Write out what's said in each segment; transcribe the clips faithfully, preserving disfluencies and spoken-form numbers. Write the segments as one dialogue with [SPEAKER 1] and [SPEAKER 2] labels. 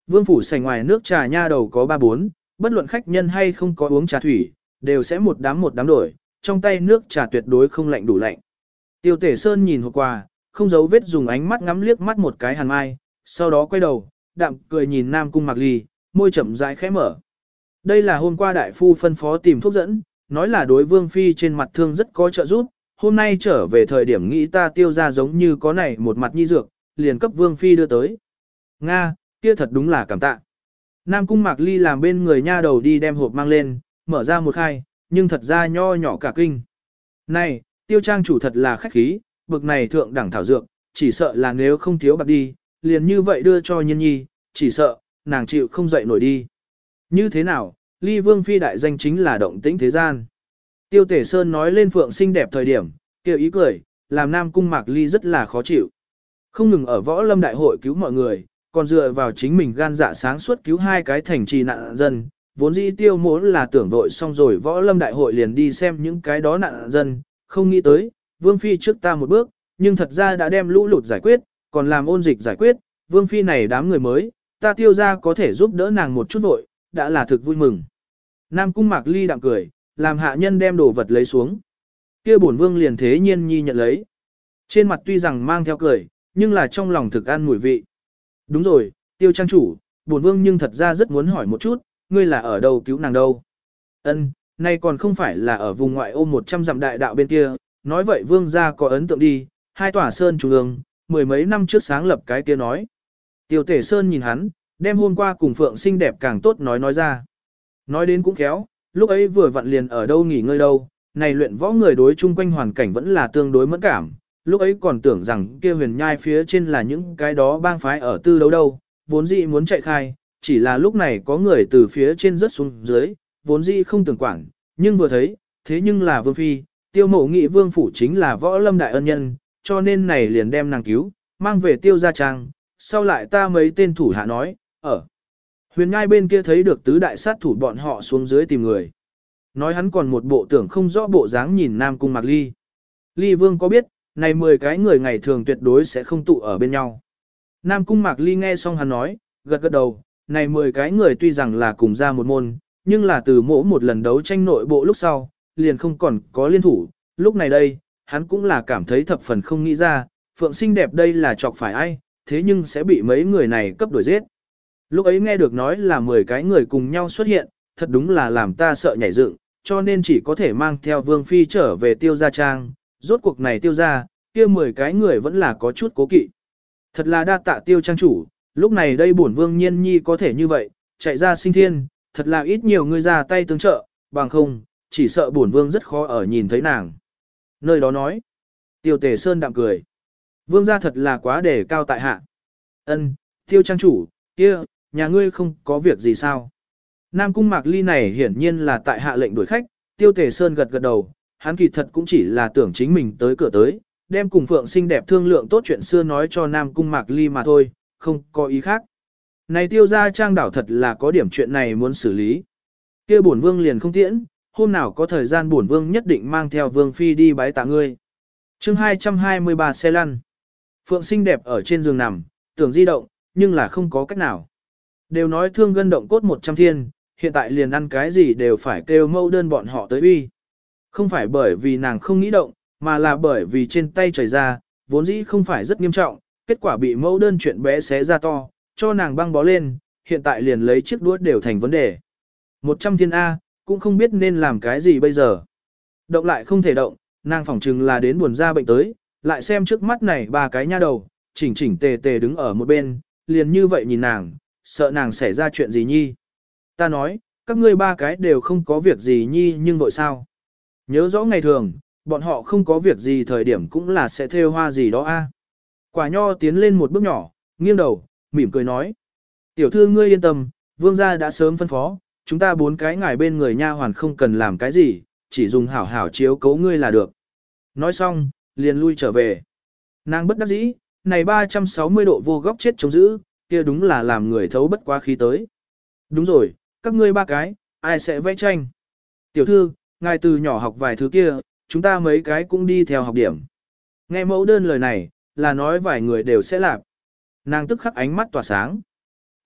[SPEAKER 1] Vương phủ sảnh ngoài nước trà nha đầu có ba bốn, bất luận khách nhân hay không có uống trà thủy, đều sẽ một đám một đám đổi, trong tay nước trà tuyệt đối không lạnh đủ lạnh. Tiêu Tể Sơn nhìn hộp quà, không giấu vết dùng ánh mắt ngắm liếc mắt một cái Hàn Mai, sau đó quay đầu, đạm cười nhìn Nam Cung Mạc Ly, môi chậm rãi khẽ mở. Đây là hôm qua đại phu phân phó tìm thuốc dẫn, nói là đối Vương phi trên mặt thương rất có trợ giúp, hôm nay trở về thời điểm nghĩ ta Tiêu ra giống như có này một mặt nhi dược, liền cấp Vương phi đưa tới. Nga, kia thật đúng là cảm tạ. Nam Cung Mạc Ly làm bên người nha đầu đi đem hộp mang lên, mở ra một khai, nhưng thật ra nho nhỏ cả kinh. Này, Tiêu trang chủ thật là khách khí, bực này thượng đẳng thảo dược, chỉ sợ là nếu không thiếu bạc đi, liền như vậy đưa cho Nhiên Nhi, chỉ sợ, nàng chịu không dậy nổi đi. Như thế nào, Ly Vương phi đại danh chính là động tĩnh thế gian. Tiêu Tể Sơn nói lên Phượng xinh đẹp thời điểm, kêu ý cười, làm Nam Cung Mạc Ly rất là khó chịu. Không ngừng ở võ lâm đại hội cứu mọi người, còn dựa vào chính mình gan dạ sáng suốt cứu hai cái thành trì nạn dân. Vốn dĩ Tiêu muốn là tưởng vội xong rồi võ lâm đại hội liền đi xem những cái đó nạn dân, không nghĩ tới, Vương phi trước ta một bước, nhưng thật ra đã đem lũ lụt giải quyết, còn làm ôn dịch giải quyết, Vương phi này đám người mới, ta Tiêu ra có thể giúp đỡ nàng một chút vội, đã là thực vui mừng. Nam Cung Mạc Ly đạm cười, làm hạ nhân đem đồ vật lấy xuống. Kia bổn vương liền thế nhiên nhi nhận lấy. Trên mặt tuy rằng mang theo cười, nhưng là trong lòng thực ăn mùi vị. Đúng rồi, Tiêu trang chủ, bổn vương nhưng thật ra rất muốn hỏi một chút, ngươi là ở đâu cứu nàng đâu? Ân, nay còn không phải là ở vùng ngoại ô một trăm dặm đại đạo bên kia, nói vậy vương gia có ấn tượng đi, hai tòa sơn trung ương, mười mấy năm trước sáng lập cái kia nói. Tiêu Tể Sơn nhìn hắn, đem hôm qua cùng Phượng xinh đẹp càng tốt nói nói ra. Nói đến cũng khéo, lúc ấy vừa vặn liền ở đâu nghỉ ngơi đâu, này luyện võ người đối chung quanh hoàn cảnh vẫn là tương đối mẫn cảm, lúc ấy còn tưởng rằng kia huyền nhai phía trên là những cái đó bang phái ở tư đấu đâu, vốn dĩ muốn chạy khai, chỉ là lúc này có người từ phía trên rớt xuống dưới, vốn dĩ không tưởng quản, nhưng vừa thấy, thế nhưng là Vương phi, Tiêu Mộ nghị Vương phủ chính là võ lâm đại ân nhân, cho nên này liền đem nàng cứu, mang về Tiêu gia trang, sau lại ta mấy tên thủ hạ nói, ở huyền nhai bên kia thấy được tứ đại sát thủ bọn họ xuống dưới tìm người. Nói hắn còn một bộ tưởng không rõ bộ dáng nhìn Nam Cung Mạc Ly. Ly Vương có biết, này mười cái người ngày thường tuyệt đối sẽ không tụ ở bên nhau. Nam Cung Mạc Ly nghe xong hắn nói, gật gật đầu, này mười cái người tuy rằng là cùng ra một môn, nhưng là từ mỗi một lần đấu tranh nội bộ lúc sau, liền không còn có liên thủ, lúc này đây, hắn cũng là cảm thấy thập phần không nghĩ ra, Phượng xinh đẹp đây là chọc phải ai, thế nhưng sẽ bị mấy người này cấp đuổi giết. Lúc ấy nghe được nói là mười cái người cùng nhau xuất hiện, thật đúng là làm ta sợ nhảy dựng, cho nên chỉ có thể mang theo Vương phi trở về Tiêu gia trang, rốt cuộc này Tiêu gia, kia mười cái người vẫn là có chút cố kỵ. Thật là đa tạ Tiêu trang chủ, lúc này đây bổn Vương Nhiên Nhi có thể như vậy, chạy ra sinh thiên, thật là ít nhiều người ra tay tương trợ, bằng không, chỉ sợ bổn Vương rất khó ở nhìn thấy nàng. Nơi đó nói, Tiêu Tể Sơn đạm cười. Vương gia thật là quá đề cao tại hạ. Ân, Tiêu trang chủ, kia, nhà ngươi không có việc gì sao? Nam Cung Mạc Ly này hiển nhiên là tại hạ lệnh đuổi khách, Tiêu Tể Sơn gật gật đầu, hắn kỳ thật cũng chỉ là tưởng chính mình tới cửa tới, đem cùng Phượng xinh đẹp thương lượng tốt chuyện xưa nói cho Nam Cung Mạc Ly mà thôi, không có ý khác. Này Tiêu gia trang đảo thật là có điểm chuyện này muốn xử lý. Kia bổn vương liền không tiễn, hôm nào có thời gian bổn vương nhất định mang theo Vương phi đi bái tạ ngươi. Chương hai trăm hai mươi ba xe lăn. Phượng xinh đẹp ở trên giường nằm, tưởng di động, nhưng là không có cách nào. Đều nói thương gân động cốt một trăm thiên, hiện tại liền ăn cái gì đều phải kêu mẫu đơn bọn họ tới uy. Không phải bởi vì nàng không nghĩ động, mà là bởi vì trên tay chảy ra, vốn dĩ không phải rất nghiêm trọng, kết quả bị mẫu đơn chuyện bé xé ra to, cho nàng băng bó lên, hiện tại liền lấy chiếc đuốt đều thành vấn đề. Một trăm thiên A, cũng không biết nên làm cái gì bây giờ. Động lại không thể động, nàng phỏng chừng là đến buồn ra bệnh tới, lại xem trước mắt này ba cái nha đầu, chỉnh chỉnh tề tề đứng ở một bên, liền như vậy nhìn nàng, sợ nàng xảy ra chuyện gì nhi. Ta nói, các ngươi ba cái đều không có việc gì nhi nhưng vội sao. Nhớ rõ ngày thường, bọn họ không có việc gì thời điểm cũng là sẽ thêu hoa gì đó a. Quả nho tiến lên một bước nhỏ, nghiêng đầu, mỉm cười nói. Tiểu thư ngươi yên tâm, vương gia đã sớm phân phó, chúng ta bốn cái ngài bên người nha hoàn không cần làm cái gì, chỉ dùng hảo hảo chiếu cấu ngươi là được. Nói xong, liền lui trở về. Nàng bất đắc dĩ, này ba trăm sáu mươi độ vô góc chết chống giữ, kia đúng là làm người thấu bất quá khí tới. Đúng rồi, các ngươi ba cái, ai sẽ vẽ tranh? Tiểu thư, ngài từ nhỏ học vài thứ kia, chúng ta mấy cái cũng đi theo học điểm. Nghe mẫu đơn lời này, là nói vài người đều sẽ làm. Nàng tức khắc ánh mắt tỏa sáng. Ai,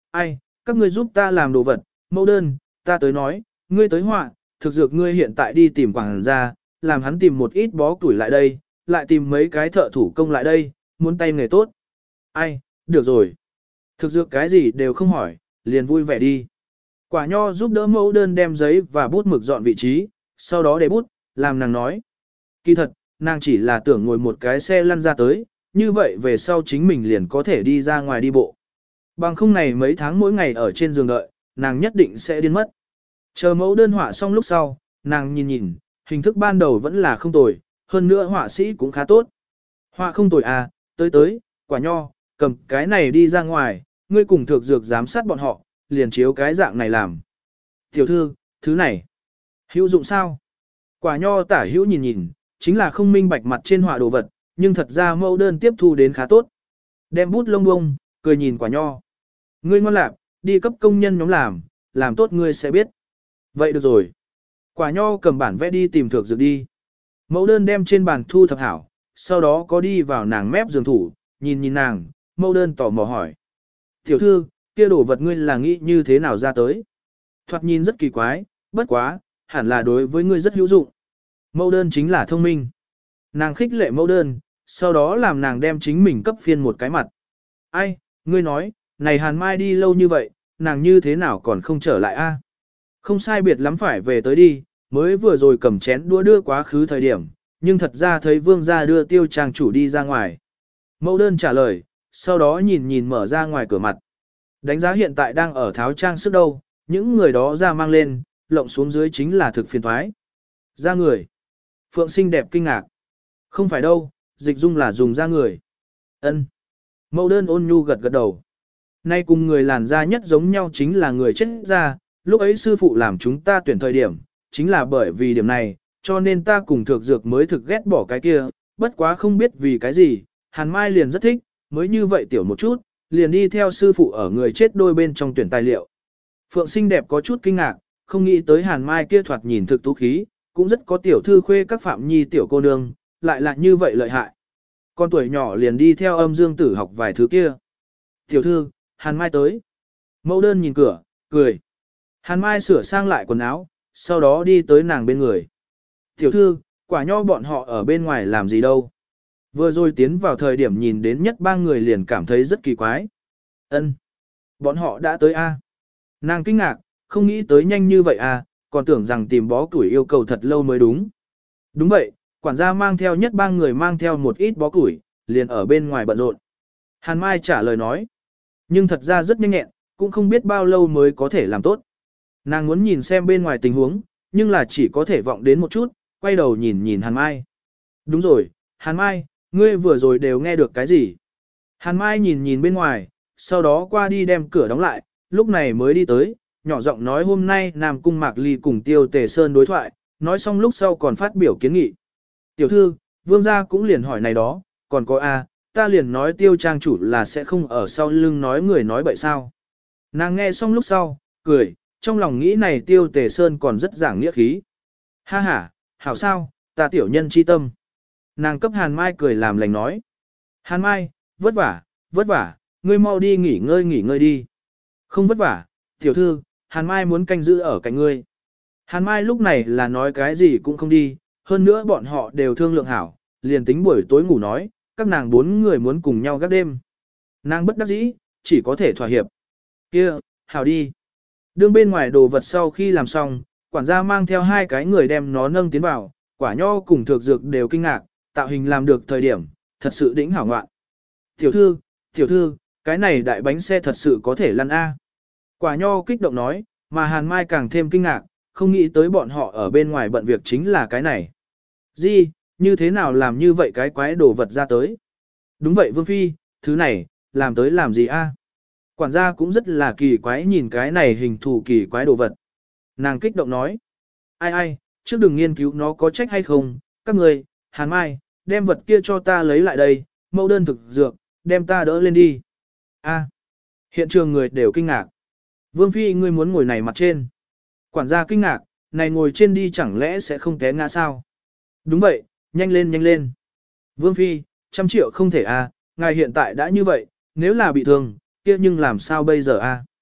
[SPEAKER 1] ai, các ngươi giúp ta làm đồ vật, mẫu đơn, ta tới nói, ngươi tới họa, thực dược ngươi hiện tại đi tìm quảng gia, làm hắn tìm một ít bó củi lại đây, lại tìm mấy cái thợ thủ công lại đây, muốn tay nghề tốt. Ai, được rồi. Thực dược cái gì đều không hỏi, liền vui vẻ đi. Quả nho giúp đỡ mẫu đơn đem giấy và bút mực dọn vị trí, sau đó để bút, làm nàng nói. Kỳ thật, nàng chỉ là tưởng ngồi một cái xe lăn ra tới, như vậy về sau chính mình liền có thể đi ra ngoài đi bộ. Bằng không này mấy tháng mỗi ngày ở trên giường đợi, nàng nhất định sẽ điên mất. Chờ mẫu đơn họa xong lúc sau, nàng nhìn nhìn, hình thức ban đầu vẫn là không tồi, hơn nữa họa sĩ cũng khá tốt. Họa không tồi à, tới tới, quả nho, cầm cái này đi ra ngoài, ngươi cùng thực dược giám sát bọn họ, liền chiếu cái dạng này làm. Tiểu thư, thứ này, hữu dụng sao? Quả nho tả hữu nhìn nhìn, chính là không minh bạch mặt trên họa đồ vật, nhưng thật ra mẫu đơn tiếp thu đến khá tốt. Đem bút lông bông, cười nhìn quả nho. Ngươi ngoan lạc, đi cấp công nhân nhóm làm, làm tốt ngươi sẽ biết. Vậy được rồi. Quả nho cầm bản vẽ đi tìm thực dược đi. Mẫu đơn đem trên bàn thu thập hảo, sau đó có đi vào nàng mép giường thủ, nhìn nhìn nàng, mẫu đơn tò mò hỏi. Tiểu thư, kia đồ vật ngươi là nghĩ như thế nào ra tới? Thoạt nhìn rất kỳ quái, bất quá, hẳn là đối với ngươi rất hữu dụng. Mẫu đơn chính là thông minh. Nàng khích lệ mẫu đơn, sau đó làm nàng đem chính mình cấp phiên một cái mặt. Ai, ngươi nói, này Hàn Mai đi lâu như vậy, nàng như thế nào còn không trở lại a? Không sai biệt lắm phải về tới đi, mới vừa rồi cầm chén đũa đưa quá khứ thời điểm, nhưng thật ra thấy vương gia đưa tiêu trang chủ đi ra ngoài. Mẫu đơn trả lời, sau đó nhìn nhìn mở ra ngoài cửa mặt. Đánh giá hiện tại đang ở tháo trang sức đâu, những người đó ra mang lên, lộng xuống dưới chính là thực phiền thoái. Ra người. Phượng xinh đẹp kinh ngạc. Không phải đâu, dịch dung là dùng ra người. Ân. Mẫu đơn ôn nhu gật gật đầu. Nay cùng người làn da nhất giống nhau chính là người chết da, lúc ấy sư phụ làm chúng ta tuyển thời điểm, chính là bởi vì điểm này, cho nên ta cùng thực dược mới thực ghét bỏ cái kia, bất quá không biết vì cái gì, Hàn Mai liền rất thích, mới như vậy tiểu một chút, liền đi theo sư phụ ở người chết đôi bên trong tuyển tài liệu. Phượng xinh đẹp có chút kinh ngạc, không nghĩ tới Hàn Mai kia thoạt nhìn thực tú khí, cũng rất có tiểu thư khuê các phạm nhi tiểu cô nương, lại là như vậy lợi hại. Con tuổi nhỏ liền đi theo âm dương tử học vài thứ kia. Tiểu thư, Hàn Mai tới. Mẫu đơn nhìn cửa, cười. Hàn Mai sửa sang lại quần áo, sau đó đi tới nàng bên người. Tiểu thư, quả nho bọn họ ở bên ngoài làm gì đâu. Vừa rồi tiến vào thời điểm nhìn đến nhất ba người liền cảm thấy rất kỳ quái. Ân, bọn họ đã tới a. Nàng kinh ngạc, không nghĩ tới nhanh như vậy a, còn tưởng rằng tìm bó củi yêu cầu thật lâu mới đúng. Đúng vậy, quản gia mang theo nhất ba người mang theo một ít bó củi, liền ở bên ngoài bận rộn. Hàn Mai trả lời nói, nhưng thật ra rất nhanh nhẹn, cũng không biết bao lâu mới có thể làm tốt. Nàng muốn nhìn xem bên ngoài tình huống, nhưng là chỉ có thể vọng đến một chút, quay đầu nhìn nhìn Hàn Mai. Đúng rồi, Hàn Mai, ngươi vừa rồi đều nghe được cái gì? Hàn Mai nhìn nhìn bên ngoài, sau đó qua đi đem cửa đóng lại, lúc này mới đi tới, nhỏ giọng nói hôm nay Nam Cung Mạc Ly cùng Tiêu Tề Sơn đối thoại, nói xong lúc sau còn phát biểu kiến nghị. Tiểu thư, vương gia cũng liền hỏi này đó, còn có a, ta liền nói Tiêu trang chủ là sẽ không ở sau lưng nói người nói bậy sao. Nàng nghe xong lúc sau, cười, trong lòng nghĩ này Tiêu Tề Sơn còn rất giảng nghĩa khí. Ha ha, hảo sao, ta tiểu nhân chi tâm. Nàng cấp Hàn Mai cười làm lành nói. Hàn Mai, vất vả, vất vả, ngươi mau đi nghỉ ngơi nghỉ ngơi đi. Không vất vả, tiểu thư, Hàn Mai muốn canh giữ ở cạnh ngươi. Hàn Mai lúc này là nói cái gì cũng không đi, hơn nữa bọn họ đều thương lượng hảo, liền tính buổi tối ngủ nói, các nàng bốn người muốn cùng nhau gác đêm. Nàng bất đắc dĩ, chỉ có thể thỏa hiệp. Kia, hảo đi. Đương bên ngoài đồ vật sau khi làm xong, quản gia mang theo hai cái người đem nó nâng tiến vào, quả nho cùng thực dược đều kinh ngạc, tạo hình làm được thời điểm, thật sự đỉnh hảo ngoạn. Tiểu thư, tiểu thư, cái này đại bánh xe thật sự có thể lăn A. Quả nho kích động nói, mà Hàn Mai càng thêm kinh ngạc, không nghĩ tới bọn họ ở bên ngoài bận việc chính là cái này. Gì, như thế nào làm như vậy cái quái đồ vật ra tới? Đúng vậy Vương Phi, thứ này, làm tới làm gì A? Quản gia cũng rất là kỳ quái nhìn cái này hình thù kỳ quái đồ vật. Nàng kích động nói, ai ai, trước đừng nghiên cứu nó có trách hay không, các người, Hàn Mai, đem vật kia cho ta lấy lại đây, mẫu đơn thực dược, đem ta đỡ lên đi. A, hiện trường người đều kinh ngạc. Vương Phi ngươi muốn ngồi này mặt trên. Quản gia kinh ngạc, này ngồi trên đi chẳng lẽ sẽ không té ngã sao? Đúng vậy, nhanh lên nhanh lên. Vương Phi, trăm triệu không thể a, ngài hiện tại đã như vậy, nếu là bị thương, kia nhưng làm sao bây giờ a?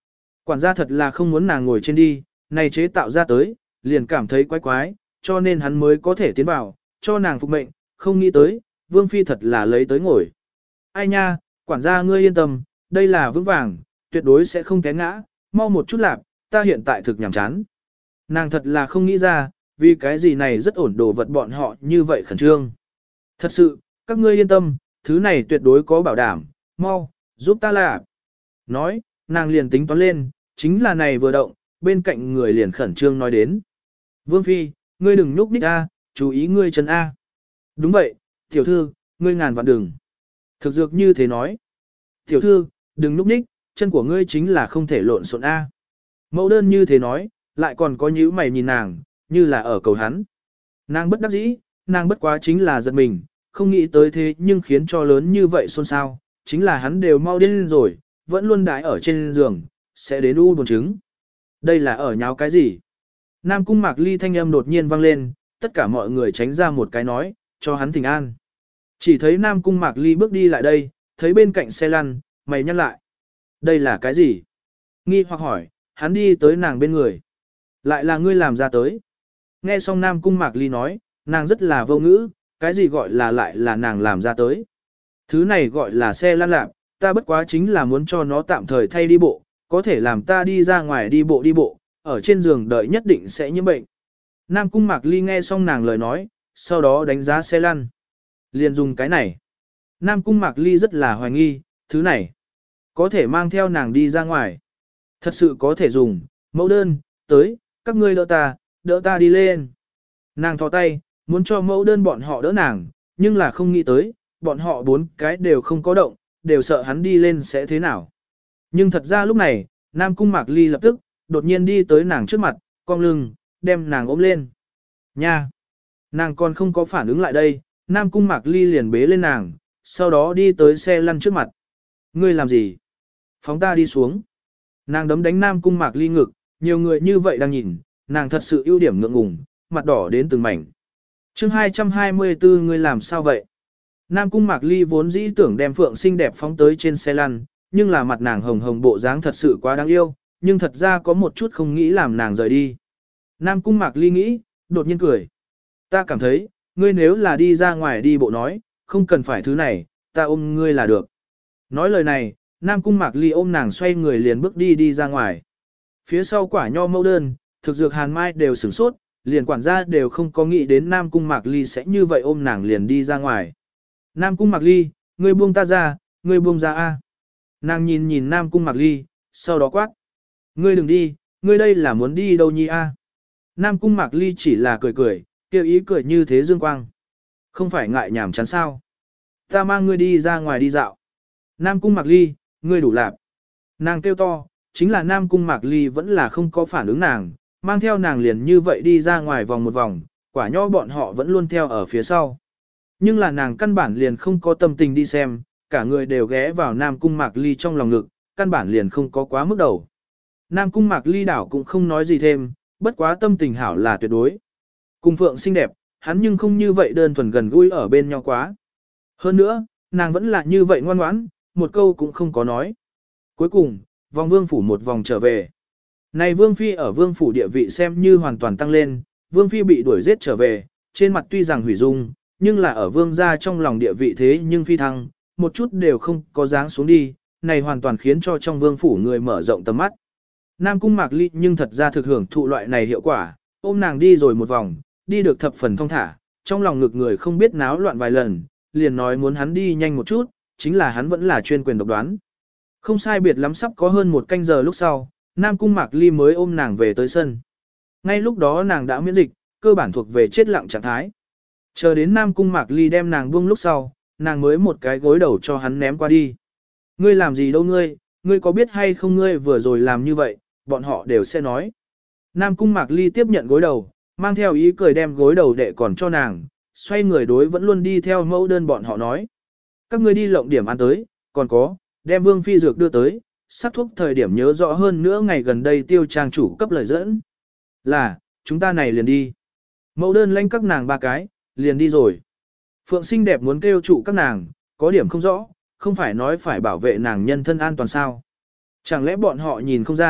[SPEAKER 1] Quản gia thật là không muốn nàng ngồi trên đi, này chế tạo ra tới, liền cảm thấy quái quái, cho nên hắn mới có thể tiến vào, cho nàng phục mệnh, không nghĩ tới, Vương Phi thật là lấy tới ngồi. Ai nha, quản gia ngươi yên tâm, đây là vững vàng, tuyệt đối sẽ không té ngã, mau một chút lạp, ta hiện tại thực nhàm chán. Nàng thật là không nghĩ ra, vì cái gì này rất ổn đồ vật bọn họ như vậy khẩn trương. Thật sự, các ngươi yên tâm, thứ này tuyệt đối có bảo đảm, mau, giúp ta lạp. Nói, nàng liền tính toán lên, chính là này vừa động, bên cạnh người liền khẩn trương nói đến. Vương Phi, ngươi đừng nhúc nhích A, chú ý ngươi chân A. Đúng vậy, tiểu thư, ngươi ngàn vạn đừng. Thực dược như thế nói. Tiểu thư, đừng nhúc nhích, chân của ngươi chính là không thể lộn xộn A. Mẫu đơn như thế nói, lại còn có nhíu mày nhìn nàng, như là ở cầu hắn. Nàng bất đắc dĩ, nàng bất quá chính là giật mình, không nghĩ tới thế nhưng khiến cho lớn như vậy xôn xao, chính là hắn đều mau điên rồi, vẫn luôn đái ở trên giường, sẽ đến u buồn trứng. Đây là ở nháo cái gì? Nam cung Mạc Ly thanh âm đột nhiên vang lên, tất cả mọi người tránh ra một cái nói, cho hắn thỉnh an. Chỉ thấy Nam cung Mạc Ly bước đi lại đây, thấy bên cạnh xe lăn, mày nhăn lại. Đây là cái gì? Nghi hoặc hỏi, hắn đi tới nàng bên người. Lại là ngươi làm ra tới. Nghe xong Nam cung Mạc Ly nói, nàng rất là vô ngữ, cái gì gọi là lại là nàng làm ra tới. Thứ này gọi là xe lăn lạp, ta bất quá chính là muốn cho nó tạm thời thay đi bộ, có thể làm ta đi ra ngoài đi bộ đi bộ, ở trên giường đợi nhất định sẽ nhiễm bệnh. Nam cung Mạc Ly nghe xong nàng lời nói, sau đó đánh giá xe lăn. Liền dùng cái này. Nam cung Mạc Ly rất là hoài nghi, thứ này có thể mang theo nàng đi ra ngoài. Thật sự có thể dùng, mẫu đơn, tới, các ngươi đỡ ta, đỡ ta đi lên. Nàng thò tay, muốn cho mẫu đơn bọn họ đỡ nàng, nhưng là không nghĩ tới, bọn họ bốn cái đều không có động, đều sợ hắn đi lên sẽ thế nào. Nhưng thật ra lúc này, Nam cung Mạc Ly lập tức, đột nhiên đi tới nàng trước mặt, cong lưng, đem nàng ôm lên. Nha! Nàng còn không có phản ứng lại đây, Nam cung Mạc Ly liền bế lên nàng, sau đó đi tới xe lăn trước mặt. Ngươi làm gì? Phóng ta đi xuống. Nàng đấm đánh Nam cung Mạc Ly ngực, nhiều người như vậy đang nhìn, nàng thật sự ưu điểm ngượng ngùng, mặt đỏ đến từng mảnh. chương hai trăm hai mươi tư ngươi làm sao vậy? Nam cung Mạc Ly vốn dĩ tưởng đem Phượng xinh đẹp phóng tới trên xe lăn, nhưng là mặt nàng hồng hồng bộ dáng thật sự quá đáng yêu, nhưng thật ra có một chút không nghĩ làm nàng rời đi. Nam cung Mạc Ly nghĩ, đột nhiên cười. Ta cảm thấy, ngươi nếu là đi ra ngoài đi bộ nói, không cần phải thứ này, ta ôm ngươi là được. Nói lời này, Nam cung Mạc Ly ôm nàng xoay người liền bước đi đi ra ngoài. Phía sau quả nho mẫu đơn, thực dược hàn mai đều sửng sốt, liền quản gia đều không có nghĩ đến Nam cung Mạc Ly sẽ như vậy ôm nàng liền đi ra ngoài. Nam cung Mạc Ly, ngươi buông ta ra, ngươi buông ra a. Nàng nhìn nhìn Nam cung Mạc Ly, sau đó quát. Ngươi đừng đi, ngươi đây là muốn đi đâu nhi a? Nam cung Mạc Ly chỉ là cười cười, kêu ý cười như thế dương quang. Không phải ngại nhảm chán sao? Ta mang ngươi đi ra ngoài đi dạo. Nam cung Mạc Ly, ngươi đủ lạp. Nàng kêu to, chính là Nam cung Mạc Ly vẫn là không có phản ứng nàng, mang theo nàng liền như vậy đi ra ngoài vòng một vòng, quả nho bọn họ vẫn luôn theo ở phía sau. Nhưng là nàng căn bản liền không có tâm tình đi xem, cả người đều ghé vào Nam cung Mạc Ly trong lòng ngực, căn bản liền không có quá mức đầu. Nam cung Mạc Ly đảo cũng không nói gì thêm, bất quá tâm tình hảo là tuyệt đối. Cùng Phượng xinh đẹp, hắn nhưng không như vậy đơn thuần gần gũi ở bên nhau quá. Hơn nữa, nàng vẫn là như vậy ngoan ngoãn, một câu cũng không có nói. Cuối cùng, vòng vương phủ một vòng trở về. Này vương phi ở vương phủ địa vị xem như hoàn toàn tăng lên, vương phi bị đuổi giết trở về, trên mặt tuy rằng hủy dung, nhưng là ở vương gia trong lòng địa vị thế nhưng phi thăng, một chút đều không có dáng xuống đi, này hoàn toàn khiến cho trong vương phủ người mở rộng tầm mắt. Nam cung Mạc Ly nhưng thật ra thực hưởng thụ loại này hiệu quả, ôm nàng đi rồi một vòng, đi được thập phần thong thả, trong lòng ngực người không biết náo loạn vài lần, liền nói muốn hắn đi nhanh một chút, chính là hắn vẫn là chuyên quyền độc đoán. Không sai biệt lắm sắp có hơn một canh giờ lúc sau, Nam cung Mạc Ly mới ôm nàng về tới sân. Ngay lúc đó nàng đã miễn dịch, cơ bản thuộc về chết lặng trạng thái. Chờ đến Nam cung Mạc Ly đem nàng buông lúc sau, nàng mới một cái gối đầu cho hắn ném qua đi. Ngươi làm gì đâu ngươi, ngươi có biết hay không ngươi vừa rồi làm như vậy, bọn họ đều sẽ nói. Nam cung Mạc Ly tiếp nhận gối đầu, mang theo ý cười đem gối đầu đệ còn cho nàng, xoay người đối vẫn luôn đi theo mẫu đơn bọn họ nói. Các ngươi đi lộng điểm ăn tới, còn có, đem vương phi dược đưa tới, sắc thuốc thời điểm nhớ rõ hơn nữa ngày gần đây tiêu trang chủ cấp lời dẫn. Là, chúng ta này liền đi. Mẫu đơn lãnh các nàng ba cái, liền đi rồi. Phượng xinh đẹp muốn kêu trụ các nàng, có điểm không rõ, không phải nói phải bảo vệ nàng nhân thân an toàn sao. Chẳng lẽ bọn họ nhìn không ra,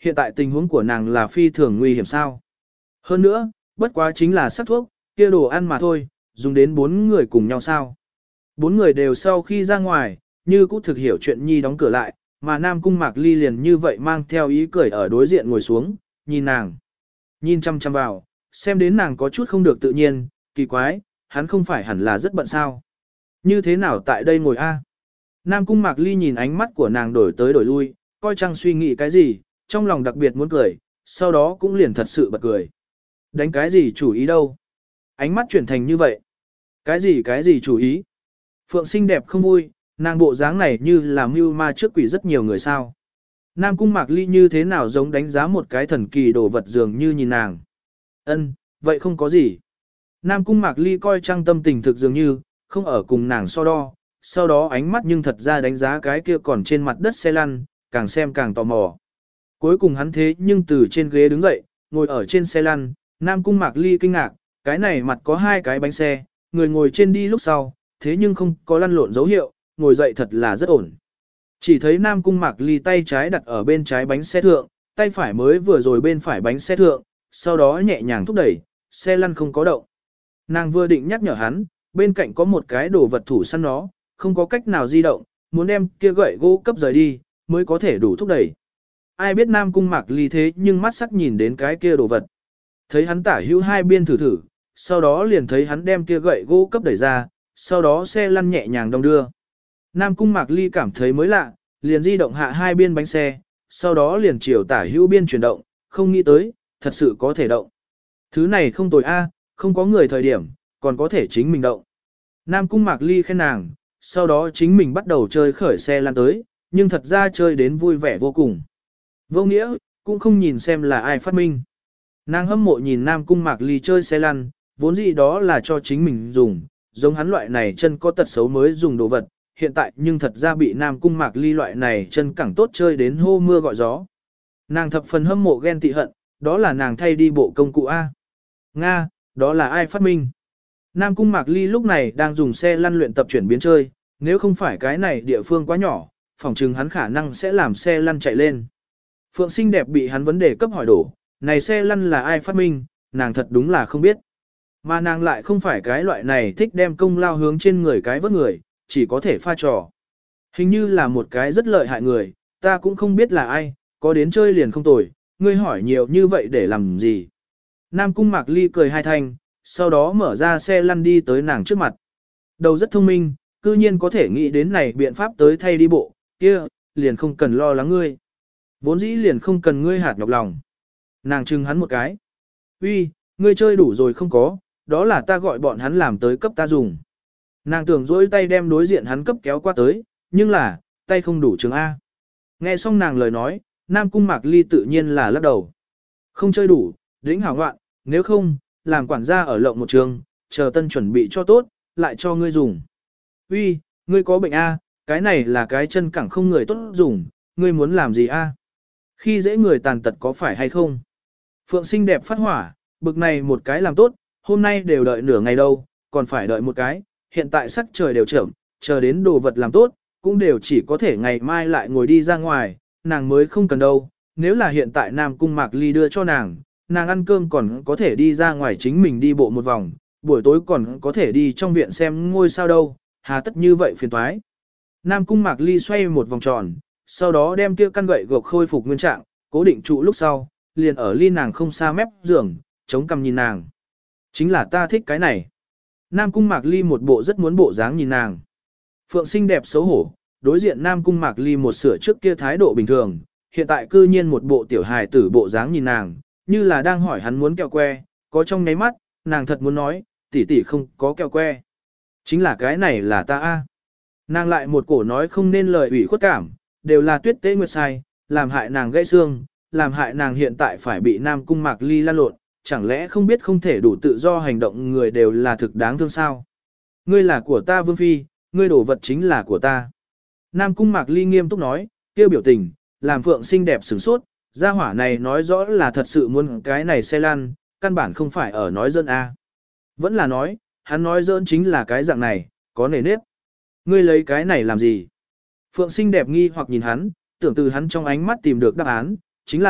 [SPEAKER 1] hiện tại tình huống của nàng là phi thường nguy hiểm sao. Hơn nữa, bất quá chính là sắc thuốc, kia đồ ăn mà thôi, dùng đến bốn người cùng nhau sao. Bốn người đều sau khi ra ngoài, như cũ thực hiểu chuyện nhi đóng cửa lại, mà Nam Cung Mạc Ly liền như vậy mang theo ý cười ở đối diện ngồi xuống, nhìn nàng. Nhìn chăm chăm vào, xem đến nàng có chút không được tự nhiên, kỳ quái, hắn không phải hẳn là rất bận sao. Như thế nào tại đây ngồi a? Nam Cung Mạc Ly nhìn ánh mắt của nàng đổi tới đổi lui, coi chăng suy nghĩ cái gì, trong lòng đặc biệt muốn cười, sau đó cũng liền thật sự bật cười. Đánh cái gì chủ ý đâu? Ánh mắt chuyển thành như vậy. Cái gì cái gì chủ ý? Phượng xinh đẹp không vui, nàng bộ dáng này như là mưu ma trước quỷ rất nhiều người sao. Nam Cung Mạc Ly như thế nào giống đánh giá một cái thần kỳ đồ vật dường như nhìn nàng. Ân, vậy không có gì. Nam Cung Mạc Ly coi trăng tâm tình thực dường như, không ở cùng nàng so đo, sau đó ánh mắt nhưng thật ra đánh giá cái kia còn trên mặt đất xe lăn, càng xem càng tò mò. Cuối cùng hắn thế nhưng từ trên ghế đứng dậy, ngồi ở trên xe lăn, Nam Cung Mạc Ly kinh ngạc, cái này mặt có hai cái bánh xe, người ngồi trên đi lúc sau, thế nhưng không có lăn lộn dấu hiệu, ngồi dậy thật là rất ổn. Chỉ thấy Nam Cung Mạc Ly tay trái đặt ở bên trái bánh xe thượng, tay phải mới vừa rồi bên phải bánh xe thượng, sau đó nhẹ nhàng thúc đẩy, xe lăn không có động. Nàng vừa định nhắc nhở hắn, bên cạnh có một cái đồ vật thủ săn nó, không có cách nào di động, muốn đem kia gậy gỗ cấp rời đi, mới có thể đủ thúc đẩy. Ai biết Nam Cung Mạc Ly thế nhưng mắt sắc nhìn đến cái kia đồ vật. Thấy hắn tả hữu hai biên thử thử, sau đó liền thấy hắn đem kia gậy gỗ cấp đẩy ra, sau đó xe lăn nhẹ nhàng đong đưa. Nam Cung Mạc Ly cảm thấy mới lạ, liền di động hạ hai biên bánh xe, sau đó liền chiều tả hữu biên chuyển động, không nghĩ tới, thật sự có thể động. Thứ này không tồi a, không có người thời điểm, còn có thể chính mình động. Nam Cung Mạc Ly khen nàng, sau đó chính mình bắt đầu chơi khởi xe lăn tới, nhưng thật ra chơi đến vui vẻ vô cùng. Vô nghĩa, cũng không nhìn xem là ai phát minh. Nàng hâm mộ nhìn Nam Cung Mạc Ly chơi xe lăn, vốn dĩ đó là cho chính mình dùng, giống hắn loại này chân có tật xấu mới dùng đồ vật, hiện tại nhưng thật ra bị Nam Cung Mạc Ly loại này chân cẳng tốt chơi đến hô mưa gọi gió. Nàng thập phần hâm mộ ghen tị hận, đó là nàng thay đi bộ công cụ A. Nga, đó là ai phát minh? Nam Cung Mạc Ly lúc này đang dùng xe lăn luyện tập chuyển biến chơi, nếu không phải cái này địa phương quá nhỏ, phỏng chừng hắn khả năng sẽ làm xe lăn chạy lên. Phượng xinh đẹp bị hắn vấn đề cấp hỏi đổ, này xe lăn là ai phát minh, nàng thật đúng là không biết. Mà nàng lại không phải cái loại này thích đem công lao hướng trên người cái vớt người, chỉ có thể pha trò. Hình như là một cái rất lợi hại người, ta cũng không biết là ai, có đến chơi liền không tồi, ngươi hỏi nhiều như vậy để làm gì. Nam Cung Mạc Ly cười hai thanh, sau đó mở ra xe lăn đi tới nàng trước mặt. Đầu rất thông minh, cư nhiên có thể nghĩ đến này biện pháp tới thay đi bộ, kia, liền không cần lo lắng ngươi. Vốn dĩ liền không cần ngươi hạt nhọc lòng. Nàng trừng hắn một cái. Uy, ngươi chơi đủ rồi không có, đó là ta gọi bọn hắn làm tới cấp ta dùng. Nàng tưởng dỗi tay đem đối diện hắn cấp kéo qua tới, nhưng là, tay không đủ trường A. Nghe xong nàng lời nói, Nam Cung Mạc Ly tự nhiên là lắc đầu. Không chơi đủ, đỉnh hảo ngoạn, nếu không, làm quản gia ở lộng một trường, chờ tân chuẩn bị cho tốt, lại cho ngươi dùng. Uy, ngươi có bệnh A, cái này là cái chân cẳng không người tốt dùng, ngươi muốn làm gì A? Khi dễ người tàn tật có phải hay không? Phượng xinh đẹp phát hỏa, bực này một cái làm tốt, hôm nay đều đợi nửa ngày đâu, còn phải đợi một cái, hiện tại sắc trời đều chậm, chờ đến đồ vật làm tốt, cũng đều chỉ có thể ngày mai lại ngồi đi ra ngoài, nàng mới không cần đâu, nếu là hiện tại Nam Cung Mạc Ly đưa cho nàng, nàng ăn cơm còn có thể đi ra ngoài chính mình đi bộ một vòng, buổi tối còn có thể đi trong viện xem ngôi sao đâu, hà tất như vậy phiền toái. Nam Cung Mạc Ly xoay một vòng tròn, sau đó đem kia căn gậy gộc khôi phục nguyên trạng, cố định trụ lúc sau, liền ở ly nàng không xa mép giường, chống cằm nhìn nàng. Chính là ta thích cái này. Nam Cung Mạc Ly một bộ rất muốn bộ dáng nhìn nàng. Phượng xinh đẹp xấu hổ, đối diện Nam Cung Mạc Ly một sửa trước kia thái độ bình thường, hiện tại cư nhiên một bộ tiểu hài tử bộ dáng nhìn nàng, như là đang hỏi hắn muốn kẹo que, có trong nháy mắt, nàng thật muốn nói, tỷ tỷ không có kẹo que. Chính là cái này là ta a. Nàng lại một cổ nói không nên lời ủy khuất cảm, đều là Tuyết Tế Nguyệt sai, làm hại nàng gãy xương, làm hại nàng hiện tại phải bị Nam Cung Mạc Ly lăn lộn, chẳng lẽ không biết không thể đủ tự do hành động người đều là thực đáng thương sao? Ngươi là của ta Vương Phi, ngươi đổ vật chính là của ta. Nam Cung Mạc Ly nghiêm túc nói, kêu biểu tình, làm Phượng xinh đẹp sửng sốt, gia hỏa này nói rõ là thật sự muốn cái này xe lăn, căn bản không phải ở nói dân A. Vẫn là nói, hắn nói dỡn chính là cái dạng này, có nề nếp. Ngươi lấy cái này làm gì? Phượng xinh đẹp nghi hoặc nhìn hắn, tưởng từ hắn trong ánh mắt tìm được đáp án, chính là,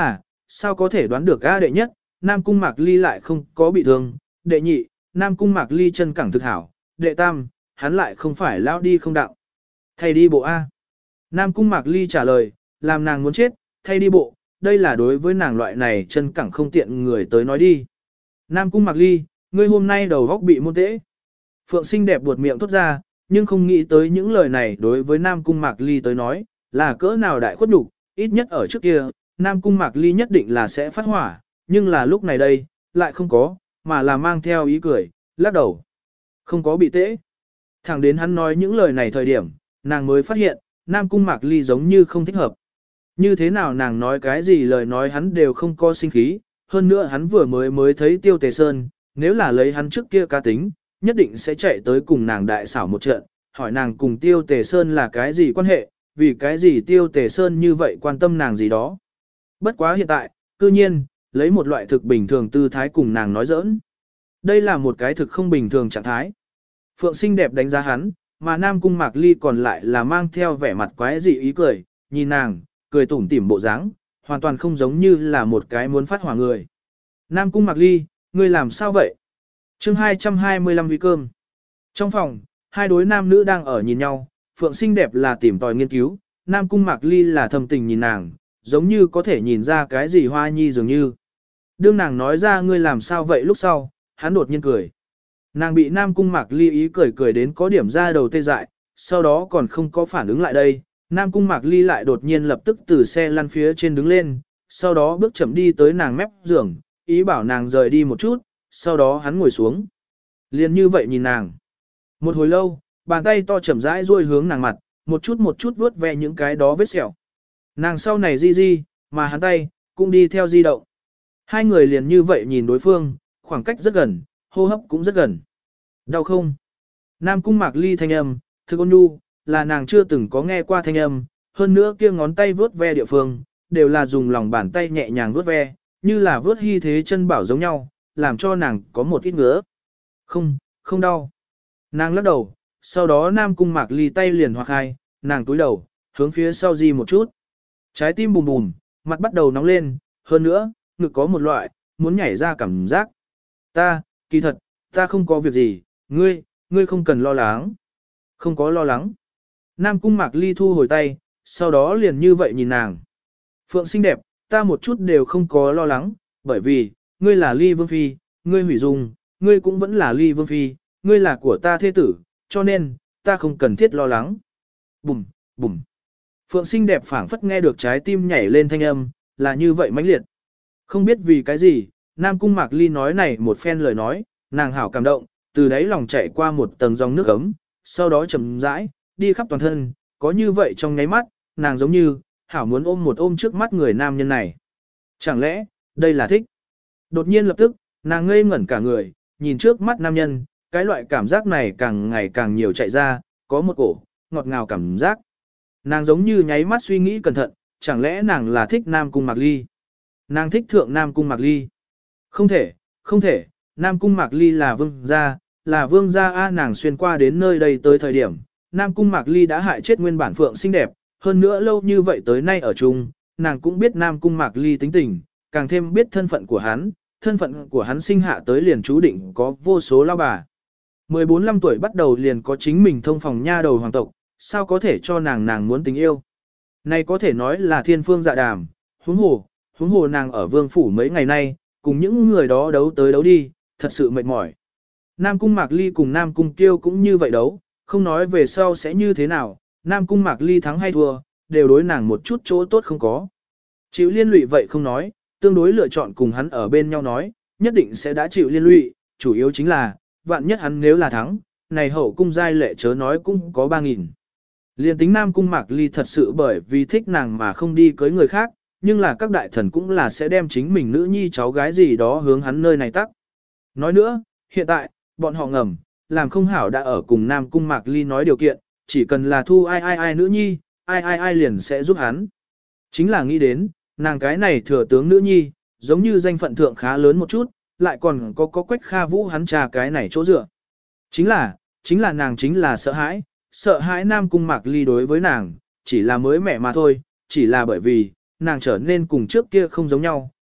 [SPEAKER 1] sao có thể đoán được A đệ nhất, Nam Cung Mạc Ly lại không có bị thương, đệ nhị, Nam Cung Mạc Ly chân cẳng thực hảo, đệ tam, hắn lại không phải lao đi không đạo. Thay đi bộ A. Nam Cung Mạc Ly trả lời, làm nàng muốn chết, thay đi bộ, đây là đối với nàng loại này chân cẳng không tiện người tới nói đi. Nam Cung Mạc Ly, ngươi hôm nay đầu góc bị môn tễ. Phượng xinh đẹp buột miệng thốt ra, nhưng không nghĩ tới những lời này đối với Nam Cung Mạc Ly tới nói, là cỡ nào đại khuất nhục, ít nhất ở trước kia, Nam Cung Mạc Ly nhất định là sẽ phát hỏa, nhưng là lúc này đây, lại không có, mà là mang theo ý cười, lắc đầu. Không có bị tễ. Thẳng đến hắn nói những lời này thời điểm, nàng mới phát hiện, Nam Cung Mạc Ly giống như không thích hợp. Như thế nào nàng nói cái gì lời nói hắn đều không có sinh khí, hơn nữa hắn vừa mới mới thấy Tiêu Tề Sơn, nếu là lấy hắn trước kia cá tính, nhất định sẽ chạy tới cùng nàng đại xảo một trận, hỏi nàng cùng Tiêu Tề Sơn là cái gì quan hệ, vì cái gì Tiêu Tề Sơn như vậy quan tâm nàng gì đó. Bất quá hiện tại, cư nhiên, lấy một loại thực bình thường tư thái cùng nàng nói giỡn. Đây là một cái thực không bình thường trạng thái. Phượng xinh đẹp đánh giá hắn, mà Nam Cung Mạc Ly còn lại là mang theo vẻ mặt quái dị ý cười, nhìn nàng, cười tủm tỉm bộ dáng, hoàn toàn không giống như là một cái muốn phát hỏa người. Nam Cung Mạc Ly, ngươi làm sao vậy? Chương hai trăm hai mươi lăm vi cơm. Trong phòng, hai đối nam nữ đang ở nhìn nhau, Phượng xinh đẹp là tìm tòi nghiên cứu, Nam Cung Mạc Ly là thầm tình nhìn nàng, giống như có thể nhìn ra cái gì hoa nhi dường như. Đương nàng nói ra ngươi làm sao vậy lúc sau, hắn đột nhiên cười. Nàng bị Nam Cung Mạc Ly ý cười cười đến có điểm ra đầu tê dại, sau đó còn không có phản ứng lại đây. Nam Cung Mạc Ly lại đột nhiên lập tức từ xe lăn phía trên đứng lên, sau đó bước chậm đi tới nàng mép giường, ý bảo nàng rời đi một chút, sau đó hắn ngồi xuống. Liền như vậy nhìn nàng. Một hồi lâu, bàn tay to chậm rãi duỗi hướng nàng mặt, một chút một chút vuốt ve những cái đó vết sẹo. Nàng sau này di di, mà hắn tay, cũng đi theo di động. Hai người liền như vậy nhìn đối phương, khoảng cách rất gần, hô hấp cũng rất gần. Đau không? Nam Cung Mạc Ly thanh âm, thực ôn nhu, là nàng chưa từng có nghe qua thanh âm, hơn nữa kia ngón tay vuốt ve địa phương, đều là dùng lòng bàn tay nhẹ nhàng vuốt ve, như là vuốt hy thế chân bảo giống nhau, làm cho nàng có một ít ngứa. Không, không đau. Nàng lắc đầu, sau đó Nam Cung Mạc Ly tay liền hoặc hai, nàng túi đầu, hướng phía sau di một chút. Trái tim bùm bùm, mặt bắt đầu nóng lên, hơn nữa, ngực có một loại, muốn nhảy ra cảm giác. Ta, kỳ thật, ta không có việc gì, ngươi, ngươi không cần lo lắng. Không có lo lắng. Nam Cung Mạc Ly thu hồi tay, sau đó liền như vậy nhìn nàng. Phượng xinh đẹp, ta một chút đều không có lo lắng, bởi vì, ngươi là Ly Vương Phi, ngươi hủy dung, ngươi cũng vẫn là Ly Vương Phi, ngươi là của ta thế tử, cho nên, ta không cần thiết lo lắng. Bùm, bùm. Phượng xinh đẹp phảng phất nghe được trái tim nhảy lên thanh âm, là như vậy mãnh liệt. Không biết vì cái gì, Nam Cung Mạc Ly nói này một phen lời nói, nàng hảo cảm động, từ đáy lòng chạy qua một tầng dòng nước ấm, sau đó chậm rãi, đi khắp toàn thân, có như vậy trong nháy mắt, nàng giống như, hảo muốn ôm một ôm trước mắt người nam nhân này. Chẳng lẽ, đây là thích? Đột nhiên lập tức, nàng ngây ngẩn cả người, nhìn trước mắt nam nhân, cái loại cảm giác này càng ngày càng nhiều chạy ra, có một cổ, ngọt ngào cảm giác. Nàng giống như nháy mắt suy nghĩ cẩn thận, chẳng lẽ nàng là thích Nam Cung Mạc Ly? Nàng thích thượng Nam Cung Mạc Ly. Không thể, không thể, Nam Cung Mạc Ly là vương gia, là vương gia a nàng xuyên qua đến nơi đây tới thời điểm, Nam Cung Mạc Ly đã hại chết nguyên bản Phượng xinh đẹp, hơn nữa lâu như vậy tới nay ở chung, nàng cũng biết Nam Cung Mạc Ly tính tình, càng thêm biết thân phận của hắn, thân phận của hắn sinh hạ tới liền chú định có vô số lao bà. mười bốn lăm tuổi bắt đầu liền có chính mình thông phòng nha đầu hoàng tộc, sao có thể cho nàng nàng muốn tình yêu. Này có thể nói là thiên phương dạ đàm, huống hồ, huống hồ nàng ở vương phủ mấy ngày nay, cùng những người đó đấu tới đấu đi, thật sự mệt mỏi. Nam Cung Mạc Ly cùng Nam Cung Kiêu cũng như vậy đấu, không nói về sau sẽ như thế nào, Nam Cung Mạc Ly thắng hay thua, đều đối nàng một chút chỗ tốt không có. Chịu liên lụy vậy không nói, tương đối lựa chọn cùng hắn ở bên nhau nói, nhất định sẽ đã chịu liên lụy, chủ yếu chính là, vạn nhất hắn nếu là thắng, này hậu cung giai lệ chớ nói cũng có ba nghìn. Liên tính Nam Cung Mạc Ly thật sự bởi vì thích nàng mà không đi cưới người khác, nhưng là các đại thần cũng là sẽ đem chính mình nữ nhi cháu gái gì đó hướng hắn nơi này tắc. Nói nữa, hiện tại, bọn họ ngầm, làm không hảo đã ở cùng Nam Cung Mạc Ly nói điều kiện, chỉ cần là thu ai ai ai nữ nhi, ai ai ai liền sẽ giúp hắn. Chính là nghĩ đến, nàng cái này thừa tướng nữ nhi, giống như danh phận thượng khá lớn một chút, lại còn có có Quách Kha Vũ hắn trà cái này chỗ dựa. Chính là, chính là nàng chính là sợ hãi, sợ hãi Nam Cung Mạc Ly đối với nàng, chỉ là mới mẻ mà thôi, chỉ là bởi vì, nàng trở nên cùng trước kia không giống nhau,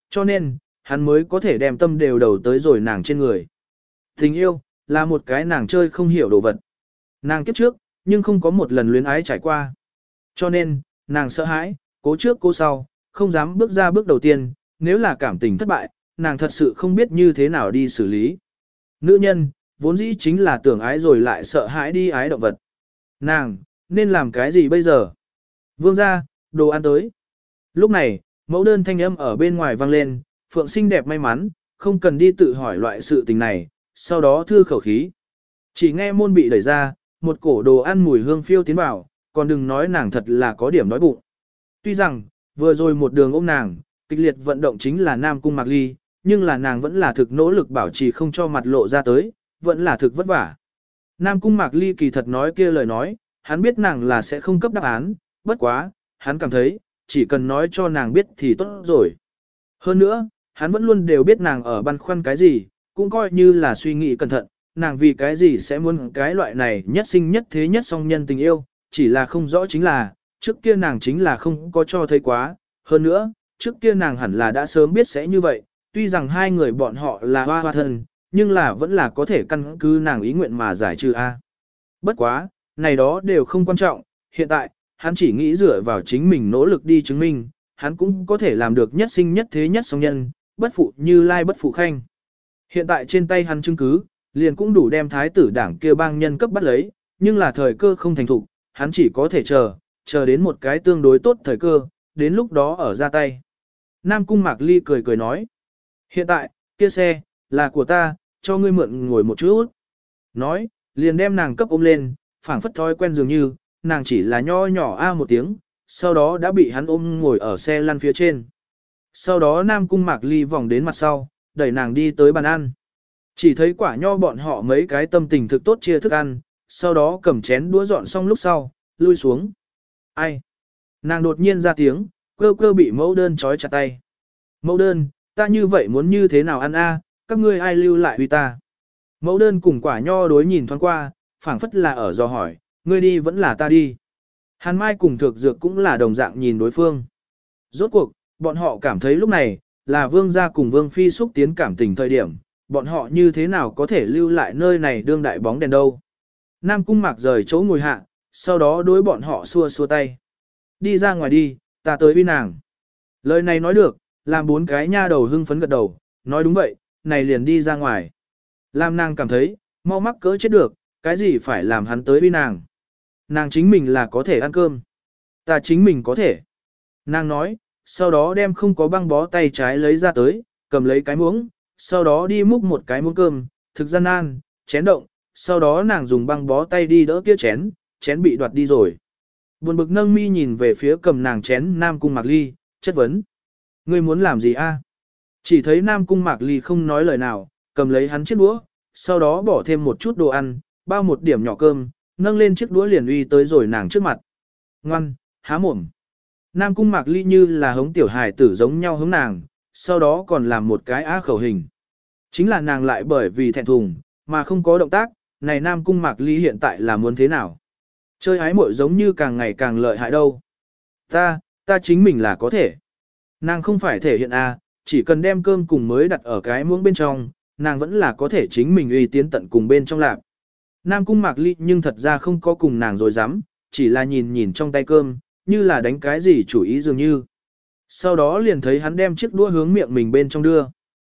[SPEAKER 1] cho nên, hắn mới có thể đem tâm đều đầu tới rồi nàng trên người. Tình yêu, là một cái nàng chơi không hiểu đồ vật. Nàng kiếp trước, nhưng không có một lần luyến ái trải qua. Cho nên, nàng sợ hãi, cố trước cố sau, không dám bước ra bước đầu tiên, nếu là cảm tình thất bại, nàng thật sự không biết như thế nào đi xử lý. Nữ nhân, vốn dĩ chính là tưởng ái rồi lại sợ hãi đi ái động vật. Nàng, nên làm cái gì bây giờ? Vương ra, đồ ăn tới. Lúc này, mẫu đơn thanh âm ở bên ngoài vang lên, Phượng xinh đẹp may mắn, không cần đi tự hỏi loại sự tình này, sau đó thư khẩu khí. Chỉ nghe môn bị đẩy ra, một cổ đồ ăn mùi hương phiêu tiến vào, còn đừng nói nàng thật là có điểm đói bụng. Tuy rằng, vừa rồi một đường ôm nàng, kịch liệt vận động chính là Nam Cung Mạc Ly, nhưng là nàng vẫn là thực nỗ lực bảo trì không cho mặt lộ ra tới, vẫn là thực vất vả. Nam Cung Mạc Ly kỳ thật nói kia lời nói, hắn biết nàng là sẽ không cấp đáp án, bất quá, hắn cảm thấy, chỉ cần nói cho nàng biết thì tốt rồi. Hơn nữa, hắn vẫn luôn đều biết nàng ở băn khoăn cái gì, cũng coi như là suy nghĩ cẩn thận, nàng vì cái gì sẽ muốn cái loại này nhất sinh nhất thế nhất song nhân tình yêu, chỉ là không rõ chính là, trước kia nàng chính là không có cho thấy quá, hơn nữa, trước kia nàng hẳn là đã sớm biết sẽ như vậy, tuy rằng hai người bọn họ là hoa hoa thân, nhưng là vẫn là có thể căn cứ nàng ý nguyện mà giải trừ A. Bất quá, này đó đều không quan trọng, hiện tại, hắn chỉ nghĩ dựa vào chính mình nỗ lực đi chứng minh, hắn cũng có thể làm được nhất sinh nhất thế nhất song nhân, bất phụ như lai bất phụ khanh. Hiện tại trên tay hắn chứng cứ, liền cũng đủ đem thái tử đảng kia bang nhân cấp bắt lấy, nhưng là thời cơ không thành thục, hắn chỉ có thể chờ, chờ đến một cái tương đối tốt thời cơ, đến lúc đó ở ra tay. Nam Cung Mạc Ly cười cười nói, hiện tại, kia xe, là của ta, cho ngươi mượn ngồi một chút. Nói, liền đem nàng cấp ôm lên, phảng phất thói quen dường như, nàng chỉ là nho nhỏ a một tiếng, sau đó đã bị hắn ôm ngồi ở xe lăn phía trên. Sau đó Nam Cung Mạc Ly vòng đến mặt sau, đẩy nàng đi tới bàn ăn. Chỉ thấy quả nho bọn họ mấy cái tâm tình thực tốt chia thức ăn, sau đó cầm chén đũa dọn xong lúc sau, lui xuống. Ai? Nàng đột nhiên ra tiếng, cơ cơ bị mẫu đơn trói chặt tay. Mẫu đơn, ta như vậy muốn như thế nào ăn a? Các ngươi ai lưu lại huy ta? Mẫu đơn cùng quả nho đối nhìn thoáng qua, phảng phất là ở dò hỏi, ngươi đi vẫn là ta đi. Hàn Mai cùng Thược Dược cũng là đồng dạng nhìn đối phương. Rốt cuộc, bọn họ cảm thấy lúc này, là vương gia cùng vương phi xúc tiến cảm tình thời điểm, bọn họ như thế nào có thể lưu lại nơi này đương đại bóng đèn đâu. Nam Cung Mạc rời chỗ ngồi hạ, sau đó đối bọn họ xua xua tay. Đi ra ngoài đi, ta tới uy nàng. Lời này nói được, làm bốn cái nha đầu hưng phấn gật đầu, nói đúng vậy, này liền đi ra ngoài. Làm nàng cảm thấy, mau mắc cỡ chết được, cái gì phải làm hắn tới uy nàng. Nàng chính mình là có thể ăn cơm. Ta chính mình có thể. Nàng nói, sau đó đem không có băng bó tay trái lấy ra tới, cầm lấy cái muỗng, sau đó đi múc một cái muỗng cơm, thực gian nan, chén động, sau đó nàng dùng băng bó tay đi đỡ kia chén, chén bị đoạt đi rồi. Buồn bực nâng mi nhìn về phía cầm nàng chén Nam Cung Mạc Ly, chất vấn. Ngươi muốn làm gì a? Chỉ thấy Nam Cung Mạc Ly không nói lời nào, cầm lấy hắn chiếc đũa, sau đó bỏ thêm một chút đồ ăn, bao một điểm nhỏ cơm, nâng lên chiếc đũa liền uy tới rồi nàng trước mặt. Ngoan, há mồm. Nam Cung Mạc Ly như là hống tiểu hài tử giống nhau hống nàng, sau đó còn làm một cái á khẩu hình. Chính là nàng lại bởi vì thẹn thùng, mà không có động tác, này Nam Cung Mạc Ly hiện tại là muốn thế nào? Chơi ái muội giống như càng ngày càng lợi hại đâu. Ta, ta chính mình là có thể. Nàng không phải thể hiện a, chỉ cần đem cơm cùng mới đặt ở cái muỗng bên trong, nàng vẫn là có thể chính mình uy tiến tận cùng bên trong lạp. Nam Cung Mạc Ly nhưng thật ra không có cùng nàng rồi dám, chỉ là nhìn nhìn trong tay cơm, như là đánh cái gì chủ ý dường như. Sau đó liền thấy hắn đem chiếc đũa hướng miệng mình bên trong đưa.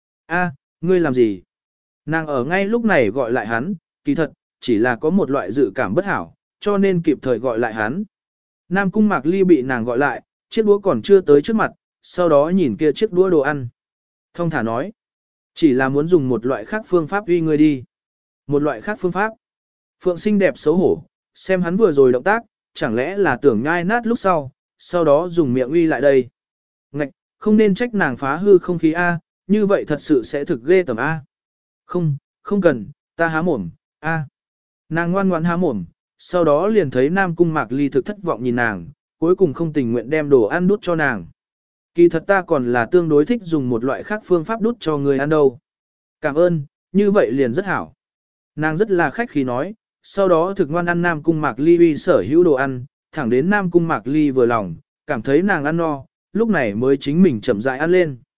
[SPEAKER 1] A, ngươi làm gì? Nàng ở ngay lúc này gọi lại hắn, kỳ thật, chỉ là có một loại dự cảm bất hảo, cho nên kịp thời gọi lại hắn. Nam Cung Mạc Ly bị nàng gọi lại, chiếc đũa còn chưa tới trước mặt, sau đó nhìn kia chiếc đũa đồ ăn. Thông thả nói, chỉ là muốn dùng một loại khác phương pháp uy ngươi đi. Một loại khác phương pháp. Phượng xinh đẹp xấu hổ, xem hắn vừa rồi động tác, chẳng lẽ là tưởng nhai nát lúc sau, sau đó dùng miệng uy lại đây. Ngạch, không nên trách nàng phá hư không khí A, như vậy thật sự sẽ thực ghê tầm A. Không, không cần, ta há mồm, A. Nàng ngoan ngoãn há mồm, sau đó liền thấy Nam Cung Mạc Ly thực thất vọng nhìn nàng, cuối cùng không tình nguyện đem đồ ăn đút cho nàng. Kỳ thật ta còn là tương đối thích dùng một loại khác phương pháp đút cho người ăn đâu. Cảm ơn, như vậy liền rất hảo. Nàng rất là khách khí nói, sau đó thực ngoan ăn Nam Cung Mạc Ly uy sở hữu đồ ăn, thẳng đến Nam Cung Mạc Ly vừa lòng, cảm thấy nàng ăn no, lúc này mới chính mình chậm rãi ăn lên.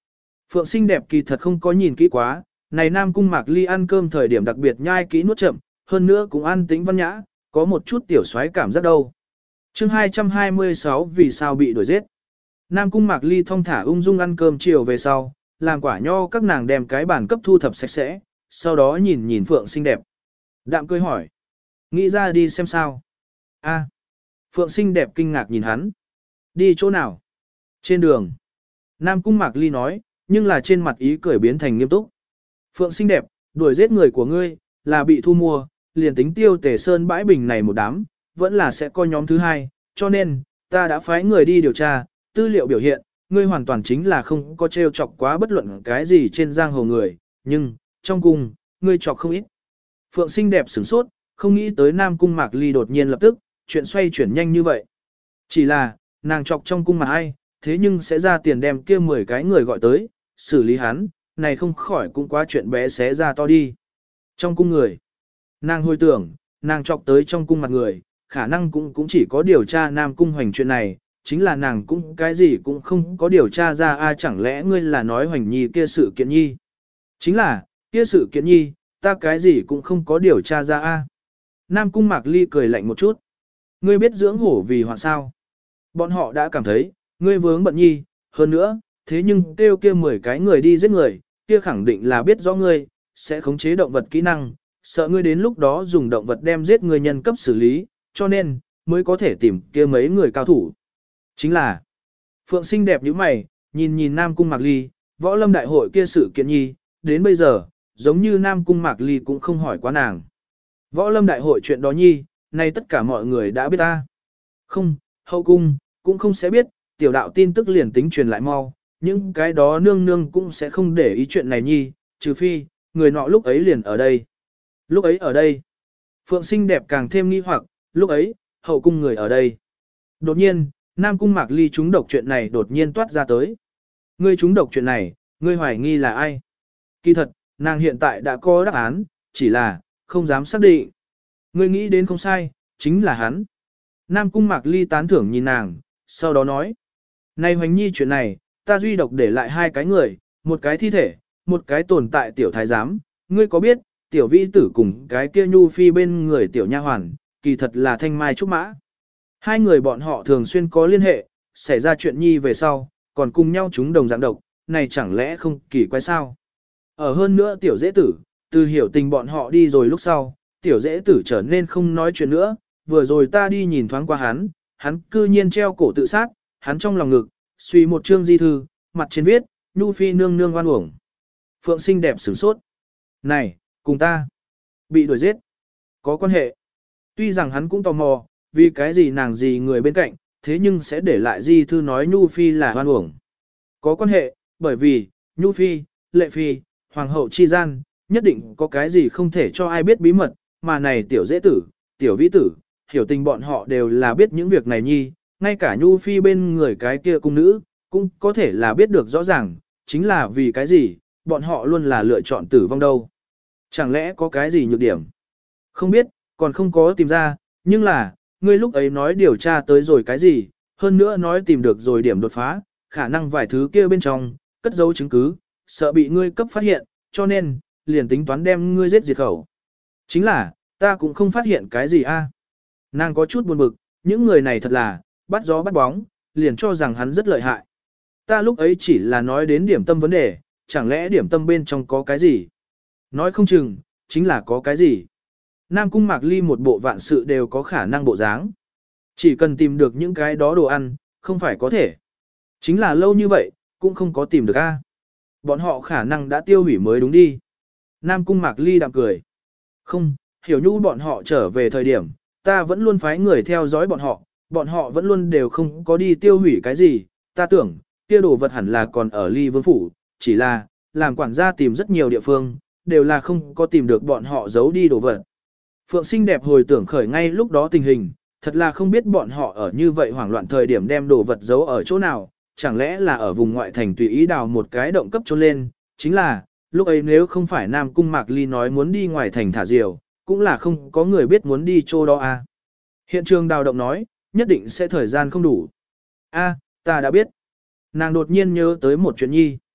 [SPEAKER 1] Phượng xinh đẹp kỳ thật không có nhìn kỹ quá, này Nam Cung Mạc Ly ăn cơm thời điểm đặc biệt nhai kỹ nuốt chậm, hơn nữa cũng ăn tính văn nhã, có một chút tiểu xoáy cảm giác đâu. chương hai trăm hai mươi sáu vì sao bị đuổi giết. Nam Cung Mạc Ly thong thả ung dung ăn cơm chiều về sau, làm quả nho các nàng đem cái bàn cấp thu thập sạch sẽ, sau đó nhìn nhìn Phượng xinh đẹp. Đạm cười hỏi. Nghĩ ra đi xem sao. A. Phượng xinh đẹp kinh ngạc nhìn hắn. Đi chỗ nào? Trên đường. Nam Cung Mạc Ly nói, nhưng là trên mặt ý cười biến thành nghiêm túc. Phượng xinh đẹp, đuổi giết người của ngươi, là bị thu mua, liền tính Tiêu Tề Sơn bãi bình này một đám, vẫn là sẽ coi nhóm thứ hai, cho nên, ta đã phái người đi điều tra, tư liệu biểu hiện, ngươi hoàn toàn chính là không có trêu chọc quá bất luận cái gì trên giang hồ người, nhưng, trong cung, ngươi chọc không ít. Phượng xinh đẹp sửng sốt, không nghĩ tới Nam Cung Mạc Ly đột nhiên lập tức, chuyện xoay chuyển nhanh như vậy. Chỉ là, nàng chọc trong cung mà ai, thế nhưng sẽ ra tiền đem kia mười cái người gọi tới, xử lý hắn, này không khỏi cũng quá chuyện bé xé ra to đi. Trong cung người, nàng hồi tưởng, nàng chọc tới trong cung mặt người, khả năng cũng cũng chỉ có điều tra Nam Cung Hoành chuyện này, chính là nàng cũng cái gì cũng không có điều tra ra a chẳng lẽ ngươi là nói Hoành Nhi kia sự kiện nhi. Chính là, kia sự kiện nhi, ta cái gì cũng không có điều tra ra a. Nam Cung Mạc Ly cười lạnh một chút. Ngươi biết dưỡng hổ vì hoạn sao. Bọn họ đã cảm thấy, ngươi vướng bận nhi, hơn nữa, thế nhưng kêu kia mười cái người đi giết người, kia khẳng định là biết rõ ngươi, sẽ khống chế động vật kỹ năng, sợ ngươi đến lúc đó dùng động vật đem giết người nhân cấp xử lý, cho nên, mới có thể tìm kia mấy người cao thủ. Chính là, Phượng xinh đẹp như mày, nhìn nhìn Nam Cung Mạc Ly, võ lâm đại hội kia sự kiện nhi, đến bây giờ, giống như Nam Cung Mạc Ly cũng không hỏi quá nàng. Võ lâm đại hội chuyện đó nhi, nay tất cả mọi người đã biết ta. Không, hậu cung, cũng không sẽ biết, tiểu đạo tin tức liền tính truyền lại mau, những cái đó nương nương cũng sẽ không để ý chuyện này nhi, trừ phi, người nọ lúc ấy liền ở đây. Lúc ấy ở đây, Phượng xinh đẹp càng thêm nghi hoặc, lúc ấy, hậu cung người ở đây. Đột nhiên, Nam Cung Mạc Ly trúng độc chuyện này đột nhiên toát ra tới. Ngươi trúng độc chuyện này, ngươi hoài nghi là ai? Kỳ thật, nàng hiện tại đã có đáp án, chỉ là, không dám xác định. Ngươi nghĩ đến không sai, chính là hắn. Nam Cung Mạc Ly tán thưởng nhìn nàng, sau đó nói. Này Hoành Nhi chuyện này, ta duy độc để lại hai cái người, một cái thi thể, một cái tồn tại tiểu thái giám. Ngươi có biết, tiểu vi tử cùng cái kia nhu phi bên người tiểu nha hoàn, kỳ thật là thanh mai trúc mã. Hai người bọn họ thường xuyên có liên hệ, xảy ra chuyện Nhi về sau, còn cùng nhau chúng đồng dạng độc, này chẳng lẽ không kỳ quái sao? Ở hơn nữa tiểu dễ tử, từ hiểu tình bọn họ đi rồi lúc sau, tiểu dễ tử trở nên không nói chuyện nữa, vừa rồi ta đi nhìn thoáng qua hắn, hắn cư nhiên treo cổ tự sát, hắn trong lòng ngực, suy một chương di thư, mặt trên viết, nhu phi nương nương oan uổng. Phượng xinh đẹp sửng sốt. Này, cùng ta, bị đuổi giết, có quan hệ. Tuy rằng hắn cũng tò mò, vì cái gì nàng gì người bên cạnh, thế nhưng sẽ để lại di thư nói nhu phi là oan uổng. Có quan hệ, bởi vì, nhu phi, lệ phi, hoàng hậu chi gian, nhất định có cái gì không thể cho ai biết bí mật, mà này tiểu dễ tử, tiểu vĩ tử, hiểu tình bọn họ đều là biết những việc này nhi, ngay cả nhu phi bên người cái kia cung nữ, cũng có thể là biết được rõ ràng, chính là vì cái gì, bọn họ luôn là lựa chọn tử vong đâu. Chẳng lẽ có cái gì nhược điểm? Không biết, còn không có tìm ra, nhưng là, ngươi lúc ấy nói điều tra tới rồi cái gì, hơn nữa nói tìm được rồi điểm đột phá, khả năng vài thứ kia bên trong, cất giấu chứng cứ, sợ bị ngươi cấp phát hiện, cho nên, liền tính toán đem ngươi giết diệt khẩu. Chính là, ta cũng không phát hiện cái gì a. Nàng có chút buồn bực, những người này thật là, bắt gió bắt bóng, liền cho rằng hắn rất lợi hại. Ta lúc ấy chỉ là nói đến điểm tâm vấn đề, chẳng lẽ điểm tâm bên trong có cái gì? Nói không chừng, chính là có cái gì? Nam Cung Mạc Ly một bộ vạn sự đều có khả năng bộ dáng. Chỉ cần tìm được những cái đó đồ ăn, không phải có thể. Chính là lâu như vậy, cũng không có tìm được a. Bọn họ khả năng đã tiêu hủy mới đúng đi. Nam Cung Mạc Ly đạm cười. Không, hiểu nhu bọn họ trở về thời điểm, ta vẫn luôn phái người theo dõi bọn họ, bọn họ vẫn luôn đều không có đi tiêu hủy cái gì, ta tưởng, kia đồ vật hẳn là còn ở Ly Vương Phủ, chỉ là, làm quản gia tìm rất nhiều địa phương, đều là không có tìm được bọn họ giấu đi đồ vật. Phượng xinh đẹp hồi tưởng khởi ngay lúc đó tình hình, thật là không biết bọn họ ở như vậy hoảng loạn thời điểm đem đồ vật giấu ở chỗ nào, chẳng lẽ là ở vùng ngoại thành tùy ý đào một cái động cấp trốn lên, chính là, lúc ấy nếu không phải Nam Cung Mạc Ly nói muốn đi ngoài thành thả diều, cũng là không có người biết muốn đi chỗ đó à. Hiện trường đào động nói, nhất định sẽ thời gian không đủ. A, ta đã biết. Nàng đột nhiên nhớ tới một chuyện nhi.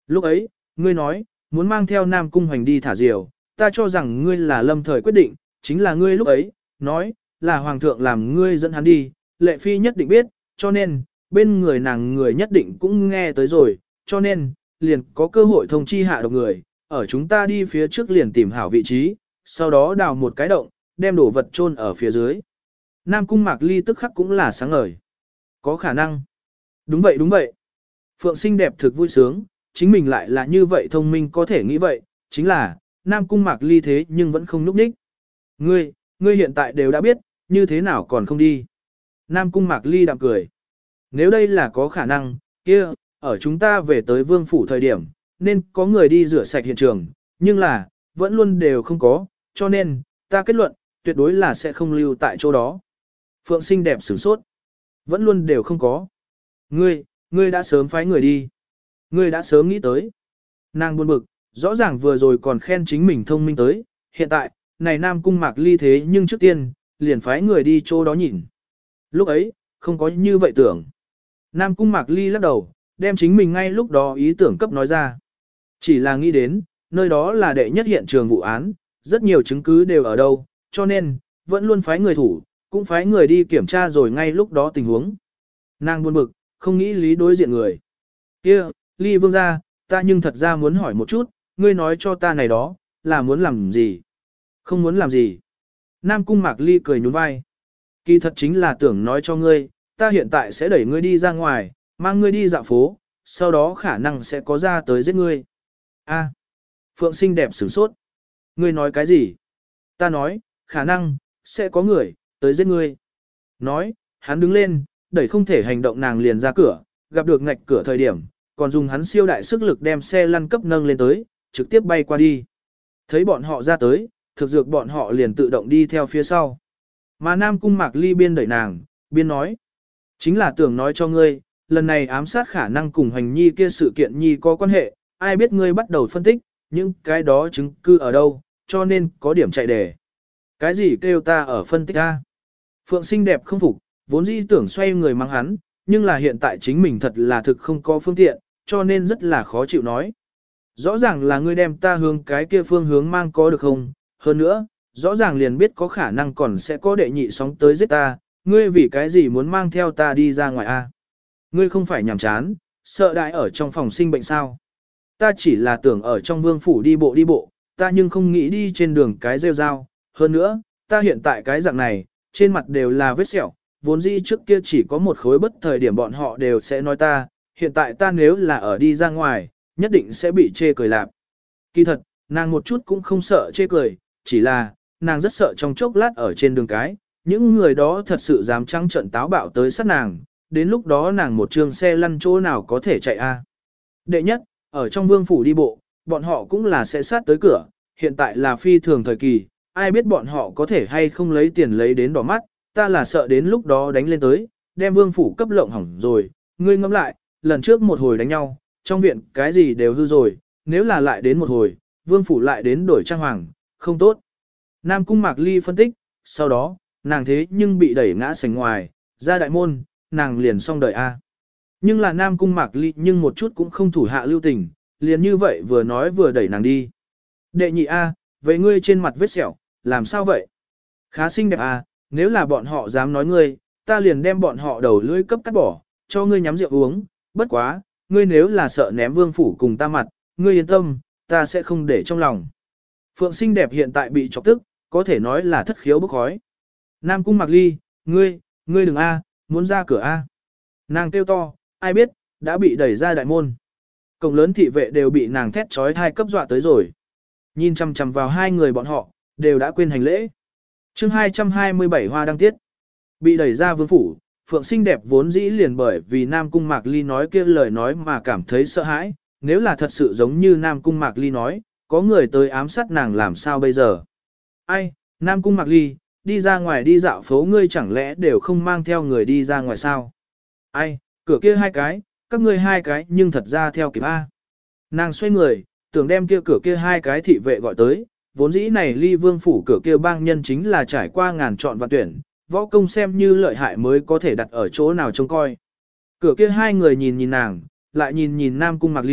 [SPEAKER 1] Lúc ấy, ngươi nói, muốn mang theo Nam Cung Hoành đi thả diều, ta cho rằng ngươi là lâm thời quyết định, chính là ngươi lúc ấy, nói, là Hoàng thượng làm ngươi dẫn hắn đi, lệ phi nhất định biết, cho nên, bên người nàng người nhất định cũng nghe tới rồi, cho nên, liền có cơ hội thông chi hạ độc người, ở chúng ta đi phía trước liền tìm hảo vị trí, sau đó đào một cái động, đem đồ vật chôn ở phía dưới. Nam Cung Mạc Ly tức khắc cũng là sáng ngời. Có khả năng. Đúng vậy đúng vậy. Phượng xinh đẹp thực vui sướng, chính mình lại là như vậy thông minh có thể nghĩ vậy, chính là, Nam Cung Mạc Ly thế nhưng vẫn không núp đích. Ngươi, ngươi hiện tại đều đã biết, như thế nào còn không đi. Nam Cung Mạc Ly đạm cười. Nếu đây là có khả năng, kia, ở chúng ta về tới vương phủ thời điểm, nên có người đi rửa sạch hiện trường, nhưng là, vẫn luôn đều không có, cho nên, ta kết luận, tuyệt đối là sẽ không lưu tại chỗ đó. Phượng xinh đẹp sửng sốt. Vẫn luôn đều không có. Ngươi, ngươi đã sớm phái người đi. Ngươi đã sớm nghĩ tới. Nàng buồn bực, rõ ràng vừa rồi còn khen chính mình thông minh tới, hiện tại, này Nam Cung Mạc Ly thế nhưng trước tiên, liền phái người đi chỗ đó nhìn. Lúc ấy, không có như vậy tưởng. Nam Cung Mạc Ly lắc đầu, đem chính mình ngay lúc đó ý tưởng cấp nói ra. Chỉ là nghĩ đến, nơi đó là đệ nhất hiện trường vụ án, rất nhiều chứng cứ đều ở đâu, cho nên, vẫn luôn phái người thủ, cũng phái người đi kiểm tra rồi ngay lúc đó tình huống. Nàng buồn bực, không nghĩ lý đối diện người. Kia, Ly vương gia, ta nhưng thật ra muốn hỏi một chút, ngươi nói cho ta này đó, là muốn làm gì? Không muốn làm gì? Nam Cung Mạc Ly cười nhún vai. Kỳ thật chính là tưởng nói cho ngươi, ta hiện tại sẽ đẩy ngươi đi ra ngoài, mang ngươi đi dạo phố, sau đó khả năng sẽ có ra tới giết ngươi. A, Phượng xinh đẹp sửng sốt. Ngươi nói cái gì? Ta nói, khả năng, sẽ có người, tới giết ngươi. Nói, hắn đứng lên, đẩy không thể hành động nàng liền ra cửa, gặp được ngạch cửa thời điểm, còn dùng hắn siêu đại sức lực đem xe lăn cấp nâng lên tới, trực tiếp bay qua đi. Thấy bọn họ ra tới, thực dược bọn họ liền tự động đi theo phía sau. Mà Nam Cung Mạc Ly biên đẩy nàng, biên nói. Chính là tưởng nói cho ngươi, lần này ám sát khả năng cùng Hoành Nhi kia sự kiện Nhi có quan hệ, ai biết ngươi bắt đầu phân tích, những cái đó chứng cứ ở đâu, cho nên có điểm chạy đề. Cái gì kêu ta ở phân tích a? Phượng xinh đẹp không phục, vốn dĩ tưởng xoay người mang hắn, nhưng là hiện tại chính mình thật là thực không có phương tiện, cho nên rất là khó chịu nói. Rõ ràng là ngươi đem ta hướng cái kia phương hướng mang có được không? Hơn nữa, rõ ràng liền biết có khả năng còn sẽ có đệ nhị sóng tới giết ta, ngươi vì cái gì muốn mang theo ta đi ra ngoài a? Ngươi không phải nhàm chán, sợ đại ở trong phòng sinh bệnh sao? Ta chỉ là tưởng ở trong vương phủ đi bộ đi bộ, ta nhưng không nghĩ đi trên đường cái rêu rao. Hơn nữa, ta hiện tại cái dạng này, trên mặt đều là vết sẹo, vốn dĩ trước kia chỉ có một khối bất thời điểm bọn họ đều sẽ nói ta, hiện tại ta nếu là ở đi ra ngoài, nhất định sẽ bị chê cười lạp. Kỳ thật, nàng một chút cũng không sợ chê cười, chỉ là, nàng rất sợ trong chốc lát ở trên đường cái, những người đó thật sự dám trắng trận táo bạo tới sát nàng, đến lúc đó nàng một trường xe lăn chỗ nào có thể chạy a. Đệ nhất, ở trong vương phủ đi bộ, bọn họ cũng là sẽ sát tới cửa, hiện tại là phi thường thời kỳ, ai biết bọn họ có thể hay không lấy tiền lấy đến đỏ mắt, ta là sợ đến lúc đó đánh lên tới, đem vương phủ cấp lộng hỏng rồi, ngươi ngẫm lại, lần trước một hồi đánh nhau, trong viện cái gì đều hư rồi, nếu là lại đến một hồi, vương phủ lại đến đổi trang hoàng, không tốt. Nam Cung Mạc Ly phân tích, sau đó, nàng thế nhưng bị đẩy ngã sảnh ngoài, ra đại môn, nàng liền xong đời A. Nhưng là Nam Cung Mạc Ly nhưng một chút cũng không thủ hạ lưu tình, liền như vậy vừa nói vừa đẩy nàng đi. Đệ nhị A, vậy ngươi trên mặt vết sẹo, làm sao vậy? Khá xinh đẹp A, nếu là bọn họ dám nói ngươi, ta liền đem bọn họ đầu lưỡi cấp cắt bỏ, cho ngươi nhắm rượu uống, bất quá, ngươi nếu là sợ ném vương phủ cùng ta mặt, ngươi yên tâm, ta sẽ không để trong lòng. Phượng xinh đẹp hiện tại bị chọc tức, có thể nói là thất khiếu bốc khói. Nam Cung Mạc Ly, ngươi, ngươi đừng A, muốn ra cửa A. Nàng kêu to, ai biết, đã bị đẩy ra đại môn. Cổng lớn thị vệ đều bị nàng thét trói thai cấp dọa tới rồi. Nhìn chằm chằm vào hai người bọn họ, đều đã quên hành lễ. chương hai trăm hai mươi bảy hoa đăng tiết. Bị đẩy ra vương phủ, Phượng xinh đẹp vốn dĩ liền bởi vì Nam Cung Mạc Ly nói kia lời nói mà cảm thấy sợ hãi. Nếu là thật sự giống như Nam Cung Mạc Ly nói, có người tới ám sát nàng làm sao bây giờ? Ai, Nam Cung Mạc Ly, đi ra ngoài đi dạo phố ngươi chẳng lẽ đều không mang theo người đi ra ngoài sao? Ai, cửa kia hai cái, các ngươi hai cái nhưng thật ra theo kịp A. Nàng xoay người, tưởng đem kia cửa kia hai cái thị vệ gọi tới, vốn dĩ này Ly Vương phủ cửa kia bang nhân chính là trải qua ngàn chọn và tuyển, võ công xem như lợi hại mới có thể đặt ở chỗ nào trông coi. Cửa kia hai người nhìn nhìn nàng, lại nhìn nhìn Nam Cung Mạc Ly,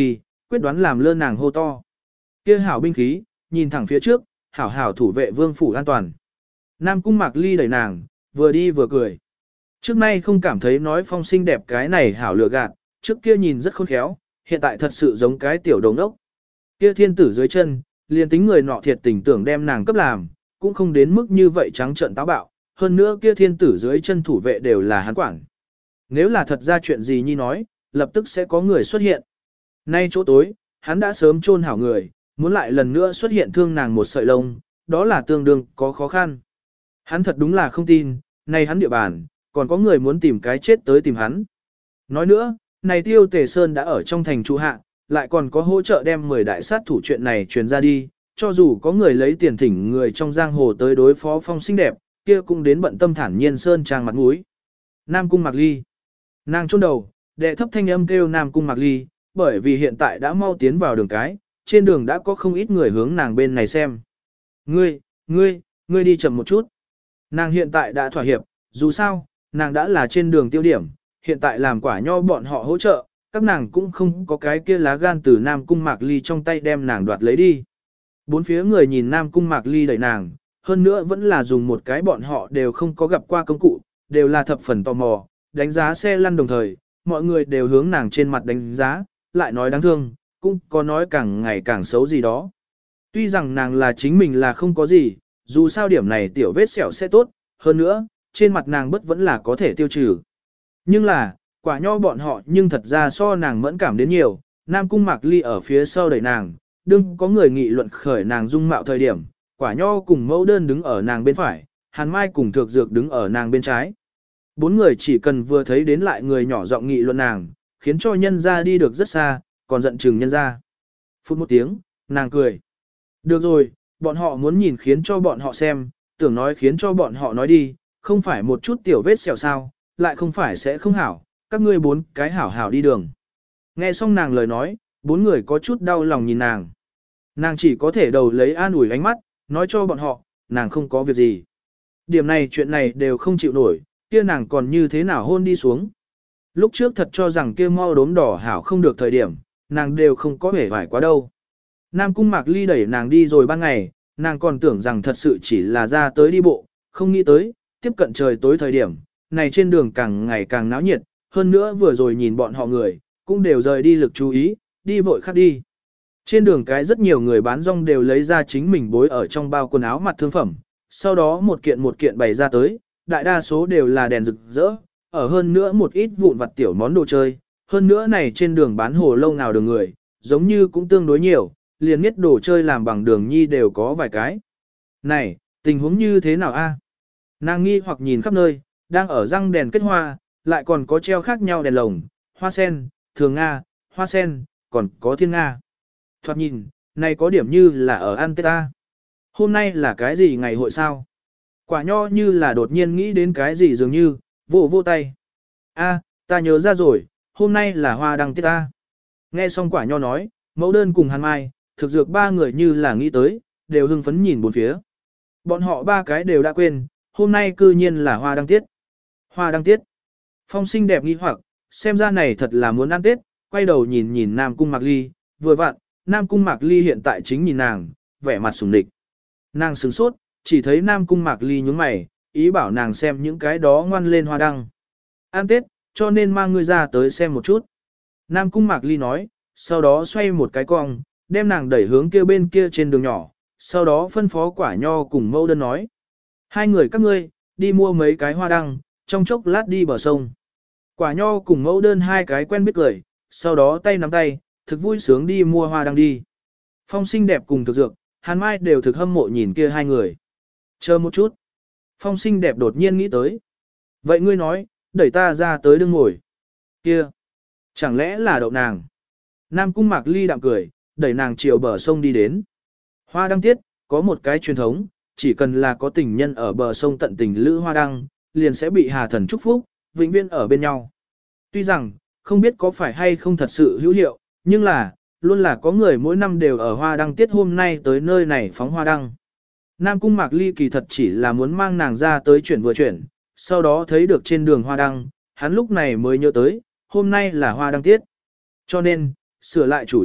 [SPEAKER 1] quyết đoán làm lơ nàng hô to. Kia hảo binh khí, nhìn thẳng phía trước, hảo hảo thủ vệ vương phủ an toàn. Nam Cung Mạc Ly đẩy nàng, vừa đi vừa cười. Trước nay không cảm thấy nói Phong xinh đẹp cái này hảo lừa gạt, trước kia nhìn rất khôn khéo, hiện tại thật sự giống cái tiểu đồng ốc. Kia thiên tử dưới chân, liền tính người nọ thiệt tình tưởng đem nàng cấp làm, cũng không đến mức như vậy trắng trợn táo bạo, hơn nữa kia thiên tử dưới chân thủ vệ đều là hắn quản. Nếu là thật ra chuyện gì nhi nói, lập tức sẽ có người xuất hiện. Nay chỗ tối, hắn đã sớm chôn hảo người, muốn lại lần nữa xuất hiện thương nàng một sợi lông, đó là tương đương có khó khăn. Hắn thật đúng là không tin, nay hắn địa bàn, còn có người muốn tìm cái chết tới tìm hắn. Nói nữa, này Tiêu Tề Sơn đã ở trong thành trụ hạ, lại còn có hỗ trợ đem mười đại sát thủ chuyện này truyền ra đi, cho dù có người lấy tiền thỉnh người trong giang hồ tới đối phó Phong xinh đẹp, kia cũng đến bận tâm thản nhiên Sơn trang mặt mũi. Nam Cung Mạc Ly. Nàng chôn đầu, đệ thấp thanh âm kêu Nam Cung Mạc Ly, bởi vì hiện tại đã mau tiến vào đường cái, trên đường đã có không ít người hướng nàng bên này xem. Ngươi, ngươi, ngươi đi chậm một chút. Nàng hiện tại đã thỏa hiệp, dù sao, nàng đã là trên đường tiêu điểm, hiện tại làm quả nho bọn họ hỗ trợ, các nàng cũng không có cái kia lá gan từ Nam Cung Mạc Ly trong tay đem nàng đoạt lấy đi. Bốn phía người nhìn Nam Cung Mạc Ly đẩy nàng, hơn nữa vẫn là dùng một cái bọn họ đều không có gặp qua công cụ, đều là thập phần tò mò, đánh giá xe lăn đồng thời, mọi người đều hướng nàng trên mặt đánh giá, lại nói đáng thương, cũng có nói càng ngày càng xấu gì đó. Tuy rằng nàng là chính mình là không có gì, dù sao điểm này tiểu vết sẹo sẽ tốt, hơn nữa, trên mặt nàng bất vẫn là có thể tiêu trừ. Nhưng là, quả nho bọn họ nhưng thật ra so nàng mẫn cảm đến nhiều, Nam Cung Mạc Ly ở phía sau đẩy nàng, đừng có người nghị luận khởi nàng dung mạo thời điểm, quả nho cùng mẫu đơn đứng ở nàng bên phải, hàn mai cùng thược dược đứng ở nàng bên trái. Bốn người chỉ cần vừa thấy đến lại người nhỏ giọng nghị luận nàng, khiến cho nhân ra đi được rất xa, còn giận chừng nhân ra. Phút một tiếng, nàng cười. Được rồi, bọn họ muốn nhìn khiến cho bọn họ xem, tưởng nói khiến cho bọn họ nói đi, không phải một chút tiểu vết xẻo sao, lại không phải sẽ không hảo, các ngươi bốn cái hảo hảo đi đường. Nghe xong nàng lời nói, bốn người có chút đau lòng nhìn nàng. Nàng chỉ có thể đầu lấy an ủi ánh mắt, nói cho bọn họ, nàng không có việc gì. Điểm này chuyện này đều không chịu nổi, kia nàng còn như thế nào hôn đi xuống. Lúc trước thật cho rằng kia mau đốm đỏ hảo không được thời điểm, nàng đều không có vẻ vải quá đâu. Nam Cung Mạc Ly đẩy nàng đi rồi ban ngày, nàng còn tưởng rằng thật sự chỉ là ra tới đi bộ, không nghĩ tới, tiếp cận trời tối thời điểm, này trên đường càng ngày càng náo nhiệt, hơn nữa vừa rồi nhìn bọn họ người, cũng đều rời đi lực chú ý, đi vội khác đi. Trên đường cái rất nhiều người bán rong đều lấy ra chính mình bối ở trong bao quần áo mặt thương phẩm, sau đó một kiện một kiện bày ra tới, đại đa số đều là đèn rực rỡ, ở hơn nữa một ít vụn vặt tiểu món đồ chơi, hơn nữa này trên đường bán hồ lâu nào đường người, giống như cũng tương đối nhiều, liền biết đồ chơi làm bằng đường nhi đều có vài cái. Này, tình huống như thế nào a? Nàng nghi hoặc nhìn khắp nơi, đang ở răng đèn kết hoa, lại còn có treo khác nhau đèn lồng, hoa sen, thường Nga, hoa sen, còn có thiên Nga. Thoạt nhìn, này có điểm như là ở ăn Tết ta. Hôm nay là cái gì ngày hội sao? Quả nho như là đột nhiên nghĩ đến cái gì dường như, vô vô tay. A, ta nhớ ra rồi, hôm nay là hoa đăng tiết ta. Nghe xong quả nho nói, mẫu đơn cùng hàn mai, thực dược ba người như là nghĩ tới, đều hưng phấn nhìn bốn phía. Bọn họ ba cái đều đã quên, hôm nay cư nhiên là hoa đăng tiết. Hoa đăng tiết. Phong xinh đẹp nghi hoặc, xem ra này thật là muốn ăn Tết, quay đầu nhìn nhìn Nam Cung Mạc Ly, vừa vặn, Nam Cung Mạc Ly hiện tại chính nhìn nàng, vẻ mặt sùng địch. Nàng sửng sốt, chỉ thấy Nam Cung Mạc Ly nhướng mày, ý bảo nàng xem những cái đó ngoan lên hoa đăng. Ăn Tết, cho nên mang ngươi ra tới xem một chút. Nam Cung Mạc Ly nói, sau đó xoay một cái cong, đem nàng đẩy hướng kia bên kia trên đường nhỏ, sau đó phân phó quả nho cùng mẫu đơn nói. Hai người các ngươi, đi mua mấy cái hoa đăng, trong chốc lát đi bờ sông. Quả nho cùng mẫu đơn hai cái quen biết cười, sau đó tay nắm tay, thực vui sướng đi mua hoa đăng đi. Phong xinh đẹp cùng thực dược, hàn mai đều thực hâm mộ nhìn kia hai người. Chờ một chút. Phong xinh đẹp đột nhiên nghĩ tới. Vậy ngươi nói, đẩy ta ra tới đương ngồi. Kia. Chẳng lẽ là đậu nàng. Nam Cung Mạc Ly đạm cười, đẩy nàng chiều bờ sông đi đến. Hoa đăng tiết, có một cái truyền thống, chỉ cần là có tình nhân ở bờ sông tận tình lữ hoa đăng, liền sẽ bị hà thần chúc phúc, vĩnh viễn ở bên nhau. Tuy rằng, không biết có phải hay không thật sự hữu hiệu, nhưng là, luôn là có người mỗi năm đều ở hoa đăng tiết hôm nay tới nơi này phóng hoa đăng. Nam Cung Mạc Ly kỳ thật chỉ là muốn mang nàng ra tới chuyển vừa chuyển, sau đó thấy được trên đường hoa đăng, hắn lúc này mới nhớ tới, hôm nay là hoa đăng tiết. Cho nên, sửa lại chủ ý,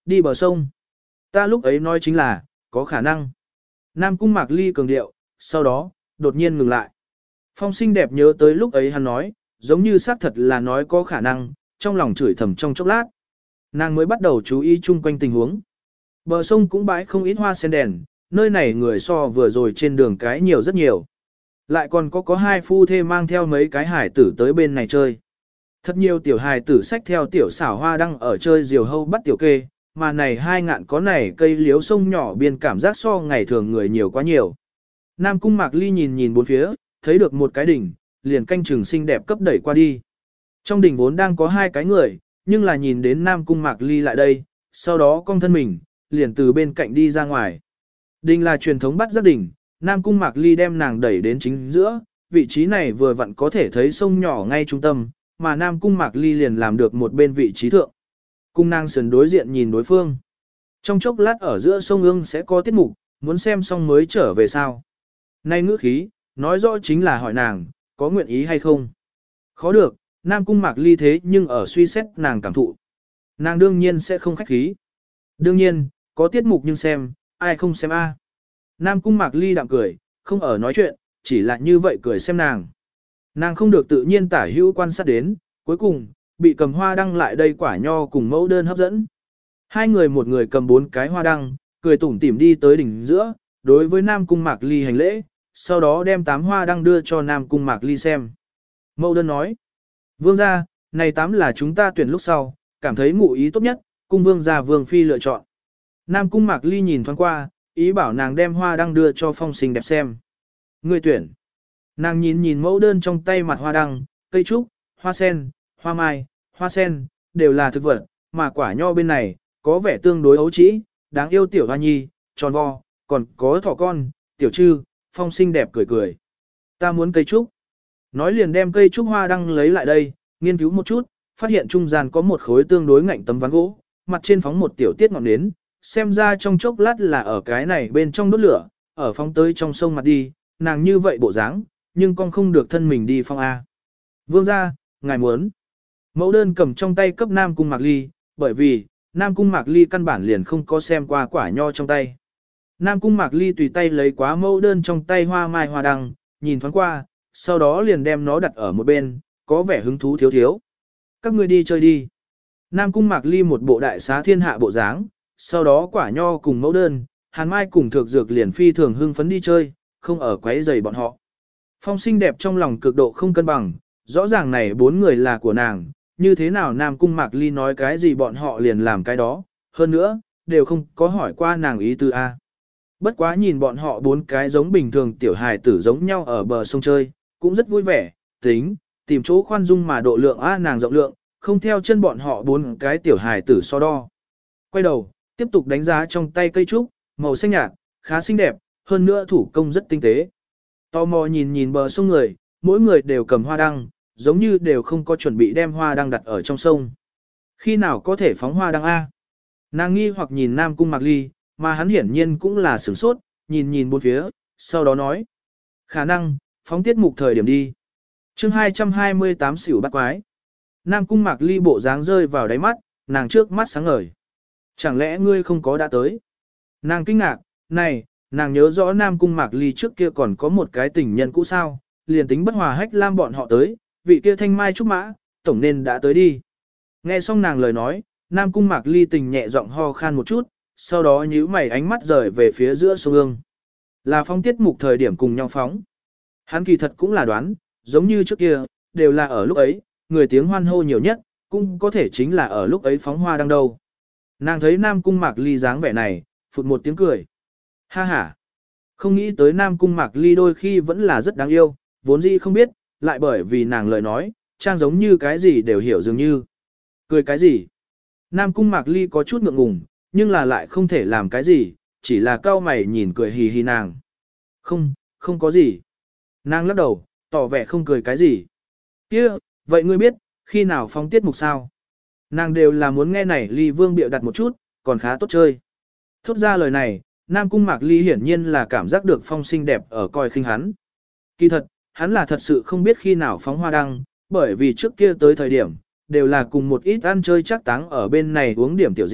[SPEAKER 1] Đi bờ sông. Ta lúc ấy nói chính là, có khả năng. Nam Cung Mạc Ly cường điệu, sau đó, đột nhiên ngừng lại. Phong xinh đẹp nhớ tới lúc ấy hắn nói, giống như xác thật là nói có khả năng, trong lòng chửi thầm trong chốc lát. Nàng mới bắt đầu chú ý chung quanh tình huống. Bờ sông cũng bãi không ít hoa sen đèn, nơi này người so vừa rồi trên đường cái nhiều rất nhiều. Lại còn có có hai phu thê mang theo mấy cái hải tử tới bên này chơi. Thật nhiều tiểu hài tử xách theo tiểu xảo hoa đăng ở chơi diều hâu bắt tiểu kê, mà này hai ngạn có này cây liếu sông nhỏ biên cảm giác so ngày thường người nhiều quá nhiều. Nam Cung Mạc Ly nhìn nhìn bốn phía, thấy được một cái đỉnh, liền canh chừng xinh đẹp cấp đẩy qua đi. Trong đỉnh vốn đang có hai cái người, nhưng là nhìn đến Nam Cung Mạc Ly lại đây, sau đó cong thân mình, liền từ bên cạnh đi ra ngoài. Đỉnh là truyền thống bắt giác đỉnh, Nam Cung Mạc Ly đem nàng đẩy đến chính giữa, vị trí này vừa vặn có thể thấy sông nhỏ ngay trung tâm, mà Nam Cung Mạc Ly liền làm được một bên vị trí thượng. Cung nàng sườn đối diện nhìn đối phương. Trong chốc lát ở giữa sông ương sẽ có tiết mục, muốn xem xong mới trở về sao. Nay ngữ khí, nói rõ chính là hỏi nàng, có nguyện ý hay không. Khó được, Nam Cung Mạc Ly thế nhưng ở suy xét nàng cảm thụ. Nàng đương nhiên sẽ không khách khí. Đương nhiên, có tiết mục nhưng xem, ai không xem a. Nam Cung Mạc Ly đạm cười, không ở nói chuyện, chỉ là như vậy cười xem nàng. Nàng không được tự nhiên tả hữu quan sát đến, cuối cùng, bị cầm hoa đăng lại đây quả nho cùng mẫu đơn hấp dẫn. Hai người một người cầm bốn cái hoa đăng, cười tủm tỉm đi tới đỉnh giữa, đối với Nam Cung Mạc Ly hành lễ, sau đó đem tám hoa đăng đưa cho Nam Cung Mạc Ly xem. Mẫu đơn nói, vương gia, này tám là chúng ta tuyển lúc sau, cảm thấy ngụ ý tốt nhất, cung vương gia vương phi lựa chọn. Nam Cung Mạc Ly nhìn thoáng qua, ý bảo nàng đem hoa đăng đưa cho phong xinh đẹp xem. Người tuyển. Nàng nhìn nhìn mẫu đơn trong tay mặt hoa đăng, cây trúc, hoa sen, hoa mai, hoa sen, đều là thực vật, mà quả nho bên này, có vẻ tương đối ấu trĩ, đáng yêu tiểu hoa nhi, tròn vo, còn có thỏ con, tiểu trư, phong xinh đẹp cười cười. Ta muốn cây trúc. Nói liền đem cây trúc hoa đăng lấy lại đây, nghiên cứu một chút, phát hiện trung gian có một khối tương đối ngạnh tấm ván gỗ, mặt trên phóng một tiểu tiết ngọn nến, xem ra trong chốc lát là ở cái này bên trong đốt lửa, ở phóng tới trong sông mặt đi, nàng như vậy bộ dáng, nhưng con không được thân mình đi phong A. Vương gia, ngài muốn. Mẫu đơn cầm trong tay cấp Nam Cung Mạc Ly, bởi vì, Nam Cung Mạc Ly căn bản liền không có xem qua quả nho trong tay. Nam Cung Mạc Ly tùy tay lấy quá mẫu đơn trong tay hoa mai hoa đăng, nhìn thoáng qua, sau đó liền đem nó đặt ở một bên, có vẻ hứng thú thiếu thiếu. Các ngươi đi chơi đi. Nam Cung Mạc Ly một bộ đại xá thiên hạ bộ dáng, sau đó quả nho cùng mẫu đơn, hàn mai cùng thược dược liền phi thường hưng phấn đi chơi, không ở quấy rầy bọn họ. Phong xinh đẹp trong lòng cực độ không cân bằng, rõ ràng này bốn người là của nàng, như thế nào Nam Cung Mạc Ly nói cái gì bọn họ liền làm cái đó, hơn nữa, đều không có hỏi qua nàng ý tư A. Bất quá nhìn bọn họ bốn cái giống bình thường tiểu hài tử giống nhau ở bờ sông chơi, cũng rất vui vẻ, tính, tìm chỗ khoan dung mà độ lượng A nàng rộng lượng, không theo chân bọn họ bốn cái tiểu hài tử so đo. Quay đầu, tiếp tục đánh giá trong tay cây trúc, màu xanh nhạt, khá xinh đẹp, hơn nữa thủ công rất tinh tế. Tò mò nhìn nhìn bờ sông người, mỗi người đều cầm hoa đăng, giống như đều không có chuẩn bị đem hoa đăng đặt ở trong sông. Khi nào có thể phóng hoa đăng A? Nàng nghi hoặc nhìn Nam Cung Mạc Ly, mà hắn hiển nhiên cũng là sửng sốt, nhìn nhìn bốn phía, sau đó nói. Khả năng, phóng tiết mục thời điểm đi. chương hai trăm hai mươi tám xỉu bắt quái. Nam Cung Mạc Ly bộ dáng rơi vào đáy mắt, nàng trước mắt sáng ngời. Chẳng lẽ ngươi không có đã tới? Nàng kinh ngạc, này, nàng nhớ rõ Nam Cung Mạc Ly trước kia còn có một cái tình nhân cũ sao, liền tính bất hòa hách lam bọn họ tới, vị kia thanh mai trúc mã, tổng nên đã tới đi. Nghe xong nàng lời nói, Nam Cung Mạc Ly tình nhẹ giọng ho khan một chút, sau đó nhíu mày ánh mắt rời về phía giữa sông ương. Là phóng tiết mục thời điểm cùng nhau phóng. Hắn kỳ thật cũng là đoán, giống như trước kia, đều là ở lúc ấy, người tiếng hoan hô nhiều nhất, cũng có thể chính là ở lúc ấy phóng hoa đăng đâu. Nàng thấy Nam Cung Mạc Ly dáng vẻ này, phụt một tiếng cười. Ha ha. Không nghĩ tới Nam Cung Mạc Ly đôi khi vẫn là rất đáng yêu, vốn dĩ không biết, lại bởi vì nàng lời nói, trang giống như cái gì đều hiểu dường như. Cười cái gì? Nam Cung Mạc Ly có chút ngượng ngùng, nhưng là lại không thể làm cái gì, chỉ là cao mày nhìn cười hì hì nàng. Không, không có gì. Nàng lắc đầu, tỏ vẻ không cười cái gì. Kia, vậy ngươi biết, khi nào phóng tiết mục sao? Nàng đều là muốn nghe này Ly Vương bịa đặt một chút, còn khá tốt chơi. Thốt ra lời này, Nam Cung Mạc Ly hiển nhiên là cảm giác được phong xinh đẹp ở coi khinh hắn. Kỳ thật, hắn là thật sự không biết khi nào phóng hoa đăng, bởi vì trước kia tới thời điểm, đều là cùng một ít ăn chơi chắc táng ở bên này uống điểm tiểu rượu,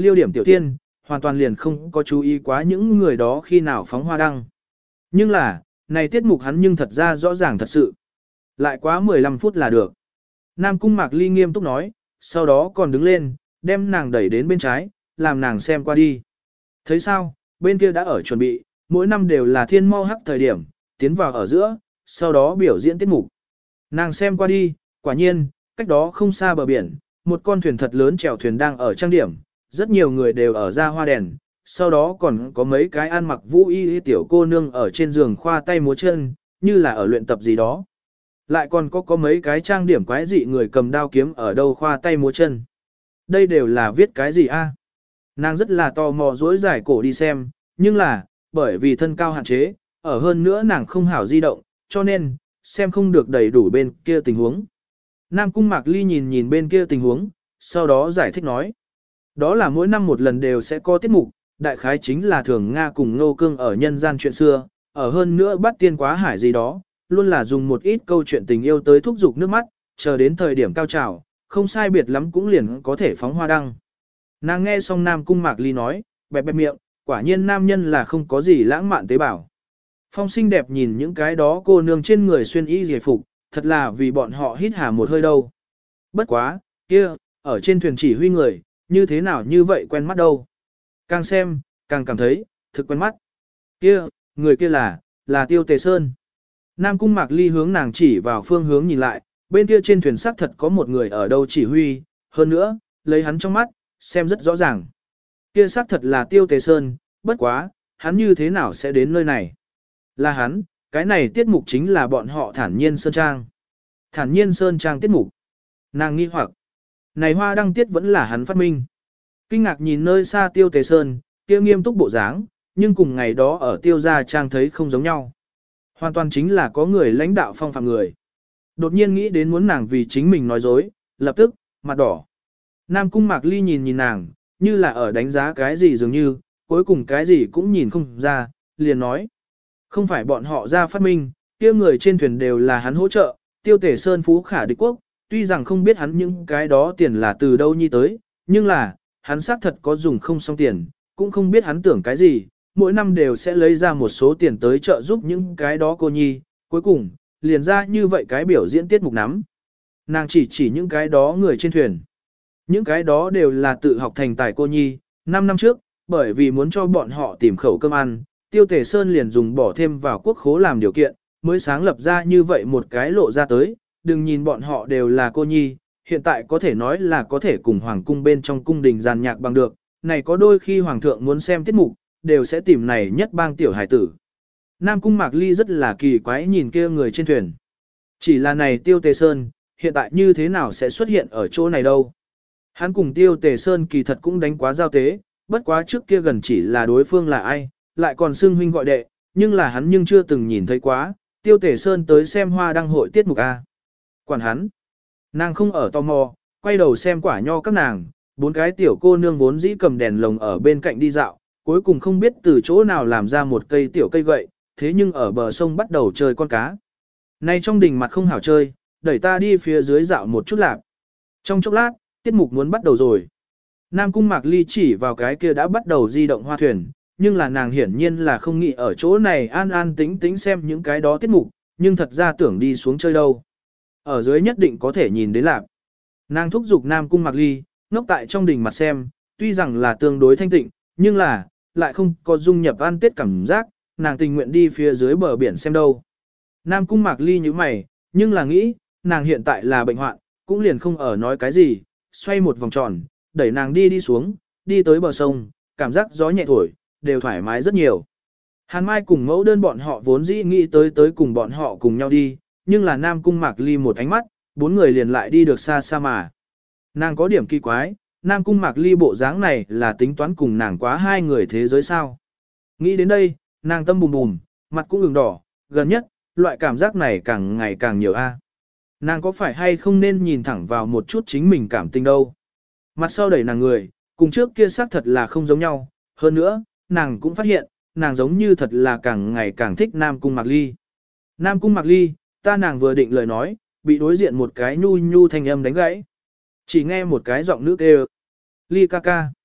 [SPEAKER 1] liêu điểm tiểu tiên, hoàn toàn liền không có chú ý quá những người đó khi nào phóng hoa đăng. Nhưng là, này tiết mục hắn nhưng thật ra rõ ràng thật sự. Lại quá mười lăm phút là được. Nam Cung Mạc Ly nghiêm túc nói, sau đó còn đứng lên, đem nàng đẩy đến bên trái, làm nàng xem qua đi. Thấy sao, bên kia đã ở chuẩn bị, mỗi năm đều là thiên mau hắc thời điểm, tiến vào ở giữa, sau đó biểu diễn tiết mục. Nàng xem qua đi, quả nhiên, cách đó không xa bờ biển, một con thuyền thật lớn chèo thuyền đang ở trang điểm, rất nhiều người đều ở ra hoa đèn, sau đó còn có mấy cái ăn mặc vũ y tiểu cô nương ở trên giường khoa tay múa chân, như là ở luyện tập gì đó. Lại còn có có mấy cái trang điểm quái dị người cầm đao kiếm ở đâu khoa tay múa chân. Đây đều là viết cái gì a? Nàng rất là tò mò dối giải cổ đi xem, nhưng là, bởi vì thân cao hạn chế, ở hơn nữa nàng không hảo di động, cho nên, xem không được đầy đủ bên kia tình huống. Nam Cung Mạc Ly nhìn nhìn bên kia tình huống, sau đó giải thích nói. Đó là mỗi năm một lần đều sẽ có tiết mục, đại khái chính là thường Nga cùng Nô Cương ở nhân gian chuyện xưa, ở hơn nữa bắt tiên quá hải gì đó, luôn là dùng một ít câu chuyện tình yêu tới thúc giục nước mắt, chờ đến thời điểm cao trào, không sai biệt lắm cũng liền có thể phóng hoa đăng. Nàng nghe xong Nam Cung Mạc Ly nói, bẹp bẹp miệng, quả nhiên nam nhân là không có gì lãng mạn tế bào. Phong xinh đẹp nhìn những cái đó cô nương trên người xuyên y giải phục, thật là vì bọn họ hít hà một hơi đâu. Bất quá, kia, ở trên thuyền chỉ huy người, như thế nào như vậy quen mắt đâu. Càng xem, càng cảm thấy, thực quen mắt. Kia, người kia là, là Tiêu Tề Sơn. Nam Cung Mạc Ly hướng nàng chỉ vào phương hướng nhìn lại, bên kia trên thuyền xác thật có một người ở đâu chỉ huy, hơn nữa, lấy hắn trong mắt, xem rất rõ ràng. Kia xác thật là Tiêu Tề Sơn, bất quá, hắn như thế nào sẽ đến nơi này? Là hắn, cái này tiết mục chính là bọn họ thản nhiên Sơn Trang. Thản nhiên Sơn Trang tiết mục. Nàng nghi hoặc, này hoa đăng tiết vẫn là hắn phát minh. Kinh ngạc nhìn nơi xa Tiêu Tề Sơn, kia nghiêm túc bộ dáng, nhưng cùng ngày đó ở Tiêu Gia Trang thấy không giống nhau. Hoàn toàn chính là có người lãnh đạo phong phạm người. Đột nhiên nghĩ đến muốn nàng vì chính mình nói dối, lập tức, mặt đỏ. Nam Cung Mạc Ly nhìn nhìn nàng, như là ở đánh giá cái gì dường như, cuối cùng cái gì cũng nhìn không ra, liền nói. Không phải bọn họ ra phát minh, kia người trên thuyền đều là hắn hỗ trợ, Tiêu Tề Sơn phú khả địch quốc, tuy rằng không biết hắn những cái đó tiền là từ đâu nhi tới, nhưng là, hắn xác thật có dùng không xong tiền, cũng không biết hắn tưởng cái gì, mỗi năm đều sẽ lấy ra một số tiền tới trợ giúp những cái đó cô nhi, cuối cùng, liền ra như vậy cái biểu diễn tiết mục nắm. Nàng chỉ chỉ những cái đó người trên thuyền. Những cái đó đều là tự học thành tài cô nhi, năm năm trước, bởi vì muốn cho bọn họ tìm khẩu cơm ăn, Tiêu Tề Sơn liền dùng bỏ thêm vào quốc khố làm điều kiện, mới sáng lập ra như vậy một cái lộ ra tới, đừng nhìn bọn họ đều là cô nhi, hiện tại có thể nói là có thể cùng hoàng cung bên trong cung đình giàn nhạc bằng được, này có đôi khi hoàng thượng muốn xem tiết mục, đều sẽ tìm này nhất bang tiểu hải tử. Nam Cung Mạc Ly rất là kỳ quái nhìn kia người trên thuyền. Chỉ là này Tiêu Tề Sơn, hiện tại như thế nào sẽ xuất hiện ở chỗ này đâu. Hắn cùng Tiêu Tề Sơn kỳ thật cũng đánh quá giao tế, bất quá trước kia gần chỉ là đối phương là ai, lại còn xưng huynh gọi đệ, nhưng là hắn nhưng chưa từng nhìn thấy quá, Tiêu Tề Sơn tới xem hoa đăng hội tiết mục A. Quản hắn, nàng không ở tò mò, quay đầu xem quả nho các nàng, bốn cái tiểu cô nương vốn dĩ cầm đèn lồng ở bên cạnh đi dạo, cuối cùng không biết từ chỗ nào làm ra một cây tiểu cây gậy, thế nhưng ở bờ sông bắt đầu chơi con cá. Này trong đình mặt không hảo chơi, đẩy ta đi phía dưới dạo một chút lạc. Trong chốc lát, tiết mục muốn bắt đầu rồi. Nam Cung Mạc Ly chỉ vào cái kia đã bắt đầu di động hoa thuyền, nhưng là nàng hiển nhiên là không nghĩ ở chỗ này an an tĩnh tĩnh xem những cái đó tiết mục, nhưng thật ra tưởng đi xuống chơi đâu. Ở dưới nhất định có thể nhìn đến lạc. Nàng thúc giục Nam Cung Mạc Ly, ngốc tại trong đình mặt xem, tuy rằng là tương đối thanh tịnh, nhưng là, lại không có dung nhập an tiết cảm giác, nàng tình nguyện đi phía dưới bờ biển xem đâu. Nam Cung Mạc Ly như mày, nhưng là nghĩ, nàng hiện tại là bệnh hoạn, cũng liền không ở nói cái gì, xoay một vòng tròn, đẩy nàng đi đi xuống, đi tới bờ sông, cảm giác gió nhẹ thổi, đều thoải mái rất nhiều. Hàn Mai cùng mẫu đơn bọn họ vốn dĩ nghĩ tới tới cùng bọn họ cùng nhau đi, nhưng là Nam Cung Mạc Ly một ánh mắt, bốn người liền lại đi được xa xa mà. Nàng có điểm kỳ quái, Nam Cung Mạc Ly bộ dáng này là tính toán cùng nàng quá hai người thế giới sao. Nghĩ đến đây, nàng tâm bùm bùm, mặt cũng ửng đỏ, gần nhất, loại cảm giác này càng ngày càng nhiều a. Nàng có phải hay không nên nhìn thẳng vào một chút chính mình cảm tình đâu. Mặt sau đẩy nàng người, cùng trước kia xác thật là không giống nhau, hơn nữa, nàng cũng phát hiện, nàng giống như thật là càng ngày càng thích Nam Cung Mạc Ly. Nam Cung Mạc Ly, ta nàng vừa định lời nói, bị đối diện một cái nhu nhu thanh âm đánh gãy. Chỉ nghe một cái giọng nữ kêu. Ly ca ca.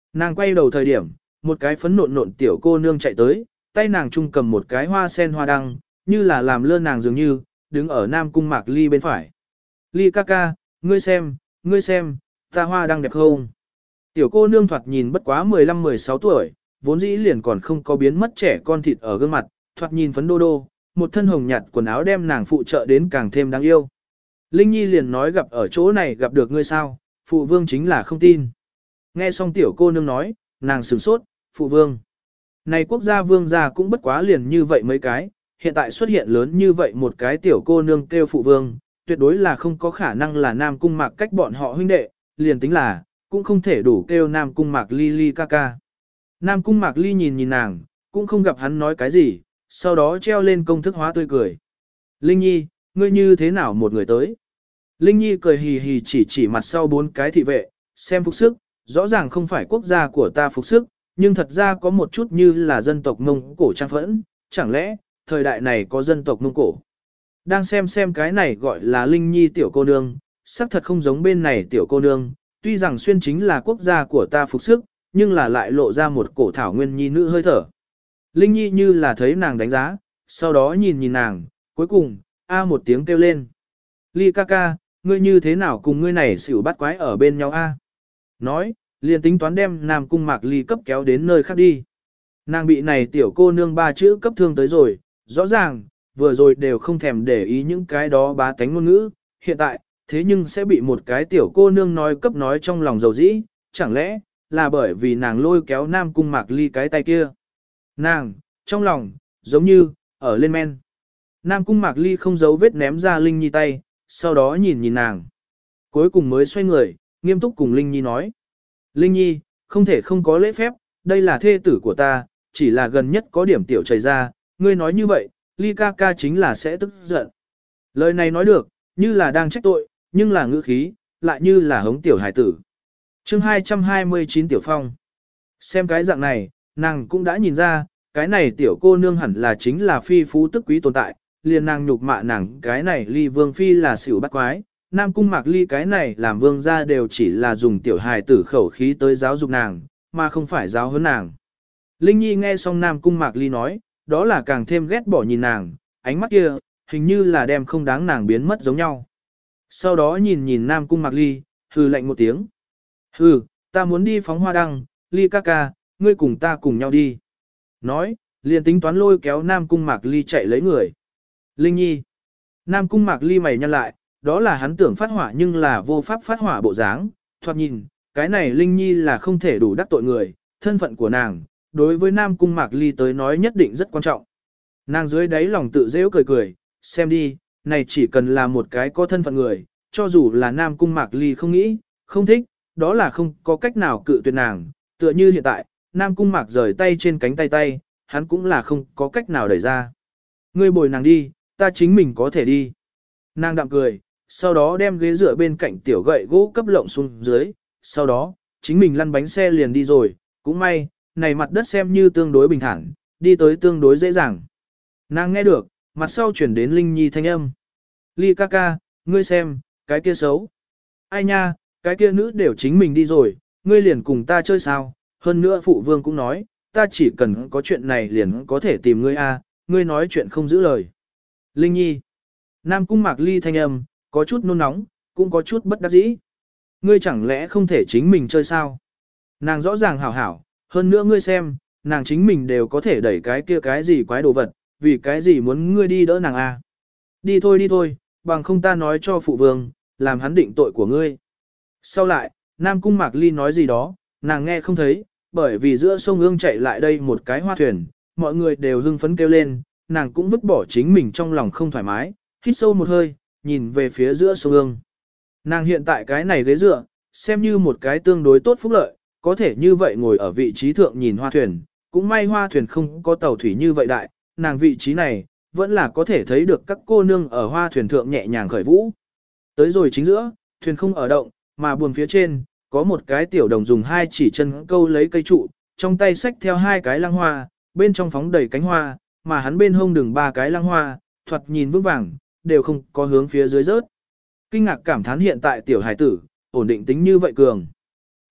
[SPEAKER 1] Nàng quay đầu thời điểm, một cái phấn nộn nộn tiểu cô nương chạy tới, tay nàng trung cầm một cái hoa sen hoa đăng, như là làm lơ nàng dường như, đứng ở Nam Cung Mạc Ly bên phải. Ly ca ca, ngươi xem, ngươi xem, ta hoa đăng đẹp không? Tiểu cô nương thoạt nhìn bất quá mười lăm mười sáu tuổi, vốn dĩ liền còn không có biến mất trẻ con thịt ở gương mặt, thoạt nhìn phấn đô đô, một thân hồng nhạt quần áo đem nàng phụ trợ đến càng thêm đáng yêu. Linh Nhi liền nói gặp ở chỗ này gặp được ngươi sao, phụ vương chính là không tin. Nghe xong tiểu cô nương nói, nàng sửng sốt, phụ vương. Này quốc gia vương gia cũng bất quá liền như vậy mấy cái, hiện tại xuất hiện lớn như vậy một cái tiểu cô nương kêu phụ vương, tuyệt đối là không có khả năng là Nam Cung Mạc cách bọn họ huynh đệ, liền tính là, cũng không thể đủ kêu Nam Cung Mạc Ly Ly ca ca. Nam Cung Mạc Ly nhìn nhìn nàng, cũng không gặp hắn nói cái gì, sau đó treo lên công thức hóa tươi cười. Linh Nhi, ngươi như thế nào một người tới? Linh Nhi cười hì hì chỉ chỉ mặt sau bốn cái thị vệ, xem phục sức, rõ ràng không phải quốc gia của ta phục sức, nhưng thật ra có một chút như là dân tộc Mông Cổ trang phẫn, chẳng lẽ, thời đại này có dân tộc Mông Cổ? Đang xem xem cái này gọi là Linh Nhi tiểu cô nương, sắc thật không giống bên này tiểu cô nương, tuy rằng xuyên chính là quốc gia của ta phục sức, nhưng là lại lộ ra một cổ thảo nguyên nhi nữ hơi thở. Linh Nhi như là thấy nàng đánh giá, sau đó nhìn nhìn nàng, cuối cùng, a một tiếng kêu lên. Ly ca ca, ngươi như thế nào cùng ngươi này xỉu bắt quái ở bên nhau a? Nói, liền tính toán đem Nam Cung Mạc Ly cấp kéo đến nơi khác đi. Nàng bị này tiểu cô nương ba chữ cấp thương tới rồi, rõ ràng, vừa rồi đều không thèm để ý những cái đó bá tánh ngôn ngữ, hiện tại, thế nhưng sẽ bị một cái tiểu cô nương nói cấp nói trong lòng dầu dĩ, chẳng lẽ, là bởi vì nàng lôi kéo Nam Cung Mạc Ly cái tay kia. Nàng, trong lòng, giống như, ở lên men. Nam Cung Mạc Ly không giấu vết ném ra Linh Nhi tay, sau đó nhìn nhìn nàng. Cuối cùng mới xoay người, nghiêm túc cùng Linh Nhi nói. Linh Nhi, không thể không có lễ phép, đây là thê tử của ta, chỉ là gần nhất có điểm tiểu chảy ra, ngươi nói như vậy, Ly ca ca chính là sẽ tức giận. Lời này nói được, như là đang trách tội, nhưng là ngữ khí, lại như là hống tiểu hải tử. chương hai trăm hai mươi chín Tiểu Phong. Xem cái dạng này, nàng cũng đã nhìn ra, cái này tiểu cô nương hẳn là chính là phi phú tức quý tồn tại, liền nàng nhục mạ nàng cái này Ly vương phi là xỉu bắt quái, Nam Cung Mạc Ly cái này làm vương gia đều chỉ là dùng tiểu hài tử khẩu khí tới giáo dục nàng, mà không phải giáo huấn nàng. Linh Nhi nghe xong Nam Cung Mạc Ly nói, đó là càng thêm ghét bỏ nhìn nàng, ánh mắt kia, hình như là đem không đáng nàng biến mất giống nhau. Sau đó nhìn nhìn Nam Cung Mạc Ly, hừ lạnh một tiếng. Hừ, ta muốn đi phóng hoa đăng, Ly ca ca, ngươi cùng ta cùng nhau đi. Nói, liền tính toán lôi kéo Nam Cung Mạc Ly chạy lấy người. Linh Nhi. Nam Cung Mạc Ly mày nhăn lại, đó là hắn tưởng phát hỏa nhưng là vô pháp phát hỏa bộ dáng. Thoạt nhìn, cái này Linh Nhi là không thể đủ đắc tội người, thân phận của nàng, đối với Nam Cung Mạc Ly tới nói nhất định rất quan trọng. Nàng dưới đáy lòng tự dễ cười cười, xem đi, này chỉ cần là một cái có thân phận người, cho dù là Nam Cung Mạc Ly không nghĩ, không thích, đó là không có cách nào cự tuyệt nàng, tựa như hiện tại, Nam Cung Mạc rời tay trên cánh tay tay, hắn cũng là không có cách nào đẩy ra. Ngươi bồi nàng đi, ta chính mình có thể đi. Nàng đạm cười, sau đó đem ghế dựa bên cạnh tiểu gậy gỗ cấp lộng xuống dưới, sau đó, chính mình lăn bánh xe liền đi rồi, cũng may, này mặt đất xem như tương đối bình thản, đi tới tương đối dễ dàng. Nàng nghe được, mặt sau chuyển đến Linh Nhi thanh âm. Ly ca ca, ngươi xem, cái kia xấu. Ai nha, cái kia nữ đều chính mình đi rồi, ngươi liền cùng ta chơi sao, hơn nữa phụ vương cũng nói, ta chỉ cần có chuyện này liền có thể tìm ngươi a, ngươi nói chuyện không giữ lời. Linh Nhi. Nam Cung Mạc Ly thanh âm, có chút nôn nóng, cũng có chút bất đắc dĩ. Ngươi chẳng lẽ không thể chính mình chơi sao? Nàng rõ ràng hảo hảo, hơn nữa ngươi xem, nàng chính mình đều có thể đẩy cái kia cái gì quái đồ vật, vì cái gì muốn ngươi đi đỡ nàng a? Đi thôi đi thôi, bằng không ta nói cho phụ vương, làm hắn định tội của ngươi. Sau lại, Nam Cung Mạc Ly nói gì đó, nàng nghe không thấy, bởi vì giữa sông ương chạy lại đây một cái hoa thuyền, mọi người đều hưng phấn kêu lên, nàng cũng vứt bỏ chính mình trong lòng không thoải mái, hít sâu một hơi, nhìn về phía giữa sông ương. Nàng hiện tại cái này ghế dựa, xem như một cái tương đối tốt phúc lợi, có thể như vậy ngồi ở vị trí thượng nhìn hoa thuyền, cũng may hoa thuyền không có tàu thủy như vậy đại, nàng vị trí này, vẫn là có thể thấy được các cô nương ở hoa thuyền thượng nhẹ nhàng khởi vũ. Tới rồi chính giữa, thuyền không ở động, mà buồn phía trên, có một cái tiểu đồng dùng hai chỉ chân câu lấy cây trụ, trong tay xách theo hai cái lăng hoa, bên trong phóng đầy cánh hoa, mà hắn bên hông đừng ba cái lăng hoa, thoạt nhìn vững vàng, đều không có hướng phía dưới rớt. Kinh ngạc cảm thán hiện tại tiểu hải tử, ổn định tính như vậy cường.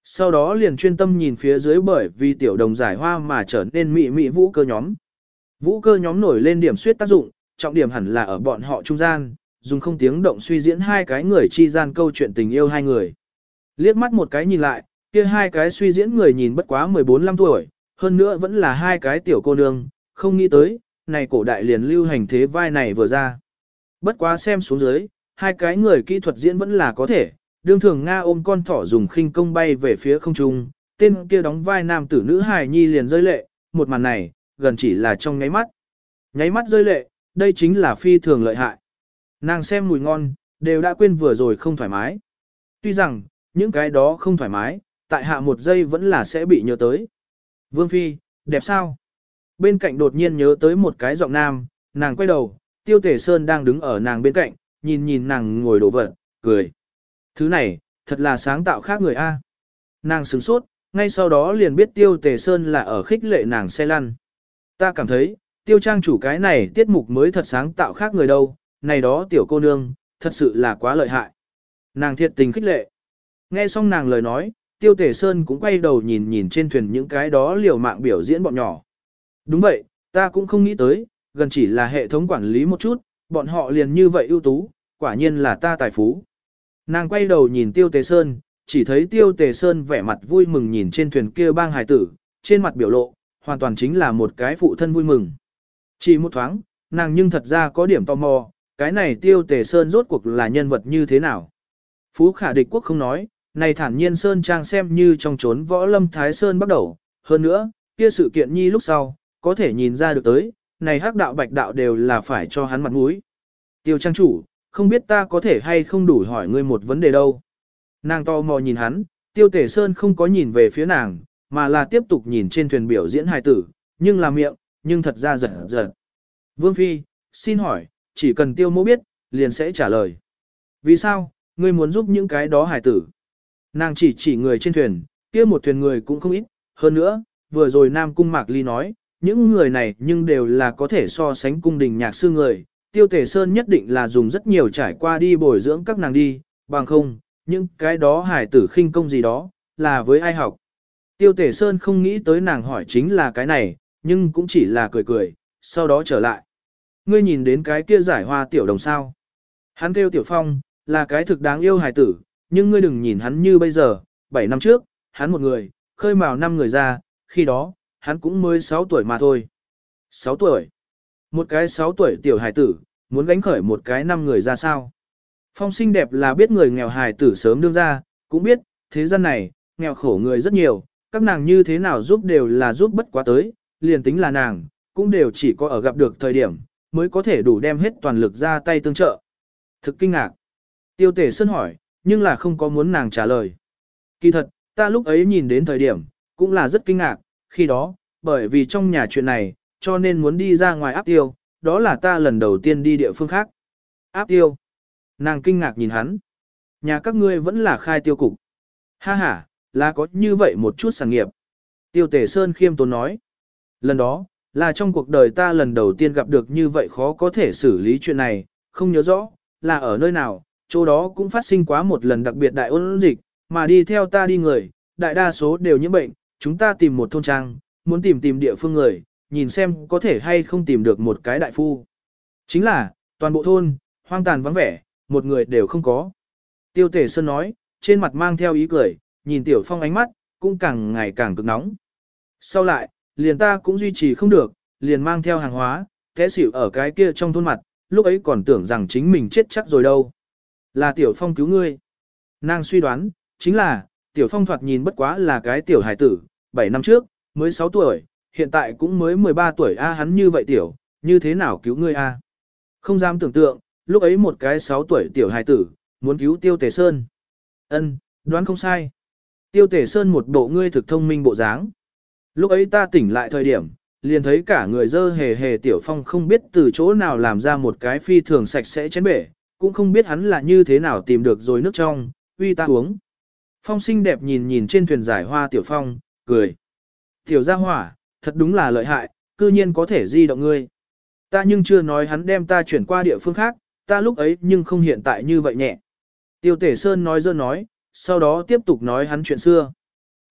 [SPEAKER 1] Sau đó liền chuyên tâm nhìn phía dưới bởi vì tiểu đồng giải hoa mà trở nên mị mị vũ cơ nhóm. Vũ cơ nhóm nổi lên điểm suyết tác dụng, trọng điểm hẳn là ở bọn họ trung gian, dùng không tiếng động suy diễn hai cái người chi gian câu chuyện tình yêu hai người. Liếc mắt một cái nhìn lại, kia hai cái suy diễn người nhìn bất quá mười bốn mười lăm tuổi, hơn nữa vẫn là hai cái tiểu cô nương, không nghĩ tới, này cổ đại liền lưu hành thế vai này vừa ra. Bất quá xem xuống dưới, hai cái người kỹ thuật diễn vẫn là có thể, đương thường Nga ôm con thỏ dùng khinh công bay về phía không trung, tên kia đóng vai nam tử nữ hài nhi liền rơi lệ, một màn này, gần chỉ là trong nháy mắt. Nháy mắt rơi lệ, đây chính là phi thường lợi hại. Nàng xem mùi ngon, đều đã quên vừa rồi không thoải mái. Tuy rằng, những cái đó không thoải mái, tại hạ một giây vẫn là sẽ bị nhớ tới. Vương Phi, đẹp sao? Bên cạnh đột nhiên nhớ tới một cái giọng nam, nàng quay đầu, Tiêu Tề Sơn đang đứng ở nàng bên cạnh, nhìn nhìn nàng ngồi đổ vật, cười. Thứ này, thật là sáng tạo khác người A. Nàng sửng sốt, ngay sau đó liền biết Tiêu Tề Sơn là ở khích lệ nàng xe lăn. Ta cảm thấy, Tiêu Trang chủ cái này tiết mục mới thật sáng tạo khác người đâu, này đó tiểu cô nương, thật sự là quá lợi hại. Nàng thiệt tình khích lệ. Nghe xong nàng lời nói, Tiêu Tề Sơn cũng quay đầu nhìn nhìn trên thuyền những cái đó liều mạng biểu diễn bọn nhỏ. Đúng vậy, ta cũng không nghĩ tới, gần chỉ là hệ thống quản lý một chút, bọn họ liền như vậy ưu tú, quả nhiên là ta tài phú. Nàng quay đầu nhìn Tiêu Tề Sơn, chỉ thấy Tiêu Tề Sơn vẻ mặt vui mừng nhìn trên thuyền kia bang hài tử, trên mặt biểu lộ, hoàn toàn chính là một cái phụ thân vui mừng. Chỉ một thoáng, nàng nhưng thật ra có điểm tò mò, cái này Tiêu Tề Sơn rốt cuộc là nhân vật như thế nào. Phú khả địch quốc không nói, này thản nhiên Sơn Trang xem như trong chốn võ lâm Thái Sơn bắt đầu, hơn nữa, kia sự kiện nhi lúc sau, có thể nhìn ra được tới, này hắc đạo bạch đạo đều là phải cho hắn mặt mũi. Tiêu Trang chủ, không biết ta có thể hay không đủ hỏi ngươi một vấn đề đâu. Nàng to mò nhìn hắn, Tiêu Tề Sơn không có nhìn về phía nàng, mà là tiếp tục nhìn trên thuyền biểu diễn hài tử, nhưng là miệng, nhưng thật ra giật giật. Vương Phi, xin hỏi, chỉ cần Tiêu mô biết, liền sẽ trả lời. Vì sao, ngươi muốn giúp những cái đó hài tử? Nàng chỉ chỉ người trên thuyền, kia một thuyền người cũng không ít, hơn nữa, vừa rồi Nam Cung Mạc Ly nói, những người này nhưng đều là có thể so sánh cung đình nhạc sư người, Tiêu Tề Sơn nhất định là dùng rất nhiều trải qua đi bồi dưỡng các nàng đi, bằng không, những cái đó hải tử khinh công gì đó, là với ai học. Tiêu Tề Sơn không nghĩ tới nàng hỏi chính là cái này, nhưng cũng chỉ là cười cười, sau đó trở lại. Ngươi nhìn đến cái kia giải hoa tiểu đồng sao. Hắn kêu Tiểu Phong, là cái thực đáng yêu hải tử, nhưng ngươi đừng nhìn hắn như bây giờ, bảy năm trước, hắn một người, khơi mào năm người ra, khi đó, hắn cũng mới sáu tuổi mà thôi. sáu tuổi. Một cái sáu tuổi tiểu hài tử, muốn gánh khởi một cái năm người ra sao. Phong xinh đẹp là biết người nghèo hài tử sớm đương ra, cũng biết, thế gian này, nghèo khổ người rất nhiều, các nàng như thế nào giúp đều là giúp bất quá tới, liền tính là nàng, cũng đều chỉ có ở gặp được thời điểm, mới có thể đủ đem hết toàn lực ra tay tương trợ. Thực kinh ngạc. Tiêu Tề Sơn hỏi, nhưng là không có muốn nàng trả lời. Kỳ thật, ta lúc ấy nhìn đến thời điểm, cũng là rất kinh ngạc, khi đó, bởi vì trong nhà chuyện này, cho nên muốn đi ra ngoài áp tiêu, đó là ta lần đầu tiên đi địa phương khác. Áp tiêu. Nàng kinh ngạc nhìn hắn. Nhà các ngươi vẫn là khai tiêu cục. Ha ha, là có như vậy một chút sản nghiệp. Tiêu Tề Sơn khiêm tốn nói. Lần đó, là trong cuộc đời ta lần đầu tiên gặp được như vậy khó có thể xử lý chuyện này, không nhớ rõ, là ở nơi nào, chỗ đó cũng phát sinh quá một lần đặc biệt đại ôn dịch, mà đi theo ta đi người, đại đa số đều nhiễm bệnh, chúng ta tìm một thôn trang, muốn tìm tìm địa phương người, nhìn xem có thể hay không tìm được một cái đại phu. Chính là, toàn bộ thôn, hoang tàn vắng vẻ, một người đều không có. Tiêu Tề Sơn nói, trên mặt mang theo ý cười, nhìn Tiểu Phong ánh mắt, cũng càng ngày càng cực nóng. Sau lại, liền ta cũng duy trì không được, liền mang theo hàng hóa, té xỉu ở cái kia trong thôn mặt, lúc ấy còn tưởng rằng chính mình chết chắc rồi đâu. Là Tiểu Phong cứu ngươi. Nàng suy đoán, chính là, Tiểu Phong thoạt nhìn bất quá là cái tiểu hải tử, bảy năm trước, mới sáu tuổi, hiện tại cũng mới mười ba tuổi a hắn như vậy tiểu, như thế nào cứu ngươi a? Không dám tưởng tượng, lúc ấy một cái sáu tuổi tiểu hải tử, muốn cứu Tiêu Tề Sơn. Ân, đoán không sai. Tiêu Tề Sơn một bộ ngươi thực thông minh bộ dáng. Lúc ấy ta tỉnh lại thời điểm, liền thấy cả người dơ hề hề Tiểu Phong không biết từ chỗ nào làm ra một cái phi thường sạch sẽ chén bể, cũng không biết hắn là như thế nào tìm được rồi nước trong, uy ta uống. Phong xinh đẹp nhìn nhìn trên thuyền giải hoa Tiểu Phong, cười. Tiểu gia hỏa, thật đúng là lợi hại, cư nhiên có thể di động ngươi. Ta nhưng chưa nói hắn đem ta chuyển qua địa phương khác, ta lúc ấy nhưng không hiện tại như vậy nhẹ. Tiêu Tề Sơn nói dơ nói, sau đó tiếp tục nói hắn chuyện xưa.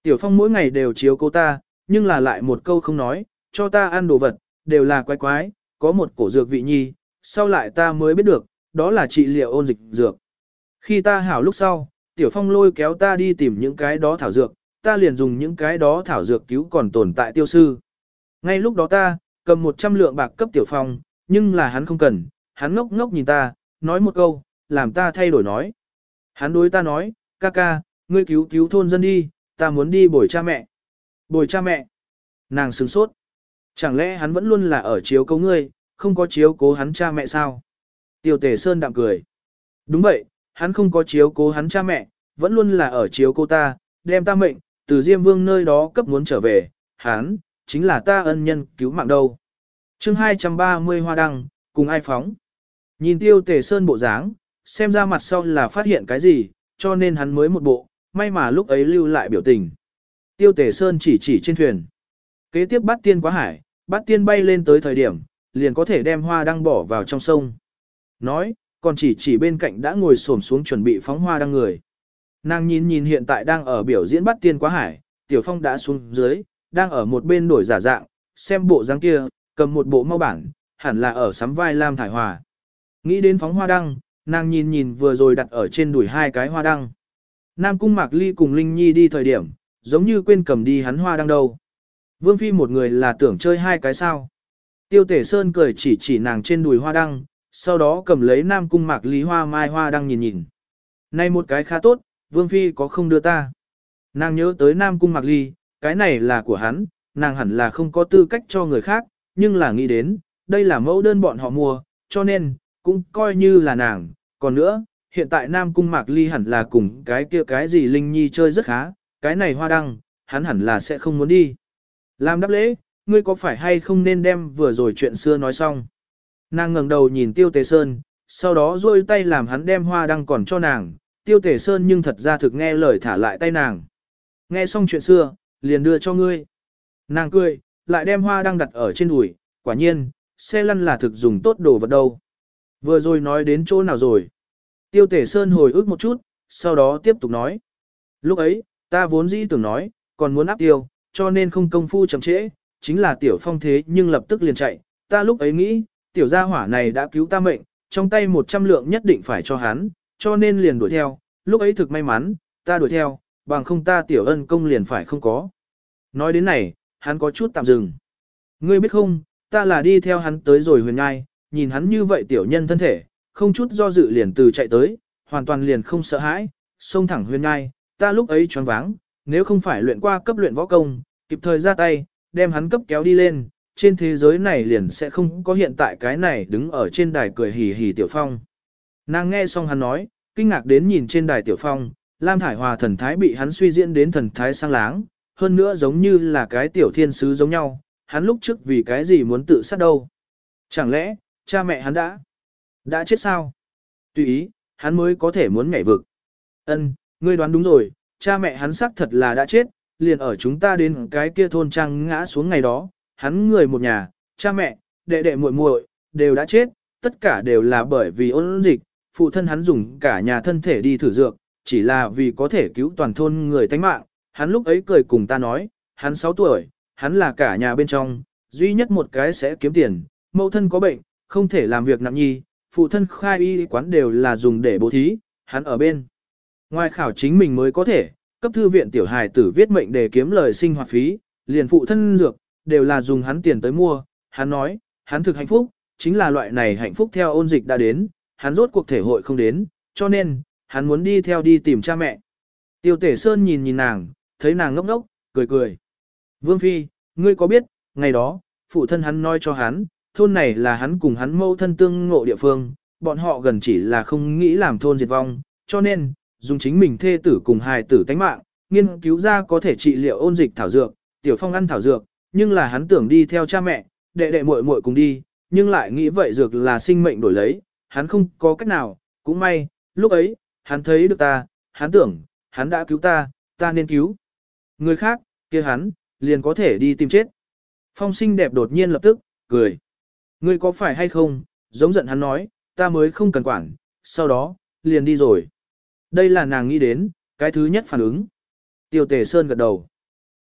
[SPEAKER 1] Tiểu Phong mỗi ngày đều chiếu cố ta, nhưng là lại một câu không nói, cho ta ăn đồ vật, đều là quái quái, có một cổ dược vị nhi, sau lại ta mới biết được, đó là trị liệu ôn dịch dược. Khi ta hảo lúc sau, Tiểu Phong lôi kéo ta đi tìm những cái đó thảo dược, ta liền dùng những cái đó thảo dược cứu còn tồn tại tiêu sư. Ngay lúc đó ta, cầm một trăm lượng bạc cấp Tiểu Phong, nhưng là hắn không cần, hắn ngốc ngốc nhìn ta, nói một câu, làm ta thay đổi nói. Hắn đối ta nói, ca ca, ngươi cứu cứu thôn dân đi, ta muốn đi bồi cha mẹ. Bồi cha mẹ. Nàng sửng sốt. Chẳng lẽ hắn vẫn luôn là ở chiếu cố ngươi, không có chiếu cố hắn cha mẹ sao? Tiêu Tề Sơn đạm cười. Đúng vậy, hắn không có chiếu cố hắn cha mẹ, vẫn luôn là ở chiếu cố ta, đem ta mệnh, từ Diêm Vương nơi đó cấp muốn trở về, hắn, chính là ta ân nhân cứu mạng đâu. chương hai trăm ba mươi Hoa Đăng, cùng ai phóng. Nhìn Tiêu Tề Sơn bộ dáng, xem ra mặt sau là phát hiện cái gì, cho nên hắn mới một bộ, may mà lúc ấy lưu lại biểu tình. Tiêu Tề Sơn chỉ chỉ trên thuyền. Kế tiếp bát tiên quá hải, bát tiên bay lên tới thời điểm, liền có thể đem hoa đăng bỏ vào trong sông. Nói, còn chỉ chỉ bên cạnh đã ngồi xổm xuống chuẩn bị phóng hoa đăng người. Nàng nhìn nhìn hiện tại đang ở biểu diễn bát tiên quá hải, Tiểu Phong đã xuống dưới, đang ở một bên đổi giả dạng, xem bộ dáng kia, cầm một bộ mau bản, hẳn là ở sắm vai Lam Thải Hòa. Nghĩ đến phóng hoa đăng, nàng nhìn nhìn vừa rồi đặt ở trên đùi hai cái hoa đăng. Nam Cung Mạc Ly cùng Linh Nhi đi thời điểm, giống như quên cầm đi hắn hoa đăng đâu. Vương Phi một người là tưởng chơi hai cái sao. Tiêu Tể Sơn cười chỉ chỉ nàng trên đùi hoa đăng, sau đó cầm lấy Nam Cung Mạc Lý hoa mai hoa đăng nhìn nhìn. Này một cái khá tốt, Vương Phi có không đưa ta. Nàng nhớ tới Nam Cung Mạc Ly, cái này là của hắn, nàng hẳn là không có tư cách cho người khác, nhưng là nghĩ đến, đây là mẫu đơn bọn họ mua, cho nên, cũng coi như là nàng. Còn nữa, hiện tại Nam Cung Mạc Ly hẳn là cùng cái kia cái gì Linh Nhi chơi rất khá, cái này hoa đăng, hắn hẳn là sẽ không muốn đi. Làm đáp lễ, ngươi có phải hay không nên đem vừa rồi chuyện xưa nói xong. Nàng ngẩng đầu nhìn Tiêu Tề Sơn, sau đó duỗi tay làm hắn đem hoa đăng còn cho nàng, Tiêu Tề Sơn nhưng thật ra thực nghe lời thả lại tay nàng. Nghe xong chuyện xưa, liền đưa cho ngươi. Nàng cười, lại đem hoa đăng đặt ở trên đùi, quả nhiên, xe lăn là thực dùng tốt đồ vật đâu. Vừa rồi nói đến chỗ nào rồi? Tiêu Tề Sơn hồi ức một chút, sau đó tiếp tục nói. Lúc ấy, ta vốn dĩ tưởng nói, còn muốn áp tiêu, cho nên không công phu chậm trễ, chính là Tiểu Phong thế nhưng lập tức liền chạy. Ta lúc ấy nghĩ, Tiểu gia hỏa này đã cứu ta mệnh, trong tay một trăm lượng nhất định phải cho hắn, cho nên liền đuổi theo. Lúc ấy thực may mắn, ta đuổi theo, bằng không ta Tiểu ân công liền phải không có. Nói đến này, hắn có chút tạm dừng. Ngươi biết không, ta là đi theo hắn tới rồi huyền ngai, nhìn hắn như vậy tiểu nhân thân thể, không chút do dự liền từ chạy tới, hoàn toàn liền không sợ hãi, xông thẳng huyền ngai, ta lúc ấy choáng váng, nếu không phải luyện qua cấp luyện võ công, kịp thời ra tay, đem hắn cấp kéo đi lên, trên thế giới này liền sẽ không có hiện tại cái này đứng ở trên đài cười hì hì Tiểu Phong. Nàng nghe xong hắn nói, kinh ngạc đến nhìn trên đài Tiểu Phong, Lam Thải Hòa thần thái bị hắn suy diễn đến thần thái sang láng, hơn nữa giống như là cái tiểu thiên sứ giống nhau, hắn lúc trước vì cái gì muốn tự sát đâu. Chẳng lẽ, cha mẹ hắn đã, đã chết sao? Tùy ý, hắn mới có thể muốn nhảy vực. Ân, ngươi đoán đúng rồi, cha mẹ hắn xác thật là đã chết, liền ở chúng ta đến cái kia thôn trang ngã xuống ngày đó, hắn người một nhà, cha mẹ, đệ đệ muội muội đều đã chết, tất cả đều là bởi vì ôn dịch, phụ thân hắn dùng cả nhà thân thể đi thử dược, chỉ là vì có thể cứu toàn thôn người tánh mạng, hắn lúc ấy cười cùng ta nói, hắn sáu tuổi, hắn là cả nhà bên trong, duy nhất một cái sẽ kiếm tiền, mẫu thân có bệnh, không thể làm việc nặng nhi, phụ thân khai y quán đều là dùng để bố thí, hắn ở bên. Ngoài khảo chính mình mới có thể, cấp thư viện tiểu hài tử viết mệnh để kiếm lời sinh hoạt phí, liền phụ thân dược, đều là dùng hắn tiền tới mua, hắn nói, hắn thực hạnh phúc, chính là loại này hạnh phúc theo ôn dịch đã đến, hắn rốt cuộc thể hội không đến, cho nên, hắn muốn đi theo đi tìm cha mẹ. Tiêu Tể Sơn nhìn nhìn nàng, thấy nàng ngốc ngốc, cười cười. Vương Phi, ngươi có biết, ngày đó, phụ thân hắn nói cho hắn, thôn này là hắn cùng hắn mâu thân tương ngộ địa phương, bọn họ gần chỉ là không nghĩ làm thôn diệt vong, cho nên, dùng chính mình thê tử cùng hài tử tánh mạng, nghiên cứu ra có thể trị liệu ôn dịch thảo dược, Tiểu Phong ăn thảo dược, nhưng là hắn tưởng đi theo cha mẹ, đệ đệ muội muội cùng đi, nhưng lại nghĩ vậy dược là sinh mệnh đổi lấy, hắn không có cách nào, cũng may, lúc ấy, hắn thấy được ta, hắn tưởng, hắn đã cứu ta, ta nên cứu. Người khác, kia hắn, liền có thể đi tìm chết. Phong xinh đẹp đột nhiên lập tức, cười. Ngươi có phải hay không, giống giận hắn nói, ta mới không cần quản, sau đó, liền đi rồi. Đây là nàng nghĩ đến, cái thứ nhất phản ứng. Tiêu Tề Sơn gật đầu.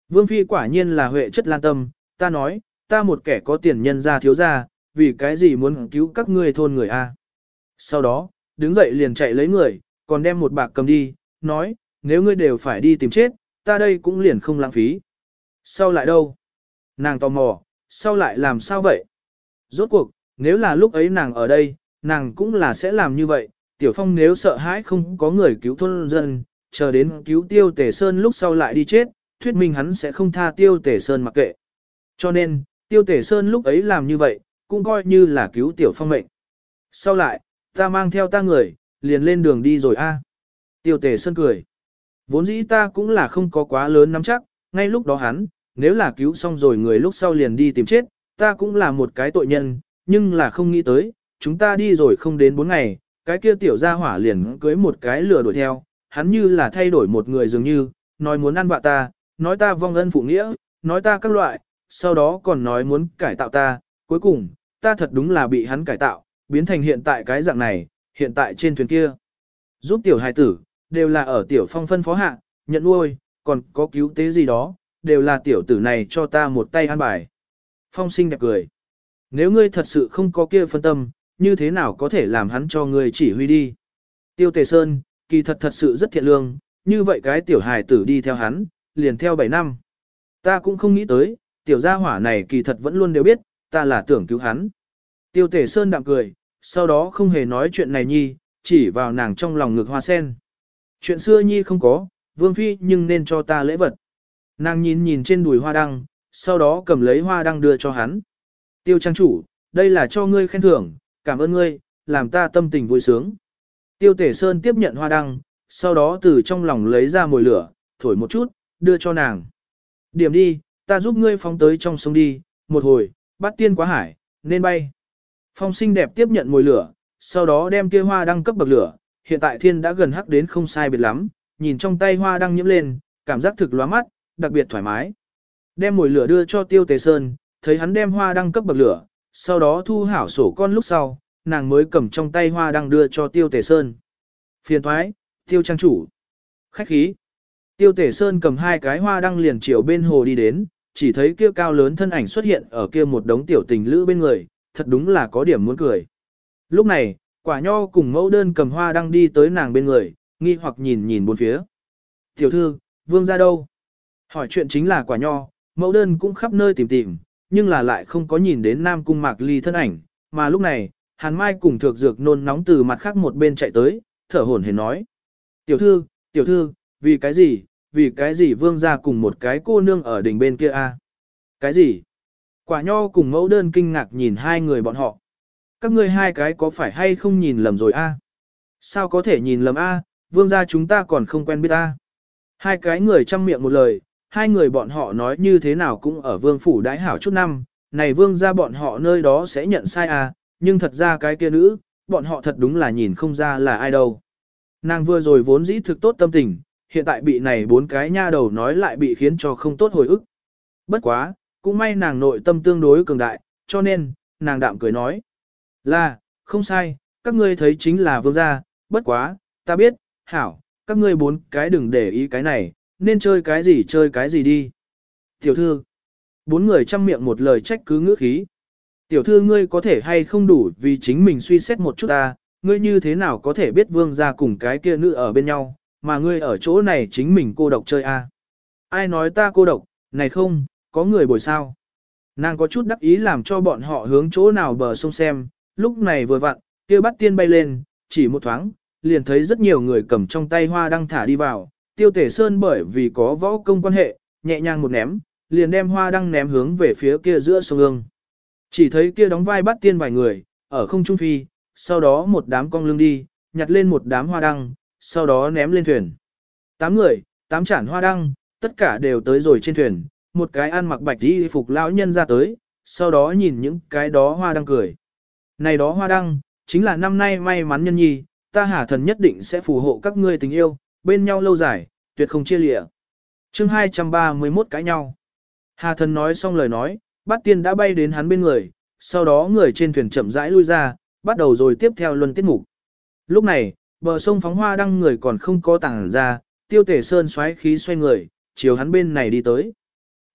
[SPEAKER 1] Vương Phi quả nhiên là huệ chất lan tâm, ta nói, ta một kẻ có tiền nhân ra thiếu ra, vì cái gì muốn cứu các ngươi thôn người a? Sau đó, đứng dậy liền chạy lấy người, còn đem một bạc cầm đi, nói, nếu ngươi đều phải đi tìm chết, ta đây cũng liền không lãng phí. Sau lại đâu? Nàng tò mò, sau lại làm sao vậy? Rốt cuộc, nếu là lúc ấy nàng ở đây, nàng cũng là sẽ làm như vậy. Tiểu Phong nếu sợ hãi không có người cứu thôn dân, chờ đến cứu Tiêu Tề Sơn lúc sau lại đi chết, thuyết minh hắn sẽ không tha Tiêu Tề Sơn mặc kệ. Cho nên, Tiêu Tề Sơn lúc ấy làm như vậy, cũng coi như là cứu Tiểu Phong mệnh. Sau lại, ta mang theo ta người, liền lên đường đi rồi a. Tiêu Tề Sơn cười. Vốn dĩ ta cũng là không có quá lớn nắm chắc, ngay lúc đó hắn, nếu là cứu xong rồi người lúc sau liền đi tìm chết, ta cũng là một cái tội nhân, nhưng là không nghĩ tới, chúng ta đi rồi không đến bốn ngày, cái kia tiểu gia hỏa liền cưới một cái lừa đuổi theo, hắn như là thay đổi một người dường như, nói muốn ăn vạ ta, nói ta vong ân phụ nghĩa, nói ta các loại, sau đó còn nói muốn cải tạo ta, cuối cùng, ta thật đúng là bị hắn cải tạo, biến thành hiện tại cái dạng này, hiện tại trên thuyền kia. Giúp tiểu hài tử, đều là ở tiểu phong phân phó hạ, nhận nuôi, còn có cứu tế gì đó, đều là tiểu tử này cho ta một tay ăn bài. Phong sinh đẹp cười. Nếu ngươi thật sự không có kia phân tâm, như thế nào có thể làm hắn cho ngươi chỉ huy đi. Tiêu Tề Sơn, kỳ thật thật sự rất thiện lương, như vậy cái tiểu hài tử đi theo hắn, liền theo bảy năm. Ta cũng không nghĩ tới, tiểu gia hỏa này kỳ thật vẫn luôn đều biết, ta là tưởng cứu hắn. Tiêu Tề Sơn đạm cười, sau đó không hề nói chuyện này nhi, chỉ vào nàng trong lòng ngực hoa sen. Chuyện xưa nhi không có, Vương Phi nhưng nên cho ta lễ vật. Nàng nhìn nhìn trên đùi hoa đăng, sau đó cầm lấy hoa đăng đưa cho hắn. Tiêu trang chủ, đây là cho ngươi khen thưởng, cảm ơn ngươi, làm ta tâm tình vui sướng. Tiêu Tể Sơn tiếp nhận hoa đăng, sau đó từ trong lòng lấy ra mồi lửa, thổi một chút, đưa cho nàng. Điểm đi, ta giúp ngươi phóng tới trong sông đi, một hồi, bắt tiên quá hải, nên bay. Phong xinh đẹp tiếp nhận mồi lửa, sau đó đem kia hoa đăng cấp bậc lửa, hiện tại thiên đã gần hắc đến không sai biệt lắm, nhìn trong tay hoa đăng nhiễm lên, cảm giác thực lóa mắt, đặc biệt thoải mái. Đem mồi lửa đưa cho Tiêu Tề Sơn, thấy hắn đem hoa đăng cấp bậc lửa, sau đó thu hảo sổ con lúc sau, nàng mới cầm trong tay hoa đăng đưa cho Tiêu Tề Sơn. Phiền thoái, Tiêu trang chủ. Khách khí. Tiêu Tề Sơn cầm hai cái hoa đăng liền chiều bên hồ đi đến, chỉ thấy kia cao lớn thân ảnh xuất hiện ở kia một đống tiểu tình lữ bên người, thật đúng là có điểm muốn cười. Lúc này, Quả Nho cùng mẫu đơn cầm hoa đăng đi tới nàng bên người, nghi hoặc nhìn nhìn bốn phía. Tiểu thư, vương ra đâu? Hỏi chuyện chính là Quả Nho, mẫu đơn cũng khắp nơi tìm tìm, nhưng là lại không có nhìn đến Nam Cung Mạc Ly thân ảnh, mà lúc này, Hàn Mai cùng Thược Dược nôn nóng từ mặt khác một bên chạy tới, thở hổn hển nói. Tiểu thư, tiểu thư, vì cái gì, vì cái gì vương ra cùng một cái cô nương ở đỉnh bên kia a? Cái gì? Quả Nho cùng mẫu đơn kinh ngạc nhìn hai người bọn họ. Các ngươi hai cái có phải hay không nhìn lầm rồi a? Sao có thể nhìn lầm a? Vương gia chúng ta còn không quen biết a. Hai cái người chăm miệng một lời, hai người bọn họ nói như thế nào cũng ở vương phủ đãi hảo chút năm, này vương gia bọn họ nơi đó sẽ nhận sai a, nhưng thật ra cái kia nữ, bọn họ thật đúng là nhìn không ra là ai đâu. Nàng vừa rồi vốn dĩ thực tốt tâm tình, hiện tại bị này bốn cái nha đầu nói lại bị khiến cho không tốt hồi ức. Bất quá, cũng may nàng nội tâm tương đối cường đại, cho nên, nàng đạm cười nói. Là, không sai, các ngươi thấy chính là vương gia, bất quá, ta biết, hảo, các ngươi bốn cái đừng để ý cái này, nên chơi cái gì chơi cái gì đi. Tiểu thư, bốn người chăm miệng một lời trách cứ ngữ khí. Tiểu thư ngươi có thể hay không đủ vì chính mình suy xét một chút ta, ngươi như thế nào có thể biết vương gia cùng cái kia nữ ở bên nhau, mà ngươi ở chỗ này chính mình cô độc chơi a? Ai nói ta cô độc, này không, có người bồi sao. Nàng có chút đắc ý làm cho bọn họ hướng chỗ nào bờ sông xem, lúc này vừa vặn, kia bắt tiên bay lên, chỉ một thoáng, liền thấy rất nhiều người cầm trong tay hoa đăng thả đi vào, Tiêu Tể Sơn bởi vì có võ công quan hệ, nhẹ nhàng một ném, liền đem hoa đăng ném hướng về phía kia giữa sông ương. Chỉ thấy kia đóng vai bắt tiên vài người, ở không trung phi, sau đó một đám cong lưng đi, nhặt lên một đám hoa đăng, sau đó ném lên thuyền. Tám người, tám chản hoa đăng, tất cả đều tới rồi trên thuyền, một cái ăn mặc bạch y phục lão nhân ra tới, sau đó nhìn những cái đó hoa đăng cười. Này đó hoa đăng, chính là năm nay may mắn nhân nhi, ta Hà Thần nhất định sẽ phù hộ các ngươi tình yêu, bên nhau lâu dài, tuyệt không chia lịa. Chương hai trăm ba mươi mốt cãi nhau. Hà Thần nói xong lời nói, Bát Tiên đã bay đến hắn bên người, sau đó người trên thuyền chậm rãi lui ra, bắt đầu rồi tiếp theo luân tiết mục. Lúc này, bờ sông phóng hoa đăng người còn không có tảng ra, Tiêu Tể Sơn xoáy khí xoay người, chiều hắn bên này đi tới.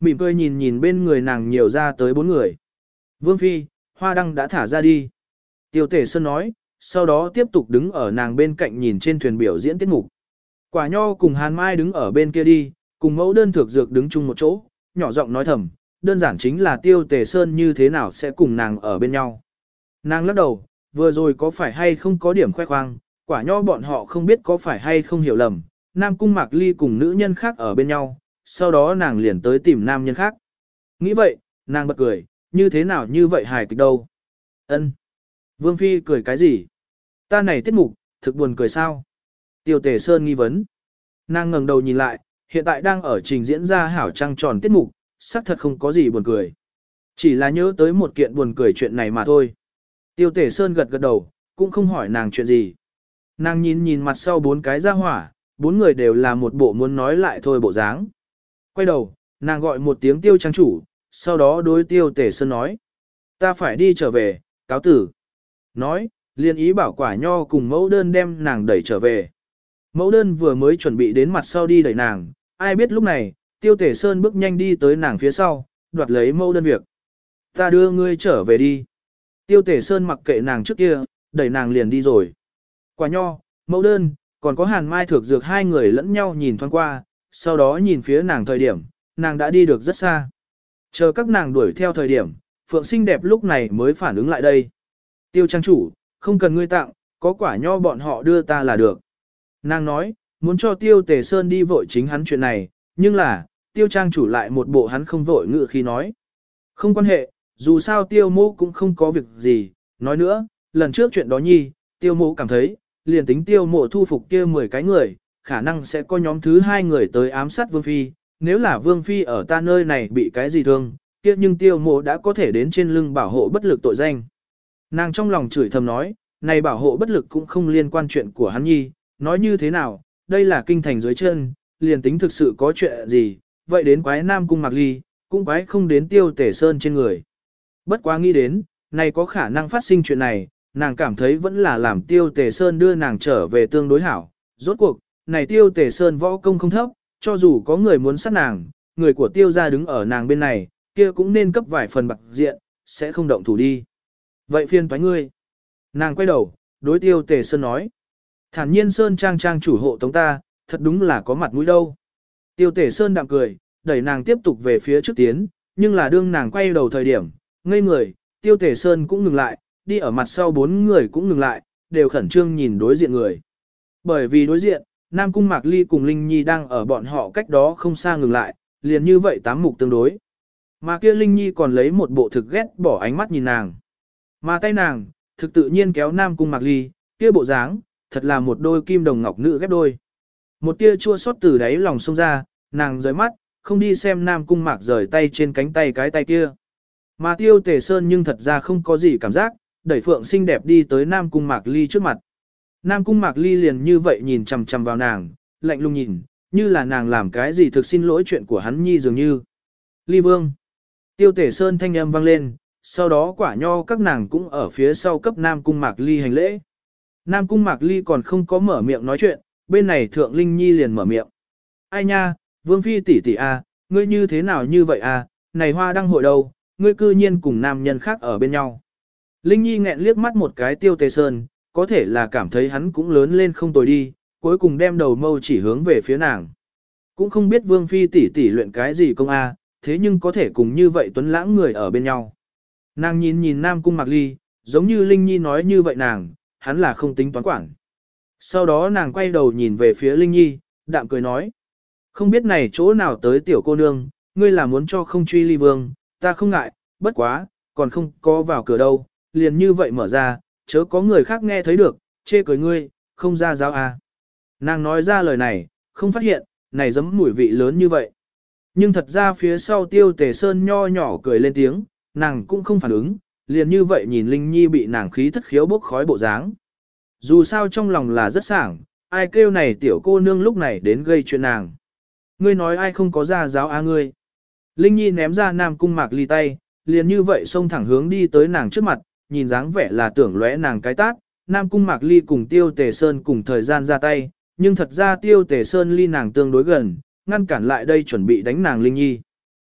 [SPEAKER 1] mỉm cười nhìn nhìn bên người nàng nhiều ra tới bốn người. Vương Phi, Hoa Đăng đã thả ra đi. Tiêu Tể Sơn nói, sau đó tiếp tục đứng ở nàng bên cạnh nhìn trên thuyền biểu diễn tiết mục. Quả Nho cùng Hàn Mai đứng ở bên kia đi, cùng mẫu đơn thược dược đứng chung một chỗ, nhỏ giọng nói thầm, đơn giản chính là Tiêu Tể Sơn như thế nào sẽ cùng nàng ở bên nhau. Nàng lắc đầu, vừa rồi có phải hay không có điểm khoe khoang, Quả Nho bọn họ không biết có phải hay không hiểu lầm, Nam Cung Mạc Ly cùng nữ nhân khác ở bên nhau, sau đó nàng liền tới tìm nam nhân khác. Nghĩ vậy, nàng bật cười, như thế nào như vậy hài kịch đâu. Ân. Vương Phi cười cái gì? Ta này tiết mục, thực buồn cười sao? Tiêu Tề Sơn nghi vấn. Nàng ngẩng đầu nhìn lại, hiện tại đang ở trình diễn ra hảo trăng tròn tiết mục, xác thật không có gì buồn cười. Chỉ là nhớ tới một kiện buồn cười chuyện này mà thôi. Tiêu Tề Sơn gật gật đầu, cũng không hỏi nàng chuyện gì. Nàng nhìn nhìn mặt sau bốn cái ra hỏa, bốn người đều là một bộ muốn nói lại thôi bộ dáng. Quay đầu, nàng gọi một tiếng Tiêu trang chủ, sau đó đối Tiêu Tề Sơn nói. Ta phải đi trở về, cáo tử. Nói, liên ý bảo Quả Nho cùng mẫu đơn đem nàng đẩy trở về. Mẫu đơn vừa mới chuẩn bị đến mặt sau đi đẩy nàng, ai biết lúc này, Tiêu Tề Sơn bước nhanh đi tới nàng phía sau, đoạt lấy mẫu đơn việc. Ta đưa ngươi trở về đi. Tiêu Tề Sơn mặc kệ nàng trước kia, đẩy nàng liền đi rồi. Quả Nho, mẫu đơn, còn có Hàn Mai Thược Dược hai người lẫn nhau nhìn thoáng qua, sau đó nhìn phía nàng thời điểm, nàng đã đi được rất xa. Chờ các nàng đuổi theo thời điểm, Phượng xinh đẹp lúc này mới phản ứng lại đây. Tiêu trang chủ, không cần ngươi tặng, có Quả Nho bọn họ đưa ta là được. Nàng nói, muốn cho Tiêu Tề Sơn đi vội chính hắn chuyện này, nhưng là, Tiêu trang chủ lại một bộ hắn không vội ngự khi nói. Không quan hệ, dù sao Tiêu mô cũng không có việc gì, nói nữa, lần trước chuyện đó nhi, Tiêu mô cảm thấy, liền tính Tiêu mộ thu phục kia mười cái người, khả năng sẽ có nhóm thứ hai người tới ám sát Vương Phi, nếu là Vương Phi ở ta nơi này bị cái gì thương, kia nhưng Tiêu mộ đã có thể đến trên lưng bảo hộ bất lực tội danh. Nàng trong lòng chửi thầm nói, này bảo hộ bất lực cũng không liên quan chuyện của hắn nhi, nói như thế nào, đây là kinh thành dưới chân, liền tính thực sự có chuyện gì, vậy đến quái Nam Cung Mạc Ly, cũng quái không đến Tiêu Tể Sơn trên người. Bất quá nghĩ đến, này có khả năng phát sinh chuyện này, nàng cảm thấy vẫn là làm Tiêu Tể Sơn đưa nàng trở về tương đối hảo. Rốt cuộc, này Tiêu Tể Sơn võ công không thấp, cho dù có người muốn sát nàng, người của Tiêu gia đứng ở nàng bên này, kia cũng nên cấp vài phần bạc diện, sẽ không động thủ đi. Vậy phiên toái ngươi. Nàng quay đầu, đối Tiêu Tề Sơn nói. Thản nhiên Sơn trang trang chủ hộ tống ta, thật đúng là có mặt mũi đâu. Tiêu Tề Sơn đạm cười, đẩy nàng tiếp tục về phía trước tiến, nhưng là đương nàng quay đầu thời điểm, ngây người, Tiêu Tề Sơn cũng ngừng lại, đi ở mặt sau bốn người cũng ngừng lại, đều khẩn trương nhìn đối diện người. Bởi vì đối diện, Nam Cung Mạc Ly cùng Linh Nhi đang ở bọn họ cách đó không xa ngừng lại, liền như vậy tám mục tương đối. Mà kia Linh Nhi còn lấy một bộ thực ghét bỏ ánh mắt nhìn nàng. Mà tay nàng, thực tự nhiên kéo Nam Cung Mạc Ly, kia bộ dáng, thật là một đôi kim đồng ngọc nữ ghép đôi. Một tia chua xót từ đáy lòng xông ra, nàng rời mắt, không đi xem Nam Cung Mạc rời tay trên cánh tay cái tay kia. Mà Tiêu Tề Sơn nhưng thật ra không có gì cảm giác, đẩy Phượng xinh đẹp đi tới Nam Cung Mạc Ly trước mặt. Nam Cung Mạc Ly liền như vậy nhìn chằm chằm vào nàng, lạnh lùng nhìn, như là nàng làm cái gì thực xin lỗi chuyện của hắn nhi dường như. Ly Vương. Tiêu Tề Sơn thanh âm vang lên, sau đó Quả Nho các nàng cũng ở phía sau cấp Nam Cung Mạc Ly hành lễ. Nam Cung Mạc Ly còn không có mở miệng nói chuyện, bên này Thượng Linh Nhi liền mở miệng. Ai nha, Vương Phi tỷ tỷ a, ngươi như thế nào như vậy a? Này Hoa Đăng hội đâu, ngươi cư nhiên cùng nam nhân khác ở bên nhau. Linh Nhi nghẹn liếc mắt một cái Tiêu Tề Sơn, có thể là cảm thấy hắn cũng lớn lên không tồi đi, cuối cùng đem đầu mâu chỉ hướng về phía nàng. Cũng không biết Vương Phi tỷ tỷ luyện cái gì công a, thế nhưng có thể cùng như vậy tuấn lãng người ở bên nhau. Nàng nhìn nhìn Nam Cung Mạc Ly, giống như Linh Nhi nói như vậy nàng, hắn là không tính toán quản. Sau đó nàng quay đầu nhìn về phía Linh Nhi, đạm cười nói. Không biết này chỗ nào tới tiểu cô nương, ngươi là muốn cho không truy Ly Vương, ta không ngại, bất quá, còn không có vào cửa đâu, liền như vậy mở ra, chớ có người khác nghe thấy được, chê cười ngươi, không ra giáo à. Nàng nói ra lời này, không phát hiện, này giấm mùi vị lớn như vậy. Nhưng thật ra phía sau Tiêu Tề Sơn nho nhỏ cười lên tiếng, nàng cũng không phản ứng, liền như vậy nhìn Linh Nhi bị nàng khí thất khiếu bốc khói bộ dáng. Dù sao trong lòng là rất sảng, ai kêu này tiểu cô nương lúc này đến gây chuyện nàng. Ngươi nói ai không có ra giáo a ngươi. Linh Nhi ném ra Nam Cung Mạc Ly tay, liền như vậy xông thẳng hướng đi tới nàng trước mặt, nhìn dáng vẻ là tưởng lóe nàng cái tát. Nam Cung Mạc Ly cùng Tiêu Tề Sơn cùng thời gian ra tay, nhưng thật ra Tiêu Tề Sơn ly nàng tương đối gần, ngăn cản lại đây chuẩn bị đánh nàng Linh Nhi.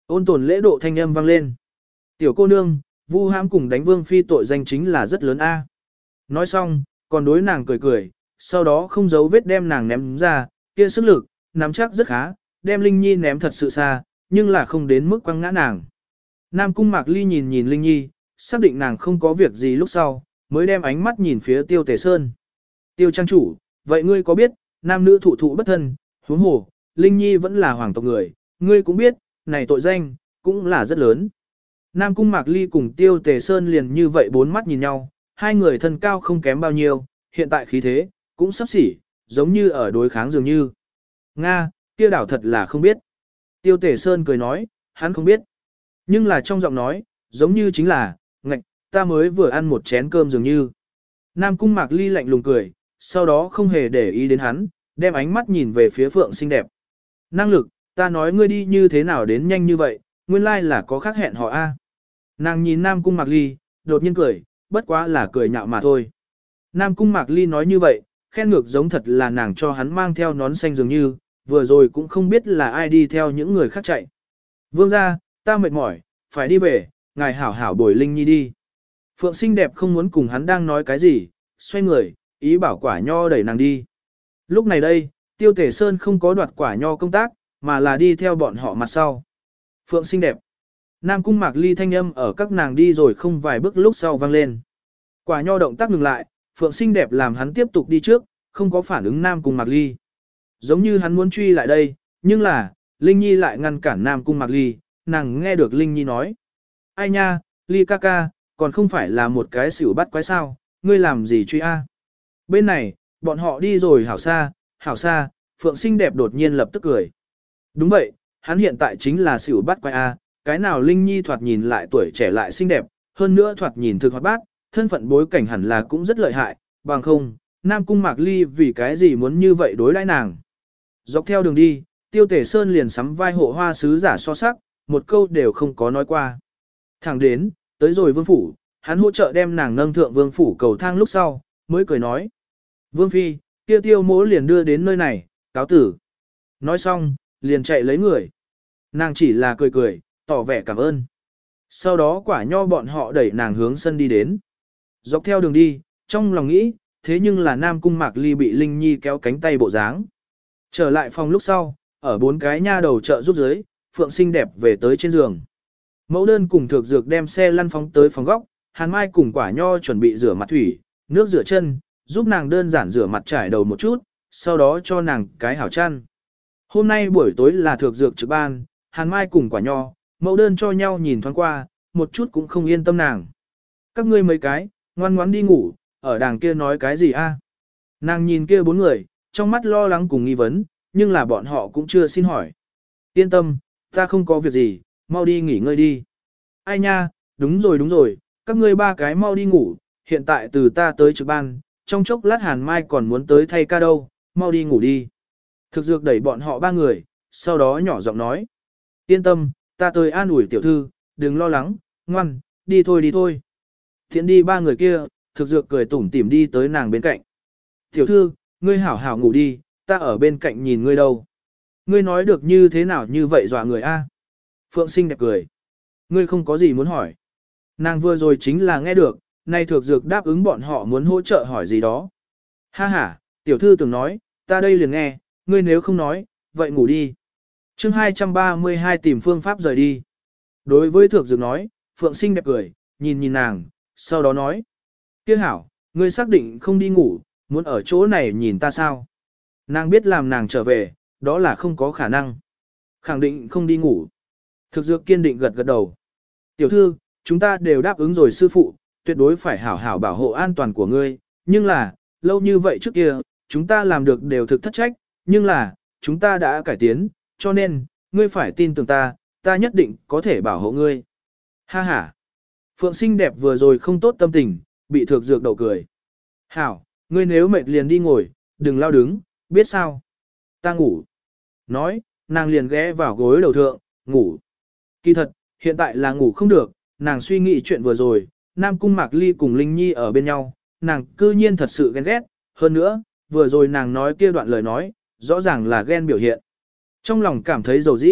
[SPEAKER 1] Ôn tồn lễ độ thanh âm vang lên. Tiểu cô nương, vu hãm cùng đánh vương phi tội danh chính là rất lớn a. Nói xong, còn đối nàng cười cười, sau đó không giấu vết đem nàng ném ra, kia sức lực, nắm chắc rất khá, đem Linh Nhi ném thật sự xa, nhưng là không đến mức quăng ngã nàng. Nam Cung Mạc Ly nhìn nhìn Linh Nhi, xác định nàng không có việc gì lúc sau, mới đem ánh mắt nhìn phía Tiêu Tề Sơn. Tiêu trang chủ, vậy ngươi có biết, nam nữ thụ thụ bất thân, huống hồ, Linh Nhi vẫn là hoàng tộc người, ngươi cũng biết, này tội danh, cũng là rất lớn. Nam Cung Mạc Ly cùng Tiêu Tề Sơn liền như vậy bốn mắt nhìn nhau, hai người thân cao không kém bao nhiêu, hiện tại khí thế, cũng sắp xỉ, giống như ở đối kháng dường như. Nga, kia đảo thật là không biết. Tiêu Tề Sơn cười nói, hắn không biết. Nhưng là trong giọng nói, giống như chính là, ngạch, ta mới vừa ăn một chén cơm dường như. Nam Cung Mạc Ly lạnh lùng cười, sau đó không hề để ý đến hắn, đem ánh mắt nhìn về phía Phượng xinh đẹp. Năng lực, ta nói ngươi đi như thế nào đến nhanh như vậy, nguyên lai là có khác hẹn họ a. Nàng nhìn Nam Cung Mạc Ly, đột nhiên cười, bất quá là cười nhạo mà thôi. Nam Cung Mạc Ly nói như vậy, khen ngược giống thật là nàng cho hắn mang theo nón xanh dường như, vừa rồi cũng không biết là ai đi theo những người khác chạy. Vương ra, ta mệt mỏi, phải đi về, ngài hảo hảo bồi Linh Nhi đi. Phượng xinh đẹp không muốn cùng hắn đang nói cái gì, xoay người, ý bảo quả nho đẩy nàng đi. Lúc này đây, Tiêu Tề Sơn không có đoạt quả nho công tác, mà là đi theo bọn họ mặt sau. Phượng xinh đẹp. Nam Cung Mạc Ly thanh âm ở các nàng đi rồi không vài bước lúc sau vang lên. Quả nho động tác ngừng lại, Phượng xinh đẹp làm hắn tiếp tục đi trước, không có phản ứng Nam Cung Mạc Ly. Giống như hắn muốn truy lại đây, nhưng là, Linh Nhi lại ngăn cản Nam Cung Mạc Ly, nàng nghe được Linh Nhi nói. Ai nha, Ly ca ca, còn không phải là một cái xỉu bắt quái sao, ngươi làm gì truy a? Bên này, bọn họ đi rồi hảo xa, hảo xa, Phượng xinh đẹp đột nhiên lập tức cười. Đúng vậy, hắn hiện tại chính là xỉu bắt quái a, cái nào Linh Nhi thoạt nhìn lại tuổi trẻ lại xinh đẹp, hơn nữa thoạt nhìn thực hoạt bát, thân phận bối cảnh hẳn là cũng rất lợi hại, bằng không, Nam Cung Mạc Ly vì cái gì muốn như vậy đối đãi nàng. Dọc theo đường đi, Tiêu Tề Sơn liền sắm vai hộ hoa sứ giả so sắc, một câu đều không có nói qua. Thẳng đến, tới rồi vương phủ, hắn hỗ trợ đem nàng nâng thượng vương phủ cầu thang lúc sau, mới cười nói. Vương phi, kia Tiêu mỗ liền đưa đến nơi này, cáo tử. Nói xong, liền chạy lấy người. Nàng chỉ là cười cười, tỏ vẻ cảm ơn. Sau đó quả nho bọn họ đẩy nàng hướng sân đi đến. Dọc theo đường đi, trong lòng nghĩ, thế nhưng là Nam Cung Mạc Ly bị Linh Nhi kéo cánh tay bộ dáng. Trở lại phòng lúc sau, ở bốn cái nha đầu chợ rút dưới, Phượng xinh đẹp về tới trên giường. Mẫu đơn cùng thược dược đem xe lăn phóng tới phòng góc, Hàn Mai cùng quả nho chuẩn bị rửa mặt thủy, nước rửa chân, giúp nàng đơn giản rửa mặt trải đầu một chút, sau đó cho nàng cái hảo chăn. Hôm nay buổi tối là thược dược trực ban, Hàn Mai cùng quả nho, mẫu đơn cho nhau nhìn thoáng qua, một chút cũng không yên tâm nàng. Các ngươi mấy cái, ngoan ngoãn đi ngủ, ở đàng kia nói cái gì a? Nàng nhìn kia bốn người, trong mắt lo lắng cùng nghi vấn, nhưng là bọn họ cũng chưa xin hỏi. Yên tâm, ta không có việc gì, mau đi nghỉ ngơi đi. Ai nha, đúng rồi đúng rồi, các ngươi ba cái mau đi ngủ, hiện tại từ ta tới trực ban, trong chốc lát Hàn Mai còn muốn tới thay ca đâu, mau đi ngủ đi. Thực dược đẩy bọn họ ba người, sau đó nhỏ giọng nói. Yên tâm, ta tới an ủi tiểu thư, đừng lo lắng, ngoan, đi thôi đi thôi. Thiện đi ba người kia, thực dược cười tủm tỉm đi tới nàng bên cạnh. Tiểu thư, ngươi hảo hảo ngủ đi, ta ở bên cạnh nhìn ngươi đâu. Ngươi nói được như thế nào như vậy dọa người a? Phượng xinh đẹp cười. Ngươi không có gì muốn hỏi. Nàng vừa rồi chính là nghe được, nay thực dược đáp ứng bọn họ muốn hỗ trợ hỏi gì đó. Ha ha, tiểu thư tưởng nói, ta đây liền nghe, ngươi nếu không nói, vậy ngủ đi. Chương hai trăm ba mươi hai tìm phương pháp rời đi. Đối với thực dược nói, Phượng xinh đẹp cười, nhìn nhìn nàng, sau đó nói. Tiếc hảo, ngươi xác định không đi ngủ, muốn ở chỗ này nhìn ta sao? Nàng biết làm nàng trở về, đó là không có khả năng. Khẳng định không đi ngủ. Thực dược kiên định gật gật đầu. Tiểu thư, chúng ta đều đáp ứng rồi sư phụ, tuyệt đối phải hảo hảo bảo hộ an toàn của ngươi. Nhưng là, lâu như vậy trước kia, chúng ta làm được đều thực thất trách, nhưng là, chúng ta đã cải tiến, cho nên, ngươi phải tin tưởng ta, ta nhất định có thể bảo hộ ngươi. Ha ha. Phượng xinh đẹp vừa rồi không tốt tâm tình, bị thực dược đậu cười. Hảo, ngươi nếu mệt liền đi ngồi, đừng lao đứng, biết sao? Ta ngủ. Nói, nàng liền ghé vào gối đầu thượng, ngủ. Kỳ thật, hiện tại là ngủ không được, nàng suy nghĩ chuyện vừa rồi, Nam Cung Mạc Ly cùng Linh Nhi ở bên nhau, nàng cư nhiên thật sự ghen ghét, hơn nữa, vừa rồi nàng nói kia đoạn lời nói, rõ ràng là ghen biểu hiện. Trong lòng cảm thấy dầu dĩ,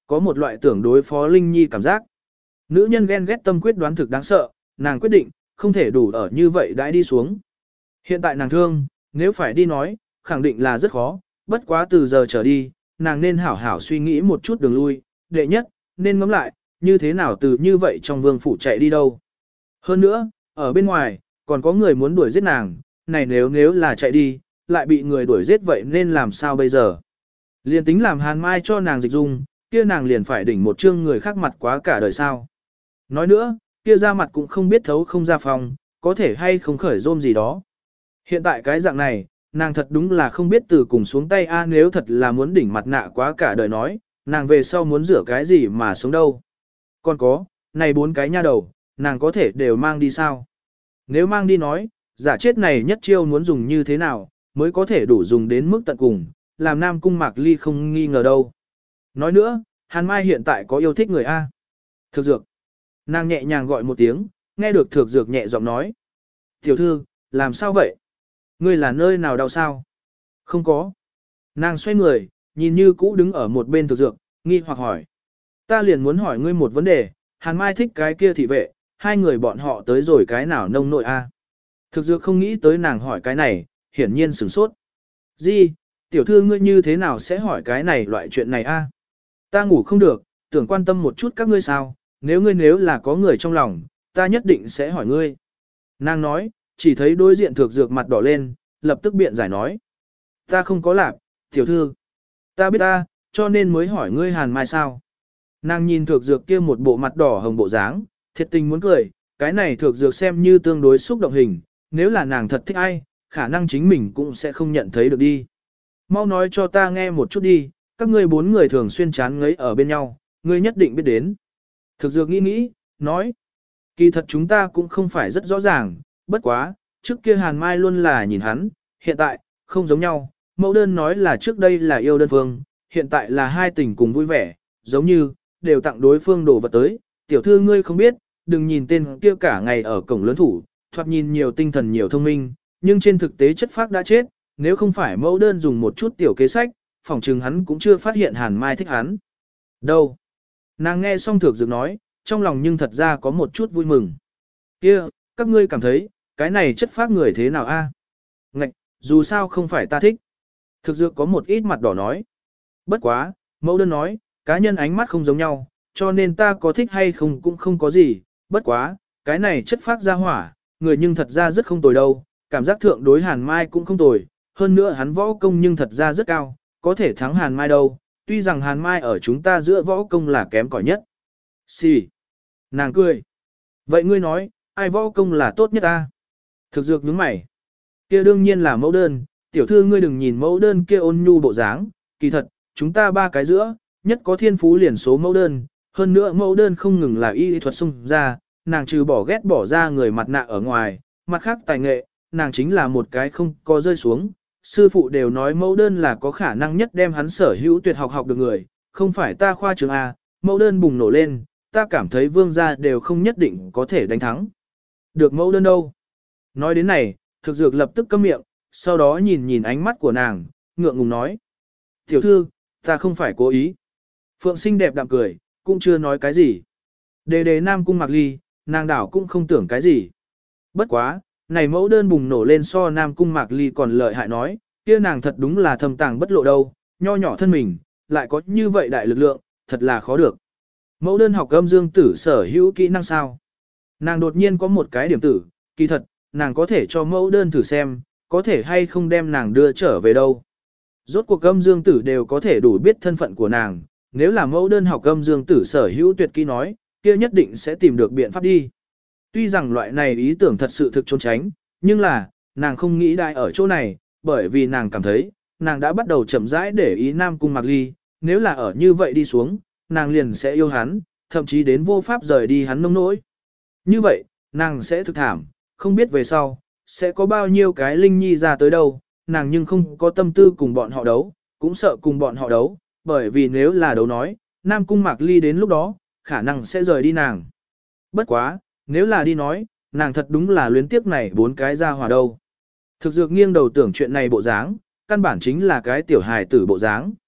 [SPEAKER 1] có một loại tưởng đối phó Linh Nhi cảm giác. Nữ nhân ghen ghét tâm quyết đoán thực đáng sợ, nàng quyết định, không thể đủ ở như vậy đãi đi xuống. Hiện tại nàng thương, nếu phải đi nói, khẳng định là rất khó, bất quá từ giờ trở đi, nàng nên hảo hảo suy nghĩ một chút đường lui, đệ nhất, nên ngẫm lại, như thế nào từ như vậy trong vương phủ chạy đi đâu. Hơn nữa, ở bên ngoài, còn có người muốn đuổi giết nàng, này nếu nếu là chạy đi, lại bị người đuổi giết vậy nên làm sao bây giờ. Liền tính làm Hàn Mai cho nàng dịch dung, kia nàng liền phải đỉnh một chương người khác mặt quá cả đời sao. Nói nữa, kia ra mặt cũng không biết thấu không ra phòng, có thể hay không khởi rôm gì đó. Hiện tại cái dạng này, nàng thật đúng là không biết từ cùng xuống tay a nếu thật là muốn đỉnh mặt nạ quá cả đời nói, nàng về sau muốn rửa cái gì mà sống đâu. Còn có, này bốn cái nha đầu, nàng có thể đều mang đi sao? Nếu mang đi nói, giả chết này nhất chiêu muốn dùng như thế nào, mới có thể đủ dùng đến mức tận cùng, làm Nam Cung Mạc Ly không nghi ngờ đâu. Nói nữa, Hàn Mai hiện tại có yêu thích người A. Thực dược. Nàng nhẹ nhàng gọi một tiếng, nghe được thực dược nhẹ giọng nói. Tiểu thư, làm sao vậy? Ngươi là nơi nào đau sao? Không có. Nàng xoay người, nhìn như cũ đứng ở một bên thực dược, nghi hoặc hỏi. Ta liền muốn hỏi ngươi một vấn đề, Hàn Mai thích cái kia thị vệ, hai người bọn họ tới rồi cái nào nông nội A. Thực dược không nghĩ tới nàng hỏi cái này, hiển nhiên sửng sốt. Di, tiểu thư ngươi như thế nào sẽ hỏi cái này loại chuyện này A? Ta ngủ không được, tưởng quan tâm một chút các ngươi sao, nếu ngươi nếu là có người trong lòng, ta nhất định sẽ hỏi ngươi. Nàng nói, chỉ thấy đối diện thực dược mặt đỏ lên, lập tức biện giải nói. Ta không có lạc, tiểu thư. Ta biết ta, cho nên mới hỏi ngươi Hàn Mai sao. Nàng nhìn thực dược kia một bộ mặt đỏ hồng bộ dáng, thiệt tình muốn cười, cái này thực dược xem như tương đối xúc động hình, nếu là nàng thật thích ai, khả năng chính mình cũng sẽ không nhận thấy được đi. Mau nói cho ta nghe một chút đi, các ngươi bốn người thường xuyên chán ngấy ở bên nhau, ngươi nhất định biết đến. Thực dược nghĩ nghĩ, nói, kỳ thật chúng ta cũng không phải rất rõ ràng, bất quá, trước kia Hàn Mai luôn là nhìn hắn, hiện tại, không giống nhau, mẫu đơn nói là trước đây là yêu đơn phương, hiện tại là hai tình cùng vui vẻ, giống như, đều tặng đối phương đồ vật tới, tiểu thư ngươi không biết, đừng nhìn tên kia cả ngày ở cổng lớn thủ, thoạt nhìn nhiều tinh thần nhiều thông minh, nhưng trên thực tế chất phác đã chết, nếu không phải mẫu đơn dùng một chút tiểu kế sách, phỏng chừng hắn cũng chưa phát hiện Hàn Mai thích hắn. Đâu? Nàng nghe xong thực dược nói, trong lòng nhưng thật ra có một chút vui mừng. Kia, các ngươi cảm thấy, cái này chất phác người thế nào a? Ngạch, dù sao không phải ta thích. Thực dược có một ít mặt đỏ nói. Bất quá, mẫu đơn nói, cá nhân ánh mắt không giống nhau, cho nên ta có thích hay không cũng không có gì. Bất quá, cái này chất phác ra hỏa, người nhưng thật ra rất không tồi đâu, cảm giác thượng đối Hàn Mai cũng không tồi, hơn nữa hắn võ công nhưng thật ra rất cao, có thể thắng Hàn Mai đâu, tuy rằng Hàn Mai ở chúng ta giữa võ công là kém cỏi nhất. Xì. Nàng cười. Vậy ngươi nói, ai võ công là tốt nhất ta? Thực dược nhướng mày. Kia đương nhiên là mẫu đơn, tiểu thư ngươi đừng nhìn mẫu đơn kia ôn nhu bộ dáng, kỳ thật, chúng ta ba cái giữa, nhất có thiên phú liền số mẫu đơn, hơn nữa mẫu đơn không ngừng là y lý thuật xung ra, nàng trừ bỏ ghét bỏ ra người mặt nạ ở ngoài, mặt khác tài nghệ, nàng chính là một cái không có rơi xuống. Sư phụ đều nói mẫu đơn là có khả năng nhất đem hắn sở hữu tuyệt học học được người, không phải ta khoa trường A, mẫu đơn bùng nổ lên, ta cảm thấy vương gia đều không nhất định có thể đánh thắng. Được mẫu đơn đâu? Nói đến này, thực dược lập tức câm miệng, sau đó nhìn nhìn ánh mắt của nàng, ngượng ngùng nói. Tiểu thư, ta không phải cố ý. Phượng xinh đẹp đạm cười, cũng chưa nói cái gì. Đề đề Nam Cung Mạc Ly, nàng đảo cũng không tưởng cái gì. Bất quá, này mẫu đơn bùng nổ lên so Nam Cung Mạc Ly còn lợi hại nói, kia nàng thật đúng là thầm tàng bất lộ đâu, nho nhỏ thân mình, lại có như vậy đại lực lượng, thật là khó được. Mẫu đơn học âm dương tử sở hữu kỹ năng sao? Nàng đột nhiên có một cái điểm tử, kỳ thật, nàng có thể cho mẫu đơn thử xem, có thể hay không đem nàng đưa trở về đâu. Rốt cuộc âm dương tử đều có thể đủ biết thân phận của nàng, nếu là mẫu đơn học âm dương tử sở hữu tuyệt kỹ nói, kia nhất định sẽ tìm được biện pháp đi. Tuy rằng loại này ý tưởng thật sự thực trốn tránh, nhưng là, nàng không nghĩ đại ở chỗ này, bởi vì nàng cảm thấy, nàng đã bắt đầu chậm rãi để ý Nam Cung Mạc Ly, nếu là ở như vậy đi xuống, nàng liền sẽ yêu hắn, thậm chí đến vô pháp rời đi hắn nông nỗi. Như vậy, nàng sẽ thực thảm, không biết về sau, sẽ có bao nhiêu cái linh nhi ra tới đâu, nàng nhưng không có tâm tư cùng bọn họ đấu, cũng sợ cùng bọn họ đấu, bởi vì nếu là đấu nói, Nam Cung Mạc Ly đến lúc đó, khả năng sẽ rời đi nàng. Bất quá, nếu là đi nói, nàng thật đúng là luyến tiếc này bốn cái ra hòa đâu. Thực dược nghiêng đầu tưởng chuyện này bộ dáng, căn bản chính là cái tiểu hài tử bộ dáng.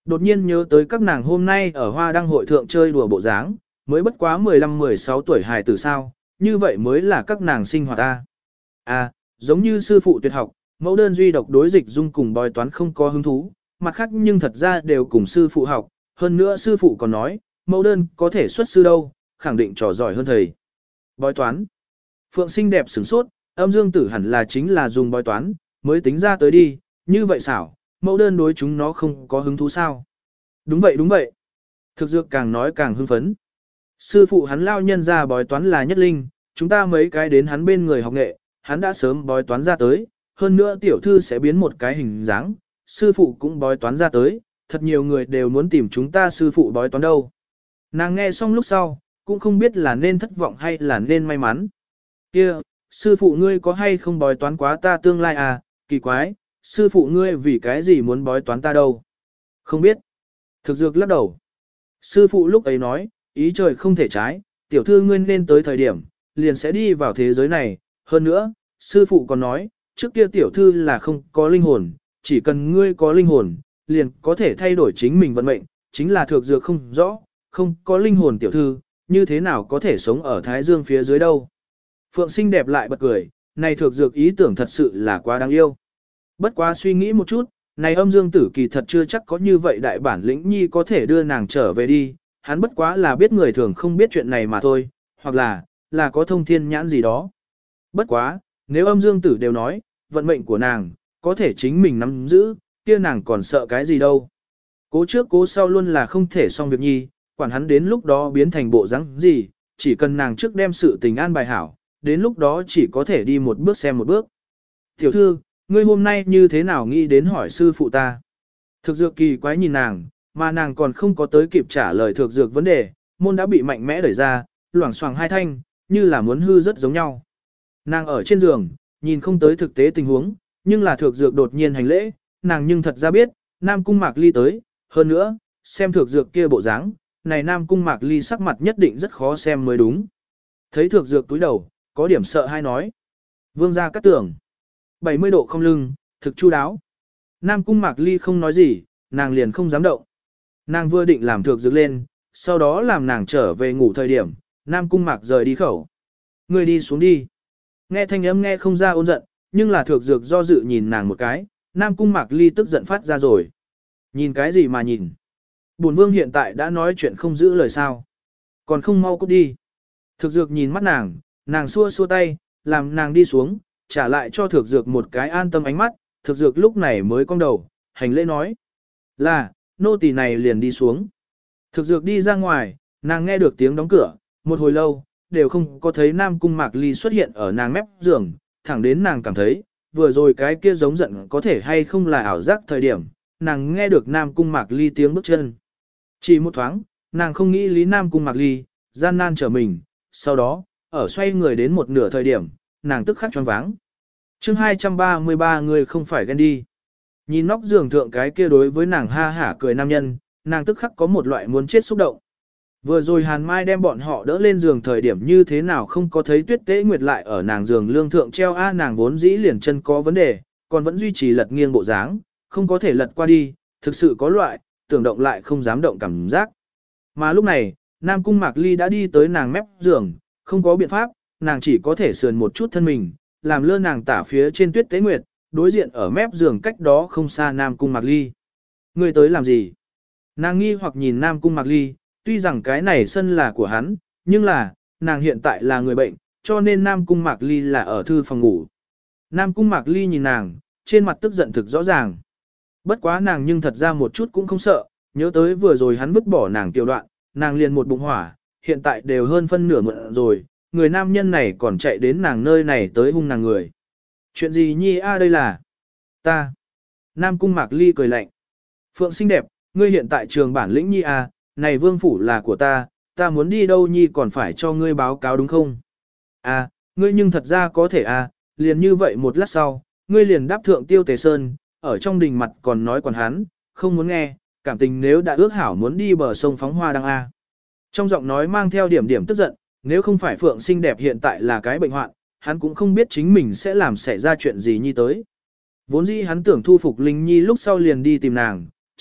[SPEAKER 1] Đột nhiên nhớ tới các nàng hôm nay ở Hoa Đăng hội thượng chơi đùa bộ dáng, mới bất quá mười lăm mười sáu tuổi hài tử sao, như vậy mới là các nàng sinh hoạt ta. À, giống như sư phụ tuyệt học, mẫu đơn duy độc đối dịch dung cùng bói toán không có hứng thú, mặt khác nhưng thật ra đều cùng sư phụ học, hơn nữa sư phụ còn nói, mẫu đơn có thể xuất sư đâu, khẳng định trò giỏi hơn thầy. Bói toán. Phượng xinh đẹp sửng sốt, âm dương tử hẳn là chính là dùng bói toán, mới tính ra tới đi, như vậy xảo, mẫu đơn đối chúng nó không có hứng thú sao. Đúng vậy đúng vậy. Thực dược càng nói càng hưng phấn. Sư phụ hắn lao nhân ra bói toán là nhất linh, chúng ta mấy cái đến hắn bên người học nghệ, hắn đã sớm bói toán ra tới, hơn nữa tiểu thư sẽ biến một cái hình dáng, sư phụ cũng bói toán ra tới, thật nhiều người đều muốn tìm chúng ta sư phụ bói toán đâu. Nàng nghe xong lúc sau, cũng không biết là nên thất vọng hay là nên may mắn. Kia, sư phụ ngươi có hay không bói toán quá ta tương lai à, kỳ quái, sư phụ ngươi vì cái gì muốn bói toán ta đâu? Không biết. Thực dược lắc đầu. Sư phụ lúc ấy nói, ý trời không thể trái, tiểu thư ngươi nên tới thời điểm, liền sẽ đi vào thế giới này. Hơn nữa, sư phụ còn nói, trước kia tiểu thư là không có linh hồn, chỉ cần ngươi có linh hồn, liền có thể thay đổi chính mình vận mệnh, chính là thực dược không rõ, không có linh hồn tiểu thư, như thế nào có thể sống ở Thái Dương phía dưới đâu. Phượng xinh đẹp lại bật cười, này thực dược ý tưởng thật sự là quá đáng yêu. Bất quá suy nghĩ một chút, này âm dương tử kỳ thật chưa chắc có như vậy đại bản lĩnh nhi có thể đưa nàng trở về đi, hắn bất quá là biết người thường không biết chuyện này mà thôi, hoặc là, là có thông thiên nhãn gì đó. Bất quá, nếu âm dương tử đều nói, vận mệnh của nàng, có thể chính mình nắm giữ, kia nàng còn sợ cái gì đâu. Cố trước cố sau luôn là không thể xong việc nhi, quản hắn đến lúc đó biến thành bộ dáng gì, chỉ cần nàng trước đem sự tình an bài hảo, đến lúc đó chỉ có thể đi một bước xem một bước. Tiểu thư, ngươi hôm nay như thế nào nghĩ đến hỏi sư phụ ta? Thực dược kỳ quái nhìn nàng, mà nàng còn không có tới kịp trả lời thực dược vấn đề, môn đã bị mạnh mẽ đẩy ra, loảng xoảng hai thanh, như là muốn hư rất giống nhau. Nàng ở trên giường, nhìn không tới thực tế tình huống, nhưng là thực dược đột nhiên hành lễ, nàng nhưng thật ra biết, Nam Cung Mạc Ly tới, hơn nữa, xem thực dược kia bộ dáng, này Nam Cung Mạc Ly sắc mặt nhất định rất khó xem mới đúng. Thấy thực dược túi đầu, có điểm sợ hay nói. Vương gia cắt tưởng. bảy mươi độ không lưng, thực chu đáo. Nam Cung Mạc Ly không nói gì, nàng liền không dám động. Nàng vừa định làm thực dược lên, sau đó làm nàng trở về ngủ thời điểm, Nam Cung Mạc rời đi khẩu. Người đi xuống đi. Nghe thanh âm nghe không ra ôn giận, nhưng là thực dược do dự nhìn nàng một cái, Nam Cung Mạc Ly tức giận phát ra rồi. Nhìn cái gì mà nhìn? Bổn vương hiện tại đã nói chuyện không giữ lời sao. Còn không mau cút đi. Thực dược nhìn mắt nàng, nàng xua xua tay, làm nàng đi xuống, trả lại cho thực dược một cái an tâm ánh mắt, thực dược lúc này mới cong đầu, hành lễ nói. Là, nô tỳ này liền đi xuống. Thực dược đi ra ngoài, nàng nghe được tiếng đóng cửa, một hồi lâu, đều không có thấy Nam Cung Mạc Ly xuất hiện ở nàng mép giường, thẳng đến nàng cảm thấy, vừa rồi cái kia giống giận có thể hay không là ảo giác thời điểm, nàng nghe được Nam Cung Mạc Ly tiếng bước chân. Chỉ một thoáng, nàng không nghĩ lý Nam Cung Mạc Ly, gian nan trở mình, sau đó, ở xoay người đến một nửa thời điểm, nàng tức khắc choáng váng. chương hai trăm ba mươi ba người không phải ghen đi. Nhìn nóc giường thượng cái kia đối với nàng ha hả cười nam nhân, nàng tức khắc có một loại muốn chết xúc động. Vừa rồi Hàn Mai đem bọn họ đỡ lên giường thời điểm như thế nào không có thấy Tuyết Tế Nguyệt lại ở nàng giường lương thượng treo a nàng vốn dĩ liền chân có vấn đề, còn vẫn duy trì lật nghiêng bộ dáng, không có thể lật qua đi, thực sự có loại, tưởng động lại không dám động cảm giác. Mà lúc này, Nam Cung Mạc Ly đã đi tới nàng mép giường, không có biện pháp, nàng chỉ có thể sườn một chút thân mình, làm lơ nàng tả phía trên Tuyết Tế Nguyệt, đối diện ở mép giường cách đó không xa Nam Cung Mạc Ly. Người tới làm gì? Nàng nghi hoặc nhìn Nam Cung Mạc Ly, tuy rằng cái này sân là của hắn, nhưng là, nàng hiện tại là người bệnh, cho nên Nam Cung Mạc Ly là ở thư phòng ngủ. Nam Cung Mạc Ly nhìn nàng, trên mặt tức giận thực rõ ràng. Bất quá nàng nhưng thật ra một chút cũng không sợ, nhớ tới vừa rồi hắn vứt bỏ nàng tiểu đoạn, nàng liền một bụng hỏa, hiện tại đều hơn phân nửa mượn rồi, người nam nhân này còn chạy đến nàng nơi này tới hung nàng người. Chuyện gì nhi a đây là? Ta. Nam Cung Mạc Ly cười lạnh. Phượng xinh đẹp, ngươi hiện tại trường bản lĩnh nhi a, này vương phủ là của ta, ta muốn đi đâu nhi còn phải cho ngươi báo cáo đúng không? À, ngươi nhưng thật ra có thể à, liền như vậy một lát sau, ngươi liền đáp thượng Tiêu Tề Sơn, ở trong đình mặt còn nói còn hắn, không muốn nghe, cảm tình nếu đã ước hảo muốn đi bờ sông phóng hoa đăng a. Trong giọng nói mang theo điểm điểm tức giận, nếu không phải Phượng xinh đẹp hiện tại là cái bệnh hoạn, hắn cũng không biết chính mình sẽ làm xảy ra chuyện gì nhi tới. Vốn dĩ hắn tưởng thu phục Linh Nhi lúc sau liền đi tìm nàng,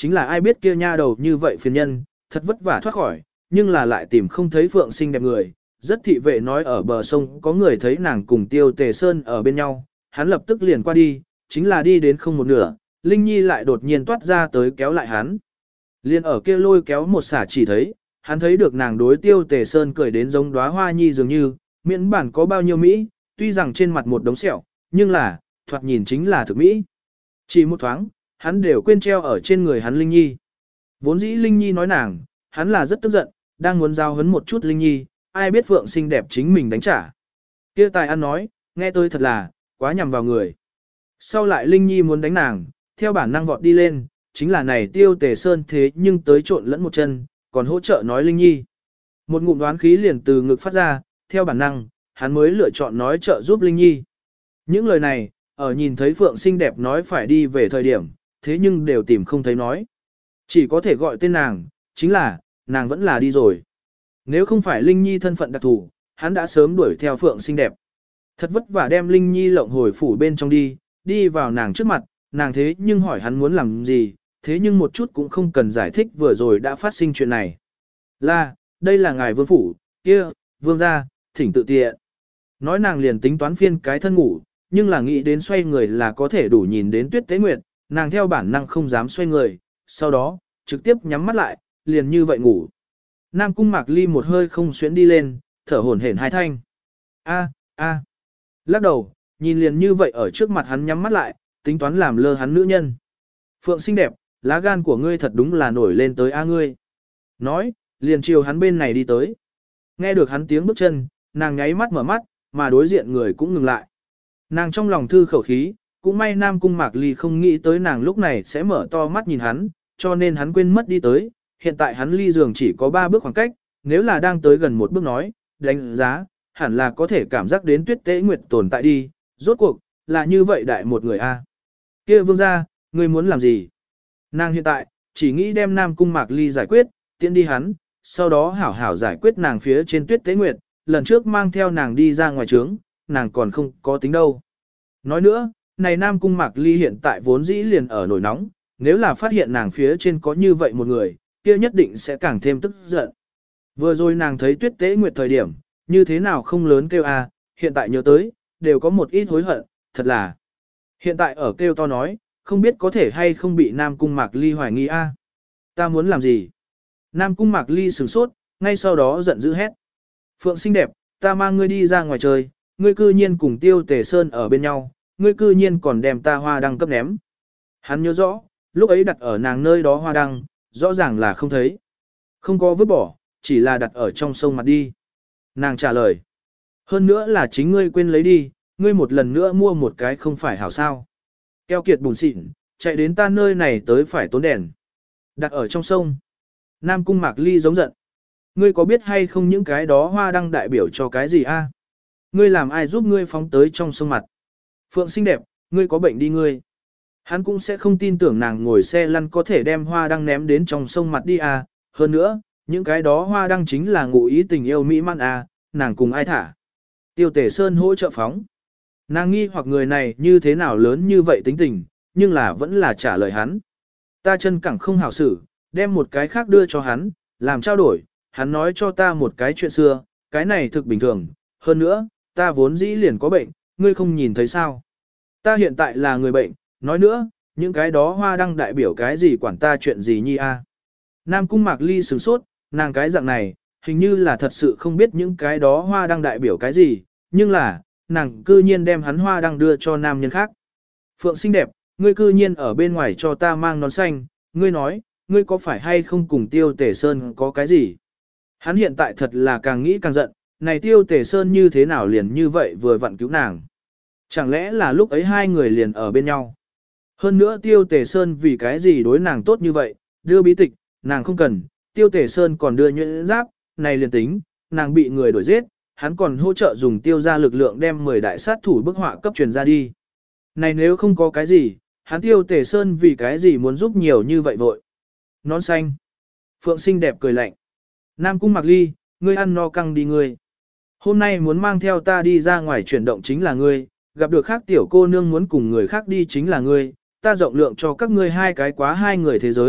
[SPEAKER 1] chính là ai biết kia nha đầu như vậy phiền nhân, thật vất vả thoát khỏi, nhưng là lại tìm không thấy Phượng xinh đẹp người. Rất thị vệ nói ở bờ sông có người thấy nàng cùng Tiêu Tề Sơn ở bên nhau, hắn lập tức liền qua đi, chính là đi đến không một nửa, Linh Nhi lại đột nhiên toát ra tới kéo lại hắn. Liên ở kia lôi kéo một xả chỉ thấy, hắn thấy được nàng đối Tiêu Tề Sơn cười đến giống đóa hoa nhi dường như, miễn bản có bao nhiêu Mỹ, tuy rằng trên mặt một đống sẹo, nhưng là, thoạt nhìn chính là thực Mỹ. Chỉ một thoáng, hắn đều quên treo ở trên người hắn Linh Nhi. Vốn dĩ Linh Nhi nói nàng, hắn là rất tức giận, đang muốn giao hấn một chút Linh Nhi, ai biết Phượng xinh đẹp chính mình đánh trả. Kia tài ăn nói, nghe tôi thật là, quá nhằm vào người. Sau lại Linh Nhi muốn đánh nàng, theo bản năng vọt đi lên, chính là này Tiêu Tề Sơn thế nhưng tới trộn lẫn một chân, còn hỗ trợ nói Linh Nhi. Một ngụm đoán khí liền từ ngực phát ra, theo bản năng, hắn mới lựa chọn nói trợ giúp Linh Nhi. Những lời này, ở nhìn thấy Phượng xinh đẹp nói phải đi về thời điểm, thế nhưng đều tìm không thấy nói. Chỉ có thể gọi tên nàng, chính là, nàng vẫn là đi rồi. Nếu không phải Linh Nhi thân phận đặc thù, hắn đã sớm đuổi theo Phượng xinh đẹp. Thật vất vả đem Linh Nhi lộng hồi phủ bên trong đi, đi vào nàng trước mặt, nàng thế nhưng hỏi hắn muốn làm gì, thế nhưng một chút cũng không cần giải thích vừa rồi đã phát sinh chuyện này. Là, đây là ngài vương phủ, kia, vương gia, thỉnh tự tiện. Nói nàng liền tính toán phiên cái thân ngủ, nhưng là nghĩ đến xoay người là có thể đủ nhìn đến Tuyết Tế Nguyệt, nàng theo bản năng không dám xoay người, sau đó, trực tiếp nhắm mắt lại, liền như vậy ngủ. Nam Cung Mạc Ly một hơi không xuyến đi lên, thở hổn hển hai thanh. A, a. Lắc đầu, nhìn liền như vậy ở trước mặt hắn nhắm mắt lại, tính toán làm lơ hắn nữ nhân. Phượng xinh đẹp, lá gan của ngươi thật đúng là nổi lên tới a ngươi. Nói, liền chiều hắn bên này đi tới. Nghe được hắn tiếng bước chân, nàng nháy mắt mở mắt, mà đối diện người cũng ngừng lại. Nàng trong lòng thư khẩu khí, cũng may Nam Cung Mạc Ly không nghĩ tới nàng lúc này sẽ mở to mắt nhìn hắn, cho nên hắn quên mất đi tới. Hiện tại hắn ly giường chỉ có ba bước khoảng cách, nếu là đang tới gần một bước nói, đánh giá, hẳn là có thể cảm giác đến Tuyết Tế Nguyệt tồn tại đi, rốt cuộc, là như vậy đại một người a. Kia vương gia, ngươi muốn làm gì? Nàng hiện tại, chỉ nghĩ đem Nam Cung Mạc Ly giải quyết, tiễn đi hắn, sau đó hảo hảo giải quyết nàng phía trên Tuyết Tế Nguyệt, lần trước mang theo nàng đi ra ngoài trướng, nàng còn không có tính đâu. Nói nữa, này Nam Cung Mạc Ly hiện tại vốn dĩ liền ở nổi nóng, nếu là phát hiện nàng phía trên có như vậy một người, kia nhất định sẽ càng thêm tức giận. Vừa rồi nàng thấy Tuyết Tế Nguyệt thời điểm, như thế nào không lớn kêu a, hiện tại nhớ tới, đều có một ít hối hận, thật là. Hiện tại ở kêu to nói, không biết có thể hay không bị Nam Cung Mạc Ly hoài nghi a. Ta muốn làm gì? Nam Cung Mạc Ly sửng sốt, ngay sau đó giận dữ hét. Phượng xinh đẹp, ta mang ngươi đi ra ngoài chơi, ngươi cư nhiên cùng Tiêu Tề Sơn ở bên nhau, ngươi cư nhiên còn đem ta hoa đăng cấp ném. Hắn nhớ rõ, lúc ấy đặt ở nàng nơi đó hoa đăng, rõ ràng là không thấy. Không có vứt bỏ, chỉ là đặt ở trong sông mặt đi. Nàng trả lời. Hơn nữa là chính ngươi quên lấy đi, ngươi một lần nữa mua một cái không phải hảo sao. Keo kiệt bùn xịn, chạy đến ta nơi này tới phải tốn đèn. Đặt ở trong sông. Nam Cung Mạc Ly giống giận. Ngươi có biết hay không những cái đó hoa đăng đại biểu cho cái gì a? Ngươi làm ai giúp ngươi phóng tới trong sông mặt? Phượng xinh đẹp, ngươi có bệnh đi ngươi. Hắn cũng sẽ không tin tưởng nàng ngồi xe lăn có thể đem hoa đăng ném đến trong sông mặt đi à. Hơn nữa, những cái đó hoa đăng chính là ngụ ý tình yêu mỹ man à, nàng cùng ai thả. Tiêu Tề Sơn hỗ trợ phóng. Nàng nghi hoặc người này như thế nào lớn như vậy tính tình, nhưng là vẫn là trả lời hắn. Ta chân cẳng không hảo xử, đem một cái khác đưa cho hắn, làm trao đổi, hắn nói cho ta một cái chuyện xưa, cái này thực bình thường, hơn nữa, ta vốn dĩ liền có bệnh, ngươi không nhìn thấy sao. Ta hiện tại là người bệnh, nói nữa, những cái đó hoa đăng đại biểu cái gì quản ta chuyện gì nhi a? Nam Cung Mạc Ly sửng sốt, nàng cái dạng này, hình như là thật sự không biết những cái đó hoa đăng đại biểu cái gì, nhưng là, nàng cư nhiên đem hắn hoa đăng đưa cho nam nhân khác. Phượng xinh đẹp, ngươi cư nhiên ở bên ngoài cho ta mang nón xanh, ngươi nói, ngươi có phải hay không cùng Tiêu Tề Sơn có cái gì? Hắn hiện tại thật là càng nghĩ càng giận, này Tiêu Tề Sơn như thế nào liền như vậy vừa vặn cứu nàng. Chẳng lẽ là lúc ấy hai người liền ở bên nhau? Hơn nữa Tiêu Tề Sơn vì cái gì đối nàng tốt như vậy, đưa bí tịch, nàng không cần, Tiêu Tề Sơn còn đưa nhuyễn giáp, này liền tính, nàng bị người đuổi giết, hắn còn hỗ trợ dùng tiêu ra lực lượng đem mười đại sát thủ bức họa cấp truyền ra đi. Này nếu không có cái gì, hắn Tiêu Tề Sơn vì cái gì muốn giúp nhiều như vậy vội. Nón xanh. Phượng xinh đẹp cười lạnh. Nam Cung Mạc Ly, ngươi ăn no căng đi ngươi. Hôm nay muốn mang theo ta đi ra ngoài chuyển động chính là ngươi, gặp được khác tiểu cô nương muốn cùng người khác đi chính là ngươi, ta rộng lượng cho các ngươi hai cái quá hai người thế giới,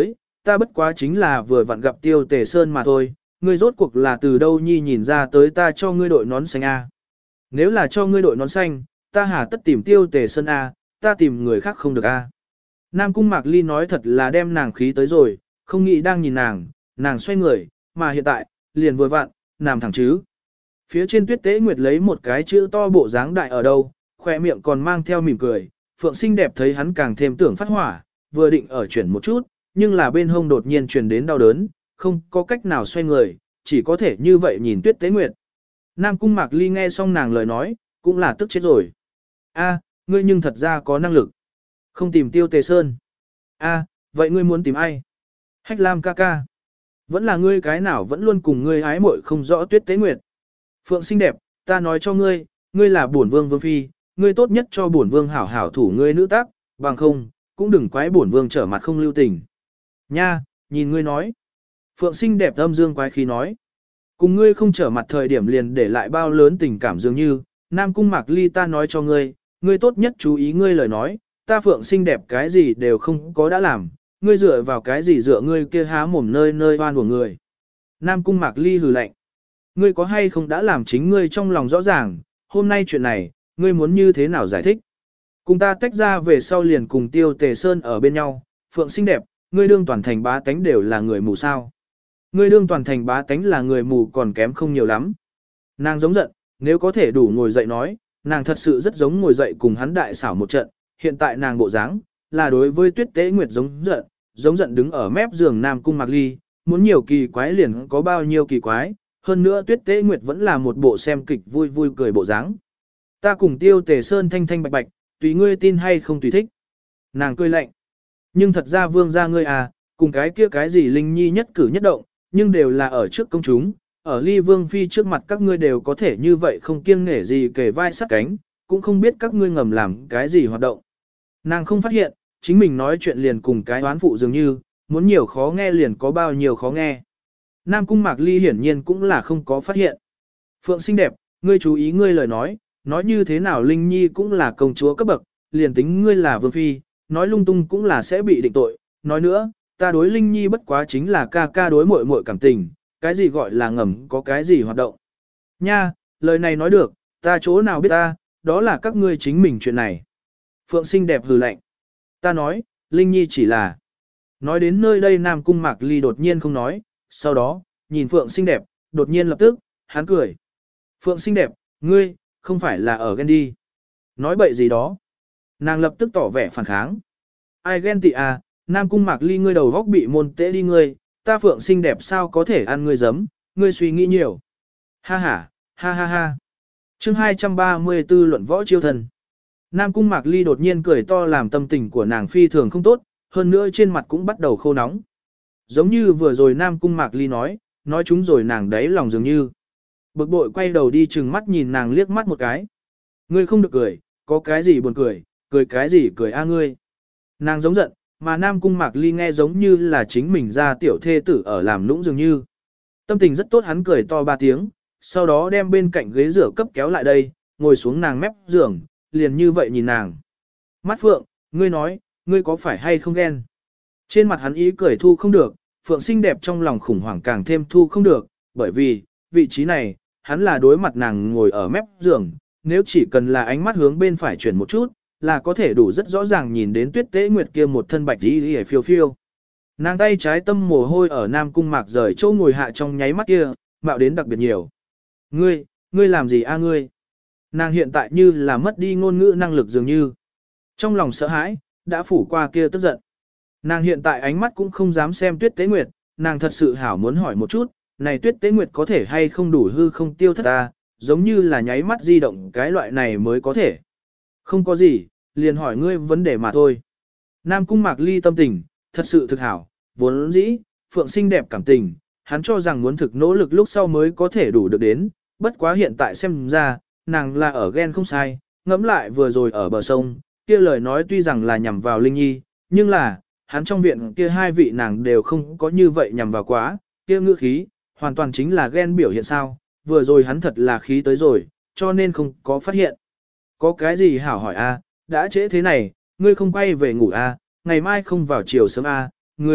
[SPEAKER 1] ta bất quá chính là vừa vặn gặp Tiêu Tề Sơn mà thôi, ngươi rốt cuộc là từ đâu nhi nhìn ra tới ta cho ngươi đội nón xanh a? Nếu là cho ngươi đội nón xanh, ta hà tất tìm Tiêu Tề Sơn a, ta tìm người khác không được a. Nam Cung Mạc Ly nói thật là đem nàng khí tới rồi, không nghĩ đang nhìn nàng, nàng xoay người, mà hiện tại, liền vừa vặn, nằm thẳng chứ. Phía trên Tuyết Tế Nguyệt lấy một cái chữ to bộ dáng đại ở đâu, khoe miệng còn mang theo mỉm cười, Phượng xinh đẹp thấy hắn càng thêm tưởng phát hỏa, vừa định ở chuyển một chút, nhưng là bên hông đột nhiên truyền đến đau đớn, không có cách nào xoay người, chỉ có thể như vậy nhìn Tuyết Tế Nguyệt. Nam Cung Mạc Ly nghe xong nàng lời nói, cũng là tức chết rồi. A, ngươi nhưng thật ra có năng lực. Không tìm Tiêu Tề Sơn. A, vậy ngươi muốn tìm ai? Hách Lam ca ca. Vẫn là ngươi cái nào vẫn luôn cùng ngươi ái muội không rõ Tuyết Tế Nguyệt. Phượng xinh đẹp, ta nói cho ngươi, ngươi là bổn vương vương phi, ngươi tốt nhất cho bổn vương hảo hảo thủ ngươi nữ tác, bằng không, cũng đừng quái bổn vương trở mặt không lưu tình. Nha, nhìn ngươi nói. Phượng xinh đẹp âm dương quái khí nói. Cùng ngươi không trở mặt thời điểm liền để lại bao lớn tình cảm dường như, Nam Cung Mạc Ly ta nói cho ngươi, ngươi tốt nhất chú ý ngươi lời nói, ta Phượng xinh đẹp cái gì đều không có đã làm, ngươi dựa vào cái gì dựa ngươi kia há mồm nơi nơi oan của người. Nam Cung Mạc Ly hừ lạnh. Ngươi có hay không đã làm chính ngươi trong lòng rõ ràng, hôm nay chuyện này, ngươi muốn như thế nào giải thích? Cùng ta tách ra về sau liền cùng Tiêu Tề Sơn ở bên nhau, Phượng xinh đẹp, ngươi đương toàn thành bá tánh đều là người mù sao. Ngươi đương toàn thành bá tánh là người mù còn kém không nhiều lắm. Nàng giống giận, nếu có thể đủ ngồi dậy nói, nàng thật sự rất giống ngồi dậy cùng hắn đại xảo một trận, hiện tại nàng bộ dáng là đối với Tuyết Tế Nguyệt giống giận, giống giận đứng ở mép giường Nam Cung Mạc Ly, muốn nhiều kỳ quái liền có bao nhiêu kỳ quái, hơn nữa Tuyết Tế Nguyệt vẫn là một bộ xem kịch vui vui cười bộ dáng. Ta cùng Tiêu Tề Sơn thanh thanh bạch bạch, tùy ngươi tin hay không tùy thích. Nàng cười lạnh. Nhưng thật ra vương gia ngươi à, cùng cái kia cái gì Linh Nhi nhất cử nhất động, nhưng đều là ở trước công chúng, ở Ly Vương Phi trước mặt các ngươi đều có thể như vậy không kiêng nể gì kề vai sát cánh, cũng không biết các ngươi ngầm làm cái gì hoạt động. Nàng không phát hiện, chính mình nói chuyện liền cùng cái oán phụ dường như, muốn nhiều khó nghe liền có bao nhiêu khó nghe. Nam Cung Mạc Ly hiển nhiên cũng là không có phát hiện. Phượng xinh đẹp, ngươi chú ý ngươi lời nói, nói như thế nào Linh Nhi cũng là công chúa cấp bậc, liền tính ngươi là Vương Phi, nói lung tung cũng là sẽ bị định tội. Nói nữa, ta đối Linh Nhi bất quá chính là ca ca đối muội muội cảm tình, cái gì gọi là ngầm có cái gì hoạt động. Nha, lời này nói được, ta chỗ nào biết ta, đó là các ngươi chính mình chuyện này. Phượng xinh đẹp hừ lạnh. Ta nói, Linh Nhi chỉ là... Nói đến nơi đây Nam Cung Mạc Ly đột nhiên không nói, sau đó, nhìn Phượng xinh đẹp, đột nhiên lập tức, hắn cười. Phượng xinh đẹp, ngươi, không phải là ở ghen đi. Nói bậy gì đó. Nàng lập tức tỏ vẻ phản kháng. Ai ghen tị à, Nam Cung Mạc Ly ngươi đầu góc bị môn tễ đi ngươi, ta Phượng xinh đẹp sao có thể ăn ngươi giấm, ngươi suy nghĩ nhiều. Ha ha, ha ha ha. Chương hai trăm ba mươi tư luận võ chiêu thần. Nam Cung Mạc Ly đột nhiên cười to làm tâm tình của nàng phi thường không tốt, hơn nữa trên mặt cũng bắt đầu khô nóng. Giống như vừa rồi Nam Cung Mạc Ly nói, nói chúng rồi nàng đấy lòng dường như. Bực bội quay đầu đi chừng mắt nhìn nàng liếc mắt một cái. Ngươi không được cười, có cái gì buồn cười, cười cái gì cười a ngươi. Nàng giống giận, mà Nam Cung Mạc Ly nghe giống như là chính mình ra tiểu thê tử ở làm nũng dường như. Tâm tình rất tốt hắn cười to ba tiếng, sau đó đem bên cạnh ghế rửa cấp kéo lại đây, ngồi xuống nàng mép giường, liền như vậy nhìn nàng. Mắt Phượng, ngươi nói, ngươi có phải hay không ghen? Trên mặt hắn ý cười thu không được, Phượng xinh đẹp trong lòng khủng hoảng càng thêm thu không được, bởi vì, vị trí này, hắn là đối mặt nàng ngồi ở mép giường, nếu chỉ cần là ánh mắt hướng bên phải chuyển một chút, là có thể đủ rất rõ ràng nhìn đến Tuyết Tế Nguyệt kia một thân bạch y y phiêu phiêu. Nàng tay trái tâm mồ hôi ở Nam Cung Mạc rời chỗ ngồi hạ trong nháy mắt kia, mạo đến đặc biệt nhiều. Ngươi, ngươi làm gì a ngươi? Nàng hiện tại như là mất đi ngôn ngữ năng lực dường như. Trong lòng sợ hãi, đã phủ qua kia tức giận. Nàng hiện tại ánh mắt cũng không dám xem Tuyết Tế Nguyệt, nàng thật sự hảo muốn hỏi một chút, này Tuyết Tế Nguyệt có thể hay không đủ hư không tiêu thất ta, giống như là nháy mắt di động cái loại này mới có thể. Không có gì, liền hỏi ngươi vấn đề mà thôi. Nam Cung Mạc Ly tâm tình, thật sự thực hảo, vốn dĩ, Phượng xinh đẹp cảm tình, hắn cho rằng muốn thực nỗ lực lúc sau mới có thể đủ được đến, bất quá hiện tại xem ra, nàng là ở ghen không sai, ngẫm lại vừa rồi ở bờ sông, kia lời nói tuy rằng là nhằm vào Linh Nhi, nhưng là, hắn trong viện kia hai vị nàng đều không có như vậy nhằm vào quá, kia ngữ khí, hoàn toàn chính là ghen biểu hiện sao, vừa rồi hắn thật là khí tới rồi, cho nên không có phát hiện. Có cái gì hảo hỏi a? Đã trễ thế này, ngươi không quay về ngủ a, ngày mai không vào chiều sớm a, ngươi,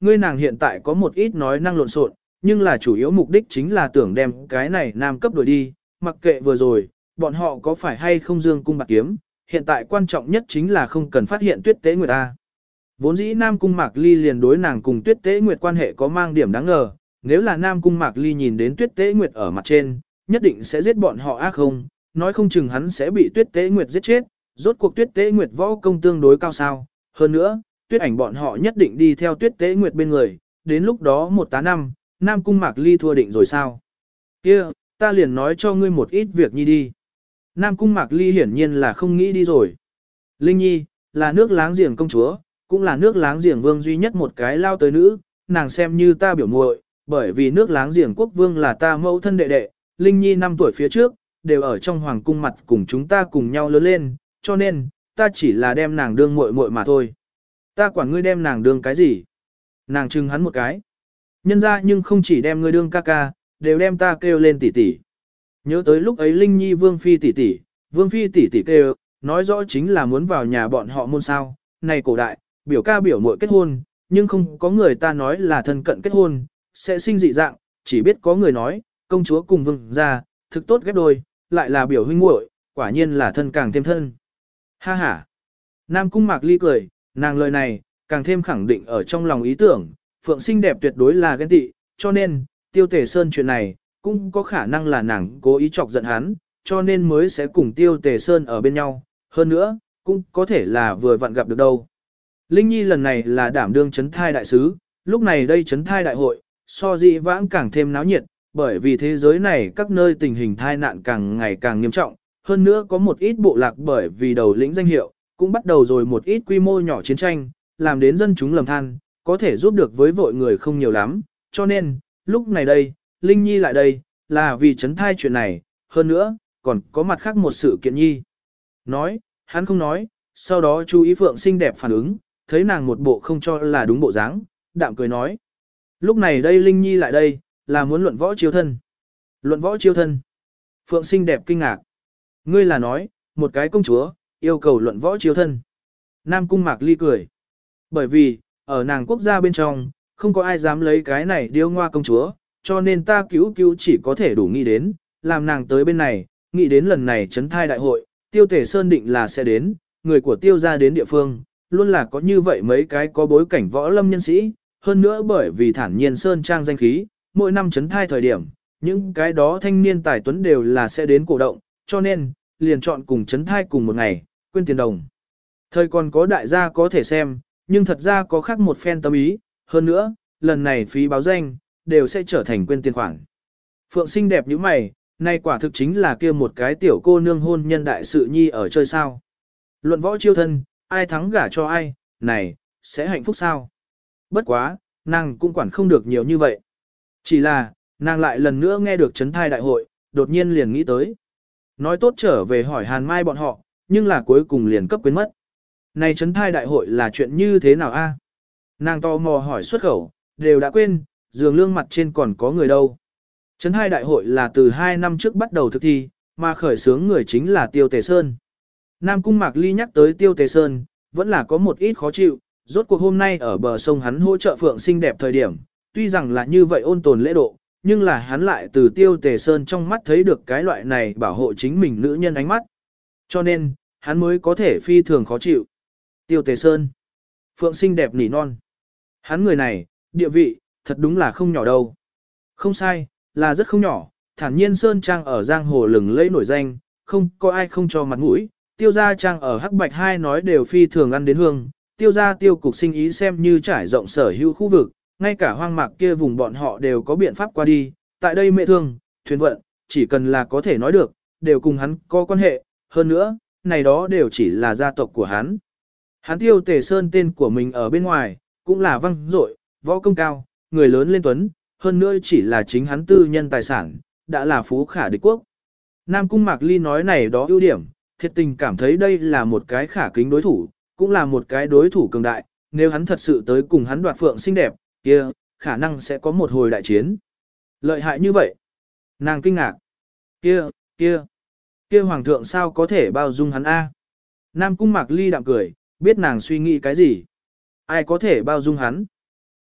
[SPEAKER 1] ngươi nàng hiện tại có một ít nói năng lộn xộn, nhưng là chủ yếu mục đích chính là tưởng đem cái này nam cấp đuổi đi, mặc kệ vừa rồi, bọn họ có phải hay không dương cung bạc kiếm, hiện tại quan trọng nhất chính là không cần phát hiện Tuyết Tế Nguyệt ta. Vốn dĩ Nam Cung Mạc Ly liền đối nàng cùng Tuyết Tế Nguyệt quan hệ có mang điểm đáng ngờ, nếu là Nam Cung Mạc Ly nhìn đến Tuyết Tế Nguyệt ở mặt trên, nhất định sẽ giết bọn họ ác không, nói không chừng hắn sẽ bị Tuyết Tế Nguyệt giết chết, rốt cuộc Tuyết Tế Nguyệt võ công tương đối cao sao, hơn nữa, Tuyết Ảnh bọn họ nhất định đi theo Tuyết Tế Nguyệt bên người, đến lúc đó một tá năm, Nam Cung Mạc Ly thua định rồi sao? Kia, ta liền nói cho ngươi một ít việc nhi đi. Nam Cung Mạc Ly hiển nhiên là không nghĩ đi rồi. Linh Nhi, là nước láng giềng công chúa, cũng là nước láng giềng vương duy nhất một cái lao tới nữ, nàng xem như ta biểu muội, bởi vì nước láng giềng quốc vương là ta mẫu thân đệ đệ, Linh Nhi năm tuổi phía trước, đều ở trong hoàng cung mặt cùng chúng ta cùng nhau lớn lên, cho nên, ta chỉ là đem nàng đương muội muội mà thôi. Ta quản ngươi đem nàng đương cái gì? Nàng trừng hắn một cái. Nhân ra nhưng không chỉ đem ngươi đương ca ca, đều đem ta kêu lên tỷ tỷ. Nhớ tới lúc ấy Linh Nhi vương phi tỷ tỷ, vương phi tỷ tỷ kêu, nói rõ chính là muốn vào nhà bọn họ môn sao. Này cổ đại, biểu ca biểu muội kết hôn, nhưng không có người ta nói là thân cận kết hôn, sẽ sinh dị dạng, chỉ biết có người nói, công chúa cùng vương gia, thực tốt ghép đôi, lại là biểu huynh muội, quả nhiên là thân càng thêm thân. Ha ha. Nam Cung Mạc Ly cười, nàng lời này, càng thêm khẳng định ở trong lòng ý tưởng, Phượng xinh đẹp tuyệt đối là ghen tị, cho nên, Tiêu Tề Sơn chuyện này, cũng có khả năng là nàng cố ý chọc giận hắn, cho nên mới sẽ cùng Tiêu Tề Sơn ở bên nhau, hơn nữa, cũng có thể là vừa vặn gặp được đâu. Linh Nhi lần này là đảm đương chấn thai đại sứ, lúc này đây chấn thai đại hội, so dị vãng càng thêm náo nhiệt, bởi vì thế giới này các nơi tình hình thai nạn càng ngày càng nghiêm trọng, hơn nữa có một ít bộ lạc bởi vì đầu lĩnh danh hiệu, cũng bắt đầu rồi một ít quy mô nhỏ chiến tranh, làm đến dân chúng lầm than, có thể giúp được với vội người không nhiều lắm, cho nên, lúc này đây, Linh Nhi lại đây, là vì chấn thai chuyện này, hơn nữa, còn có mặt khác một sự kiện nhi. Nói, hắn không nói, sau đó chú ý Phượng xinh đẹp phản ứng, thấy nàng một bộ không cho là đúng bộ dáng, đạm cười nói. Lúc này đây Linh Nhi lại đây, là muốn luận võ chiêu thân. Luận võ chiêu thân. Phượng xinh đẹp kinh ngạc. Ngươi là nói, một cái công chúa, yêu cầu luận võ chiêu thân. Nam Cung Mạc Ly cười. Bởi vì, ở nàng quốc gia bên trong, không có ai dám lấy cái này điêu ngoa công chúa, cho nên ta cứu cứu chỉ có thể đủ nghĩ đến, làm nàng tới bên này, nghĩ đến lần này chấn thai đại hội, Tiêu Tề Sơn định là sẽ đến, người của Tiêu gia đến địa phương, luôn là có như vậy mấy cái có bối cảnh võ lâm nhân sĩ, hơn nữa bởi vì thản nhiên Sơn trang danh khí, mỗi năm chấn thai thời điểm, những cái đó thanh niên tài tuấn đều là sẽ đến cổ động, cho nên, liền chọn cùng chấn thai cùng một ngày, quên tiền đồng. Thời còn có đại gia có thể xem, nhưng thật ra có khác một phen tâm ý, hơn nữa, lần này phí báo danh, đều sẽ trở thành quên tiền khoản. Phượng xinh đẹp như mày, nay quả thực chính là kia một cái tiểu cô nương hôn nhân đại sự nhi ở chơi sao. Luận võ chiêu thân, ai thắng gả cho ai, này, sẽ hạnh phúc sao? Bất quá, nàng cũng quản không được nhiều như vậy. Chỉ là, nàng lại lần nữa nghe được chấn thai đại hội, đột nhiên liền nghĩ tới. Nói tốt trở về hỏi Hàn Mai bọn họ, nhưng là cuối cùng liền cấp quên mất. Này chấn thai đại hội là chuyện như thế nào a? Nàng tò mò hỏi xuất khẩu, đều đã quên, giường lương mặt trên còn có người đâu. Chấn thai đại hội là từ hai năm trước bắt đầu thực thi, mà khởi xướng người chính là Tiêu Tề Sơn. Nam Cung Mạc Ly nhắc tới Tiêu Tề Sơn, vẫn là có một ít khó chịu, rốt cuộc hôm nay ở bờ sông hắn hỗ trợ Phượng xinh đẹp thời điểm, tuy rằng là như vậy ôn tồn lễ độ, nhưng là hắn lại từ Tiêu Tề Sơn trong mắt thấy được cái loại này bảo hộ chính mình nữ nhân ánh mắt. Cho nên, hắn mới có thể phi thường khó chịu. Tiêu Tề Sơn. Phượng xinh đẹp nỉ non. Hắn người này, địa vị, thật đúng là không nhỏ đâu. Không sai, là rất không nhỏ, thản nhiên Sơn Trang ở giang hồ lừng lẫy nổi danh, không có ai không cho mặt mũi. Tiêu gia Trang ở Hắc Bạch hai nói đều phi thường ăn đến hương. Tiêu gia tiêu cục sinh ý xem như trải rộng sở hữu khu vực, ngay cả hoang mạc kia vùng bọn họ đều có biện pháp qua đi. Tại đây mẹ thương, thuyền vận, chỉ cần là có thể nói được, đều cùng hắn có quan hệ. Hơn nữa, này đó đều chỉ là gia tộc của hắn. Hắn Tiêu Tề Sơn tên của mình ở bên ngoài, cũng là văng dội, võ công cao, người lớn lên tuấn, hơn nữa chỉ là chính hắn tư nhân tài sản, đã là phú khả địch quốc. Nam Cung Mạc Ly nói này đó ưu điểm, thiệt tình cảm thấy đây là một cái khả kính đối thủ, cũng là một cái đối thủ cường đại, nếu hắn thật sự tới cùng hắn đoạt phượng xinh đẹp, kia, khả năng sẽ có một hồi đại chiến. Lợi hại như vậy. Nàng kinh ngạc. Kia, kia, kia hoàng thượng sao có thể bao dung hắn a? Nam Cung Mạc Ly đạm cười, biết nàng suy nghĩ cái gì. Ai có thể bao dung hắn?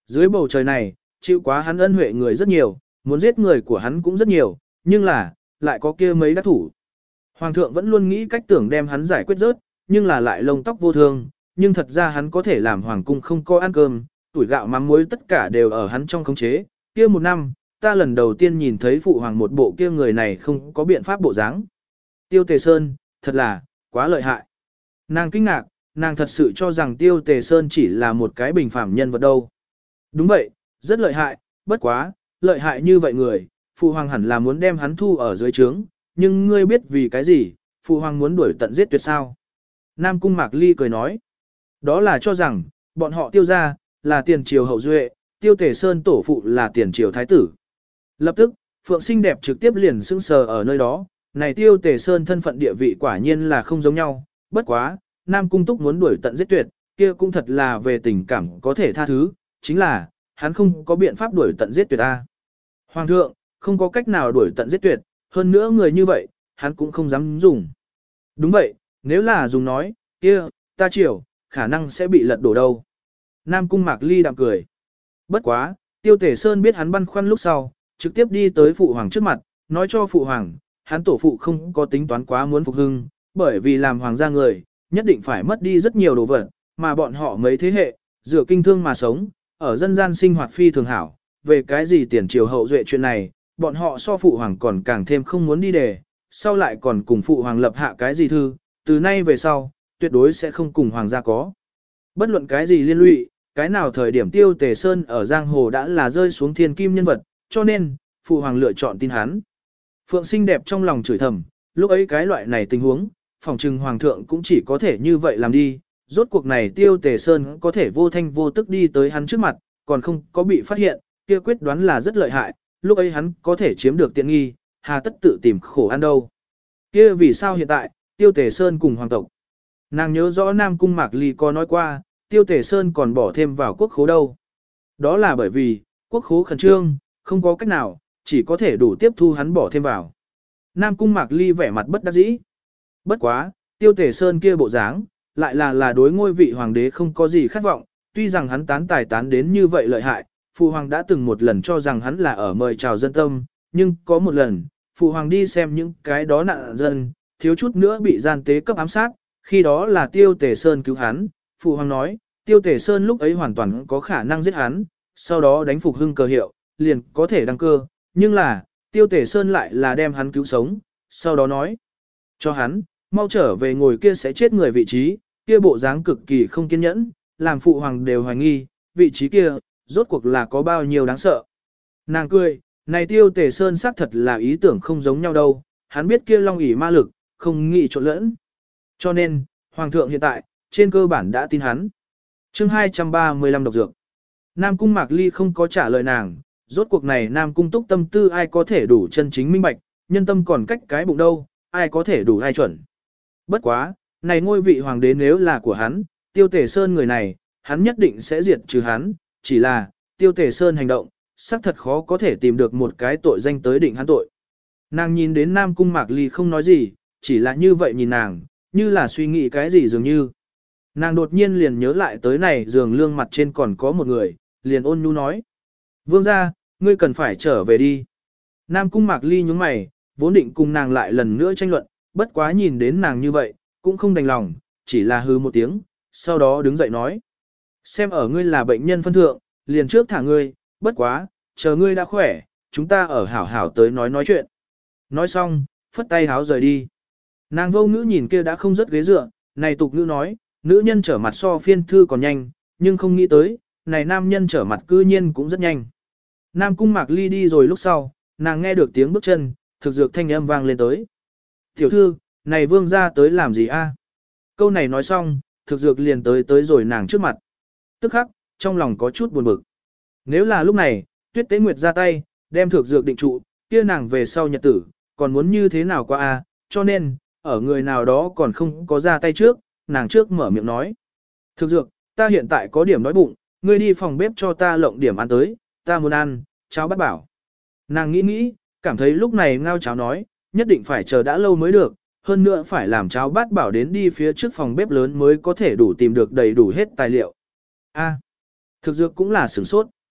[SPEAKER 1] Dưới bầu trời này, chịu quá hắn ân huệ người rất nhiều, muốn giết người của hắn cũng rất nhiều, nhưng là, lại có kia mấy đắc thủ. Hoàng thượng vẫn luôn nghĩ cách tưởng đem hắn giải quyết rớt, nhưng là lại lông tóc vô thương, nhưng thật ra hắn có thể làm hoàng cung không có ăn cơm, tuổi gạo mắm muối tất cả đều ở hắn trong khống chế. Kia một năm, ta lần đầu tiên nhìn thấy phụ hoàng một bộ kia người này không có biện pháp bộ dáng. Tiêu Tề Sơn, thật là, quá lợi hại. Nàng kinh ngạc, nàng thật sự cho rằng Tiêu Tề Sơn chỉ là một cái bình phạm nhân vật đâu. Đúng vậy, rất lợi hại, bất quá, lợi hại như vậy người, phụ hoàng hẳn là muốn đem hắn thu ở dưới trướng, nhưng ngươi biết vì cái gì, phụ hoàng muốn đuổi tận giết tuyệt sao? Nam Cung Mạc Ly cười nói, đó là cho rằng, bọn họ tiêu ra, là tiền triều hậu duệ, Tiêu Tề Sơn tổ phụ là tiền triều thái tử. Lập tức, Phượng xinh đẹp trực tiếp liền sững sờ ở nơi đó, này Tiêu Tề Sơn thân phận địa vị quả nhiên là không giống nhau, bất quá, Nam Cung Túc muốn đuổi tận giết tuyệt, kia cũng thật là về tình cảm có thể tha thứ, chính là, hắn không có biện pháp đuổi tận giết tuyệt ta. Hoàng thượng, không có cách nào đuổi tận giết tuyệt, hơn nữa người như vậy, hắn cũng không dám dùng. Đúng vậy, nếu là dùng nói, kia, ta chiều, khả năng sẽ bị lật đổ đâu. Nam Cung Mạc Ly đạm cười. Bất quá, Tiêu Tề Sơn biết hắn băn khoăn lúc sau, trực tiếp đi tới phụ hoàng trước mặt, nói cho phụ hoàng, hắn tổ phụ không có tính toán quá muốn phục hưng, bởi vì làm hoàng gia người, nhất định phải mất đi rất nhiều đồ vật, mà bọn họ mấy thế hệ, dựa kinh thương mà sống, ở dân gian sinh hoạt phi thường hảo, về cái gì tiền triều hậu duệ chuyện này, bọn họ so phụ hoàng còn càng thêm không muốn đi đề, sau lại còn cùng phụ hoàng lập hạ cái gì thư, từ nay về sau, tuyệt đối sẽ không cùng hoàng gia có. Bất luận cái gì liên lụy, cái nào thời điểm Tiêu Tề Sơn ở giang hồ đã là rơi xuống thiên kim nhân vật, cho nên, phụ hoàng lựa chọn tin hắn. Phượng xinh đẹp trong lòng chửi thầm, lúc ấy cái loại này tình huống, phòng trừng hoàng thượng cũng chỉ có thể như vậy làm đi, rốt cuộc này Tiêu Tề Sơn có thể vô thanh vô tức đi tới hắn trước mặt, còn không có bị phát hiện, kia quyết đoán là rất lợi hại, lúc ấy hắn có thể chiếm được tiện nghi, hà tất tự tìm khổ ăn đâu. Kia vì sao hiện tại, Tiêu Tề Sơn cùng hoàng tộc. Nàng nhớ rõ Nam Cung Mạc Ly có nói qua, Tiêu Tề Sơn còn bỏ thêm vào quốc khố đâu. Đó là bởi vì, quốc khố khẩn trương, không có cách nào, chỉ có thể đủ tiếp thu hắn bỏ thêm vào. Nam Cung Mạc Ly vẻ mặt bất đắc dĩ. Bất quá, Tiêu Tề Sơn kia bộ dáng, lại là là đối ngôi vị hoàng đế không có gì khát vọng, tuy rằng hắn tán tài tán đến như vậy lợi hại, Phụ Hoàng đã từng một lần cho rằng hắn là ở mời chào dân tâm, nhưng có một lần, Phụ Hoàng đi xem những cái đó nạn dân, thiếu chút nữa bị gian tế cấp ám sát, khi đó là Tiêu Tề Sơn cứu hắn, Phụ Hoàng nói, Tiêu Tề Sơn lúc ấy hoàn toàn có khả năng giết hắn, sau đó đánh phục hưng cờ hiệu, liền có thể đăng cơ, nhưng là, Tiêu Tề Sơn lại là đem hắn cứu sống, sau đó nói, cho hắn, mau trở về ngồi kia sẽ chết người vị trí, kia bộ dáng cực kỳ không kiên nhẫn, làm Phụ Hoàng đều hoài nghi, vị trí kia, rốt cuộc là có bao nhiêu đáng sợ. Nàng cười, này Tiêu Tề Sơn xác thật là ý tưởng không giống nhau đâu, hắn biết kia long ỷ ma lực, không nghĩ trộn lẫn. Cho nên, Hoàng thượng hiện tại, trên cơ bản đã tin hắn. Chương hai trăm ba mươi lăm độc dược. Nam Cung Mạc Ly không có trả lời nàng, rốt cuộc này Nam Cung Túc tâm tư ai có thể đủ chân chính minh bạch, nhân tâm còn cách cái bụng đâu, ai có thể đủ ai chuẩn. Bất quá, này ngôi vị hoàng đế nếu là của hắn, Tiêu Tề Sơn người này, hắn nhất định sẽ diệt trừ hắn, chỉ là, Tiêu Tề Sơn hành động, xác thật khó có thể tìm được một cái tội danh tới định hắn tội. Nàng nhìn đến Nam Cung Mạc Ly không nói gì, chỉ là như vậy nhìn nàng, như là suy nghĩ cái gì dường như. Nàng đột nhiên liền nhớ lại tới này giường lương mặt trên còn có một người, liền ôn nhu nói. Vương gia, ngươi cần phải trở về đi. Nam Cung Mạc Ly nhướng mày, vốn định cùng nàng lại lần nữa tranh luận, bất quá nhìn đến nàng như vậy, cũng không đành lòng, chỉ là hư một tiếng, sau đó đứng dậy nói. Xem ở ngươi là bệnh nhân phân thượng, liền trước thả ngươi, bất quá, chờ ngươi đã khỏe, chúng ta ở hảo hảo tới nói nói chuyện. Nói xong, phất tay háo rời đi. Nàng vô ngữ nhìn kia đã không rất ghế dựa, này tục ngữ nói, nữ nhân trở mặt so phiên thư còn nhanh, nhưng không nghĩ tới, này nam nhân trở mặt cư nhiên cũng rất nhanh. Nam Cung Mạc Ly đi rồi lúc sau, nàng nghe được tiếng bước chân, thực dược thanh âm vang lên tới. Tiểu thư, này vương gia tới làm gì a? Câu này nói xong, thực dược liền tới tới rồi nàng trước mặt. Tức khắc, trong lòng có chút buồn bực. Nếu là lúc này, Tuyết Tế Nguyệt ra tay, đem thực dược định trụ, kia nàng về sau nhật tử, còn muốn như thế nào qua a? Cho nên, ở người nào đó còn không có ra tay trước, nàng trước mở miệng nói. Thực dược, ta hiện tại có điểm đói bụng, ngươi đi phòng bếp cho ta lộng điểm ăn tới, ta muốn ăn, cháo bát bảo. Nàng nghĩ nghĩ, cảm thấy lúc này ngao cháo nói, nhất định phải chờ đã lâu mới được, hơn nữa phải làm cháo bát bảo đến đi phía trước phòng bếp lớn mới có thể đủ tìm được đầy đủ hết tài liệu. A, thực dược cũng là sửng sốt.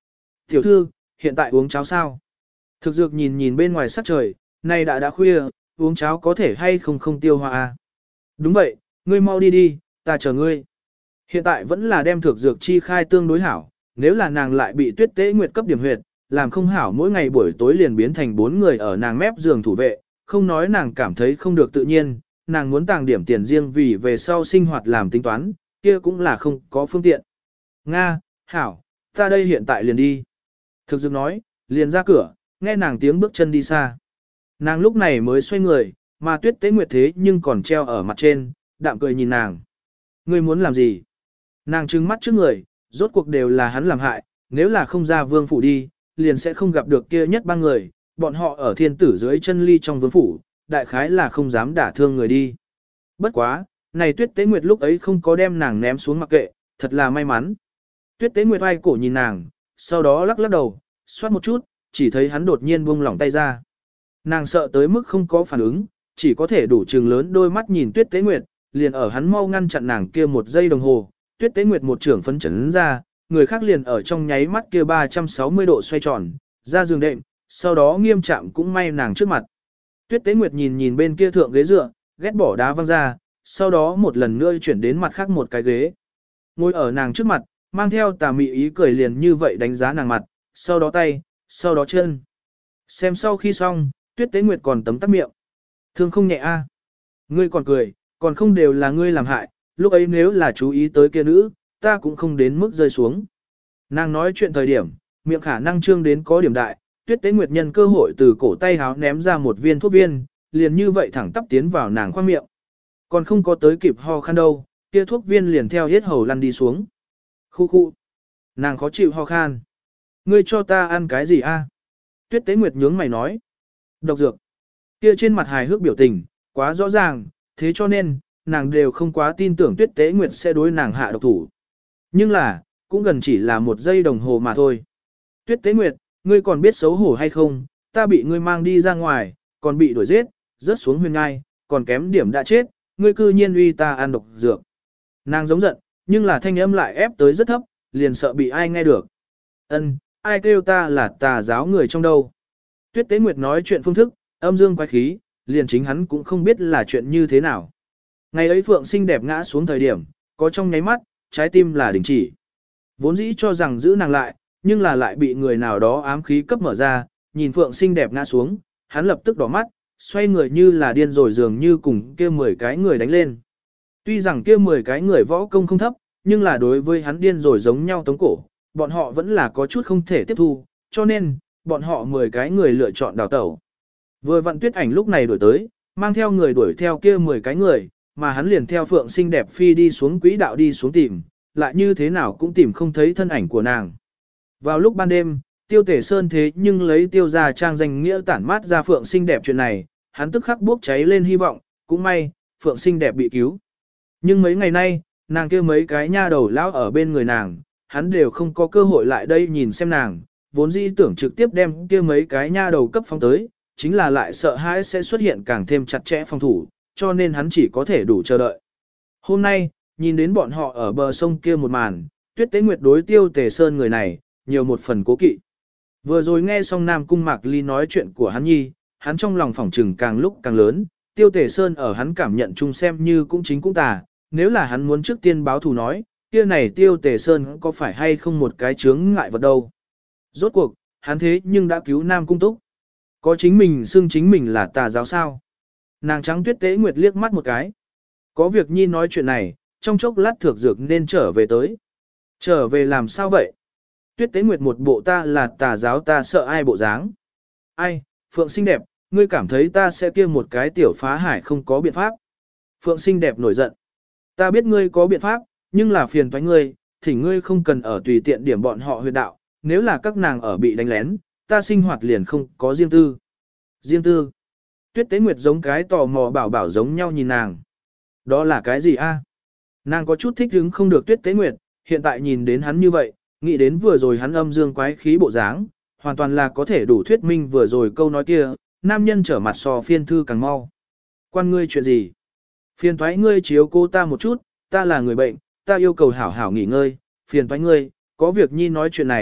[SPEAKER 1] Tiểu thư, hiện tại uống cháo sao? Thực dược nhìn nhìn bên ngoài sắc trời, nay đã đã khuya, uống cháo có thể hay không không tiêu hóa à? Đúng vậy, ngươi mau đi đi, ta chờ ngươi. Hiện tại vẫn là đem thực dược chi khai tương đối hảo, nếu là nàng lại bị tuyết tế nguyệt cấp điểm huyệt, làm không hảo mỗi ngày buổi tối liền biến thành bốn người ở nàng mép giường thủ vệ, không nói nàng cảm thấy không được tự nhiên, nàng muốn tàng điểm tiền riêng vì về sau sinh hoạt làm tính toán, kia cũng là không có phương tiện. Nga, hảo, ta đây hiện tại liền đi. Thực dược nói, liền ra cửa, nghe nàng tiếng bước chân đi xa. Nàng lúc này mới xoay người, mà tuyết tế nguyệt thế nhưng còn treo ở mặt trên, đạm cười nhìn nàng. Ngươi muốn làm gì? Nàng trừng mắt trước người, rốt cuộc đều là hắn làm hại, nếu là không ra vương phủ đi, liền sẽ không gặp được kia nhất ba người, bọn họ ở thiên tử dưới chân ly trong vương phủ, đại khái là không dám đả thương người đi. Bất quá, này tuyết tế nguyệt lúc ấy không có đem nàng ném xuống mặc kệ, thật là may mắn. Tuyết tế nguyệt vai cổ nhìn nàng, sau đó lắc lắc đầu, xoát một chút, chỉ thấy hắn đột nhiên buông lỏng tay ra. Nàng sợ tới mức không có phản ứng, chỉ có thể đủ trừng lớn đôi mắt nhìn tuyết tế nguyệt, liền ở hắn mau ngăn chặn nàng kia một giây đồng hồ, tuyết tế nguyệt một trưởng phấn chấn ra, người khác liền ở trong nháy mắt kia ba trăm sáu mươi độ xoay tròn, ra giường đệm, sau đó nghiêm chạm cũng may nàng trước mặt. Tuyết tế nguyệt nhìn nhìn bên kia thượng ghế dựa, ghét bỏ đá văng ra, sau đó một lần nữa chuyển đến mặt khác một cái ghế. Ngồi ở nàng trước mặt, mang theo tà mị ý cười liền như vậy đánh giá nàng mặt, sau đó tay, sau đó chân. Xem sau khi xong, tuyết tế nguyệt còn tấm tắc miệng. Thương không nhẹ a, ngươi còn cười, còn không đều là ngươi làm hại, lúc ấy nếu là chú ý tới kia nữ, ta cũng không đến mức rơi xuống. Nàng nói chuyện thời điểm, miệng khả năng trương đến có điểm đại, tuyết tế nguyệt nhân cơ hội từ cổ tay háo ném ra một viên thuốc viên, liền như vậy thẳng tắp tiến vào nàng khoang miệng. Còn không có tới kịp ho khan đâu, kia thuốc viên liền theo hết hầu lăn đi xuống. Khu khu. Nàng khó chịu ho khan. Ngươi cho ta ăn cái gì a? Tuyết tế nguyệt nhướng mày nói. Độc dược. Kia trên mặt hài hước biểu tình, quá rõ ràng, thế cho nên, nàng đều không quá tin tưởng tuyết tế nguyệt sẽ đối nàng hạ độc thủ. Nhưng là, cũng gần chỉ là một giây đồng hồ mà thôi. Tuyết tế nguyệt, ngươi còn biết xấu hổ hay không, ta bị ngươi mang đi ra ngoài, còn bị đuổi giết, rớt xuống huyền ngai, còn kém điểm đã chết, ngươi cư nhiên uy ta ăn độc dược. Nàng giống giận, nhưng là thanh âm lại ép tới rất thấp, liền sợ bị ai nghe được. Ân, ai kêu ta là tà giáo người trong đâu. Tuyết tế nguyệt nói chuyện phương thức, âm dương quái khí, liền chính hắn cũng không biết là chuyện như thế nào. Ngày ấy Phượng xinh đẹp ngã xuống thời điểm, có trong nháy mắt, trái tim là đình chỉ. Vốn dĩ cho rằng giữ nàng lại, nhưng là lại bị người nào đó ám khí cấp mở ra, nhìn Phượng xinh đẹp ngã xuống, hắn lập tức đỏ mắt, xoay người như là điên rồi dường như cùng kia mười cái người đánh lên. Tuy rằng kia mười cái người võ công không thấp, nhưng là đối với hắn điên rồi giống nhau tống cổ, bọn họ vẫn là có chút không thể tiếp thu, cho nên, bọn họ mười cái người lựa chọn đào tẩu. Vừa vặn tuyết ảnh lúc này đuổi tới, mang theo người đuổi theo kia mười cái người, mà hắn liền theo Phượng xinh đẹp phi đi xuống quỹ đạo đi xuống tìm, lại như thế nào cũng tìm không thấy thân ảnh của nàng. Vào lúc ban đêm, Tiêu Tể Sơn thế nhưng lấy tiêu gia trang danh nghĩa tản mát ra Phượng xinh đẹp chuyện này, hắn tức khắc bốc cháy lên hy vọng, cũng may, Phượng xinh đẹp bị cứu. Nhưng mấy ngày nay, nàng kia mấy cái nha đầu lão ở bên người nàng, hắn đều không có cơ hội lại đây nhìn xem nàng, vốn dĩ tưởng trực tiếp đem kia mấy cái nha đầu cấp phong tới, chính là lại sợ hãi sẽ xuất hiện càng thêm chặt chẽ phòng thủ, cho nên hắn chỉ có thể đủ chờ đợi. Hôm nay, nhìn đến bọn họ ở bờ sông kia một màn, Tuyết Tế Nguyệt đối Tiêu Tề Sơn người này, nhiều một phần cố kỵ. Vừa rồi nghe xong Nam Cung Mạc Ly nói chuyện của hắn nhi, hắn trong lòng phỏng trừng càng lúc càng lớn, Tiêu Tề Sơn ở hắn cảm nhận chung xem như cũng chính cũng tà, nếu là hắn muốn trước tiên báo thù nói, kia này Tiêu Tề Sơn có phải hay không một cái chướng ngại vật đâu. Rốt cuộc, hắn thế nhưng đã cứu Nam Cung Túc. Có chính mình xưng chính mình là tà giáo sao. Nàng trắng Tuyết Tế Nguyệt liếc mắt một cái. Có việc nhi nói chuyện này, trong chốc lát thược dược nên trở về tới. Trở về làm sao vậy? Tuyết Tế Nguyệt một bộ ta là tà giáo ta sợ ai bộ dáng. Ai, Phượng xinh đẹp, ngươi cảm thấy ta sẽ kia một cái tiểu phá hải không có biện pháp. Phượng xinh đẹp nổi giận. Ta biết ngươi có biện pháp, nhưng là phiền toái ngươi, thỉnh ngươi không cần ở tùy tiện điểm bọn họ huyệt đạo, nếu là các nàng ở bị đánh lén, ta sinh hoạt liền không có riêng tư. Riêng tư. Tuyết Tế Nguyệt giống cái tò mò bảo bảo giống nhau nhìn nàng. Đó là cái gì a? Nàng có chút thích hứng không được Tuyết Tế Nguyệt, hiện tại nhìn đến hắn như vậy, nghĩ đến vừa rồi hắn âm dương quái khí bộ dáng, hoàn toàn là có thể đủ thuyết minh vừa rồi câu nói kia, nam nhân trở mặt so phiên thư càng mau. Quan ngươi chuyện gì? Phiền thoái ngươi chiếu cô ta một chút, ta là người bệnh, ta yêu cầu hảo hảo nghỉ ngơi, phiền thoái ngươi, có việc nhi nói chuyện này,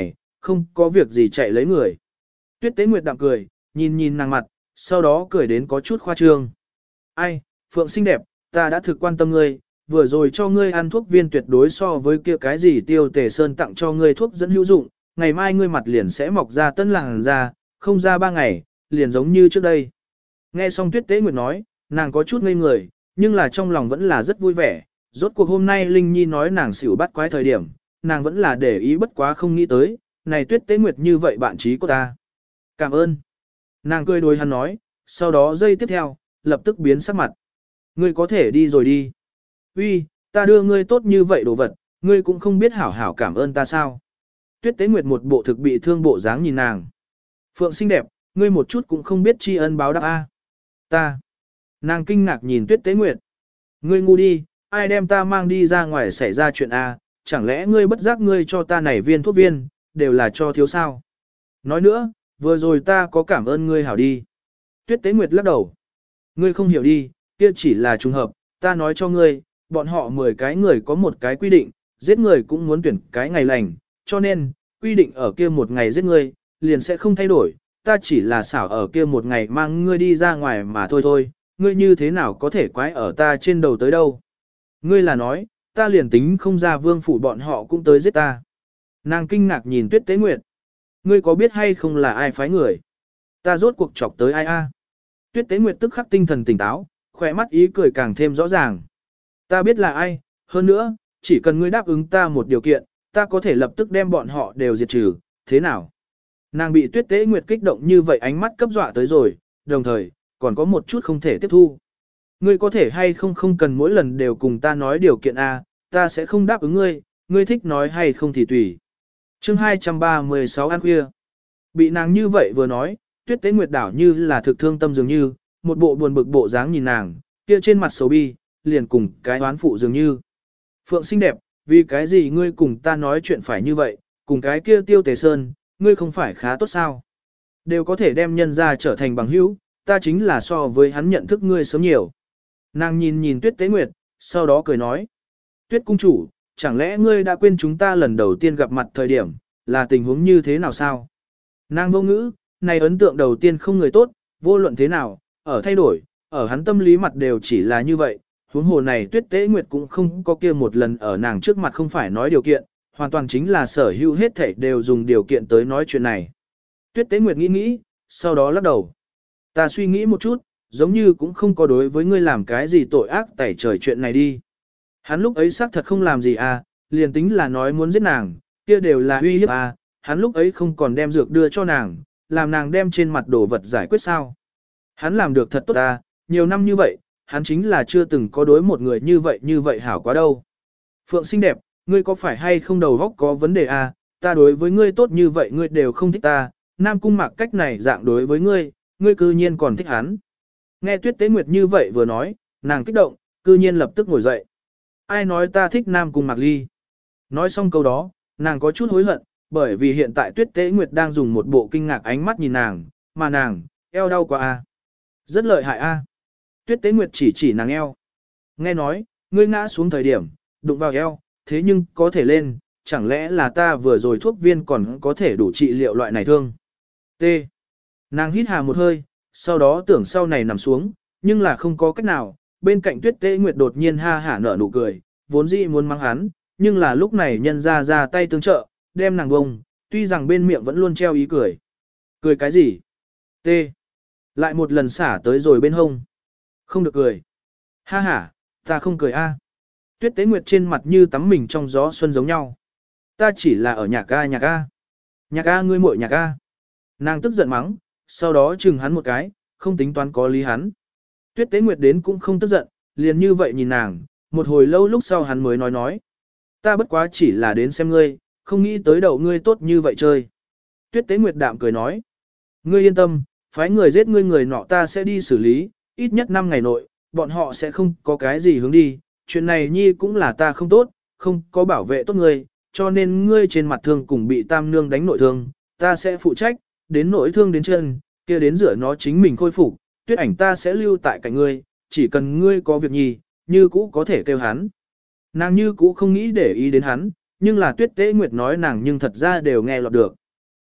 [SPEAKER 1] không có việc gì chạy lấy người. Tuyết Tế Nguyệt đạm cười, nhìn nhìn nàng mặt, sau đó cười đến có chút khoa trương. Ai, Phượng xinh đẹp, ta đã thực quan tâm ngươi, vừa rồi cho ngươi ăn thuốc viên tuyệt đối so với kia cái gì Tiêu Tề Sơn tặng cho ngươi thuốc dẫn hữu dụng, ngày mai ngươi mặt liền sẽ mọc ra tân làn da, không ra ba ngày, liền giống như trước đây. Nghe xong Tuyết Tế Nguyệt nói, nàng có chút ngây người, nhưng là trong lòng vẫn là rất vui vẻ, rốt cuộc hôm nay Linh Nhi nói nàng xỉu bắt quái thời điểm, nàng vẫn là để ý bất quá không nghĩ tới, này Tuyết Tế Nguyệt như vậy bạn trí của ta. Cảm ơn. Nàng cười đối hắn nói, sau đó giây tiếp theo, lập tức biến sắc mặt. Ngươi có thể đi rồi đi. Uy, ta đưa ngươi tốt như vậy đồ vật, ngươi cũng không biết hảo hảo cảm ơn ta sao. Tuyết Tế Nguyệt một bộ thực bị thương bộ dáng nhìn nàng. Phượng xinh đẹp, ngươi một chút cũng không biết tri ân báo đáp a. Ta. Nàng kinh ngạc nhìn Tuyết Tế Nguyệt. Ngươi ngu đi, ai đem ta mang đi ra ngoài xảy ra chuyện a? Chẳng lẽ ngươi bất giác ngươi cho ta này viên thuốc viên, đều là cho thiếu sao? Nói nữa, vừa rồi ta có cảm ơn ngươi hảo đi. Tuyết Tế Nguyệt lắc đầu. Ngươi không hiểu đi, kia chỉ là trùng hợp, ta nói cho ngươi, bọn họ mười cái người có một cái quy định, giết người cũng muốn tuyển cái ngày lành, cho nên, quy định ở kia một ngày giết ngươi, liền sẽ không thay đổi, ta chỉ là xảo ở kia một ngày mang ngươi đi ra ngoài mà thôi thôi, ngươi như thế nào có thể quái ở ta trên đầu tới đâu. Ngươi là nói, ta liền tính không ra vương phủ bọn họ cũng tới giết ta. Nàng kinh ngạc nhìn Tuyết Tế Nguyệt. Ngươi có biết hay không là ai phái người? Ta rốt cuộc chọc tới ai a? Tuyết Tế Nguyệt tức khắc tinh thần tỉnh táo, khỏe mắt ý cười càng thêm rõ ràng. Ta biết là ai, hơn nữa, chỉ cần ngươi đáp ứng ta một điều kiện, ta có thể lập tức đem bọn họ đều diệt trừ, thế nào? Nàng bị Tuyết Tế Nguyệt kích động như vậy ánh mắt cấp dọa tới rồi, đồng thời, còn có một chút không thể tiếp thu. Ngươi có thể hay không không cần mỗi lần đều cùng ta nói điều kiện A, ta sẽ không đáp ứng ngươi, ngươi thích nói hay không thì tùy. Chương hai trăm ba mươi sáu ăn khuya. Bị nàng như vậy vừa nói, Tuyết Tế Nguyệt đảo như là thực thương tâm dường như, một bộ buồn bực bộ dáng nhìn nàng, kia trên mặt xấu bi, liền cùng cái oán phụ dường như. Phượng xinh đẹp, vì cái gì ngươi cùng ta nói chuyện phải như vậy, cùng cái kia Tiêu Tề Sơn, ngươi không phải khá tốt sao? Đều có thể đem nhân ra trở thành bằng hữu, ta chính là so với hắn nhận thức ngươi sớm nhiều. Nàng nhìn nhìn Tuyết Tế Nguyệt, sau đó cười nói. Tuyết cung chủ, chẳng lẽ ngươi đã quên chúng ta lần đầu tiên gặp mặt thời điểm, là tình huống như thế nào sao? Nàng vô ngữ, này ấn tượng đầu tiên không người tốt, vô luận thế nào, ở thay đổi, ở hắn tâm lý mặt đều chỉ là như vậy. Huống hồ này Tuyết Tế Nguyệt cũng không có kia một lần ở nàng trước mặt không phải nói điều kiện, hoàn toàn chính là sở hữu hết thảy đều dùng điều kiện tới nói chuyện này. Tuyết Tế Nguyệt nghĩ nghĩ, sau đó lắc đầu. Ta suy nghĩ một chút, giống như cũng không có đối với ngươi làm cái gì tội ác tẩy trời chuyện này đi. Hắn lúc ấy xác thật không làm gì à, liền tính là nói muốn giết nàng, kia đều là uy hiếp à, hắn lúc ấy không còn đem dược đưa cho nàng, làm nàng đem trên mặt đồ vật giải quyết sao. Hắn làm được thật tốt à, nhiều năm như vậy, hắn chính là chưa từng có đối một người như vậy như vậy hảo quá đâu. Phượng xinh đẹp, ngươi có phải hay không đầu óc có vấn đề à, ta đối với ngươi tốt như vậy ngươi đều không thích ta, Nam Cung Mạc cách này dạng đối với ngươi, ngươi cư nhiên còn thích hắn. Nghe Tuyết Tế Nguyệt như vậy vừa nói, nàng kích động, cư nhiên lập tức ngồi dậy. Ai nói ta thích Nam Cung Mạc Ly? Nói xong câu đó, nàng có chút hối hận, bởi vì hiện tại Tuyết Tế Nguyệt đang dùng một bộ kinh ngạc ánh mắt nhìn nàng, mà nàng, eo đau quá a, rất lợi hại a. Tuyết Tế Nguyệt chỉ chỉ nàng eo. Nghe nói, ngươi ngã xuống thời điểm, đụng vào eo, thế nhưng có thể lên, chẳng lẽ là ta vừa rồi thuốc viên còn có thể đủ trị liệu loại này thương? T. Nàng hít hà một hơi, sau đó tưởng sau này nằm xuống, nhưng là không có cách nào, bên cạnh Tuyết Tế Nguyệt đột nhiên ha hả nở nụ cười, vốn dĩ muốn mắng hắn, nhưng là lúc này nhân ra ra tay tương trợ, đem nàng bông, tuy rằng bên miệng vẫn luôn treo ý cười. Cười cái gì? T. Lại một lần xả tới rồi bên hông. Không được cười. Ha ha, ta không cười a. Tuyết Tế Nguyệt trên mặt như tắm mình trong gió xuân giống nhau. Ta chỉ là ở nhạc a nhạc a. Nhạc a ngươi muội nhạc a. Nàng tức giận mắng, sau đó chừng hắn một cái, không tính toán có lý hắn. Tuyết Tế Nguyệt đến cũng không tức giận, liền như vậy nhìn nàng, một hồi lâu lúc sau hắn mới nói nói. Ta bất quá chỉ là đến xem ngươi, không nghĩ tới đầu ngươi tốt như vậy chơi. Tuyết Tế Nguyệt đạm cười nói. Ngươi yên tâm, phái người giết ngươi người nọ ta sẽ đi xử lý, ít nhất năm ngày nội, bọn họ sẽ không có cái gì hướng đi. Chuyện này nhi cũng là ta không tốt, không có bảo vệ tốt ngươi, cho nên ngươi trên mặt thương cùng bị tam nương đánh nội thương, ta sẽ phụ trách, đến nội thương đến chân, kia đến rửa nó chính mình khôi phục, Tuyết ảnh ta sẽ lưu tại cạnh ngươi, chỉ cần ngươi có việc nhi, như cũ có thể kêu hắn. Nàng như cũ không nghĩ để ý đến hắn, nhưng là Tuyết Tế Nguyệt nói nàng nhưng thật ra đều nghe lọt được.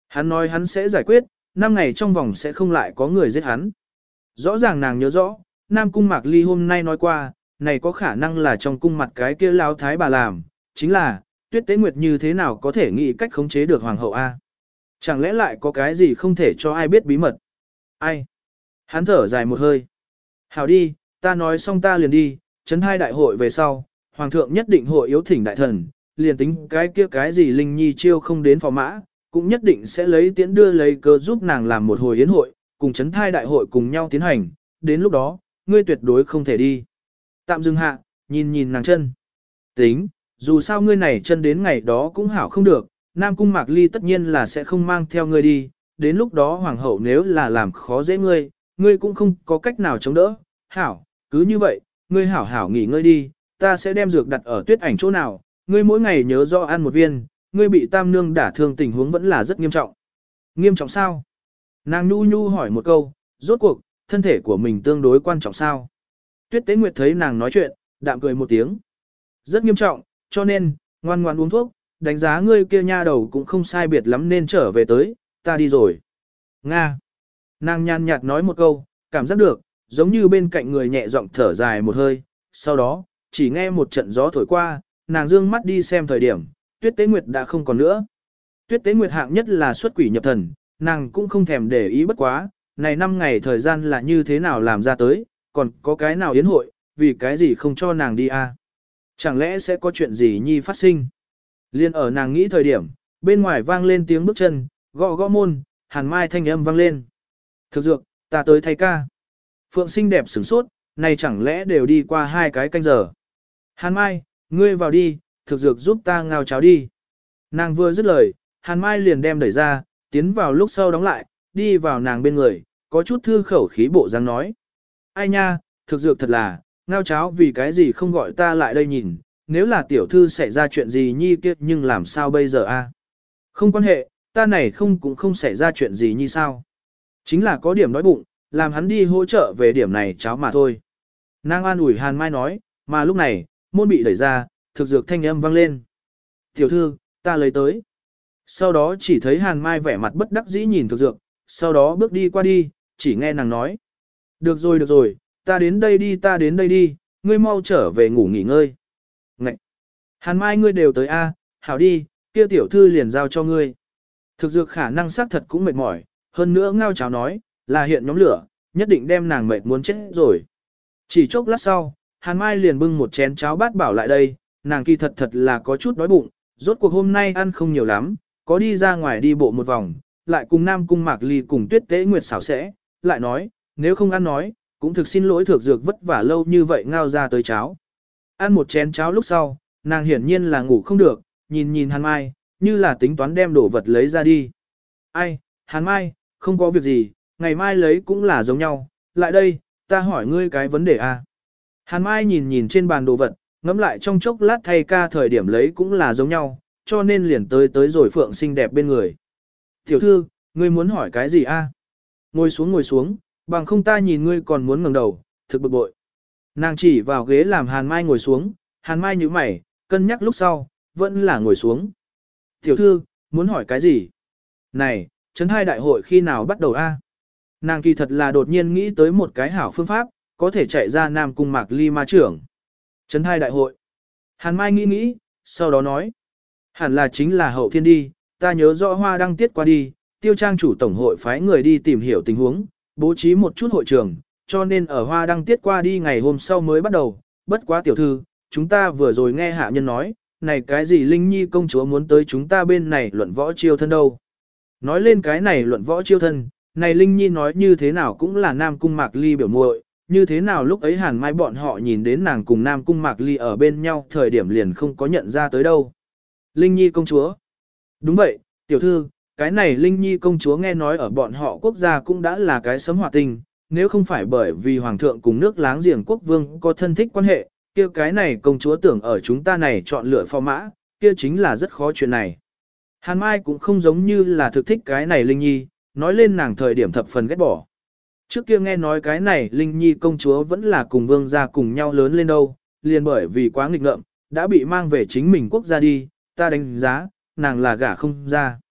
[SPEAKER 1] Hắn nói hắn sẽ giải quyết, năm ngày trong vòng sẽ không lại có người giết hắn. Rõ ràng nàng nhớ rõ, Nam Cung Mạc Ly hôm nay nói qua, này có khả năng là trong cung mặt cái kia lão thái bà làm, chính là, Tuyết Tế Nguyệt như thế nào có thể nghĩ cách khống chế được hoàng hậu A. Chẳng lẽ lại có cái gì không thể cho ai biết bí mật? Ai? Hắn thở dài một hơi. Hảo đi, ta nói xong ta liền đi, chấn hai đại hội về sau, hoàng thượng nhất định hội yếu thỉnh đại thần, liền tính cái kia cái gì Linh Nhi chiêu không đến phò mã, cũng nhất định sẽ lấy tiễn đưa lấy cơ giúp nàng làm một hồi yến hội, cùng chấn thai đại hội cùng nhau tiến hành, đến lúc đó, ngươi tuyệt đối không thể đi. Tạm dừng hạ, nhìn nhìn nàng chân. Tính, dù sao ngươi này chân đến ngày đó cũng hảo không được, Nam Cung Mạc Ly tất nhiên là sẽ không mang theo ngươi đi, đến lúc đó hoàng hậu nếu là làm khó dễ ngươi, ngươi cũng không có cách nào chống đỡ. Hảo, cứ như vậy, ngươi hảo hảo nghỉ ngơi đi, ta sẽ đem dược đặt ở Tuyết Ảnh chỗ nào, ngươi mỗi ngày nhớ rõ ăn một viên, ngươi bị tam nương đả thương tình huống vẫn là rất nghiêm trọng. Nghiêm trọng sao? Nàng nhu nhu hỏi một câu, rốt cuộc, thân thể của mình tương đối quan trọng sao? Tuyết Tế Nguyệt thấy nàng nói chuyện, đạm cười một tiếng. Rất nghiêm trọng, cho nên, ngoan ngoan uống thuốc, đánh giá ngươi kia nha đầu cũng không sai biệt lắm nên trở về tới, ta đi rồi. Nga. Nàng nhàn nhạt nói một câu, cảm giác được, giống như bên cạnh người nhẹ giọng thở dài một hơi, sau đó, chỉ nghe một trận gió thổi qua, nàng dương mắt đi xem thời điểm, Tuyết Tế Nguyệt đã không còn nữa. Tuyết Tế Nguyệt hạng nhất là xuất quỷ nhập thần, nàng cũng không thèm để ý bất quá, này năm ngày thời gian là như thế nào làm ra tới, còn có cái nào yến hội, vì cái gì không cho nàng đi à? Chẳng lẽ sẽ có chuyện gì nhi phát sinh? Liên ở nàng nghĩ thời điểm, bên ngoài vang lên tiếng bước chân, gõ gõ môn, Hàn Mai thanh âm vang lên. Thực dược, ta tới thay ca. Phượng xinh đẹp sửng sốt, này chẳng lẽ đều đi qua hai cái canh giờ. Hàn Mai, ngươi vào đi, thực dược giúp ta ngao cháo đi. Nàng vừa dứt lời, Hàn Mai liền đem đẩy ra, tiến vào lúc sau đóng lại, đi vào nàng bên người, có chút thư khẩu khí bộ dáng nói. Ai nha, thực dược thật là, ngao cháo vì cái gì không gọi ta lại đây nhìn, nếu là tiểu thư xảy ra chuyện gì nhi kia nhưng làm sao bây giờ a? Không quan hệ, ta này không cũng không xảy ra chuyện gì như sao. Chính là có điểm đói bụng, làm hắn đi hỗ trợ về điểm này cháo mà thôi. Nàng an ủi Hàn Mai nói, mà lúc này, môn bị đẩy ra, thực dược thanh âm vang lên. Tiểu thư, ta lấy tới. Sau đó chỉ thấy Hàn Mai vẻ mặt bất đắc dĩ nhìn thực dược, sau đó bước đi qua đi, chỉ nghe nàng nói. Được rồi được rồi, ta đến đây đi ta đến đây đi, ngươi mau trở về ngủ nghỉ ngơi. Ngậy! Hàn Mai ngươi đều tới a, hảo đi, kia tiểu thư liền giao cho ngươi. Thực dược khả năng xác thật cũng mệt mỏi, hơn nữa ngao cháo nói, là hiện nhóm lửa, nhất định đem nàng mệt muốn chết rồi. Chỉ chốc lát sau, Hàn Mai liền bưng một chén cháo bát bảo lại đây, nàng kỳ thật thật là có chút đói bụng, rốt cuộc hôm nay ăn không nhiều lắm, có đi ra ngoài đi bộ một vòng, lại cùng Nam Cung Mạc Ly cùng Tuyết Tế Nguyệt xảo sẽ, lại nói, nếu không ăn nói, cũng thực xin lỗi thực dược vất vả lâu như vậy ngao ra tới cháo. Ăn một chén cháo lúc sau, nàng hiển nhiên là ngủ không được, nhìn nhìn Hàn Mai, như là tính toán đem đồ vật lấy ra đi. Ai, Hàn Mai, không có việc gì, ngày mai lấy cũng là giống nhau, lại đây, ta hỏi ngươi cái vấn đề a. Hàn Mai nhìn nhìn trên bàn đồ vật, ngẫm lại trong chốc lát thay ca thời điểm lấy cũng là giống nhau, cho nên liền tới tới rồi Phượng xinh đẹp bên người. Tiểu thư, ngươi muốn hỏi cái gì a? Ngồi xuống ngồi xuống, bằng không ta nhìn ngươi còn muốn ngẩng đầu, thực bực bội. Nàng chỉ vào ghế làm Hàn Mai ngồi xuống, Hàn Mai nhíu mày, cân nhắc lúc sau, vẫn là ngồi xuống. Tiểu thư, muốn hỏi cái gì? Này, chấn hai đại hội khi nào bắt đầu a? Nàng kỳ thật là đột nhiên nghĩ tới một cái hảo phương pháp, có thể chạy ra Nam Cung Mạc Ly ma trưởng. Chấn hai đại hội. Hàn Mai nghĩ nghĩ, sau đó nói. Hẳn là chính là hậu thiên đi, ta nhớ rõ hoa đăng tiết qua đi, tiêu trang chủ tổng hội phái người đi tìm hiểu tình huống, bố trí một chút hội trường, cho nên ở hoa đăng tiết qua đi ngày hôm sau mới bắt đầu. Bất quá tiểu thư, chúng ta vừa rồi nghe hạ nhân nói, này cái gì Linh Nhi công chúa muốn tới chúng ta bên này luận võ chiêu thân đâu. Nói lên cái này luận võ chiêu thân, này Linh Nhi nói như thế nào cũng là Nam Cung Mạc Ly biểu muội, như thế nào lúc ấy Hàn Mai bọn họ nhìn đến nàng cùng Nam Cung Mạc Ly ở bên nhau thời điểm liền không có nhận ra tới đâu. Linh Nhi công chúa. Đúng vậy, tiểu thư, cái này Linh Nhi công chúa nghe nói ở bọn họ quốc gia cũng đã là cái sấm hỏa tình, nếu không phải bởi vì Hoàng thượng cùng nước láng giềng quốc vương có thân thích quan hệ, kia cái này công chúa tưởng ở chúng ta này chọn lựa phò mã, kia chính là rất khó chuyện này. Hàn Mai cũng không giống như là thực thích cái này Linh Nhi, nói lên nàng thời điểm thập phần ghét bỏ. Trước kia nghe nói cái này Linh Nhi công chúa vẫn là cùng vương gia cùng nhau lớn lên đâu, liền bởi vì quá nghịch ngợm, đã bị mang về chính mình quốc gia đi, ta đánh giá, nàng là gả không ra.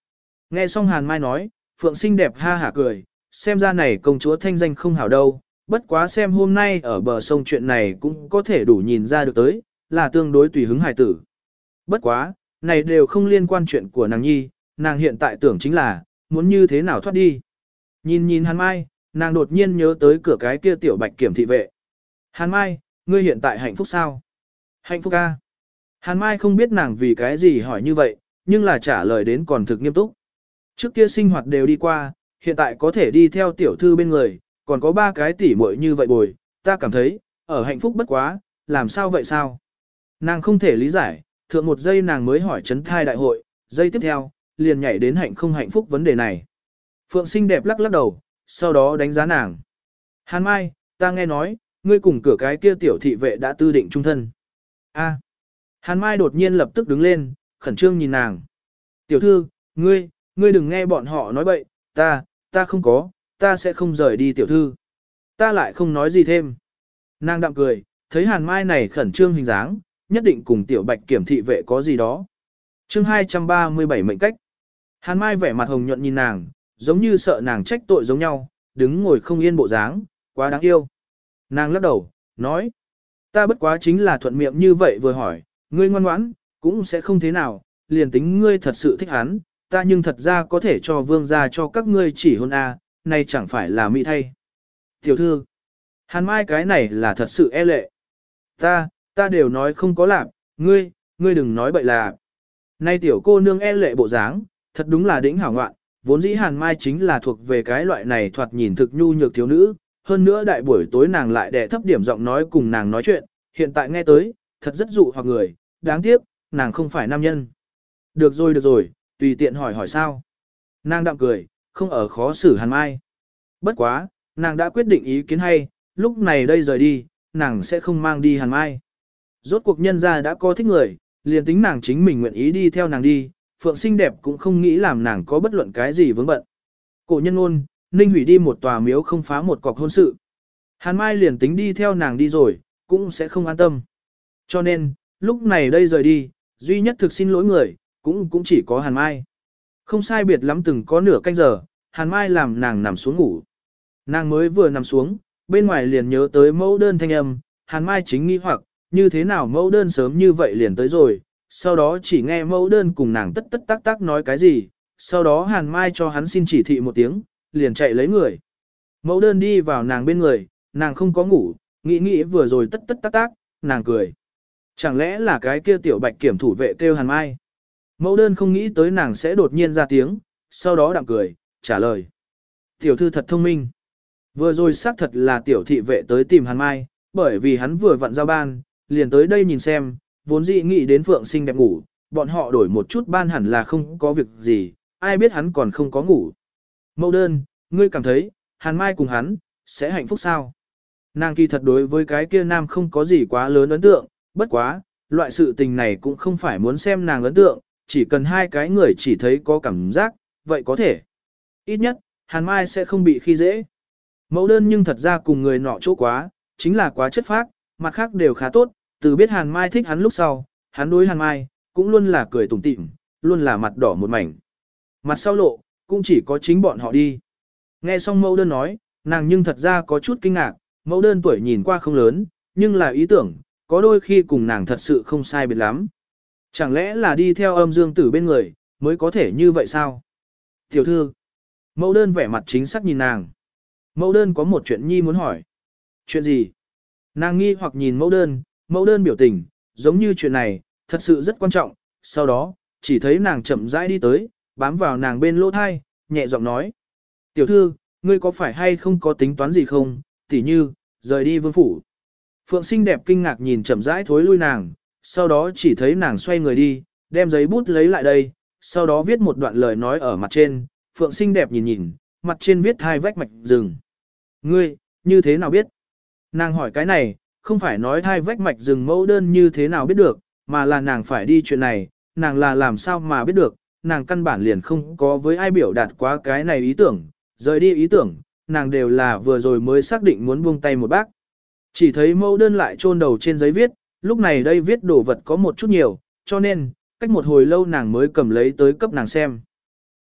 [SPEAKER 1] Nghe xong Hàn Mai nói, Phượng xinh đẹp ha hả cười, xem ra này công chúa thanh danh không hảo đâu, bất quá xem hôm nay ở bờ sông chuyện này cũng có thể đủ nhìn ra được tới, là tương đối tùy hứng hài tử. Bất quá, này đều không liên quan chuyện của nàng nhi, nàng hiện tại tưởng chính là, muốn như thế nào thoát đi. Nhìn nhìn Hàn Mai, nàng đột nhiên nhớ tới cửa cái kia tiểu bạch kiểm thị vệ. Hàn Mai, ngươi hiện tại hạnh phúc sao? Hạnh phúc a. Hàn Mai không biết nàng vì cái gì hỏi như vậy, nhưng là trả lời đến còn thực nghiêm túc. Trước kia sinh hoạt đều đi qua, hiện tại có thể đi theo tiểu thư bên người, còn có ba cái tỉ muội như vậy bồi, ta cảm thấy, ở hạnh phúc bất quá, làm sao vậy sao? Nàng không thể lý giải, thượng một giây nàng mới hỏi chấn thai đại hội, giây tiếp theo, liền nhảy đến hạnh không hạnh phúc vấn đề này. Phượng xinh đẹp lắc lắc đầu, sau đó đánh giá nàng. Hàn Mai, ta nghe nói, ngươi cùng cửa cái kia tiểu thị vệ đã tư định chung thân. A. Hàn Mai đột nhiên lập tức đứng lên, khẩn trương nhìn nàng. Tiểu thư, ngươi, ngươi đừng nghe bọn họ nói bậy, ta, ta không có, ta sẽ không rời đi tiểu thư. Ta lại không nói gì thêm. Nàng đạm cười, thấy Hàn Mai này khẩn trương hình dáng, nhất định cùng tiểu bạch kiểm thị vệ có gì đó. Chương hai trăm ba mươi bảy mệnh cách. Hàn Mai vẻ mặt hồng nhuận nhìn nàng, giống như sợ nàng trách tội giống nhau, đứng ngồi không yên bộ dáng, quá đáng yêu. Nàng lắc đầu, nói, ta bất quá chính là thuận miệng như vậy vừa hỏi, ngươi ngoan ngoãn, cũng sẽ không thế nào, liền tính ngươi thật sự thích hắn, ta nhưng thật ra có thể cho vương gia cho các ngươi chỉ hôn a, này chẳng phải là mỹ thay. Tiểu thư, Hàn Mai cái này là thật sự e lệ. Ta, ta đều nói không có làm, ngươi, ngươi đừng nói bậy là. Nay tiểu cô nương e lệ bộ dáng, thật đúng là đỉnh hảo ngoạn, vốn dĩ Hàn Mai chính là thuộc về cái loại này thoạt nhìn thực nhu nhược thiếu nữ, hơn nữa đại buổi tối nàng lại đè thấp điểm giọng nói cùng nàng nói chuyện, hiện tại nghe tới, thật rất dụ hoặc người, đáng tiếc, nàng không phải nam nhân. Được rồi được rồi, tùy tiện hỏi hỏi sao. Nàng đạm cười, không ở khó xử Hàn Mai. Bất quá, nàng đã quyết định ý kiến hay, lúc này đây rời đi, nàng sẽ không mang đi Hàn Mai. Rốt cuộc nhân gia đã có thích người, liền tính nàng chính mình nguyện ý đi theo nàng đi, Phượng xinh đẹp cũng không nghĩ làm nàng có bất luận cái gì vướng bận. Cổ nhân ôn, Ninh hủy đi một tòa miếu không phá một cọc hôn sự. Hàn Mai liền tính đi theo nàng đi rồi, cũng sẽ không an tâm. Cho nên, lúc này đây rời đi, duy nhất thực xin lỗi người, cũng cũng chỉ có Hàn Mai. Không sai biệt lắm từng có nửa canh giờ, Hàn Mai làm nàng nằm xuống ngủ. Nàng mới vừa nằm xuống, bên ngoài liền nhớ tới mẫu đơn thanh âm, Hàn Mai chính nghi hoặc, như thế nào mẫu đơn sớm như vậy liền tới rồi, sau đó chỉ nghe mẫu đơn cùng nàng tất tất tác tác nói cái gì, sau đó Hàn Mai cho hắn xin chỉ thị một tiếng, liền chạy lấy người. Mẫu đơn đi vào nàng bên người, nàng không có ngủ, nghĩ nghĩ vừa rồi tất tất tác tác, nàng cười. Chẳng lẽ là cái kia tiểu bạch kiểm thủ vệ kêu Hàn Mai? Mẫu đơn không nghĩ tới nàng sẽ đột nhiên ra tiếng, sau đó đạm cười, trả lời. Tiểu thư thật thông minh. Vừa rồi xác thật là tiểu thị vệ tới tìm Hàn Mai, bởi vì hắn vừa vặn giao ban, liền tới đây nhìn xem, vốn dĩ nghĩ đến Phượng xinh đẹp ngủ, bọn họ đổi một chút ban hẳn là không có việc gì, ai biết hắn còn không có ngủ. Mẫu đơn, ngươi cảm thấy, Hàn Mai cùng hắn, sẽ hạnh phúc sao? Nàng kỳ thật đối với cái kia nam không có gì quá lớn ấn tượng, bất quá, loại sự tình này cũng không phải muốn xem nàng ấn tượng, chỉ cần hai cái người chỉ thấy có cảm giác, vậy có thể. Ít nhất, Hàn Mai sẽ không bị khi dễ. Mẫu đơn nhưng thật ra cùng người nọ chỗ quá, chính là quá chất phác, mặt khác đều khá tốt, từ biết Hàn Mai thích hắn lúc sau, hắn đối Hàn Mai, cũng luôn là cười tủm tỉm, luôn là mặt đỏ một mảnh. Mặt sau lộ, cũng chỉ có chính bọn họ đi. Nghe xong mẫu đơn nói, nàng nhưng thật ra có chút kinh ngạc, mẫu đơn tuổi nhìn qua không lớn, nhưng là ý tưởng, có đôi khi cùng nàng thật sự không sai biệt lắm. Chẳng lẽ là đi theo âm dương tử bên người, mới có thể như vậy sao? Tiểu thư, mẫu đơn vẻ mặt chính xác nhìn nàng. Mẫu đơn có một chuyện nhi muốn hỏi. Chuyện gì? Nàng nghi hoặc nhìn mẫu đơn, mẫu đơn biểu tình, giống như chuyện này, thật sự rất quan trọng. Sau đó, chỉ thấy nàng chậm rãi đi tới, bám vào nàng bên lỗ thai, nhẹ giọng nói. Tiểu thư, ngươi có phải hay không có tính toán gì không, tỉ như, rời đi vương phủ. Phượng xinh đẹp kinh ngạc nhìn chậm rãi thối lui nàng, sau đó chỉ thấy nàng xoay người đi, đem giấy bút lấy lại đây, sau đó viết một đoạn lời nói ở mặt trên, Phượng xinh đẹp nhìn nhìn, mặt trên viết hai vách mạch rừng. Ngươi, như thế nào biết? Nàng hỏi cái này, không phải nói hai vách mạch rừng mẫu đơn như thế nào biết được, mà là nàng phải đi chuyện này, nàng là làm sao mà biết được, nàng căn bản liền không có với ai biểu đạt quá cái này ý tưởng, rời đi ý tưởng, nàng đều là vừa rồi mới xác định muốn buông tay một bác. Chỉ thấy mẫu đơn lại chôn đầu trên giấy viết, lúc này đây viết đồ vật có một chút nhiều, cho nên, cách một hồi lâu nàng mới cầm lấy tới cấp nàng xem.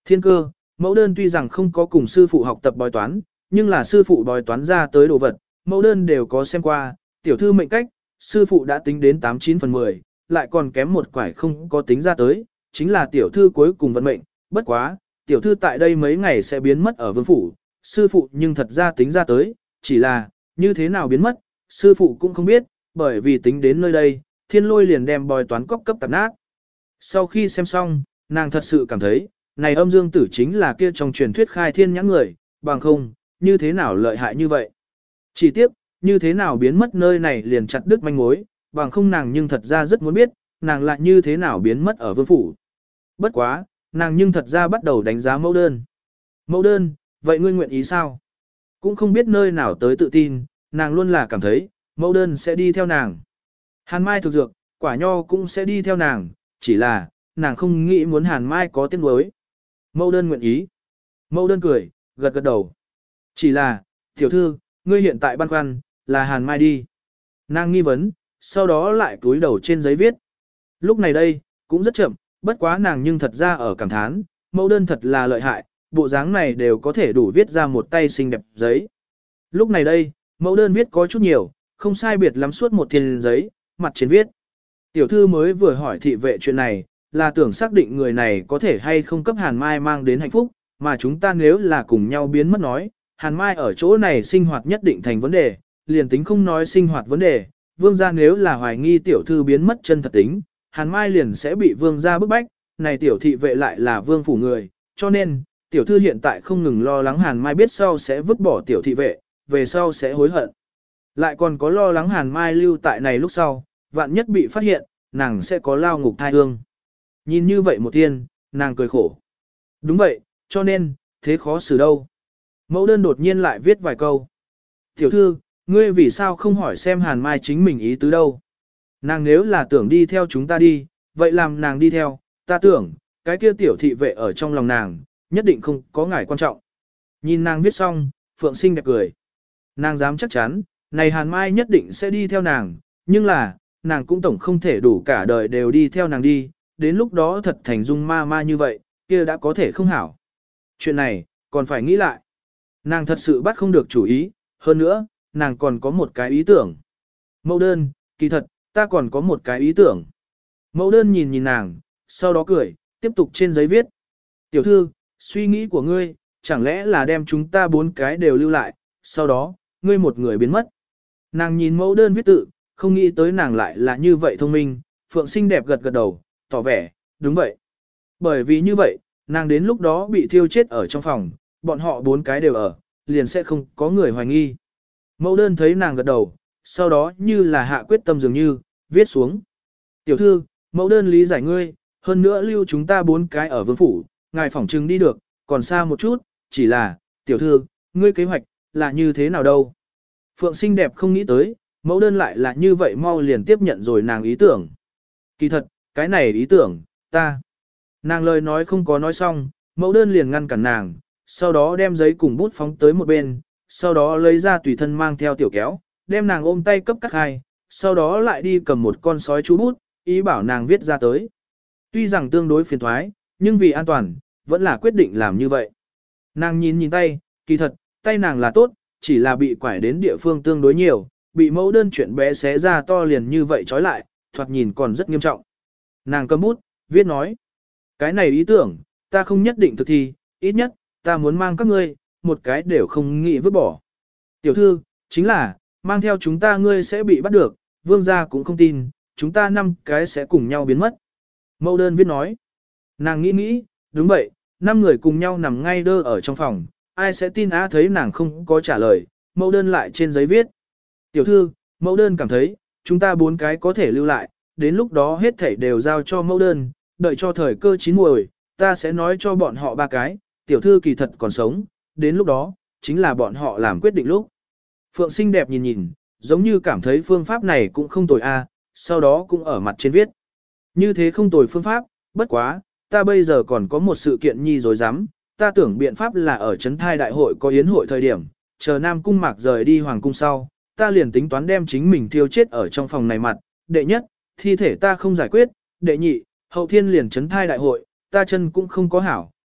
[SPEAKER 1] Thiên cơ, mẫu đơn tuy rằng không có cùng sư phụ học tập bói toán, nhưng là sư phụ bói toán ra tới đồ vật, mẫu đơn đều có xem qua, tiểu thư mệnh cách, sư phụ đã tính đến tám chín phần mười, lại còn kém một quải không có tính ra tới, chính là tiểu thư cuối cùng vận mệnh, bất quá, tiểu thư tại đây mấy ngày sẽ biến mất ở vương phủ, sư phụ nhưng thật ra tính ra tới, chỉ là, như thế nào biến mất, sư phụ cũng không biết, bởi vì tính đến nơi đây, thiên lôi liền đem bói toán cóc cấp tạp nát. Sau khi xem xong, nàng thật sự cảm thấy, này âm dương tử chính là kia trong truyền thuyết khai thiên nhãn người, bằng không, như thế nào lợi hại như vậy. Chỉ tiếc, như thế nào biến mất nơi này liền chặt đứt manh mối, bằng không nàng nhưng thật ra rất muốn biết, nàng lại như thế nào biến mất ở vương phủ. Bất quá, nàng nhưng thật ra bắt đầu đánh giá mẫu đơn. Mẫu đơn, vậy ngươi nguyện ý sao? Cũng không biết nơi nào tới tự tin, nàng luôn là cảm thấy, mẫu đơn sẽ đi theo nàng. Hàn mai thực dược, quả nho cũng sẽ đi theo nàng, chỉ là, nàng không nghĩ muốn hàn mai có tiếng đối. Mẫu đơn nguyện ý. Mẫu đơn cười, gật gật đầu. Chỉ là, tiểu thư, ngươi hiện tại băn khoăn, là hàn mai đi. Nàng nghi vấn, sau đó lại cúi đầu trên giấy viết. Lúc này đây, cũng rất chậm, bất quá nàng nhưng thật ra ở cảm thán, mẫu đơn thật là lợi hại, bộ dáng này đều có thể đủ viết ra một tay xinh đẹp giấy. Lúc này đây, mẫu đơn viết có chút nhiều, không sai biệt lắm suốt một thiên giấy, mặt trên viết. Tiểu thư mới vừa hỏi thị vệ chuyện này, là tưởng xác định người này có thể hay không cấp Hàn Mai mang đến hạnh phúc, mà chúng ta nếu là cùng nhau biến mất nói, Hàn Mai ở chỗ này sinh hoạt nhất định thành vấn đề, liền tính không nói sinh hoạt vấn đề, vương gia nếu là hoài nghi tiểu thư biến mất chân thật tính, Hàn Mai liền sẽ bị vương gia bức bách, này tiểu thị vệ lại là vương phủ người, cho nên, tiểu thư hiện tại không ngừng lo lắng Hàn Mai biết sau sẽ vứt bỏ tiểu thị vệ, về sau sẽ hối hận. Lại còn có lo lắng Hàn Mai lưu tại này lúc sau, vạn nhất bị phát hiện, nàng sẽ có lao ngục thai hương. Nhìn như vậy một tiên, nàng cười khổ. Đúng vậy, cho nên, thế khó xử đâu. Mẫu đơn đột nhiên lại viết vài câu. Tiểu thư, ngươi vì sao không hỏi xem Hàn Mai chính mình ý tứ đâu. Nàng nếu là tưởng đi theo chúng ta đi, vậy làm nàng đi theo, ta tưởng, cái kia tiểu thị vệ ở trong lòng nàng, nhất định không có ngài quan trọng. Nhìn nàng viết xong, Phượng Sinh đẹp cười. Nàng dám chắc chắn, này Hàn Mai nhất định sẽ đi theo nàng, nhưng là, nàng cũng tổng không thể đủ cả đời đều đi theo nàng đi, đến lúc đó thật thành dung ma ma như vậy, kia đã có thể không hảo. Chuyện này, còn phải nghĩ lại. Nàng thật sự bắt không được chủ ý, hơn nữa, nàng còn có một cái ý tưởng. Mẫu đơn, kỳ thật, ta còn có một cái ý tưởng. Mẫu đơn nhìn nhìn nàng, sau đó cười, tiếp tục trên giấy viết. Tiểu thư, suy nghĩ của ngươi, chẳng lẽ là đem chúng ta bốn cái đều lưu lại, sau đó, ngươi một người biến mất. Nàng nhìn mẫu đơn viết tự, không nghĩ tới nàng lại là như vậy thông minh, Phượng Sinh đẹp gật gật đầu, tỏ vẻ, đúng vậy. Bởi vì như vậy, nàng đến lúc đó bị thiêu chết ở trong phòng, bọn họ bốn cái đều ở, liền sẽ không có người hoài nghi. Mẫu đơn thấy nàng gật đầu, sau đó như là hạ quyết tâm dường như, viết xuống. Tiểu thư, mẫu đơn lý giải ngươi, hơn nữa lưu chúng ta bốn cái ở vương phủ, ngài phỏng trừng đi được, còn xa một chút, chỉ là, tiểu thư, ngươi kế hoạch, là như thế nào đâu. Phượng Sinh đẹp không nghĩ tới, mẫu đơn lại là như vậy mau liền tiếp nhận rồi nàng ý tưởng. Kỳ thật, cái này ý tưởng, ta. Nàng lời nói không có nói xong, mẫu đơn liền ngăn cản nàng, sau đó đem giấy cùng bút phóng tới một bên, sau đó lấy ra tùy thân mang theo tiểu kéo, đem nàng ôm tay cấp cắt hai, sau đó lại đi cầm một con sói chú bút, ý bảo nàng viết ra tới. Tuy rằng tương đối phiền thoái, nhưng vì an toàn, vẫn là quyết định làm như vậy. Nàng nhìn nhìn tay, kỳ thật, tay nàng là tốt, chỉ là bị quải đến địa phương tương đối nhiều, bị mẫu đơn chuyện bé xé ra to liền như vậy trói lại, thoạt nhìn còn rất nghiêm trọng. Nàng cầm bút, viết nói. Cái này ý tưởng, ta không nhất định thực thi, ít nhất, ta muốn mang các ngươi, một cái đều không nghĩ vứt bỏ. Tiểu thư, chính là, mang theo chúng ta ngươi sẽ bị bắt được, vương gia cũng không tin, chúng ta năm cái sẽ cùng nhau biến mất. Mẫu đơn viết nói. Nàng nghĩ nghĩ, đúng vậy, năm người cùng nhau nằm ngay đơ ở trong phòng, ai sẽ tin á thấy nàng không có trả lời, mẫu đơn lại trên giấy viết. Tiểu thư, mẫu đơn cảm thấy, chúng ta bốn cái có thể lưu lại, đến lúc đó hết thảy đều giao cho mẫu đơn, đợi cho thời cơ chín muồi, ta sẽ nói cho bọn họ ba cái, tiểu thư kỳ thật còn sống, đến lúc đó, chính là bọn họ làm quyết định lúc. Phượng Sinh đẹp nhìn nhìn, giống như cảm thấy phương pháp này cũng không tồi a, sau đó cũng ở mặt trên viết. Như thế không tồi phương pháp, bất quá, ta bây giờ còn có một sự kiện nhi rồi dám, ta tưởng biện pháp là ở Trấn Thai Đại hội có yến hội thời điểm, chờ Nam Cung Mạc rời đi Hoàng Cung sau, ta liền tính toán đem chính mình thiêu chết ở trong phòng này mặt, đệ nhất, thi thể ta không giải quyết, đệ nhị, hậu thiên liền Trấn Thai Đại hội, ta chân cũng không có hảo,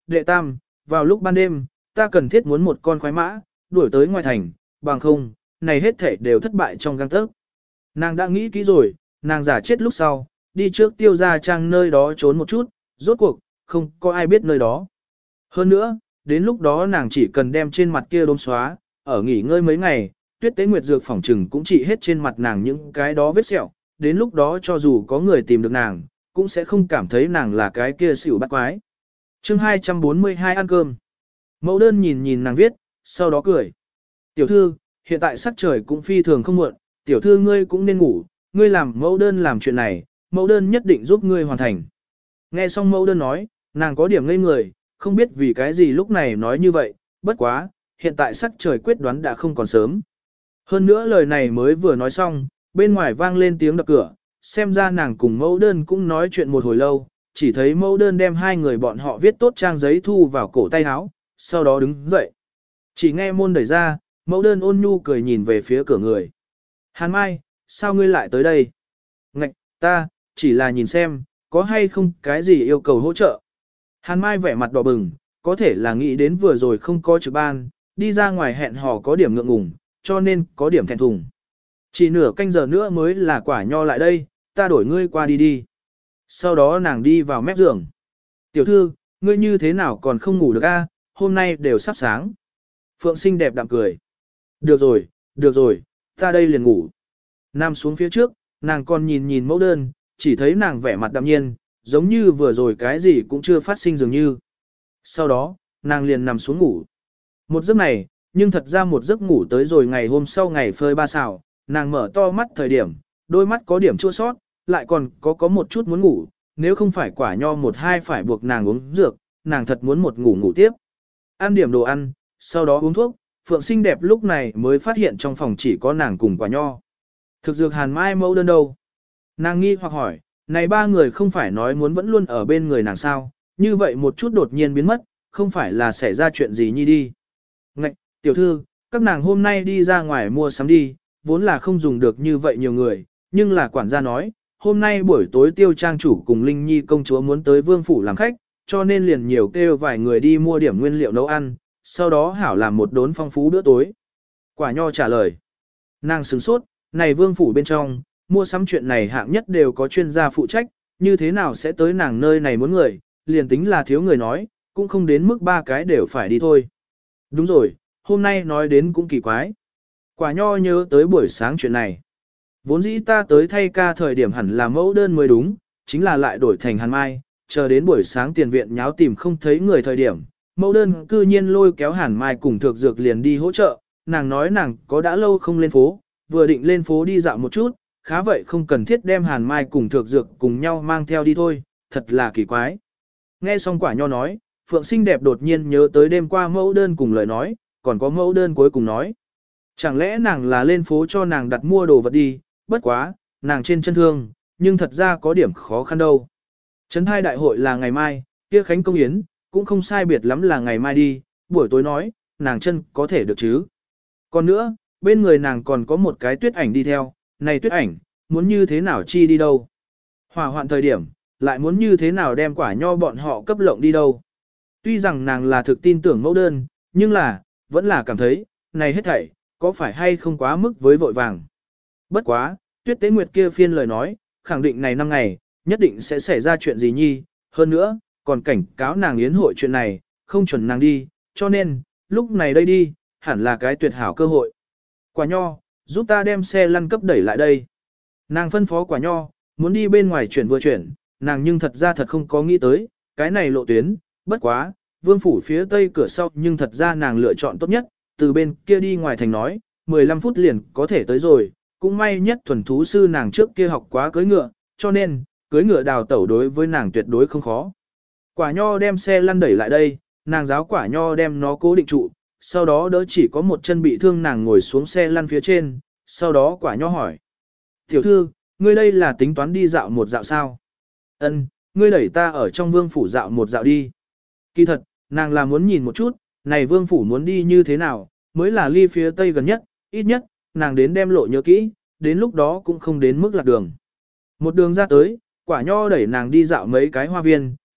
[SPEAKER 1] đệ tam, vào lúc ban đêm, ta cần thiết muốn một con khoái mã, đuổi tới ngoài thành, bằng không, này hết thể đều thất bại trong gang tấc. Nàng đã nghĩ kỹ rồi, nàng giả chết lúc sau, đi trước tiêu gia trang nơi đó trốn một chút, rốt cuộc, không có ai biết nơi đó. Hơn nữa, đến lúc đó nàng chỉ cần đem trên mặt kia đốm xóa, ở nghỉ ngơi mấy ngày, Tuyết Tế Nguyệt dược phỏng trừng cũng chỉ hết trên mặt nàng những cái đó vết sẹo, đến lúc đó cho dù có người tìm được nàng, cũng sẽ không cảm thấy nàng là cái kia xỉu bắt quái. Chương hai trăm bốn mươi hai ăn cơm. Mẫu đơn nhìn nhìn nàng viết, sau đó cười. Tiểu thư, hiện tại sắc trời cũng phi thường không muộn, tiểu thư ngươi cũng nên ngủ, ngươi làm mẫu đơn làm chuyện này, mẫu đơn nhất định giúp ngươi hoàn thành. Nghe xong mẫu đơn nói, nàng có điểm ngây người, không biết vì cái gì lúc này nói như vậy, bất quá, hiện tại sắc trời quyết đoán đã không còn sớm. Hơn nữa lời này mới vừa nói xong, bên ngoài vang lên tiếng đập cửa, xem ra nàng cùng mẫu đơn cũng nói chuyện một hồi lâu, chỉ thấy mẫu đơn đem hai người bọn họ viết tốt trang giấy thu vào cổ tay áo, sau đó đứng dậy. Chỉ nghe môn đẩy ra, mẫu đơn ôn nhu cười nhìn về phía cửa người. Hàn Mai, sao ngươi lại tới đây? Ngạch, ta, chỉ là nhìn xem, có hay không cái gì yêu cầu hỗ trợ. Hàn Mai vẻ mặt đỏ bừng, có thể là nghĩ đến vừa rồi không có trực ban, đi ra ngoài hẹn hò có điểm ngượng ngùng, cho nên có điểm thẹn thùng. Chỉ nửa canh giờ nữa mới là quả nho lại đây, ta đổi ngươi qua đi đi. Sau đó nàng đi vào mép giường. Tiểu thư, ngươi như thế nào còn không ngủ được a? Hôm nay đều sắp sáng. Phượng xinh đẹp đạm cười. Được rồi, được rồi, ta đây liền ngủ. Nam xuống phía trước, nàng còn nhìn nhìn mẫu đơn, chỉ thấy nàng vẻ mặt đạm nhiên, giống như vừa rồi cái gì cũng chưa phát sinh dường như. Sau đó, nàng liền nằm xuống ngủ. Một giấc này, nhưng thật ra một giấc ngủ tới rồi ngày hôm sau ngày phơi ba xào, nàng mở to mắt thời điểm, đôi mắt có điểm chua sót, lại còn có có một chút muốn ngủ, nếu không phải quả nho một hai phải buộc nàng uống dược, nàng thật muốn một ngủ ngủ tiếp. Ăn điểm đồ ăn, sau đó uống thuốc, Phượng xinh đẹp lúc này mới phát hiện trong phòng chỉ có nàng cùng quả nho. Thực dược Hàn Mai mẫu đơn đâu? Nàng nghi hoặc hỏi, này ba người không phải nói muốn vẫn luôn ở bên người nàng sao, như vậy một chút đột nhiên biến mất, không phải là xảy ra chuyện gì nhi đi. Ngạch, tiểu thư, các nàng hôm nay đi ra ngoài mua sắm đi, vốn là không dùng được như vậy nhiều người, nhưng là quản gia nói, hôm nay buổi tối Tiêu trang chủ cùng Linh Nhi công chúa muốn tới vương phủ làm khách, cho nên liền nhiều kêu vài người đi mua điểm nguyên liệu nấu ăn, sau đó hảo làm một đốn phong phú bữa tối. Quả nho trả lời. Nàng sửng sốt, này vương phủ bên trong, mua sắm chuyện này hạng nhất đều có chuyên gia phụ trách, như thế nào sẽ tới nàng nơi này muốn người, liền tính là thiếu người nói, cũng không đến mức ba cái đều phải đi thôi. Đúng rồi, hôm nay nói đến cũng kỳ quái. Quả nho nhớ tới buổi sáng chuyện này. Vốn dĩ ta tới thay ca thời điểm hẳn là mẫu đơn mới đúng, chính là lại đổi thành Hàn Mai, chờ đến buổi sáng tiền viện nháo tìm không thấy người thời điểm. Mẫu đơn cư nhiên lôi kéo Hàn Mai cùng Thược Dược liền đi hỗ trợ, nàng nói nàng có đã lâu không lên phố, vừa định lên phố đi dạo một chút, khá vậy không cần thiết đem Hàn Mai cùng Thược Dược cùng nhau mang theo đi thôi, thật là kỳ quái. Nghe xong quả nho nói, Phượng xinh đẹp đột nhiên nhớ tới đêm qua mẫu đơn cùng lời nói, còn có mẫu đơn cuối cùng nói. Chẳng lẽ nàng là lên phố cho nàng đặt mua đồ vật đi, bất quá, nàng trên chân thương, nhưng thật ra có điểm khó khăn đâu. Trấn thai đại hội là ngày mai, kia khánh công yến, cũng không sai biệt lắm là ngày mai đi, buổi tối nói, nàng chân có thể được chứ. Còn nữa, bên người nàng còn có một cái tuyết ảnh đi theo, này tuyết ảnh, muốn như thế nào chi đi đâu. Hỏa hoạn thời điểm, lại muốn như thế nào đem quả nho bọn họ cấp lộng đi đâu. Tuy rằng nàng là thực tin tưởng mẫu đơn, nhưng là, vẫn là cảm thấy, này hết thảy, có phải hay không quá mức với vội vàng. Bất quá, Tuyết Tế Nguyệt kia phiên lời nói, khẳng định này năm ngày, nhất định sẽ xảy ra chuyện gì nhi, hơn nữa, còn cảnh cáo nàng yến hội chuyện này, không chuẩn nàng đi, cho nên, lúc này đây đi, hẳn là cái tuyệt hảo cơ hội. Quả nho, giúp ta đem xe lăn cấp đẩy lại đây. Nàng phân phó quả nho, muốn đi bên ngoài chuyển vừa chuyển, nàng nhưng thật ra thật không có nghĩ tới, cái này lộ tuyến, bất quá, vương phủ phía tây cửa sau nhưng thật ra nàng lựa chọn tốt nhất, từ bên kia đi ngoài thành nói, mười lăm phút liền có thể tới rồi, cũng may nhất thuần thú sư nàng trước kia học quá cưới ngựa, cho nên, cưới ngựa đào tẩu đối với nàng tuyệt đối không khó. Quả nho đem xe lăn đẩy lại đây, nàng giáo quả nho đem nó cố định trụ, sau đó đỡ chỉ có một chân bị thương nàng ngồi xuống xe lăn phía trên, sau đó quả nho hỏi. Tiểu thư, ngươi đây là tính toán đi dạo một dạo sao? Ân, ngươi đẩy ta ở trong vương phủ dạo một dạo đi. Kỳ thật, nàng là muốn nhìn một chút, này vương phủ muốn đi như thế nào, mới là ly phía tây gần nhất, ít nhất, nàng đến đem lộ nhớ kỹ, đến lúc đó cũng không đến mức lạc đường. Một đường ra tới, quả nho đẩy nàng đi dạo mấy cái hoa viên,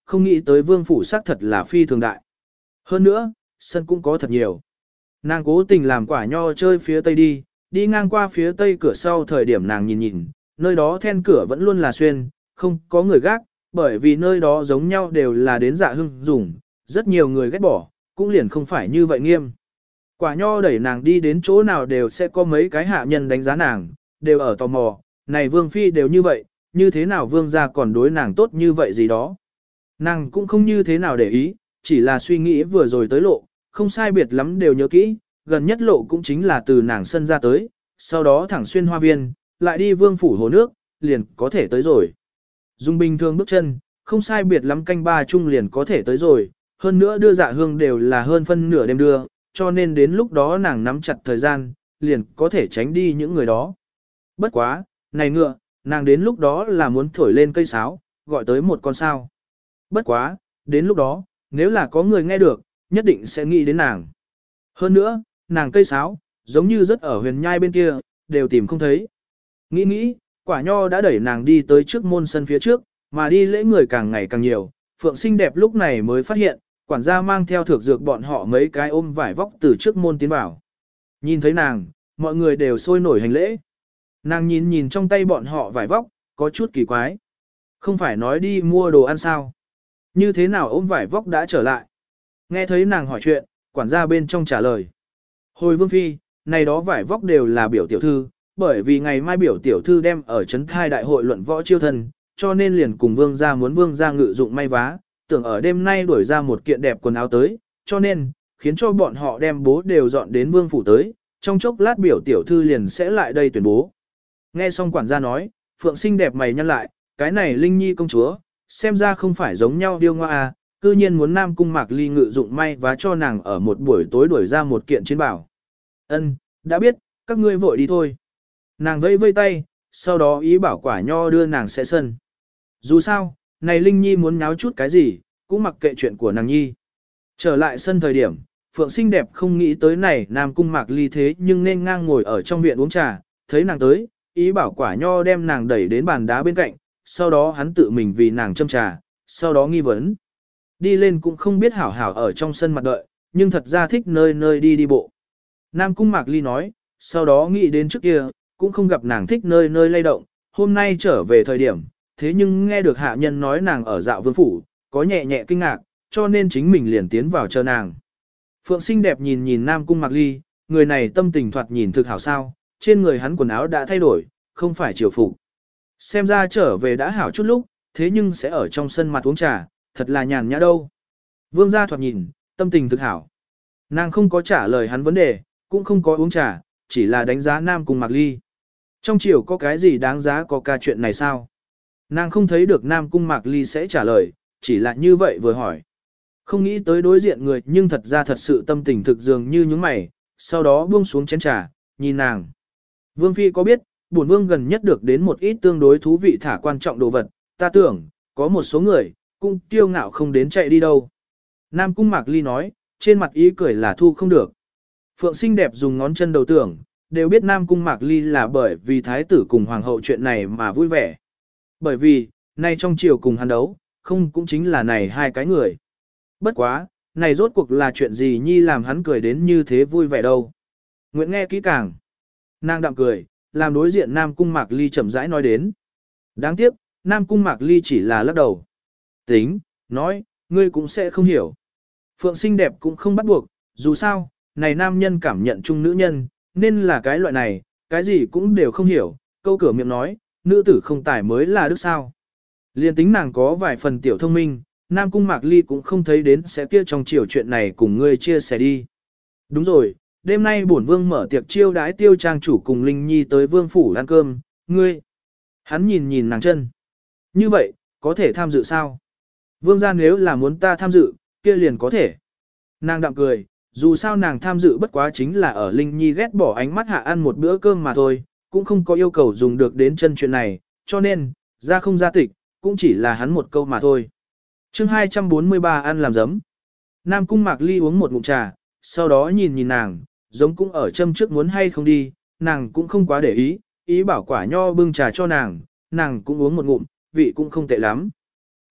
[SPEAKER 1] không nghĩ tới vương phủ xác thật là phi thường đại. Hơn nữa, sân cũng có thật nhiều. Nàng cố tình làm quả nho chơi phía tây đi, đi ngang qua phía tây cửa sau thời điểm nàng nhìn nhìn, nơi đó then cửa vẫn luôn là xuyên, không có người gác, bởi vì nơi đó giống nhau đều là đến dạ hưng dùng, rất nhiều người ghét bỏ, cũng liền không phải như vậy nghiêm. Quả nho đẩy nàng đi đến chỗ nào đều sẽ có mấy cái hạ nhân đánh giá nàng, đều ở tò mò, này vương phi đều như vậy, như thế nào vương gia còn đối nàng tốt như vậy gì đó. Nàng cũng không như thế nào để ý, chỉ là suy nghĩ vừa rồi tới lộ, không sai biệt lắm đều nhớ kỹ, gần nhất lộ cũng chính là từ nàng sân ra tới, sau đó thẳng xuyên hoa viên, lại đi vương phủ hồ nước, liền có thể tới rồi. Dùng bình thường bước chân, không sai biệt lắm canh ba chung liền có thể tới rồi, hơn nữa đưa dạ hương đều là hơn phân nửa đêm đưa, cho nên đến lúc đó nàng nắm chặt thời gian, liền có thể tránh đi những người đó. Bất quá, này ngựa, nàng đến lúc đó là muốn thổi lên cây sáo, gọi tới một con sao. Bất quá, đến lúc đó, nếu là có người nghe được, nhất định sẽ nghĩ đến nàng. Hơn nữa, nàng cây sáo, giống như rất ở huyền nhai bên kia, đều tìm không thấy. Nghĩ nghĩ, quả nho đã đẩy nàng đi tới trước môn sân phía trước, mà đi lễ người càng ngày càng nhiều. Phượng xinh đẹp lúc này mới phát hiện, quản gia mang theo thược dược bọn họ mấy cái ôm vải vóc từ trước môn tiến vào. Nhìn thấy nàng, mọi người đều sôi nổi hành lễ. Nàng nhìn nhìn trong tay bọn họ vải vóc, có chút kỳ quái. Không phải nói đi mua đồ ăn sao? Như thế nào ôm vải vóc đã trở lại? Nghe thấy nàng hỏi chuyện, quản gia bên trong trả lời. Hồi vương phi, này đó vải vóc đều là biểu tiểu thư, bởi vì ngày mai biểu tiểu thư đem ở trấn thai đại hội luận võ chiêu thân, cho nên liền cùng vương gia muốn vương gia ngự dụng may vá, tưởng ở đêm nay đuổi ra một kiện đẹp quần áo tới, cho nên, khiến cho bọn họ đem bố đều dọn đến vương phủ tới, trong chốc lát biểu tiểu thư liền sẽ lại đây tuyển bố. Nghe xong quản gia nói, Phượng xinh đẹp mày nhăn lại, cái này Linh Nhi công chúa, xem ra không phải giống nhau điêu ngoa à, cư nhiên muốn Nam Cung Mạc Ly ngự dụng may vá cho nàng ở một buổi tối đuổi ra một kiện chiến bảo. Ân, đã biết, các ngươi vội đi thôi. Nàng vây vây tay, sau đó ý bảo quả nho đưa nàng sẽ sân. Dù sao, này Linh Nhi muốn nháo chút cái gì, cũng mặc kệ chuyện của nàng Nhi. Trở lại sân thời điểm, Phượng xinh đẹp không nghĩ tới này Nam Cung Mạc Ly thế nhưng nên ngang ngồi ở trong viện uống trà, thấy nàng tới, ý bảo quả nho đem nàng đẩy đến bàn đá bên cạnh, sau đó hắn tự mình vì nàng châm trà, sau đó nghi vấn. Đi lên cũng không biết hảo hảo ở trong sân mặt đợi, nhưng thật ra thích nơi nơi đi đi bộ. Nam Cung Mạc Ly nói, sau đó nghĩ đến trước kia, cũng không gặp nàng thích nơi nơi lay động, hôm nay trở về thời điểm, thế nhưng nghe được hạ nhân nói nàng ở dạo vương phủ, có nhẹ nhẹ kinh ngạc, cho nên chính mình liền tiến vào chờ nàng. Phượng xinh đẹp nhìn nhìn Nam Cung Mạc Ly, người này tâm tình thoạt nhìn thực hảo sao, trên người hắn quần áo đã thay đổi, không phải triều phục. Xem ra trở về đã hảo chút lúc, thế nhưng sẽ ở trong sân mặt uống trà, thật là nhàn nhã đâu. Vương gia thoạt nhìn, tâm tình thực hảo. Nàng không có trả lời hắn vấn đề, cũng không có uống trà, chỉ là đánh giá Nam Cung Mạc Ly. Trong triều có cái gì đáng giá có ca chuyện này sao? Nàng không thấy được Nam Cung Mạc Ly sẽ trả lời, chỉ là như vậy vừa hỏi. Không nghĩ tới đối diện người nhưng thật ra thật sự tâm tình thực dường như những mày, sau đó buông xuống chén trà, nhìn nàng. Vương Phi có biết, bổn vương gần nhất được đến một ít tương đối thú vị thả quan trọng đồ vật, ta tưởng, có một số người, cũng kiêu ngạo không đến chạy đi đâu. Nam Cung Mạc Ly nói, trên mặt ý cười là thu không được. Phượng xinh đẹp dùng ngón chân đầu tưởng, đều biết Nam Cung Mạc Ly là bởi vì thái tử cùng hoàng hậu chuyện này mà vui vẻ. Bởi vì, nay trong triều cùng hắn đấu, không cũng chính là này hai cái người. Bất quá, này rốt cuộc là chuyện gì nhi làm hắn cười đến như thế vui vẻ đâu. Nguyễn nghe kỹ càng. Nàng đạm cười, làm đối diện Nam Cung Mạc Ly chậm rãi nói đến. Đáng tiếc, Nam Cung Mạc Ly chỉ là lắc đầu. Tính, nói, ngươi cũng sẽ không hiểu. Phượng xinh đẹp cũng không bắt buộc, dù sao, này nam nhân cảm nhận chung nữ nhân, nên là cái loại này, cái gì cũng đều không hiểu, câu cửa miệng nói, nữ tử không tài mới là đức sao. Liên tính nàng có vài phần tiểu thông minh, Nam Cung Mạc Ly cũng không thấy đến sẽ kia trong chiều chuyện này cùng ngươi chia sẻ đi. Đúng rồi, đêm nay bổn vương mở tiệc chiêu đãi Tiêu trang chủ cùng Linh Nhi tới vương phủ ăn cơm, ngươi. Hắn nhìn nhìn nàng chân. Như vậy, có thể tham dự sao? Vương gia nếu là muốn ta tham dự, kia liền có thể. Nàng đạm cười, dù sao nàng tham dự bất quá chính là ở Linh Nhi ghét bỏ ánh mắt hạ ăn một bữa cơm mà thôi, cũng không có yêu cầu dùng được đến chân chuyện này, cho nên, ra không ra tịch, cũng chỉ là hắn một câu mà thôi. chương hai trăm bốn mươi ba ăn làm giấm. Nam Cung Mạc Ly uống một ngụm trà, sau đó nhìn nhìn nàng, giống cũng ở châm trước muốn hay không đi, nàng cũng không quá để ý, ý bảo quả nho bưng trà cho nàng, nàng cũng uống một ngụm, vị cũng không tệ lắm.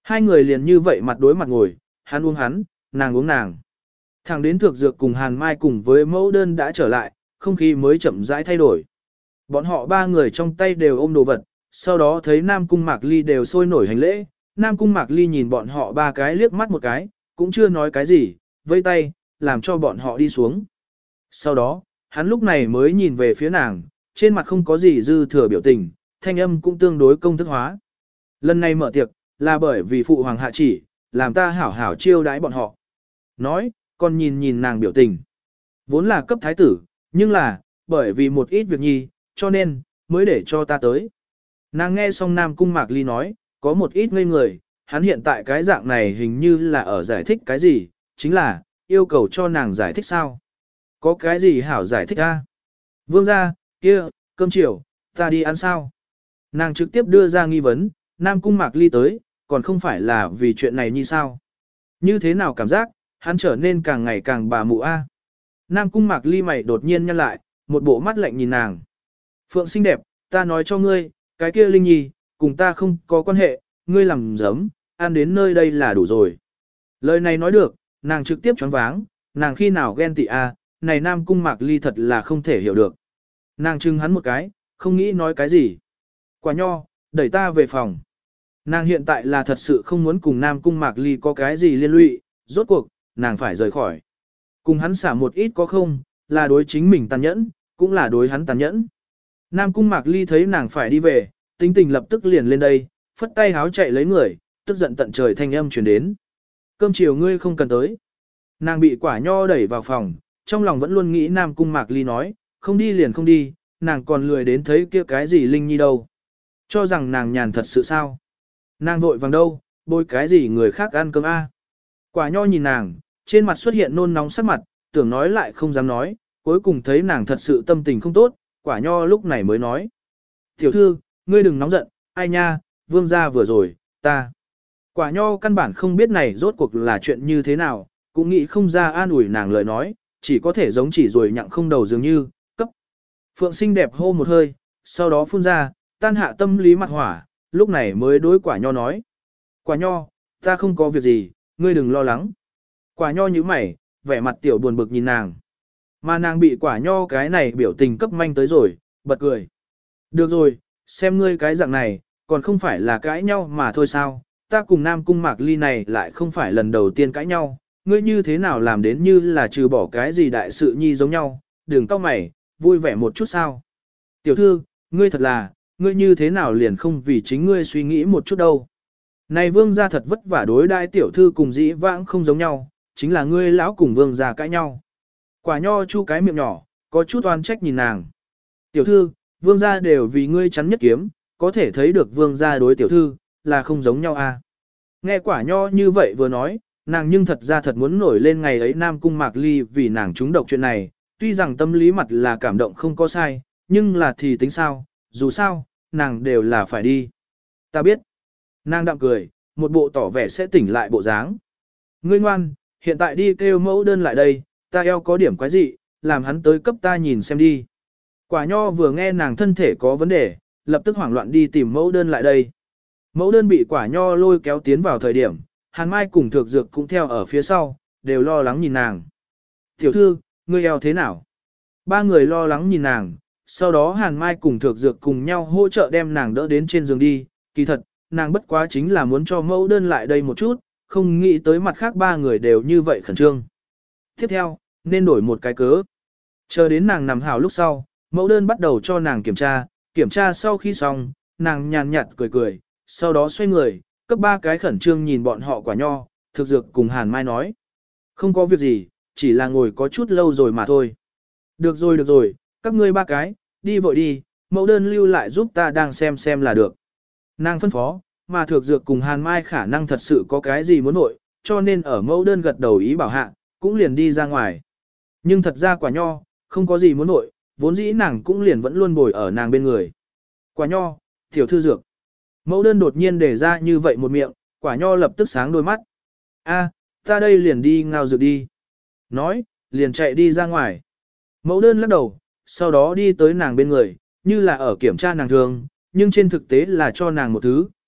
[SPEAKER 1] Hai người liền như vậy mặt đối mặt ngồi, hắn uống hắn, nàng uống nàng. Thẳng đến Thược Dược cùng Hàn Mai cùng với mẫu đơn đã trở lại, không khí mới chậm rãi thay đổi. Bọn họ ba người trong tay đều ôm đồ vật, sau đó thấy Nam Cung Mạc Ly đều sôi nổi hành lễ. Nam Cung Mạc Ly nhìn bọn họ ba cái liếc mắt một cái, cũng chưa nói cái gì, vây tay, làm cho bọn họ đi xuống. Sau đó, hắn lúc này mới nhìn về phía nàng, trên mặt không có gì dư thừa biểu tình, thanh âm cũng tương đối công thức hóa. Lần này mở tiệc, là bởi vì phụ hoàng hạ chỉ, làm ta hảo hảo chiêu đãi bọn họ. Nói, còn nhìn nhìn nàng biểu tình. Vốn là cấp thái tử, nhưng là, bởi vì một ít việc nhi, cho nên, mới để cho ta tới. Nàng nghe xong Nam Cung Mạc Ly nói, có một ít ngây người, hắn hiện tại cái dạng này hình như là ở giải thích cái gì, chính là, yêu cầu cho nàng giải thích sao. Có cái gì hảo giải thích a? Vương gia, kia, cơm chiều, ta đi ăn sao? Nàng trực tiếp đưa ra nghi vấn, Nam Cung Mạc Ly tới, còn không phải là vì chuyện này như sao? Như thế nào cảm giác, hắn trở nên càng ngày càng bà mụ a? Nam Cung Mạc Ly mày đột nhiên nhăn lại, một bộ mắt lạnh nhìn nàng. Phượng xinh đẹp, ta nói cho ngươi, cái kia Linh Nhi, cùng ta không có quan hệ, ngươi làm giấm, ăn đến nơi đây là đủ rồi. Lời này nói được, nàng trực tiếp choáng váng, nàng khi nào ghen tị a, này Nam Cung Mạc Ly thật là không thể hiểu được. Nàng trưng hắn một cái, không nghĩ nói cái gì. Quả nho, đẩy ta về phòng. Nàng hiện tại là thật sự không muốn cùng Nam Cung Mạc Ly có cái gì liên lụy, rốt cuộc, nàng phải rời khỏi. Cùng hắn xả một ít có không, là đối chính mình tàn nhẫn, cũng là đối hắn tàn nhẫn. Nam Cung Mạc Ly thấy nàng phải đi về, tính tình lập tức liền lên đây, phất tay háo chạy lấy người, tức giận tận trời thanh âm truyền đến. Cơm chiều ngươi không cần tới. Nàng bị quả nho đẩy vào phòng, trong lòng vẫn luôn nghĩ Nam Cung Mạc Ly nói, không đi liền không đi, nàng còn lười đến thấy kia cái gì Linh Nhi đâu. Cho rằng nàng nhàn thật sự sao. Nàng vội vàng đâu, bôi cái gì người khác ăn cơm a. Quả nho nhìn nàng, trên mặt xuất hiện nôn nóng sắc mặt, tưởng nói lại không dám nói, cuối cùng thấy nàng thật sự tâm tình không tốt, quả nho lúc này mới nói. Tiểu thư, ngươi đừng nóng giận, ai nha, vương gia vừa rồi, ta. Quả nho căn bản không biết này rốt cuộc là chuyện như thế nào, cũng nghĩ không ra an ủi nàng lời nói, chỉ có thể giống chỉ rồi nhặng không đầu dường như, cấp. Phượng xinh đẹp hô một hơi, sau đó phun ra, tan hạ tâm lý mặt hỏa, lúc này mới đối quả nho nói. Quả nho, ta không có việc gì, ngươi đừng lo lắng. Quả nho như mày, vẻ mặt tiểu buồn bực nhìn nàng. Mà nàng bị quả nho cái này biểu tình cấp manh tới rồi, bật cười. Được rồi, xem ngươi cái dạng này, còn không phải là cãi nhau mà thôi sao, ta cùng Nam Cung Mạc Ly này lại không phải lần đầu tiên cãi nhau, ngươi như thế nào làm đến như là trừ bỏ cái gì đại sự nhi giống nhau, đừng cau mày, vui vẻ một chút sao. Tiểu thư, ngươi thật là, ngươi như thế nào liền không vì chính ngươi suy nghĩ một chút đâu. Này vương gia thật vất vả đối đãi tiểu thư cùng dĩ vãng không giống nhau, chính là ngươi lão cùng vương gia cãi nhau. Quả nho chu cái miệng nhỏ, có chút oan trách nhìn nàng. Tiểu thư, vương gia đều vì ngươi chắn nhất kiếm, có thể thấy được vương gia đối tiểu thư, là không giống nhau à. Nghe quả nho như vậy vừa nói, nàng nhưng thật ra thật muốn nổi lên ngày ấy Nam Cung Mạc Ly vì nàng trúng độc chuyện này, tuy rằng tâm lý mặt là cảm động không có sai, nhưng là thì tính sao, dù sao, nàng đều là phải đi. Ta biết. Nàng đạm cười, một bộ tỏ vẻ sẽ tỉnh lại bộ dáng. Ngươi ngoan, hiện tại đi kêu mẫu đơn lại đây, ta eo có điểm quái dị, làm hắn tới cấp ta nhìn xem đi. Quả nho vừa nghe nàng thân thể có vấn đề, lập tức hoảng loạn đi tìm mẫu đơn lại đây. Mẫu đơn bị quả nho lôi kéo tiến vào thời điểm, Hàn Mai cùng Thược Dược cũng theo ở phía sau, đều lo lắng nhìn nàng. Tiểu thư, ngươi eo thế nào? Ba người lo lắng nhìn nàng, sau đó Hàn Mai cùng Thược Dược cùng nhau hỗ trợ đem nàng đỡ đến trên giường đi. Kỳ thật, nàng bất quá chính là muốn cho mẫu đơn lại đây một chút, không nghĩ tới mặt khác ba người đều như vậy khẩn trương. Tiếp theo, nên đổi một cái cớ. Chờ đến nàng nằm hào lúc sau, mẫu đơn bắt đầu cho nàng kiểm tra, kiểm tra sau khi xong, nàng nhàn nhạt cười cười, sau đó xoay người, cấp ba cái khẩn trương nhìn bọn họ quả nho, Thực Dược cùng Hàn Mai nói. Không có việc gì, chỉ là ngồi có chút lâu rồi mà thôi. Được rồi được rồi, các ngươi ba cái, đi vội đi, mẫu đơn lưu lại giúp ta đang xem xem là được. Nàng phân phó, mà Thực Dược cùng Hàn Mai khả năng thật sự có cái gì muốn nội, cho nên ở mẫu đơn gật đầu ý bảo hạ, cũng liền đi ra ngoài. Nhưng thật ra quả nho, không có gì muốn nội, vốn dĩ nàng cũng liền vẫn luôn bồi ở nàng bên người. Quả nho, tiểu thư Dược. Mẫu đơn đột nhiên để ra như vậy một miệng, quả nho lập tức sáng đôi mắt. A, ta đây liền đi ngao dược đi. Nói, liền chạy đi ra ngoài. Mẫu đơn lắc đầu, sau đó đi tới nàng bên người, như là ở kiểm tra nàng thường, nhưng trên thực tế là cho nàng một thứ,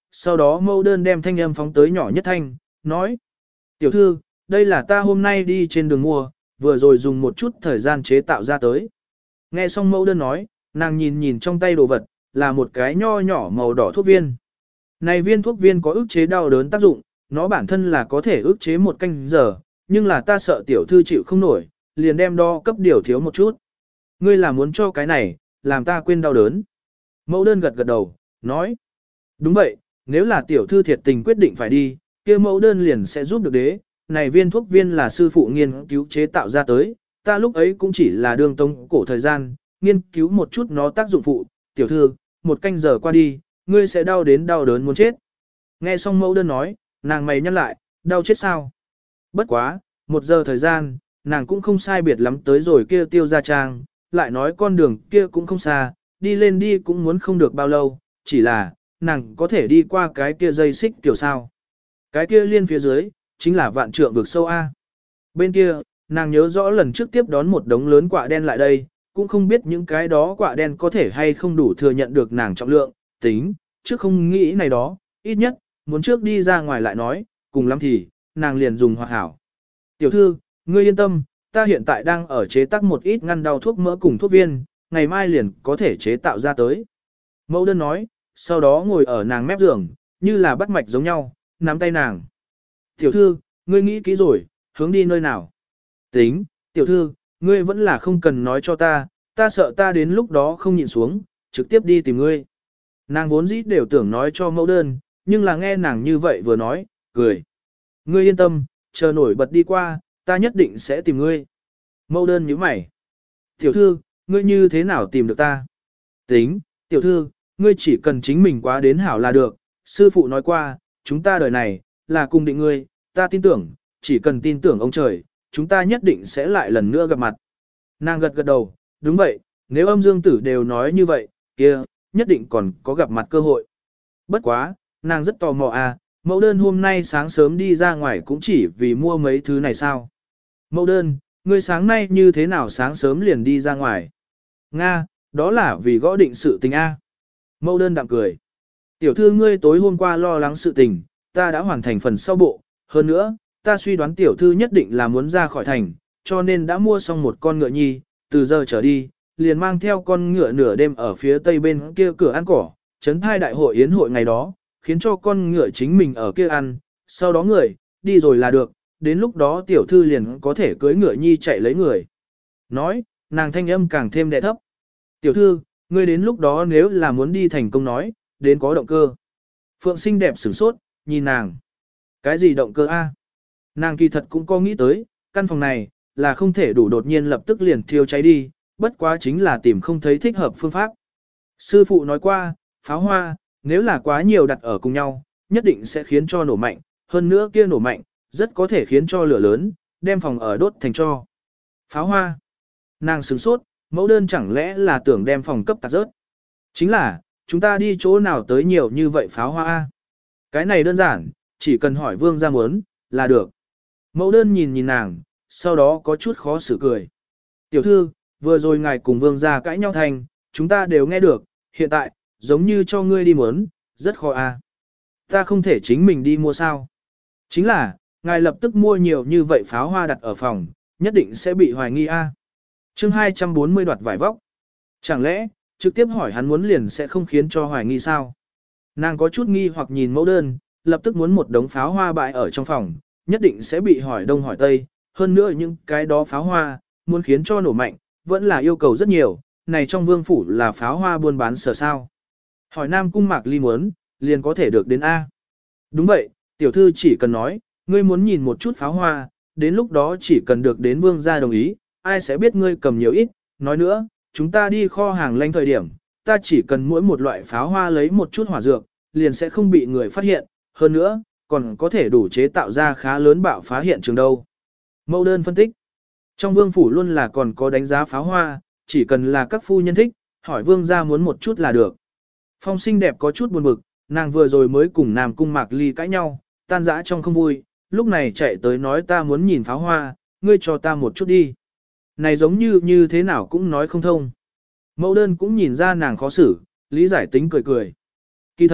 [SPEAKER 1] sau đó mẫu đơn đem thanh âm phóng tới nhỏ nhất thanh, nói. Tiểu thư, đây là ta hôm nay đi trên đường mua, vừa rồi dùng một chút thời gian chế tạo ra tới. Nghe xong mẫu đơn nói, nàng nhìn nhìn trong tay đồ vật, là một cái nho nhỏ màu đỏ thuốc viên. Này viên thuốc viên có ức chế đau đớn tác dụng, nó bản thân là có thể ức chế một canh giờ, nhưng là ta sợ tiểu thư chịu không nổi, liền đem đo cấp điều thiếu một chút. Ngươi là muốn cho cái này, làm ta quên đau đớn. Mẫu đơn gật gật đầu, nói. Đúng vậy, nếu là tiểu thư thiệt tình quyết định phải đi, kia mẫu đơn liền sẽ giúp được đế. Này viên thuốc viên là sư phụ nghiên cứu chế tạo ra tới, ta lúc ấy cũng chỉ là đường tông cổ thời gian, nghiên cứu một chút nó tác dụng phụ. Tiểu thư, một canh giờ qua đi, ngươi sẽ đau đến đau đớn muốn chết. Nghe xong mẫu đơn nói, nàng mày nhăn lại, đau chết sao? Bất quá, một giờ thời gian, nàng cũng không sai biệt lắm tới rồi kia tiêu gia trang, lại nói con đường kia cũng không xa, đi lên đi cũng muốn không được bao lâu, chỉ là, nàng có thể đi qua cái kia dây xích kiểu sao. Cái kia liên phía dưới, chính là vạn trượng vực sâu A. Bên kia, nàng nhớ rõ lần trước tiếp đón một đống lớn quạ đen lại đây, cũng không biết những cái đó quạ đen có thể hay không đủ thừa nhận được nàng trọng lượng, tính, trước không nghĩ này đó, ít nhất, muốn trước đi ra ngoài lại nói, cùng lắm thì, nàng liền dùng hoạt hảo. Tiểu thư, ngươi yên tâm, ta hiện tại đang ở chế tác một ít ngăn đau thuốc mỡ cùng thuốc viên, ngày mai liền có thể chế tạo ra tới. Mẫu đơn nói, sau đó ngồi ở nàng mép giường, như là bắt mạch giống nhau, nắm tay nàng. Tiểu thư, ngươi nghĩ kỹ rồi, hướng đi nơi nào? Tính, tiểu thư, ngươi vẫn là không cần nói cho ta, ta sợ ta đến lúc đó không nhịn xuống, trực tiếp đi tìm ngươi. Nàng vốn dĩ đều tưởng nói cho mẫu đơn, nhưng là nghe nàng như vậy vừa nói, cười. Ngươi yên tâm, chờ nổi bật đi qua, ta nhất định sẽ tìm ngươi. Mẫu đơn nhíu mày. Tiểu thư, ngươi như thế nào tìm được ta? Tính, tiểu thư, ngươi chỉ cần chính mình quá đến hảo là được. Sư phụ nói qua, chúng ta đời này, là cùng định ngươi, ta tin tưởng, chỉ cần tin tưởng ông trời, chúng ta nhất định sẽ lại lần nữa gặp mặt. Nàng gật gật đầu, đúng vậy, nếu âm dương tử đều nói như vậy, kia, nhất định còn có gặp mặt cơ hội. Bất quá, nàng rất tò mò à, mẫu đơn hôm nay sáng sớm đi ra ngoài cũng chỉ vì mua mấy thứ này sao. Mẫu đơn, ngươi sáng nay như thế nào sáng sớm liền đi ra ngoài? Nga, đó là vì gõ định sự tình A. Mẫu đơn đạm cười. Tiểu thư ngươi tối hôm qua lo lắng sự tình, ta đã hoàn thành phần sau bộ. Hơn nữa, ta suy đoán tiểu thư nhất định là muốn ra khỏi thành, cho nên đã mua xong một con ngựa nhi, từ giờ trở đi, liền mang theo con ngựa nửa đêm ở phía tây bên kia cửa ăn cỏ, chấn thai đại hội yến hội ngày đó, khiến cho con ngựa chính mình ở kia ăn, sau đó người, đi rồi là được, đến lúc đó tiểu thư liền có thể cưới ngựa nhi chạy lấy người. Nói, nàng thanh âm càng thêm đẹ thấp. Tiểu thư, ngươi đến lúc đó nếu là muốn đi thành công nói, đến có động cơ. Phượng xinh đẹp sửng sốt, nhìn nàng. Cái gì động cơ a? Nàng kỳ thật cũng có nghĩ tới, căn phòng này, là không thể đủ đột nhiên lập tức liền thiêu cháy đi, bất quá chính là tìm không thấy thích hợp phương pháp. Sư phụ nói qua, pháo hoa, nếu là quá nhiều đặt ở cùng nhau, nhất định sẽ khiến cho nổ mạnh, hơn nữa kia nổ mạnh, rất có thể khiến cho lửa lớn, đem phòng ở đốt thành tro. Pháo hoa. Nàng sửng sốt, mẫu đơn chẳng lẽ là tưởng đem phòng cấp tạc rớt. Chính là, chúng ta đi chỗ nào tới nhiều như vậy pháo hoa a? Cái này đơn giản, chỉ cần hỏi vương gia muốn, là được. Mẫu đơn nhìn nhìn nàng, sau đó có chút khó xử cười. Tiểu thư, vừa rồi ngài cùng vương gia cãi nhau thành, chúng ta đều nghe được, hiện tại, giống như cho ngươi đi muốn, rất khó a. Ta không thể chính mình đi mua sao. Chính là, ngài lập tức mua nhiều như vậy pháo hoa đặt ở phòng, nhất định sẽ bị hoài nghi a. Chương hai trăm bốn mươi đoạt vải vóc. Chẳng lẽ, trực tiếp hỏi hắn muốn liền sẽ không khiến cho hoài nghi sao? Nàng có chút nghi hoặc nhìn mẫu đơn, lập tức muốn một đống pháo hoa bại ở trong phòng, nhất định sẽ bị hỏi đông hỏi tây, hơn nữa những cái đó pháo hoa, muốn khiến cho nổ mạnh, vẫn là yêu cầu rất nhiều, này trong vương phủ là pháo hoa buôn bán sở sao. Hỏi Nam Cung Mạc Ly muốn, liền có thể được đến A. Đúng vậy, tiểu thư chỉ cần nói, ngươi muốn nhìn một chút pháo hoa, đến lúc đó chỉ cần được đến vương gia đồng ý, ai sẽ biết ngươi cầm nhiều ít, nói nữa, chúng ta đi kho hàng lanh thời điểm, ta chỉ cần mỗi một loại pháo hoa lấy một chút hỏa dược, liền sẽ không bị người phát hiện, hơn nữa, còn có thể đủ chế tạo ra khá lớn bạo phá hiện trường đâu. Mẫu đơn phân tích, trong vương phủ luôn là còn có đánh giá pháo hoa, chỉ cần là các phu nhân thích, hỏi vương gia muốn một chút là được. Phong xinh đẹp có chút buồn bực, nàng vừa rồi mới cùng Nam Cung Mạc Ly cãi nhau, tan dã trong không vui, lúc này chạy tới nói ta muốn nhìn pháo hoa, ngươi cho ta một chút đi. Này giống như như thế nào cũng nói không thông. Mẫu đơn cũng nhìn ra nàng khó xử, lý giải tính cười cười. Kỳ thật,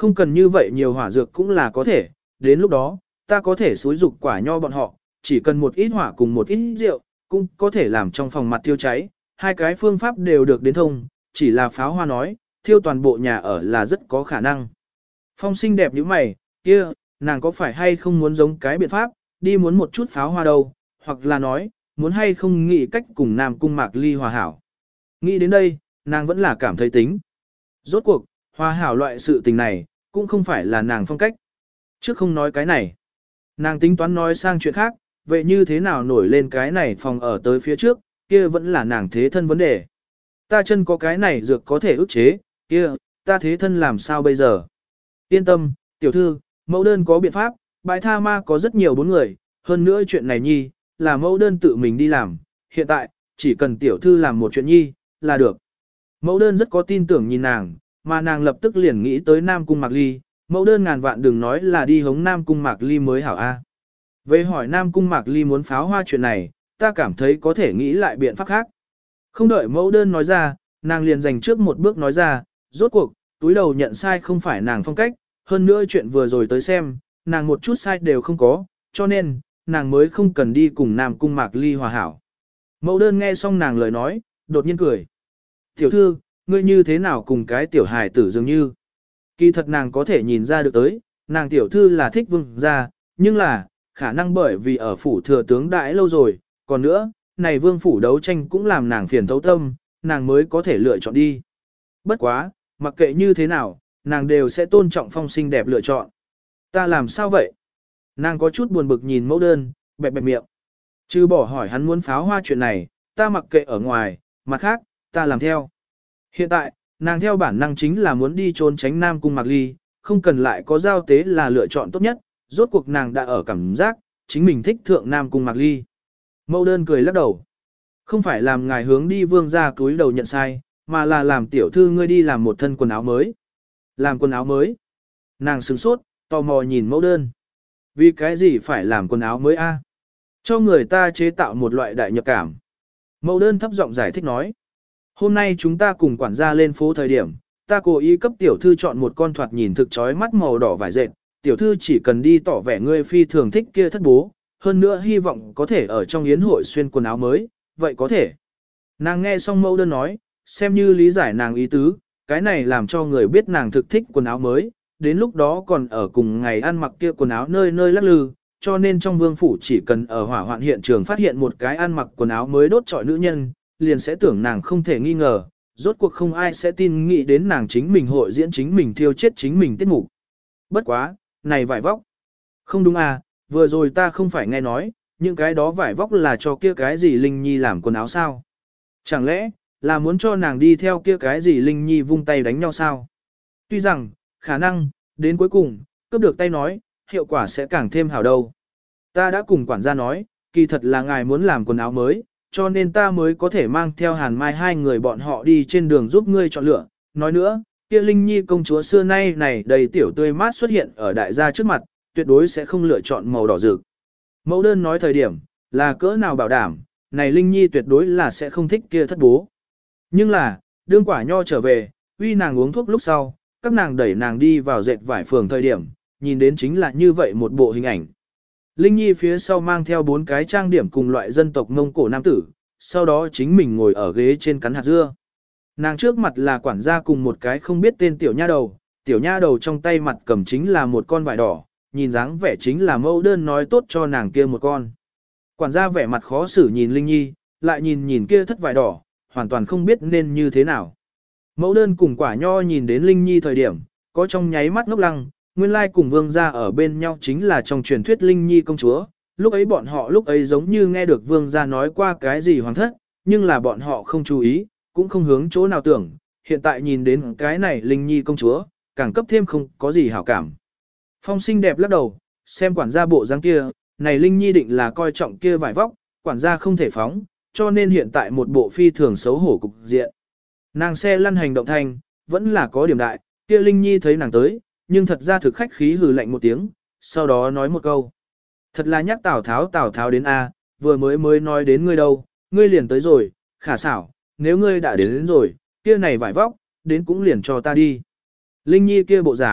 [SPEAKER 1] không cần như vậy nhiều hỏa dược cũng là có thể, đến lúc đó, ta có thể xúi dục quả nho bọn họ, chỉ cần một ít hỏa cùng một ít rượu, cũng có thể làm trong phòng mặt thiêu cháy, hai cái phương pháp đều được đến thông, chỉ là pháo hoa nói, thiêu toàn bộ nhà ở là rất có khả năng. Phong xinh đẹp như mày, kia, nàng có phải hay không muốn giống cái biện pháp, đi muốn một chút pháo hoa đâu, hoặc là nói, muốn hay không nghĩ cách cùng Nam Cung Mạc Ly hòa hảo. Nghĩ đến đây, nàng vẫn là cảm thấy tính. Rốt cuộc, hòa hảo loại sự tình này, cũng không phải là nàng phong cách. Trước không nói cái này, nàng tính toán nói sang chuyện khác, vậy như thế nào nổi lên cái này phòng ở tới phía trước, kia vẫn là nàng thế thân vấn đề. Ta chân có cái này dược có thể ức chế, kia, ta thế thân làm sao bây giờ? Yên tâm, tiểu thư, mẫu đơn có biện pháp, bãi tha ma có rất nhiều bốn người, hơn nữa chuyện này nhi, là mẫu đơn tự mình đi làm, hiện tại, chỉ cần tiểu thư làm một chuyện nhi, là được. Mẫu đơn rất có tin tưởng nhìn nàng, mà nàng lập tức liền nghĩ tới Nam Cung Mạc Ly, mẫu đơn ngàn vạn đừng nói là đi hống Nam Cung Mạc Ly mới hảo a. Về hỏi Nam Cung Mạc Ly muốn pháo hoa chuyện này, ta cảm thấy có thể nghĩ lại biện pháp khác. Không đợi mẫu đơn nói ra, nàng liền dành trước một bước nói ra, rốt cuộc, túi đầu nhận sai không phải nàng phong cách, hơn nữa chuyện vừa rồi tới xem, nàng một chút sai đều không có, cho nên, nàng mới không cần đi cùng Nam Cung Mạc Ly hòa hảo. Mẫu đơn nghe xong nàng lời nói, đột nhiên cười. Tiểu thư, ngươi như thế nào cùng cái tiểu hài tử dường như? Kỳ thật nàng có thể nhìn ra được tới, nàng tiểu thư là thích vương gia, nhưng là, khả năng bởi vì ở phủ thừa tướng đãi lâu rồi, còn nữa, này vương phủ đấu tranh cũng làm nàng phiền thấu tâm, nàng mới có thể lựa chọn đi. Bất quá, mặc kệ như thế nào, nàng đều sẽ tôn trọng phong xinh đẹp lựa chọn. Ta làm sao vậy? Nàng có chút buồn bực nhìn mẫu đơn, bẹp bẹp miệng. Chứ bỏ hỏi hắn muốn pháo hoa chuyện này, ta mặc kệ ở ngoài, mặt khác, ta làm theo. Hiện tại, nàng theo bản năng chính là muốn đi trốn tránh Nam Cung Mạc Ly, không cần lại có giao tế là lựa chọn tốt nhất, rốt cuộc nàng đã ở cảm giác, chính mình thích thượng Nam Cung Mạc Ly. Mẫu đơn cười lắc đầu. Không phải làm ngài hướng đi vương ra túi đầu nhận sai, mà là làm tiểu thư ngươi đi làm một thân quần áo mới. Làm quần áo mới. Nàng sửng sốt, tò mò nhìn mẫu đơn. Vì cái gì phải làm quần áo mới a? Cho người ta chế tạo một loại đại nhập cảm. Mẫu đơn thấp giọng giải thích nói. Hôm nay chúng ta cùng quản gia lên phố thời điểm, ta cố ý cấp tiểu thư chọn một con thoạt nhìn thực chói mắt màu đỏ vải dệt, tiểu thư chỉ cần đi tỏ vẻ ngươi phi thường thích kia thất bố, hơn nữa hy vọng có thể ở trong yến hội xuyên quần áo mới, vậy có thể. Nàng nghe xong mẫu đơn nói, xem như lý giải nàng ý tứ, cái này làm cho người biết nàng thực thích quần áo mới, đến lúc đó còn ở cùng ngày ăn mặc kia quần áo nơi nơi lắc lư, cho nên trong vương phủ chỉ cần ở hỏa hoạn hiện trường phát hiện một cái ăn mặc quần áo mới đốt trọi nữ nhân, liền sẽ tưởng nàng không thể nghi ngờ, rốt cuộc không ai sẽ tin nghĩ đến nàng chính mình hội diễn chính mình thiêu chết chính mình tiết mục. Bất quá, này vải vóc. Không đúng à, vừa rồi ta không phải nghe nói, những cái đó vải vóc là cho kia cái gì Linh Nhi làm quần áo sao? Chẳng lẽ, là muốn cho nàng đi theo kia cái gì Linh Nhi vung tay đánh nhau sao? Tuy rằng, khả năng, đến cuối cùng, cướp được tay nói, hiệu quả sẽ càng thêm hảo đâu. Ta đã cùng quản gia nói, kỳ thật là ngài muốn làm quần áo mới, cho nên ta mới có thể mang theo Hàn Mai hai người bọn họ đi trên đường giúp ngươi chọn lựa. Nói nữa, kia Linh Nhi công chúa xưa nay này đầy tiểu tươi mát xuất hiện ở đại gia trước mặt, tuyệt đối sẽ không lựa chọn màu đỏ rực. Mẫu đơn nói thời điểm, là cỡ nào bảo đảm, này Linh Nhi tuyệt đối là sẽ không thích kia thất bố. Nhưng là, đương quả nho trở về, uy nàng uống thuốc lúc sau, các nàng đẩy nàng đi vào dệt vải phường thời điểm, nhìn đến chính là như vậy một bộ hình ảnh. Linh Nhi phía sau mang theo bốn cái trang điểm cùng loại dân tộc Mông Cổ nam tử, sau đó chính mình ngồi ở ghế trên cắn hạt dưa. Nàng trước mặt là quản gia cùng một cái không biết tên tiểu nha đầu, tiểu nha đầu trong tay mặt cầm chính là một con vải đỏ, nhìn dáng vẻ chính là mẫu đơn nói tốt cho nàng kia một con. Quản gia vẻ mặt khó xử nhìn Linh Nhi, lại nhìn nhìn kia thất vải đỏ, hoàn toàn không biết nên như thế nào. Mẫu đơn cùng quả nho nhìn đến Linh Nhi thời điểm, có trong nháy mắt ngốc lăng, nguyên lai cùng vương gia ở bên nhau chính là trong truyền thuyết Linh Nhi công chúa, lúc ấy bọn họ lúc ấy giống như nghe được vương gia nói qua cái gì hoàng thất, nhưng là bọn họ không chú ý, cũng không hướng chỗ nào tưởng, hiện tại nhìn đến cái này Linh Nhi công chúa, càng cấp thêm không có gì hảo cảm. Phong xinh đẹp lắc đầu, xem quản gia bộ dáng kia, này Linh Nhi định là coi trọng kia vải vóc, quản gia không thể phóng, cho nên hiện tại một bộ phi thường xấu hổ cục diện. Nàng xe lăn hành động thanh, vẫn là có điểm đại, kia Linh Nhi thấy nàng tới, nhưng thật ra thực khách khí hừ lạnh một tiếng, sau đó nói một câu. Thật là nhắc Tào Tháo Tào Tháo đến A, vừa mới mới nói đến ngươi đâu, ngươi liền tới rồi, khả xảo, nếu ngươi đã đến, đến rồi, kia này vải vóc, đến cũng liền cho ta đi. Linh Nhi kia bộ dáng,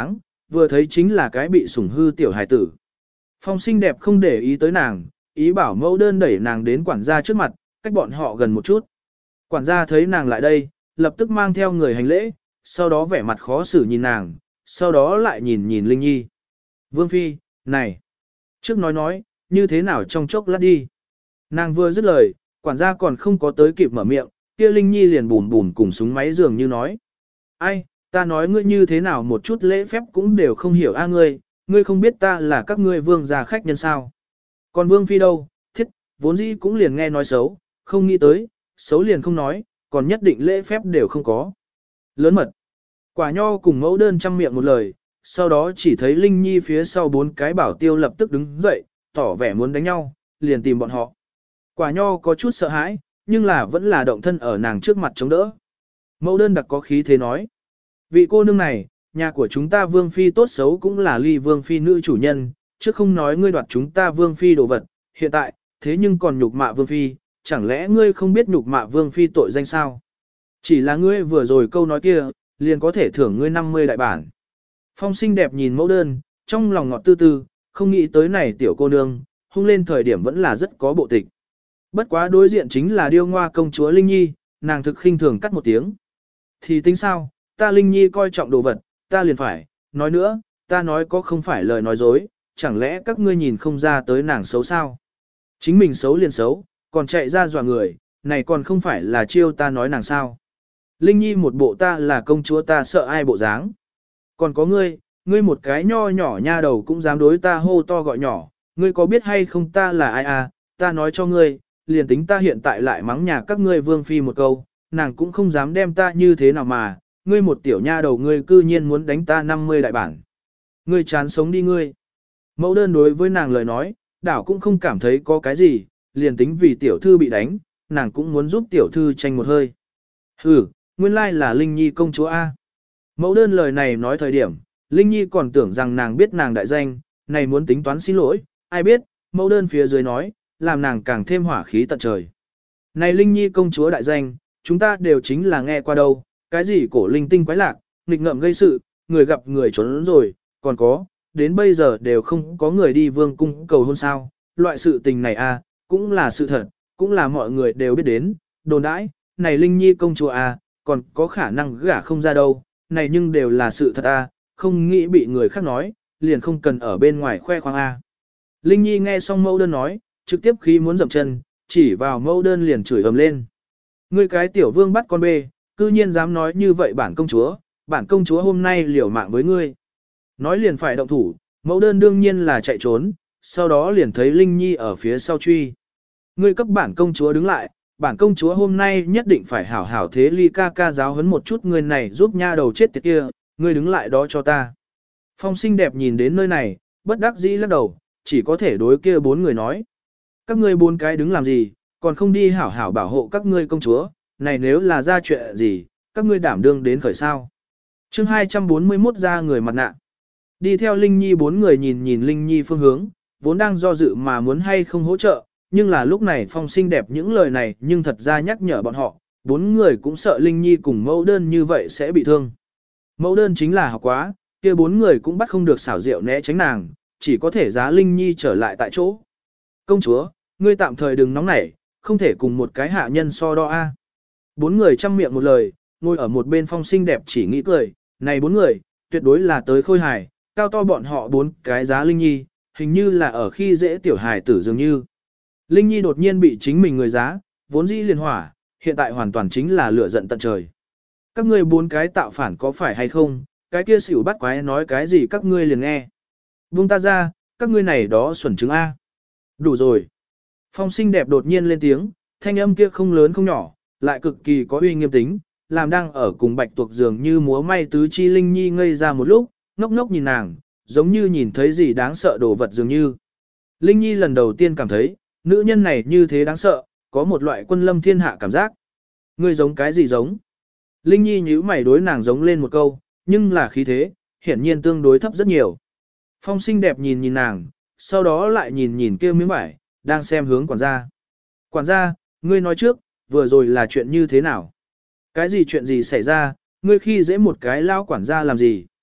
[SPEAKER 1] vừa thấy chính là cái bị sủng hư tiểu hài tử. Phong xinh đẹp không để ý tới nàng, ý bảo mẫu đơn đẩy nàng đến quản gia trước mặt, cách bọn họ gần một chút. Quản gia thấy nàng lại đây, lập tức mang theo người hành lễ, sau đó vẻ mặt khó xử nhìn nàng, sau đó lại nhìn nhìn Linh Nhi. Vương Phi, này, trước nói nói, như thế nào trong chốc lát đi. Nàng vừa dứt lời, quản gia còn không có tới kịp mở miệng, kia Linh Nhi liền bùn bùn cùng súng máy dường như nói. Ai, ta nói ngươi như thế nào một chút lễ phép cũng đều không hiểu a ngươi, ngươi không biết ta là các ngươi vương gia khách nhân sao. Còn Vương Phi đâu, thiết, vốn dĩ cũng liền nghe nói xấu, không nghĩ tới, xấu liền không nói, còn nhất định lễ phép đều không có. Lớn mật. Quả nho cùng mẫu đơn chăm miệng một lời, sau đó chỉ thấy Linh Nhi phía sau bốn cái bảo tiêu lập tức đứng dậy, tỏ vẻ muốn đánh nhau, liền tìm bọn họ. Quả nho có chút sợ hãi, nhưng là vẫn là động thân ở nàng trước mặt chống đỡ. Mẫu đơn đặc có khí thế nói. Vị cô nương này, nhà của chúng ta Vương Phi tốt xấu cũng là ly Vương Phi nữ chủ nhân, chứ không nói ngươi đoạt chúng ta Vương Phi đồ vật, hiện tại, thế nhưng còn nhục mạ Vương Phi, chẳng lẽ ngươi không biết nhục mạ Vương Phi tội danh sao? Chỉ là ngươi vừa rồi câu nói kia, liền có thể thưởng ngươi năm mươi đại bản. Phong xinh đẹp nhìn mẫu đơn, trong lòng ngọt tư tư, không nghĩ tới này tiểu cô nương, hung lên thời điểm vẫn là rất có bộ tịch. Bất quá đối diện chính là điêu ngoa công chúa Linh Nhi, nàng thực khinh thường cắt một tiếng. Thì tính sao, ta Linh Nhi coi trọng đồ vật, ta liền phải, nói nữa, ta nói có không phải lời nói dối, chẳng lẽ các ngươi nhìn không ra tới nàng xấu sao? Chính mình xấu liền xấu, còn chạy ra dọa người, này còn không phải là chiêu ta nói nàng sao? Linh Nhi một bộ ta là công chúa ta sợ ai bộ dáng. Còn có ngươi, ngươi một cái nho nhỏ nha đầu cũng dám đối ta hô to gọi nhỏ, ngươi có biết hay không ta là ai à, ta nói cho ngươi, liền tính ta hiện tại lại mắng nhà các ngươi Vương Phi một câu, nàng cũng không dám đem ta như thế nào mà, ngươi một tiểu nha đầu ngươi cư nhiên muốn đánh ta năm mươi đại bản. Ngươi chán sống đi ngươi. Mẫu đơn đối với nàng lời nói, đảo cũng không cảm thấy có cái gì, liền tính vì tiểu thư bị đánh, nàng cũng muốn giúp tiểu thư tranh một hơi. Hừ, nguyên lai là Linh Nhi công chúa A. Mẫu đơn lời này nói thời điểm, Linh Nhi còn tưởng rằng nàng biết nàng đại danh, này muốn tính toán xin lỗi, ai biết, mẫu đơn phía dưới nói, làm nàng càng thêm hỏa khí tận trời. Này Linh Nhi công chúa đại danh, chúng ta đều chính là nghe qua đâu, cái gì cổ linh tinh quái lạc, nghịch ngợm gây sự, người gặp người trốn rồi, còn có, đến bây giờ đều không có người đi vương cung cầu hôn sao, loại sự tình này a, cũng là sự thật, cũng là mọi người đều biết đến, đồn đãi, này Linh Nhi công chúa a, còn có khả năng gả không ra đâu, này nhưng đều là sự thật a, không nghĩ bị người khác nói, liền không cần ở bên ngoài khoe khoang a. Linh Nhi nghe xong mẫu đơn nói, trực tiếp khi muốn dậm chân, chỉ vào mẫu đơn liền chửi ầm lên. Ngươi cái tiểu vương bắt con bê, cư nhiên dám nói như vậy bản công chúa, bản công chúa hôm nay liều mạng với ngươi. Nói liền phải động thủ, mẫu đơn đương nhiên là chạy trốn, sau đó liền thấy Linh Nhi ở phía sau truy. Ngươi cấp bản công chúa đứng lại, bản công chúa hôm nay nhất định phải hảo hảo thế ly ca ca giáo huấn một chút người này giúp nha đầu chết tiệt kia, ngươi đứng lại đó cho ta. Phong xinh đẹp nhìn đến nơi này, bất đắc dĩ lắc đầu, chỉ có thể đối kia bốn người nói. Các ngươi bốn cái đứng làm gì, còn không đi hảo hảo bảo hộ các ngươi công chúa, này nếu là ra chuyện gì, các ngươi đảm đương đến khởi sao. chương hai trăm bốn mươi mốt ra người mặt nạ. Đi theo Linh Nhi bốn người nhìn nhìn Linh Nhi phương hướng, vốn đang do dự mà muốn hay không hỗ trợ, nhưng là lúc này Phong xinh đẹp những lời này nhưng thật ra nhắc nhở bọn họ, bốn người cũng sợ Linh Nhi cùng mẫu đơn như vậy sẽ bị thương. Mẫu đơn chính là học quá, kia bốn người cũng bắt không được xảo diệu né tránh nàng, chỉ có thể giá Linh Nhi trở lại tại chỗ. Công chúa, ngươi tạm thời đừng nóng nảy, không thể cùng một cái hạ nhân so đo a. Bốn người chăm miệng một lời, ngồi ở một bên Phong xinh đẹp chỉ nghĩ cười, này bốn người, tuyệt đối là tới khôi hài, cao to bọn họ bốn cái giá Linh Nhi, hình như là ở khi dễ tiểu hài tử dường như. Linh Nhi đột nhiên bị chính mình người giá, vốn dĩ liền hỏa, hiện tại hoàn toàn chính là lửa giận tận trời. Các ngươi bốn cái tạo phản có phải hay không, cái kia xỉu bắt quái nói cái gì các ngươi liền nghe. Buông ta ra, các ngươi này đó xuẩn trứng A. Đủ rồi. Phong xinh đẹp đột nhiên lên tiếng, thanh âm kia không lớn không nhỏ, lại cực kỳ có uy nghiêm tính, làm đang ở cùng bạch tuộc dường như múa may tứ chi Linh Nhi ngây ra một lúc, ngốc ngốc nhìn nàng, giống như nhìn thấy gì đáng sợ đồ vật dường như. Linh Nhi lần đầu tiên cảm thấy, nữ nhân này như thế đáng sợ, có một loại quân lâm thiên hạ cảm giác. Ngươi giống cái gì giống? Linh Nhi nhíu mày đối nàng giống lên một câu, nhưng là khí thế, hiển nhiên tương đối thấp rất nhiều. Phong xinh đẹp nhìn nhìn nàng, sau đó lại nhìn nhìn kia miếng vải, đang xem hướng quản gia. Quản gia, ngươi nói trước, vừa rồi là chuyện như thế nào? Cái gì chuyện gì xảy ra, ngươi khi dễ một cái lao quản gia làm gì?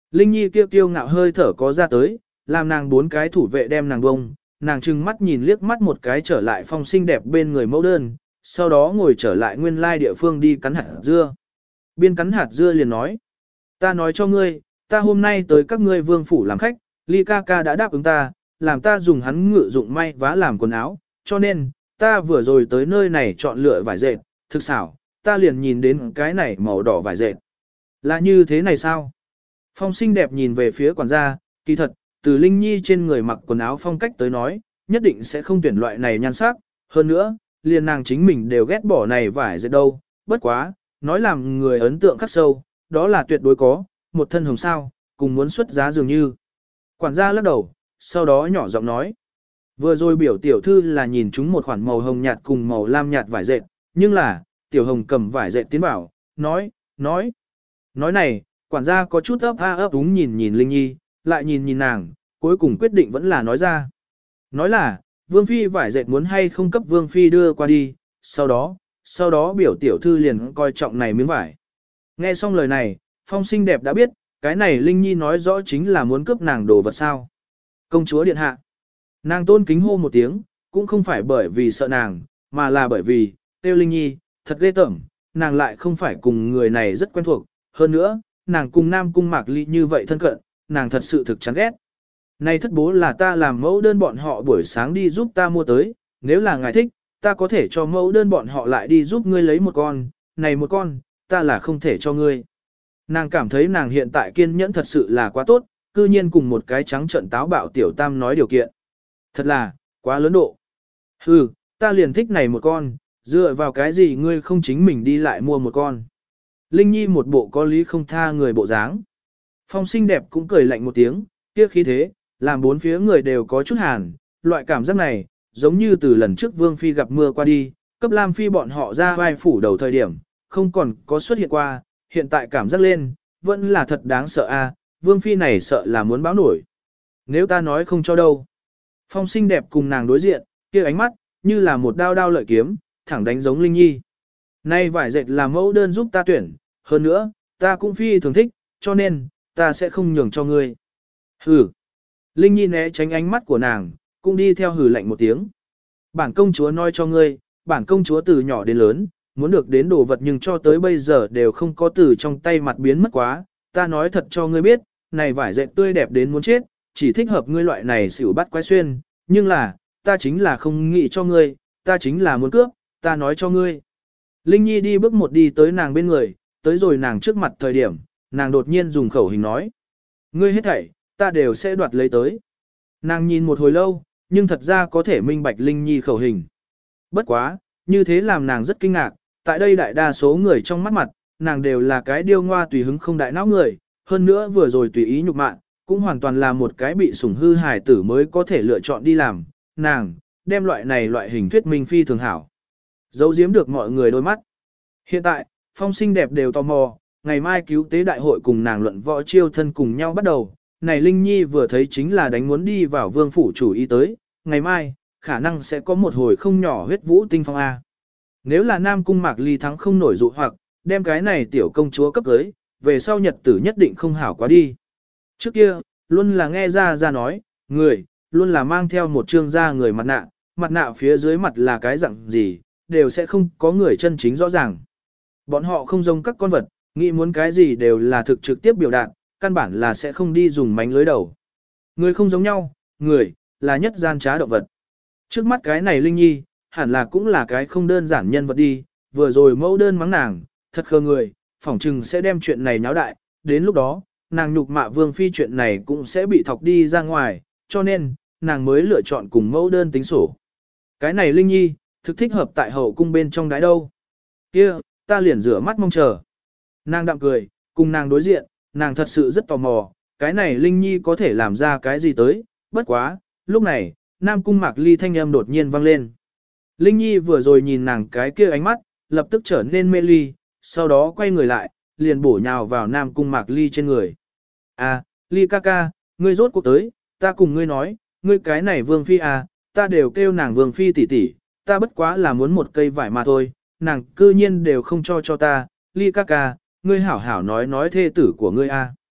[SPEAKER 1] Linh Nhi kêu kiêu ngạo hơi thở có ra tới, làm nàng bốn cái thủ vệ đem nàng bông, nàng trừng mắt nhìn liếc mắt một cái trở lại phong xinh đẹp bên người mẫu đơn, sau đó ngồi trở lại nguyên lai địa phương đi cắn hạt dưa. Biên cắn hạt dưa liền nói, ta nói cho ngươi, ta hôm nay tới các ngươi vương phủ làm khách, Ly ca ca đã đáp ứng ta, làm ta dùng hắn ngự dụng may vá làm quần áo, cho nên, ta vừa rồi tới nơi này chọn lựa vải dệt, thực xảo, ta liền nhìn đến cái này màu đỏ vải dệt. Là như thế này sao? Phong xinh đẹp nhìn về phía quản gia, kỳ thật, từ Linh Nhi trên người mặc quần áo phong cách tới nói, nhất định sẽ không tuyển loại này nhan sắc, hơn nữa, liền nàng chính mình đều ghét bỏ này vải dệt đâu, bất quá, nói làm người ấn tượng khắc sâu, đó là tuyệt đối có, một thân hồng sao, cùng muốn xuất giá dường như. Quản gia lắc đầu, sau đó nhỏ giọng nói, vừa rồi biểu tiểu thư là nhìn chúng một khoản màu hồng nhạt cùng màu lam nhạt vải dệt, nhưng là, tiểu hồng cầm vải dệt tiến bảo, nói, nói, nói này, quản gia có chút ấp a ấp úng nhìn nhìn Linh Nhi, lại nhìn nhìn nàng, cuối cùng quyết định vẫn là nói ra. Nói là, Vương Phi vải dệt muốn hay không cấp Vương Phi đưa qua đi, sau đó, sau đó biểu tiểu thư liền coi trọng này miếng vải. Nghe xong lời này, Phong xinh đẹp đã biết, cái này Linh Nhi nói rõ chính là muốn cướp nàng đồ vật sao. Công chúa điện hạ. Nàng tôn kính hô một tiếng, cũng không phải bởi vì sợ nàng, mà là bởi vì, tiêu Linh Nhi, thật ghê tởm, nàng lại không phải cùng người này rất quen thuộc, hơn nữa, nàng cùng Nam Cung Mạc Ly như vậy thân cận, nàng thật sự thực chán ghét. Này thất bố là ta làm mẫu đơn bọn họ buổi sáng đi giúp ta mua tới, nếu là ngài thích, ta có thể cho mẫu đơn bọn họ lại đi giúp ngươi lấy một con, này một con, ta là không thể cho ngươi. Nàng cảm thấy nàng hiện tại kiên nhẫn thật sự là quá tốt, cư nhiên cùng một cái trắng trợn táo bạo tiểu tam nói điều kiện. Thật là, quá lớn độ. Hừ, ta liền thích này một con, dựa vào cái gì ngươi không chính mình đi lại mua một con. Linh Nhi một bộ có lý không tha người bộ dáng. Phong xinh đẹp cũng cười lạnh một tiếng, kia khí thế, làm bốn phía người đều có chút hàn, loại cảm giác này, giống như từ lần trước Vương Phi gặp mưa qua đi, cấp Lam Phi bọn họ ra vai phủ đầu thời điểm, không còn có xuất hiện qua, hiện tại cảm giác lên, vẫn là thật đáng sợ a. Vương Phi này sợ là muốn báo nổi. Nếu ta nói không cho đâu. Phong xinh đẹp cùng nàng đối diện, kia ánh mắt, như là một đao đao lợi kiếm, thẳng đánh giống Linh Nhi. Nay vải dệt là mẫu đơn giúp ta tuyển, hơn nữa, ta cũng phi thường thích, cho nên, ta sẽ không nhường cho ngươi. Hừ. Linh Nhi né tránh ánh mắt của nàng, cũng đi theo hừ lạnh một tiếng. Bản công chúa nói cho ngươi, bản công chúa từ nhỏ đến lớn, muốn được đến đồ vật nhưng cho tới bây giờ đều không có từ trong tay mặt biến mất quá. Ta nói thật cho ngươi biết, này vải dệt tươi đẹp đến muốn chết, chỉ thích hợp ngươi loại này xỉu bắt quái xuyên, nhưng là, ta chính là không nghĩ cho ngươi, ta chính là muốn cướp, ta nói cho ngươi. Linh Nhi đi bước một đi tới nàng bên người, tới rồi nàng trước mặt thời điểm, nàng đột nhiên dùng khẩu hình nói. Ngươi hết thảy, ta đều sẽ đoạt lấy tới. Nàng nhìn một hồi lâu, nhưng thật ra có thể minh bạch Linh Nhi khẩu hình. Bất quá, như thế làm nàng rất kinh ngạc, tại đây đại đa số người trong mắt mặt, nàng đều là cái điêu ngoa tùy hứng không đại não người, hơn nữa vừa rồi tùy ý nhục mạ, cũng hoàn toàn là một cái bị sủng hư hài tử mới có thể lựa chọn đi làm, nàng, đem loại này loại hình thuyết minh phi thường hảo. Giấu giếm được mọi người đôi mắt. Hiện tại, Phong xinh đẹp đều tò mò, ngày mai cứu tế đại hội cùng nàng luận võ chiêu thân cùng nhau bắt đầu. Này Linh Nhi vừa thấy chính là đánh muốn đi vào vương phủ chủ ý tới, ngày mai, khả năng sẽ có một hồi không nhỏ huyết vũ tinh phong A. Nếu là Nam Cung Mạc Ly thắng không nổi dụ hoặc, đem cái này tiểu công chúa cấp cưới, về sau nhật tử nhất định không hảo quá đi. Trước kia, luôn là nghe ra ra nói, người, luôn là mang theo một trương da người mặt nạ, mặt nạ phía dưới mặt là cái dạng gì, đều sẽ không có người chân chính rõ ràng. Bọn họ không giống các con vật, nghĩ muốn cái gì đều là thực trực tiếp biểu đạt, căn bản là sẽ không đi dùng mánh lưới đầu. Người không giống nhau, người, là nhất gian trá động vật. Trước mắt cái này Linh Nhi, hẳn là cũng là cái không đơn giản nhân vật đi, vừa rồi mẫu đơn mắng nàng, thật khờ người, phỏng chừng sẽ đem chuyện này nháo đại, đến lúc đó, nàng nhục mạ vương phi chuyện này cũng sẽ bị thọc đi ra ngoài, cho nên, nàng mới lựa chọn cùng mẫu đơn tính sổ. Cái này Linh Nhi, thực thích hợp tại hậu cung bên trong đái đâu. Kia, ta liền rửa mắt mong chờ. Nàng đạm cười, cùng nàng đối diện, nàng thật sự rất tò mò, cái này Linh Nhi có thể làm ra cái gì tới, bất quá, lúc này, Nam Cung Mạc Ly thanh âm đột nhiên vang lên. Linh Nhi vừa rồi nhìn nàng cái kia ánh mắt, lập tức trở nên mê ly, sau đó quay người lại, liền bổ nhào vào Nam Cung Mạc Ly trên người. À, Ly ca ca, ngươi rốt cuộc tới, ta cùng ngươi nói, ngươi cái này Vương Phi à, ta đều kêu nàng Vương Phi tỷ tỷ, ta bất quá là muốn một cây vải mà thôi, nàng cư nhiên đều không cho cho ta, Ly ca ca, ngươi hảo hảo nói nói thê tử của ngươi à.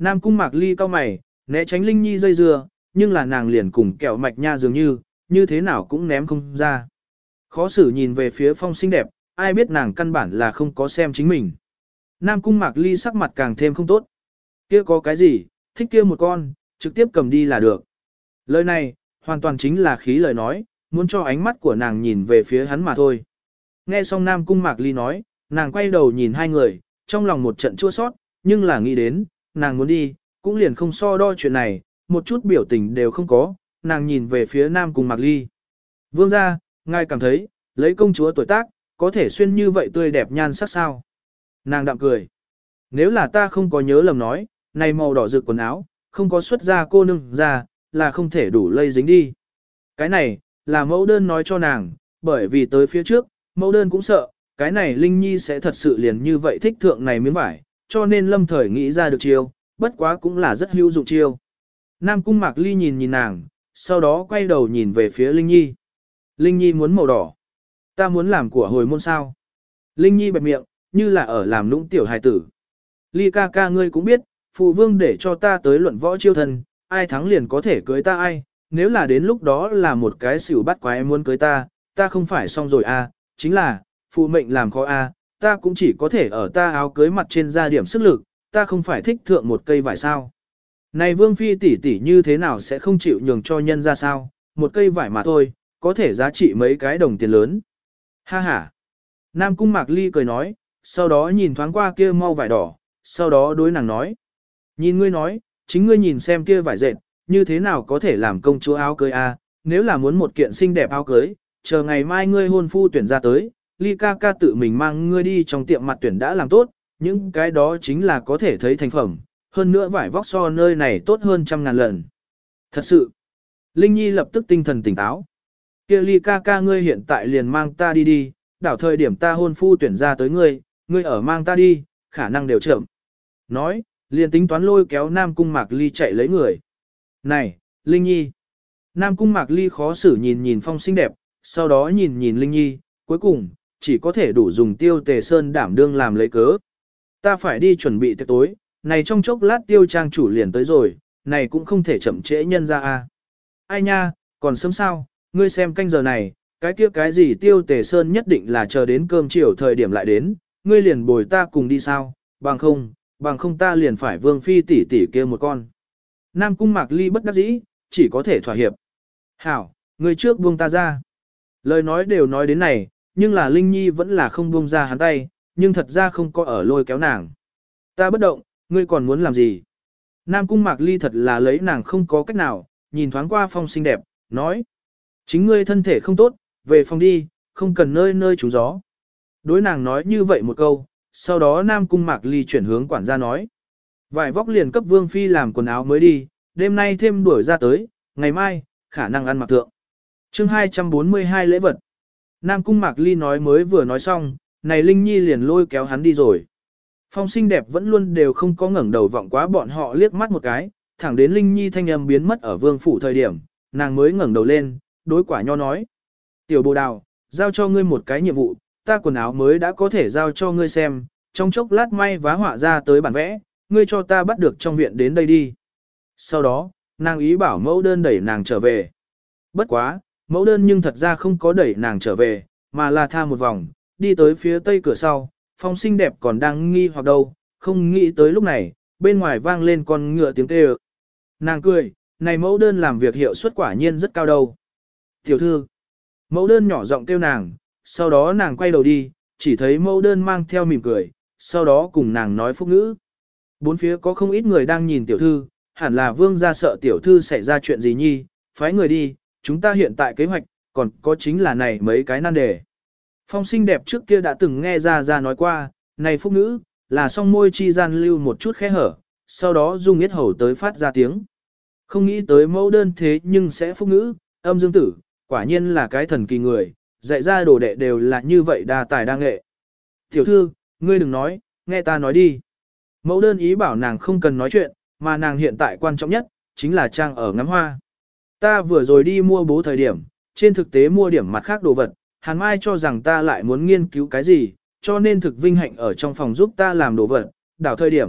[SPEAKER 1] Nam Cung Mạc Ly cau mày, né tránh Linh Nhi dây dưa, nhưng là nàng liền cùng kẹo mạch nha dường như, như thế nào cũng ném không ra. Khó xử nhìn về phía Phong xinh đẹp, ai biết nàng căn bản là không có xem chính mình. Nam Cung Mạc Ly sắc mặt càng thêm không tốt. Kia có cái gì, thích kia một con, trực tiếp cầm đi là được. Lời này, hoàn toàn chính là khí lời nói, muốn cho ánh mắt của nàng nhìn về phía hắn mà thôi. Nghe xong Nam Cung Mạc Ly nói, nàng quay đầu nhìn hai người, trong lòng một trận chua sót, nhưng là nghĩ đến, nàng muốn đi, cũng liền không so đo chuyện này, một chút biểu tình đều không có, nàng nhìn về phía Nam Cung Mạc Ly. Vương gia, ngài cảm thấy, lấy công chúa tuổi tác, có thể xuyên như vậy tươi đẹp nhan sắc sao? Nàng đạm cười. Nếu là ta không có nhớ lầm nói, này màu đỏ rực quần áo, không có xuất ra cô nương ra, là không thể đủ lây dính đi. Cái này, là mẫu đơn nói cho nàng, bởi vì tới phía trước, mẫu đơn cũng sợ, cái này Linh Nhi sẽ thật sự liền như vậy thích thượng này miếng vải, cho nên lâm thời nghĩ ra được chiêu, bất quá cũng là rất hữu dụng chiêu. Nam Cung Mạc Ly nhìn nhìn nàng, sau đó quay đầu nhìn về phía Linh Nhi. Linh Nhi muốn màu đỏ. Ta muốn làm của hồi môn sao. Linh Nhi bẹp miệng, như là ở làm lũng tiểu hài tử. Ly ca ca ngươi cũng biết, phụ vương để cho ta tới luận võ chiêu thần, ai thắng liền có thể cưới ta ai, nếu là đến lúc đó là một cái xỉu bắt quái muốn cưới ta, ta không phải xong rồi à, chính là, phụ mệnh làm khó à, ta cũng chỉ có thể ở ta áo cưới mặt trên ra điểm sức lực, ta không phải thích thượng một cây vải sao. Này vương phi tỷ tỷ như thế nào sẽ không chịu nhường cho nhân ra sao, một cây vải mà thôi, có thể giá trị mấy cái đồng tiền lớn. Ha ha. Nam Cung Mạc Ly cười nói, sau đó nhìn thoáng qua kia mau vải đỏ, sau đó đối nàng nói. Nhìn ngươi nói, chính ngươi nhìn xem kia vải dệt, như thế nào có thể làm công chúa áo cưới a? Nếu là muốn một kiện xinh đẹp áo cưới, chờ ngày mai ngươi hôn phu tuyển ra tới, Ly ca ca tự mình mang ngươi đi trong tiệm mặt tuyển đã làm tốt, những cái đó chính là có thể thấy thành phẩm, hơn nữa vải vóc so nơi này tốt hơn trăm ngàn lần. Thật sự, Linh Nhi lập tức tinh thần tỉnh táo. Kia Ly ca ca ngươi hiện tại liền mang ta đi đi, đảo thời điểm ta hôn phu tuyển ra tới ngươi, ngươi ở mang ta đi, khả năng đều chậm. Nói, liền tính toán lôi kéo Nam Cung Mạc Ly chạy lấy người. Này, Linh Nhi. Nam Cung Mạc Ly khó xử nhìn nhìn Phong xinh đẹp, sau đó nhìn nhìn Linh Nhi, cuối cùng, chỉ có thể đủ dùng Tiêu Tề Sơn đảm đương làm lấy cớ. Ta phải đi chuẩn bị tiệc tối, này trong chốc lát Tiêu trang chủ liền tới rồi, này cũng không thể chậm trễ nhân ra a. Ai nha, còn sớm sao, ngươi xem canh giờ này, cái kia cái gì Tiêu Tề Sơn nhất định là chờ đến cơm chiều thời điểm lại đến, ngươi liền bồi ta cùng đi sao, bằng không, bằng không ta liền phải vương phi tỷ tỷ kia một con. Nam Cung Mạc Ly bất đắc dĩ, chỉ có thể thỏa hiệp. Hảo, ngươi trước buông ta ra. Lời nói đều nói đến này, nhưng là Linh Nhi vẫn là không buông ra hắn tay, nhưng thật ra không có ở lôi kéo nàng. Ta bất động, ngươi còn muốn làm gì? Nam Cung Mạc Ly thật là lấy nàng không có cách nào, nhìn thoáng qua Phong xinh đẹp, nói. Chính ngươi thân thể không tốt, về phòng đi, không cần nơi nơi trú gió. Đối nàng nói như vậy một câu, sau đó Nam Cung Mạc Ly chuyển hướng quản gia nói. Vải vóc liền cấp Vương Phi làm quần áo mới đi, đêm nay thêm đuổi ra tới, ngày mai, khả năng ăn mặc thượng. chương hai trăm bốn mươi hai lễ vật. Nam Cung Mạc Ly nói mới vừa nói xong, này Linh Nhi liền lôi kéo hắn đi rồi. Phong xinh đẹp vẫn luôn đều không có ngẩng đầu vọng quá bọn họ liếc mắt một cái, thẳng đến Linh Nhi thanh âm biến mất ở vương phủ thời điểm, nàng mới ngẩng đầu lên, đối quả nho nói. Tiểu bồ đào, giao cho ngươi một cái nhiệm vụ, ta quần áo mới đã có thể giao cho ngươi xem, trong chốc lát may vá họa ra tới bản vẽ, ngươi cho ta bắt được trong viện đến đây đi. Sau đó, nàng ý bảo mẫu đơn đẩy nàng trở về. Bất quá, mẫu đơn nhưng thật ra không có đẩy nàng trở về, mà là tha một vòng, đi tới phía tây cửa sau, Phong xinh đẹp còn đang nghi hoặc đâu, không nghĩ tới lúc này, bên ngoài vang lên con ngựa tiếng kêu. Nàng cười, này mẫu đơn làm việc hiệu suất quả nhiên rất cao đâu. Tiểu thư, mẫu đơn nhỏ giọng kêu nàng, sau đó nàng quay đầu đi, chỉ thấy mẫu đơn mang theo mỉm cười, sau đó cùng nàng nói phúc ngữ. Bốn phía có không ít người đang nhìn tiểu thư, hẳn là vương gia sợ tiểu thư xảy ra chuyện gì nhi, phái người đi, chúng ta hiện tại kế hoạch, còn có chính là này mấy cái nan đề. Phong xinh đẹp trước kia đã từng nghe ra ra nói qua, này phúc ngữ, là song môi chi gian lưu một chút khẽ hở, sau đó dùng yết hầu tới phát ra tiếng. Không nghĩ tới mẫu đơn thế nhưng sẽ phúc ngữ, âm dương tử, quả nhiên là cái thần kỳ người, dạy ra đồ đệ đều là như vậy đa tài đa nghệ. Tiểu thư, ngươi đừng nói, nghe ta nói đi. Mẫu đơn ý bảo nàng không cần nói chuyện, mà nàng hiện tại quan trọng nhất, chính là trang ở ngắm hoa. Ta vừa rồi đi mua bố thời điểm, trên thực tế mua điểm mặt khác đồ vật, Hàn Mai cho rằng ta lại muốn nghiên cứu cái gì, cho nên thực vinh hạnh ở trong phòng giúp ta làm đồ vật, đảo thời điểm,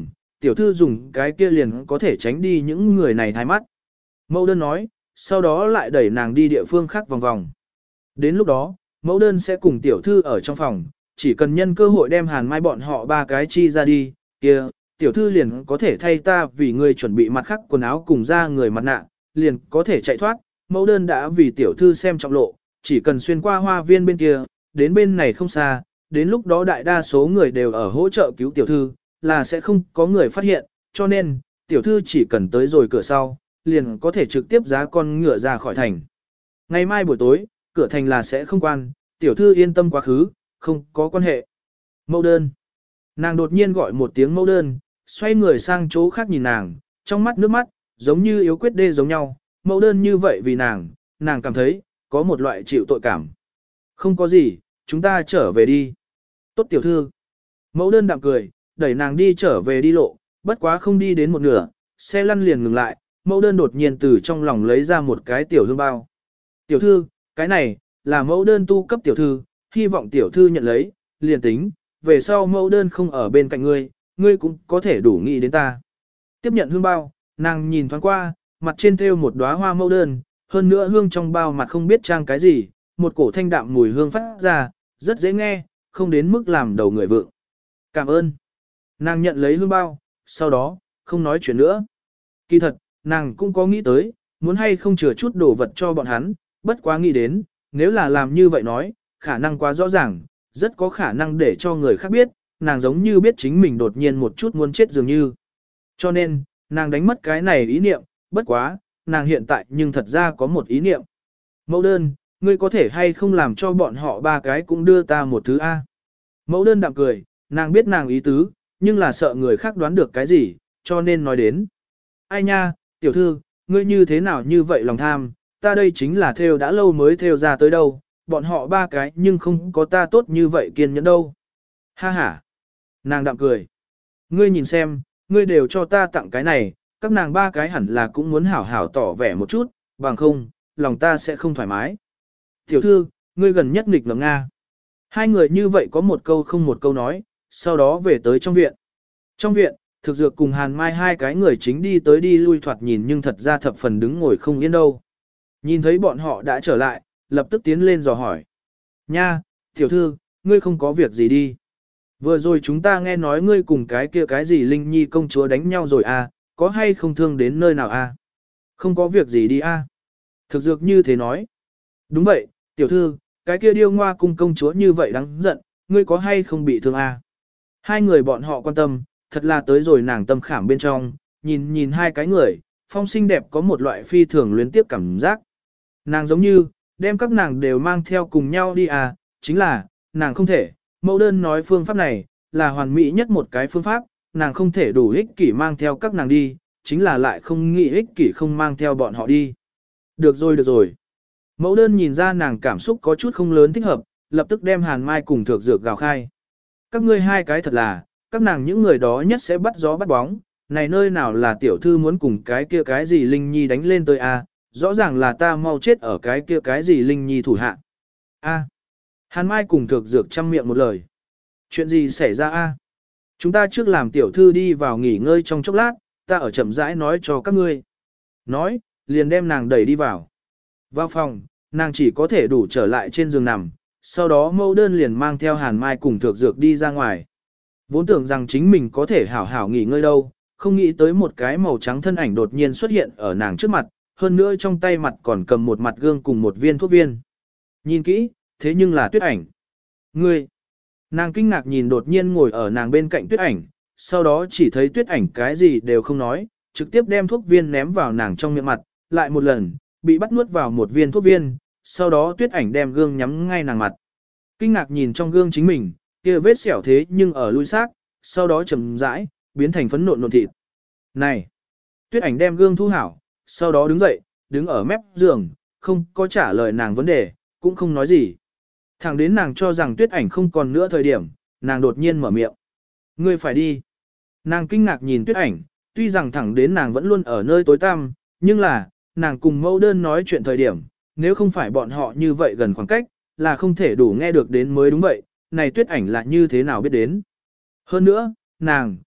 [SPEAKER 1] tiểu thư dùng cái kia liền có thể tránh đi những người này thái mắt. Mẫu đơn nói, sau đó lại đẩy nàng đi địa phương khác vòng vòng. Đến lúc đó, mẫu đơn sẽ cùng tiểu thư ở trong phòng, chỉ cần nhân cơ hội đem Hàn Mai bọn họ ba cái chi ra đi, kia, tiểu thư liền có thể thay ta vì người chuẩn bị mặt khác quần áo cùng ra người mặt nạ, liền có thể chạy thoát. Mẫu đơn đã vì tiểu thư xem trọng lộ, chỉ cần xuyên qua hoa viên bên kia, đến bên này không xa, đến lúc đó đại đa số người đều ở hỗ trợ cứu tiểu thư, là sẽ không có người phát hiện, cho nên, tiểu thư chỉ cần tới rồi cửa sau, liền có thể trực tiếp giá con ngựa ra khỏi thành. Ngày mai buổi tối, cửa thành là sẽ không quan, tiểu thư yên tâm quá khứ, không có quan hệ. Mẫu đơn. Nàng đột nhiên gọi một tiếng mẫu đơn, xoay người sang chỗ khác nhìn nàng, trong mắt nước mắt, giống như yếu quyết đê giống nhau, mẫu đơn như vậy vì nàng, nàng cảm thấy, có một loại chịu tội cảm. Không có gì, chúng ta trở về đi. Tốt tiểu thư. Mẫu đơn đạm cười, đẩy nàng đi trở về đi lộ, bất quá không đi đến một nửa, xe lăn liền ngừng lại, mẫu đơn đột nhiên từ trong lòng lấy ra một cái tiểu hương bao. Tiểu thư, cái này, là mẫu đơn tu cấp tiểu thư, hy vọng tiểu thư nhận lấy, liền tính, về sau mẫu đơn không ở bên cạnh ngươi, ngươi cũng có thể đủ nghĩ đến ta. Tiếp nhận hương bao, nàng nhìn thoáng qua, mặt trên thêu một đóa hoa mẫu đơn, hơn nữa hương trong bao mặt không biết trang cái gì, một cổ thanh đạm mùi hương phát ra, rất dễ nghe, không đến mức làm đầu người vượng. Cảm ơn. Nàng nhận lấy hương bao, sau đó, không nói chuyện nữa. Kỳ thật, nàng cũng có nghĩ tới, muốn hay không chừa chút đồ vật cho bọn hắn, bất quá nghĩ đến, nếu là làm như vậy nói, khả năng quá rõ ràng, rất có khả năng để cho người khác biết, nàng giống như biết chính mình đột nhiên một chút muốn chết dường như. Cho nên, nàng đánh mất cái này ý niệm, bất quá, nàng hiện tại nhưng thật ra có một ý niệm. Mẫu đơn, ngươi có thể hay không làm cho bọn họ ba cái cũng đưa ta một thứ A. Mẫu đơn đạm cười, nàng biết nàng ý tứ, nhưng là sợ người khác đoán được cái gì, cho nên nói đến. Ai nha, tiểu thư, ngươi như thế nào như vậy lòng tham, ta đây chính là theo đã lâu mới theo ra tới đâu, bọn họ ba cái nhưng không có ta tốt như vậy kiên nhẫn đâu. Ha ha. Nàng đạm cười. Ngươi nhìn xem, ngươi đều cho ta tặng cái này, các nàng ba cái hẳn là cũng muốn hảo hảo tỏ vẻ một chút, bằng không, lòng ta sẽ không thoải mái. Tiểu thư, ngươi gần nhất nghịch lắm Nga. Hai người như vậy có một câu không một câu nói, sau đó về tới trong viện. Trong viện, thực dược cùng Hàn Mai hai cái người chính đi tới đi lui thoạt nhìn nhưng thật ra thập phần đứng ngồi không yên đâu. Nhìn thấy bọn họ đã trở lại, lập tức tiến lên dò hỏi. Nha, tiểu thư, ngươi không có việc gì đi. Vừa rồi chúng ta nghe nói ngươi cùng cái kia cái gì Linh Nhi công chúa đánh nhau rồi à, có hay không thương đến nơi nào à? Không có việc gì đi à? Thực dược như thế nói. Đúng vậy, tiểu thư, cái kia điêu ngoa cung công chúa như vậy đáng giận, ngươi có hay không bị thương à? Hai người bọn họ quan tâm, thật là tới rồi nàng tâm khảm bên trong, nhìn nhìn hai cái người, phong xinh đẹp có một loại phi thường luyến tiếp cảm giác. Nàng giống như, đem các nàng đều mang theo cùng nhau đi à, chính là, nàng không thể, mẫu đơn nói phương pháp này, là hoàn mỹ nhất một cái phương pháp, nàng không thể đủ ích kỷ mang theo các nàng đi, chính là lại không nghĩ ích kỷ không mang theo bọn họ đi. Được rồi được rồi. Mẫu đơn nhìn ra nàng cảm xúc có chút không lớn thích hợp, lập tức đem Hàn Mai cùng Thược Dược gào khai. Các ngươi hai cái thật là, các nàng những người đó nhất sẽ bắt gió bắt bóng, này nơi nào là tiểu thư muốn cùng cái kia cái gì Linh Nhi đánh lên tôi à, rõ ràng là ta mau chết ở cái kia cái gì Linh Nhi thủ hạ. A. Hàn Mai cùng Thược Dược chăm miệng một lời. Chuyện gì xảy ra a? Chúng ta trước làm tiểu thư đi vào nghỉ ngơi trong chốc lát, ta ở chậm rãi nói cho các ngươi. Nói, liền đem nàng đẩy đi vào. Vào phòng, nàng chỉ có thể đủ trở lại trên giường nằm, sau đó mẫu đơn liền mang theo Hàn Mai cùng Thược Dược đi ra ngoài. Vốn tưởng rằng chính mình có thể hảo hảo nghỉ ngơi đâu, không nghĩ tới một cái màu trắng thân ảnh đột nhiên xuất hiện ở nàng trước mặt, hơn nữa trong tay mặt còn cầm một mặt gương cùng một viên thuốc viên. Nhìn kỹ, thế nhưng là Tuyết Ảnh. Ngươi! Nàng kinh ngạc nhìn đột nhiên ngồi ở nàng bên cạnh Tuyết Ảnh, sau đó chỉ thấy Tuyết Ảnh cái gì đều không nói, trực tiếp đem thuốc viên ném vào nàng trong miệng mặt, lại một lần, bị bắt nuốt vào một viên thuốc viên, sau đó Tuyết Ảnh đem gương nhắm ngay nàng mặt. Kinh ngạc nhìn trong gương chính mình, kia vết sẹo thế nhưng ở lui xác, sau đó chậm rãi, biến thành phấn nộn nộn thịt. Này! Tuyết Ảnh đem gương thu hảo, sau đó đứng dậy, đứng ở mép giường, không có trả lời nàng vấn đề, cũng không nói gì. Thẳng đến nàng cho rằng Tuyết Ảnh không còn nữa thời điểm, nàng đột nhiên mở miệng. Ngươi phải đi. Nàng kinh ngạc nhìn Tuyết Ảnh, tuy rằng thẳng đến nàng vẫn luôn ở nơi tối tăm, nhưng là, nàng cùng mẫu đơn nói chuyện thời điểm, nếu không phải bọn họ như vậy gần khoảng cách, là không thể đủ nghe được đến mới đúng vậy, này Tuyết Ảnh là như thế nào biết đến. Hơn nữa, nàng,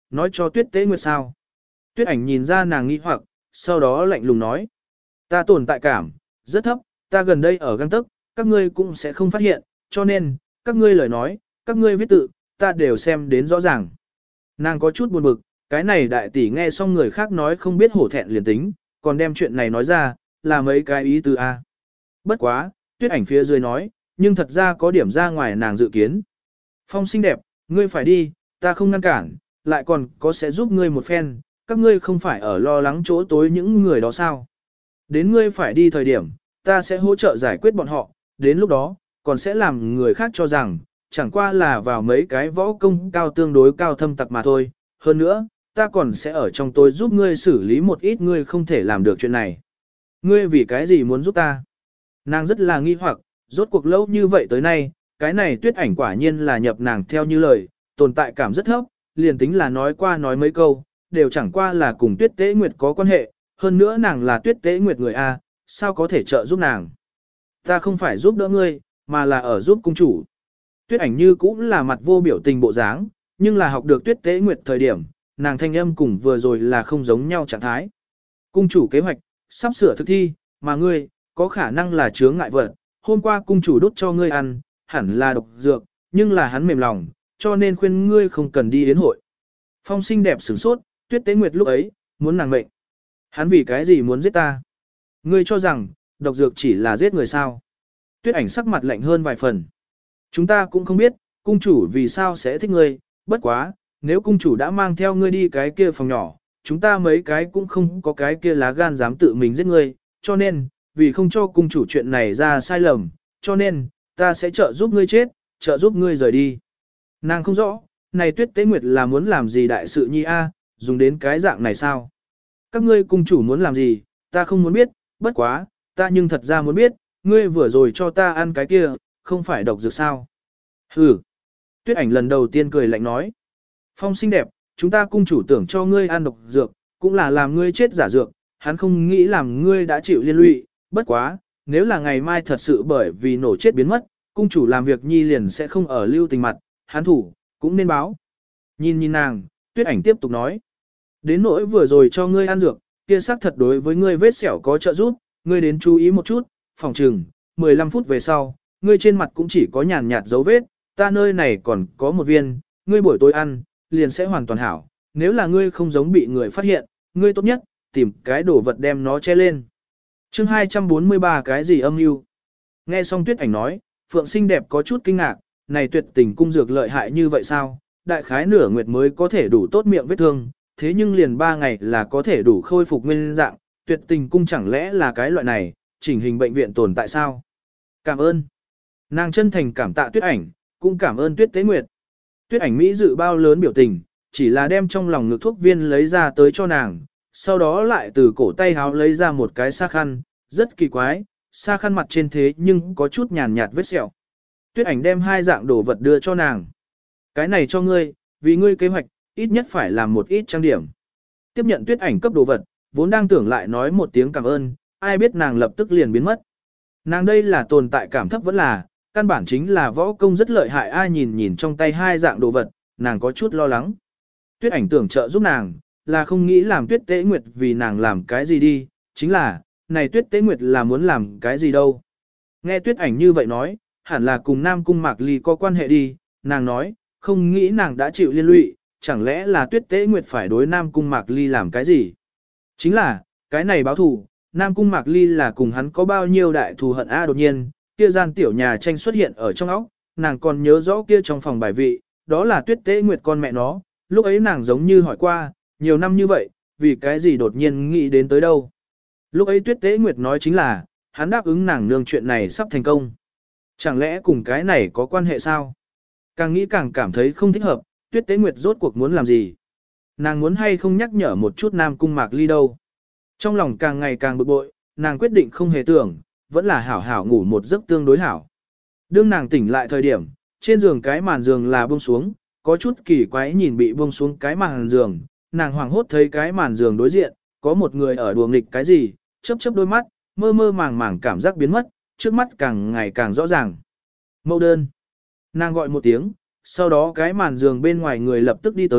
[SPEAKER 1] nói cho Tuyết Tế Nguyệt sao? Tuyết ảnh nhìn ra nàng nghi hoặc, sau đó lạnh lùng nói. Ta tồn tại cảm, rất thấp, ta gần đây ở găng tức, các ngươi cũng sẽ không phát hiện, cho nên, các ngươi lời nói, các ngươi viết tự, ta đều xem đến rõ ràng. Nàng có chút buồn bực, cái này đại tỷ nghe xong người khác nói không biết hổ thẹn liền tính, còn đem chuyện này nói ra, là mấy cái ý từ A. Bất quá, Tuyết ảnh phía dưới nói, nhưng thật ra có điểm ra ngoài nàng dự kiến. Phong xinh đẹp, ngươi phải đi, ta không ngăn cản, lại còn có sẽ giúp ngươi một phen, các ngươi không phải ở lo lắng chỗ tối những người đó sao. Đến ngươi phải đi thời điểm, ta sẽ hỗ trợ giải quyết bọn họ, đến lúc đó, còn sẽ làm người khác cho rằng, chẳng qua là vào mấy cái võ công cao tương đối cao thâm tặc mà thôi. Hơn nữa, ta còn sẽ ở trong tôi giúp ngươi xử lý một ít ngươi không thể làm được chuyện này. Ngươi vì cái gì muốn giúp ta? Nàng rất là nghi hoặc, rốt cuộc lâu như vậy tới nay, cái này Tuyết ảnh quả nhiên là nhập nàng theo như lời, tồn tại cảm rất thấp, liền tính là nói qua nói mấy câu, đều chẳng qua là cùng Tuyết Tế Nguyệt có quan hệ, hơn nữa nàng là Tuyết Tế Nguyệt người A, sao có thể trợ giúp nàng. Ta không phải giúp đỡ ngươi, mà là ở giúp cung chủ. Tuyết ảnh như cũng là mặt vô biểu tình bộ dáng, nhưng là học được Tuyết Tế Nguyệt thời điểm, nàng thanh âm cùng vừa rồi là không giống nhau trạng thái. Cung chủ kế hoạch, sắp sửa thực thi, mà ngươi, có khả năng là chướng ngại vật, hôm qua cung chủ đút cho ngươi ăn, hẳn là độc dược, nhưng là hắn mềm lòng, cho nên khuyên ngươi không cần đi yến hội. Phong xinh đẹp sửng sốt, Tuyết Tế Nguyệt lúc ấy, muốn nàng mệnh. Hắn vì cái gì muốn giết ta? Ngươi cho rằng, độc dược chỉ là giết người sao? Tuyết ảnh sắc mặt lạnh hơn vài phần. Chúng ta cũng không biết, cung chủ vì sao sẽ thích ngươi, bất quá, nếu cung chủ đã mang theo ngươi đi cái kia phòng nhỏ, chúng ta mấy cái cũng không có cái kia lá gan dám tự mình giết ngươi, cho nên, vì không cho cung chủ chuyện này ra sai lầm, cho nên, ta sẽ trợ giúp ngươi chết, trợ giúp ngươi rời đi. Nàng không rõ, này Tuyết Tế Nguyệt là muốn làm gì đại sự nhi a, dùng đến cái dạng này sao? Các ngươi cung chủ muốn làm gì, ta không muốn biết, bất quá, ta nhưng thật ra muốn biết, ngươi vừa rồi cho ta ăn cái kia, không phải độc dược sao? Hừ. Tuyết ảnh lần đầu tiên cười lạnh nói. Phong xinh đẹp, chúng ta cung chủ tưởng cho ngươi ăn độc dược, cũng là làm ngươi chết giả dược, hắn không nghĩ làm ngươi đã chịu liên lụy, bất quá, nếu là ngày mai thật sự bởi vì nổ chết biến mất, cung chủ làm việc nhi liền sẽ không ở lưu tình mặt, hắn thủ, cũng nên báo. Nhìn nhìn nàng, Tuyết ảnh tiếp tục nói. Đến nỗi vừa rồi cho ngươi ăn dược, kia xác thật đối với ngươi vết sẹo có trợ giúp, ngươi đến chú ý một chút, phòng trừng, mười lăm phút về sau, ngươi trên mặt cũng chỉ có nhàn nhạt dấu vết, ta nơi này còn có một viên, ngươi buổi tối ăn, liền sẽ hoàn toàn hảo, nếu là ngươi không giống bị người phát hiện, ngươi tốt nhất, tìm cái đồ vật đem nó che lên. chương hai trăm bốn mươi ba cái gì âm mưu? Nghe xong Tuyết ảnh nói, Phượng xinh đẹp có chút kinh ngạc, này tuyệt tình cung dược lợi hại như vậy sao? Đại khái nửa nguyệt mới có thể đủ tốt miệng vết thương, thế nhưng liền ba ngày là có thể đủ khôi phục nguyên dạng, tuyệt tình cung chẳng lẽ là cái loại này, chỉnh hình bệnh viện tồn tại sao? Cảm ơn. Nàng chân thành cảm tạ Tuyết ảnh, cũng cảm ơn Tuyết Tế Nguyệt. Tuyết ảnh Mỹ dự bao lớn biểu tình, chỉ là đem trong lòng ngực thuốc viên lấy ra tới cho nàng, sau đó lại từ cổ tay háo lấy ra một cái sa khăn, rất kỳ quái, sa khăn mặt trên thế nhưng có chút nhàn nhạt vết sẹo. Tuyết ảnh đem hai dạng đồ vật đưa cho nàng. Cái này cho ngươi, vì ngươi kế hoạch, ít nhất phải làm một ít trang điểm. Tiếp nhận Tuyết ảnh cấp đồ vật, vốn đang tưởng lại nói một tiếng cảm ơn, ai biết nàng lập tức liền biến mất. Nàng đây là tồn tại cảm thấp vẫn là, căn bản chính là võ công rất lợi hại, ai nhìn nhìn trong tay hai dạng đồ vật, nàng có chút lo lắng. Tuyết ảnh tưởng trợ giúp nàng, là không nghĩ làm Tuyết Tế Nguyệt vì nàng làm cái gì đi, chính là, này Tuyết Tế Nguyệt là muốn làm cái gì đâu. Nghe Tuyết ảnh như vậy nói, hẳn là cùng Nam Cung Mạc Ly có quan hệ đi, nàng nói, không nghĩ nàng đã chịu liên lụy, chẳng lẽ là Tuyết Tế Nguyệt phải đối Nam Cung Mạc Ly làm cái gì. Chính là, cái này báo thù, Nam Cung Mạc Ly là cùng hắn có bao nhiêu đại thù hận a đột nhiên, kia gian tiểu nhà tranh xuất hiện ở trong óc, nàng còn nhớ rõ kia trong phòng bài vị, đó là Tuyết Tế Nguyệt con mẹ nó, lúc ấy nàng giống như hỏi qua, nhiều năm như vậy, vì cái gì đột nhiên nghĩ đến tới đâu. Lúc ấy Tuyết Tế Nguyệt nói chính là, hắn đáp ứng nàng nương chuyện này sắp thành công. Chẳng lẽ cùng cái này có quan hệ sao? Càng nghĩ càng cảm thấy không thích hợp, Tuyết Tế Nguyệt rốt cuộc muốn làm gì? Nàng muốn hay không nhắc nhở một chút Nam Cung Mạc Ly đâu? Trong lòng càng ngày càng bực bội, nàng quyết định không hề tưởng, vẫn là hảo hảo ngủ một giấc tương đối hảo. Đương nàng tỉnh lại thời điểm, trên giường cái màn giường là buông xuống, có chút kỳ quái nhìn bị buông xuống cái màn giường, nàng hoảng hốt thấy cái màn giường đối diện, có một người ở đùa nghịch cái gì, chớp chớp đôi mắt, mơ mơ màng màng cảm giác biến mất, trước mắt càng ngày càng rõ ràng. Mẫu đơn. Nàng gọi một tiếng, sau đó cái màn giường bên ngoài người lập tức đi tới,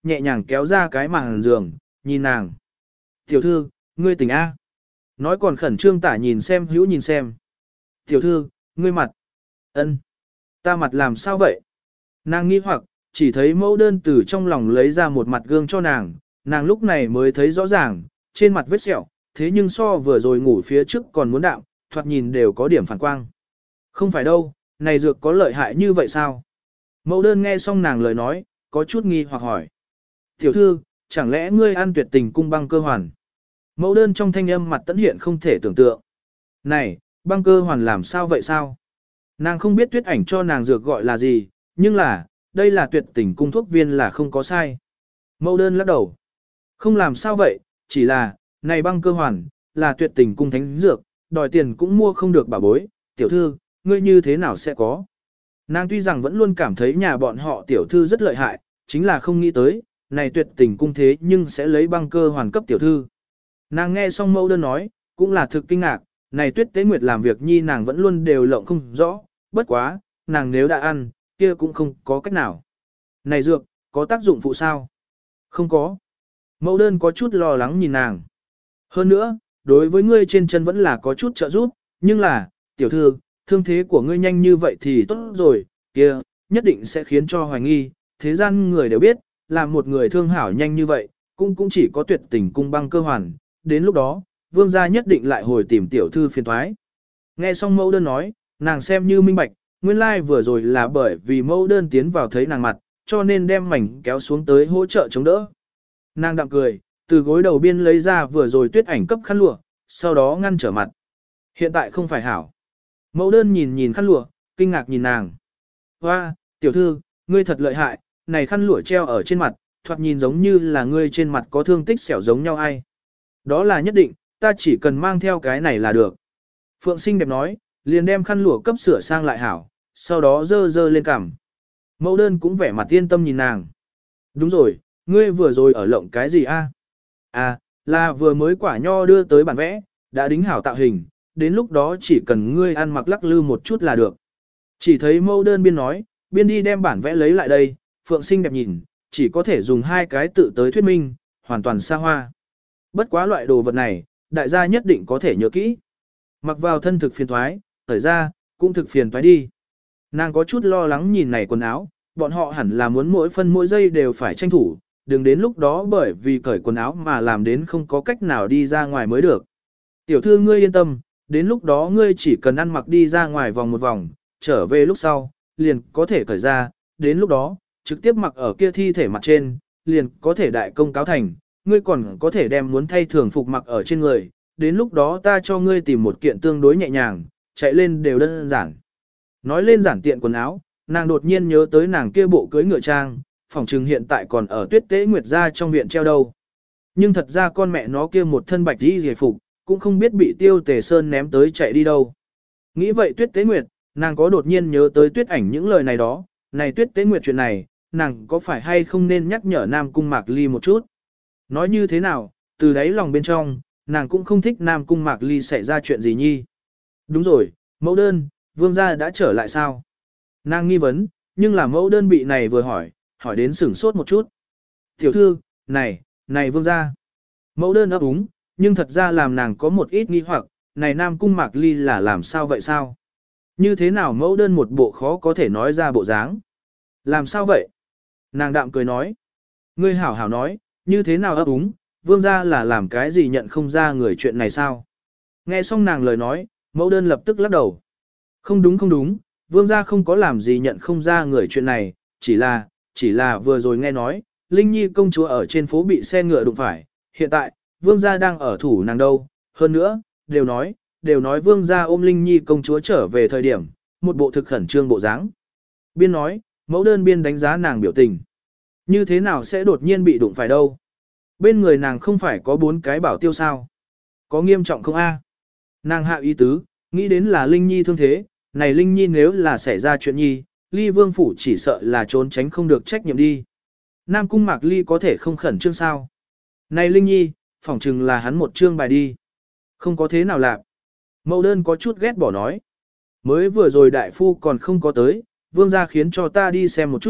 [SPEAKER 1] nhẹ nhàng kéo ra cái màn giường, nhìn nàng. Tiểu thư, ngươi tỉnh A. Nói còn khẩn trương tả nhìn xem hữu nhìn xem. Tiểu thư, ngươi mặt. Ân, ta mặt làm sao vậy? Nàng nghi hoặc, chỉ thấy mẫu đơn từ trong lòng lấy ra một mặt gương cho nàng, nàng lúc này mới thấy rõ ràng, trên mặt vết sẹo, thế nhưng so vừa rồi ngủ phía trước còn muốn đạm, thoạt nhìn đều có điểm phản quang. Không phải đâu, này dược có lợi hại như vậy sao? Mẫu đơn nghe xong nàng lời nói, có chút nghi hoặc hỏi. Tiểu thư, chẳng lẽ ngươi ăn tuyệt tình cung băng cơ hoàn? Mẫu đơn trong thanh âm mặt tẫn hiện không thể tưởng tượng. Này, băng cơ hoàn làm sao vậy sao? Nàng không biết tuyết ảnh cho nàng dược gọi là gì, nhưng là, đây là tuyệt tình cung thuốc viên là không có sai. Mẫu đơn lắc đầu. Không làm sao vậy, chỉ là, này băng cơ hoàn, là tuyệt tình cung thánh dược, đòi tiền cũng mua không được bà bối, tiểu thư, ngươi như thế nào sẽ có? Nàng tuy rằng vẫn luôn cảm thấy nhà bọn họ tiểu thư rất lợi hại, chính là không nghĩ tới, này tuyệt tình cung thế nhưng sẽ lấy băng cơ hoàn cấp tiểu thư. Nàng nghe xong mẫu đơn nói, cũng là thực kinh ngạc, này tuyết tế nguyệt làm việc nhi nàng vẫn luôn đều lộng không rõ, bất quá, nàng nếu đã ăn, kia cũng không có cách nào. Này dược, có tác dụng phụ sao? Không có. Mẫu đơn có chút lo lắng nhìn nàng. Hơn nữa, đối với ngươi trên chân vẫn là có chút trợ giúp, nhưng là, tiểu thư, thương thế của ngươi nhanh như vậy thì tốt rồi, kia, nhất định sẽ khiến cho hoài nghi, thế gian người đều biết, là một người thương hảo nhanh như vậy, cũng cũng chỉ có tuyệt tình cung băng cơ hoàn, đến lúc đó, vương gia nhất định lại hồi tìm tiểu thư phiền thoái. Nghe xong mẫu đơn nói, nàng xem như minh bạch, nguyên lai like vừa rồi là bởi vì mẫu đơn tiến vào thấy nàng mặt, cho nên đem mảnh kéo xuống tới hỗ trợ chống đỡ. Nàng đạm cười, từ gối đầu biên lấy ra vừa rồi tuyết ảnh cấp khăn lụa, sau đó ngăn trở mặt. Hiện tại không phải hảo. Mẫu đơn nhìn nhìn khăn lụa, kinh ngạc nhìn nàng. Hoa, tiểu thư, ngươi thật lợi hại, này khăn lụa treo ở trên mặt, thoạt nhìn giống như là ngươi trên mặt có thương tích xẻo giống nhau ai. Đó là nhất định, ta chỉ cần mang theo cái này là được. Phượng xinh đẹp nói, liền đem khăn lụa cấp sửa sang lại hảo, sau đó dơ dơ lên cằm. Mẫu đơn cũng vẻ mặt yên tâm nhìn nàng. Đúng rồi, ngươi vừa rồi ở lộng cái gì a? À, là vừa mới quả nho đưa tới bản vẽ, đã đính hảo tạo hình, đến lúc đó chỉ cần ngươi ăn mặc lắc lư một chút là được. Chỉ thấy mẫu đơn biên nói, biên đi đem bản vẽ lấy lại đây, Phượng xinh đẹp nhìn, chỉ có thể dùng hai cái tự tới thuyết minh, hoàn toàn xa hoa. Bất quá loại đồ vật này, đại gia nhất định có thể nhớ kỹ. Mặc vào thân thực phiền thoái, thời ra, cũng thực phiền thoái đi. Nàng có chút lo lắng nhìn này quần áo, bọn họ hẳn là muốn mỗi phân mỗi giây đều phải tranh thủ, đừng đến lúc đó bởi vì cởi quần áo mà làm đến không có cách nào đi ra ngoài mới được. Tiểu thư ngươi yên tâm, đến lúc đó ngươi chỉ cần ăn mặc đi ra ngoài vòng một vòng, trở về lúc sau, liền có thể cởi ra, đến lúc đó, trực tiếp mặc ở kia thi thể mặt trên, liền có thể đại công cáo thành, ngươi còn có thể đem muốn thay thường phục mặc ở trên người, đến lúc đó ta cho ngươi tìm một kiện tương đối nhẹ nhàng, chạy lên đều đơn giản. Nói lên giản tiện quần áo, nàng đột nhiên nhớ tới nàng kia bộ cưới ngựa trang, phòng trừng hiện tại còn ở tuyết tế nguyệt gia trong viện treo đâu. Nhưng thật ra con mẹ nó kia một thân bạch đi giải phục, cũng không biết bị tiêu tề sơn ném tới chạy đi đâu. Nghĩ vậy tuyết tế nguyệt, nàng có đột nhiên nhớ tới tuyết ảnh những lời này đó, này tuyết tế nguyệt chuyện này, nàng có phải hay không nên nhắc nhở Nam Cung Mạc Ly một chút. Nói như thế nào, từ đáy lòng bên trong, nàng cũng không thích Nam Cung Mạc Ly xảy ra chuyện gì nhi. Đúng rồi, mẫu đơn, vương gia đã trở lại sao? Nàng nghi vấn, nhưng là mẫu đơn bị này vừa hỏi, hỏi đến sửng sốt một chút. Tiểu thư, này, này vương gia. Mẫu đơn ấp úng, nhưng thật ra làm nàng có một ít nghi hoặc, này Nam Cung Mạc Ly là làm sao vậy sao? Như thế nào mẫu đơn một bộ khó có thể nói ra bộ dáng? Làm sao vậy? Nàng đạm cười nói. Ngươi hảo hảo nói, như thế nào ấp úng, vương gia là làm cái gì nhận không ra người chuyện này sao? Nghe xong nàng lời nói, mẫu đơn lập tức lắc đầu. Không đúng không đúng, vương gia không có làm gì nhận không ra người chuyện này, chỉ là, chỉ là vừa rồi nghe nói, Linh Nhi công chúa ở trên phố bị xe ngựa đụng phải, hiện tại, vương gia đang ở thủ nàng đâu, hơn nữa, đều nói, đều nói vương gia ôm Linh Nhi công chúa trở về thời điểm, một bộ thực khẩn trương bộ dáng. Biên nói, mẫu đơn biên đánh giá nàng biểu tình. Như thế nào sẽ đột nhiên bị đụng phải đâu? Bên người nàng không phải có bốn cái bảo tiêu sao? Có nghiêm trọng không a? Nàng hạ ý tứ, nghĩ đến là Linh Nhi thương thế, này Linh Nhi nếu là xảy ra chuyện nhi, Ly Vương Phủ chỉ sợ là trốn tránh không được trách nhiệm đi. Nam Cung Mạc Ly có thể không khẩn trương sao? Này Linh Nhi, phỏng chừng là hắn một chương bài đi. Không có thế nào làm. Mẫu đơn có chút ghét bỏ nói. Mới vừa rồi đại phu còn không có tới, vương gia khiến cho ta đi xem một chút,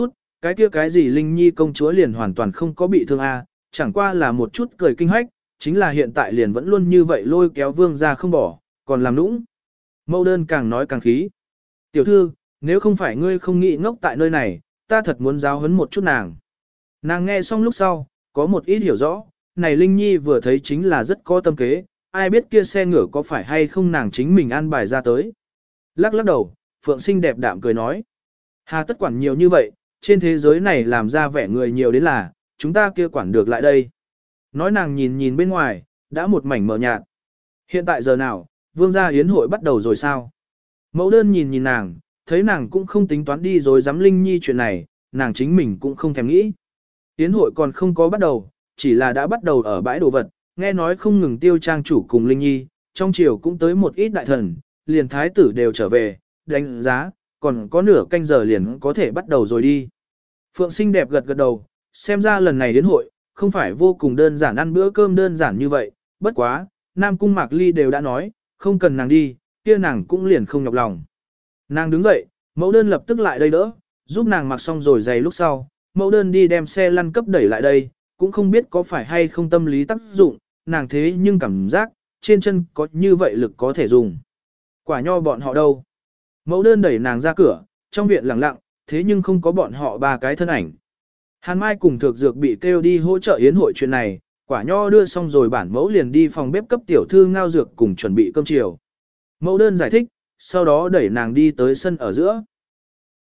[SPEAKER 1] Cái kia cái gì Linh Nhi công chúa liền hoàn toàn không có bị thương a, chẳng qua là một chút cười kinh hách, chính là hiện tại liền vẫn luôn như vậy lôi kéo vương ra không bỏ, còn làm nũng. Mẫu đơn càng nói càng khí. Tiểu thư, nếu không phải ngươi không nghĩ ngốc tại nơi này, ta thật muốn giáo huấn một chút nàng. Nàng nghe xong lúc sau, có một ít hiểu rõ, này Linh Nhi vừa thấy chính là rất có tâm kế, ai biết kia xe ngựa có phải hay không nàng chính mình an bài ra tới. Lắc lắc đầu, Phượng Sinh đẹp đạm cười nói. Hà tất quản nhiều như vậy, trên thế giới này làm ra vẻ người nhiều đến là, chúng ta kia quản được lại đây. Nói nàng nhìn nhìn bên ngoài, đã một mảnh mờ nhạt. Hiện tại giờ nào, vương gia yến hội bắt đầu rồi sao? Mẫu đơn nhìn nhìn nàng, thấy nàng cũng không tính toán đi rồi dám Linh Nhi chuyện này, nàng chính mình cũng không thèm nghĩ. Yến hội còn không có bắt đầu, chỉ là đã bắt đầu ở bãi đồ vật, nghe nói không ngừng tiêu trang chủ cùng Linh Nhi, trong chiều cũng tới một ít đại thần, liền thái tử đều trở về, đánh giá, còn có nửa canh giờ liền có thể bắt đầu rồi đi. Phượng Sinh đẹp gật gật đầu, xem ra lần này đến hội, không phải vô cùng đơn giản ăn bữa cơm đơn giản như vậy, bất quá, Nam Cung Mạc Ly đều đã nói, không cần nàng đi, kia nàng cũng liền không nhọc lòng. Nàng đứng dậy, mẫu đơn lập tức lại đây đỡ, giúp nàng mặc xong rồi giày lúc sau, mẫu đơn đi đem xe lăn cấp đẩy lại đây, cũng không biết có phải hay không tâm lý tác dụng, nàng thế nhưng cảm giác, trên chân có như vậy lực có thể dùng. Quả nho bọn họ đâu? Mẫu đơn đẩy nàng ra cửa, trong viện lặng lặng, thế nhưng không có bọn họ ba cái thân ảnh. Hàn Mai cùng Thược Dược bị kêu đi hỗ trợ yến hội chuyện này, quả nho đưa xong rồi bản mẫu liền đi phòng bếp cấp tiểu thư ngao dược cùng chuẩn bị cơm chiều. Mẫu đơn giải thích, sau đó đẩy nàng đi tới sân ở giữa.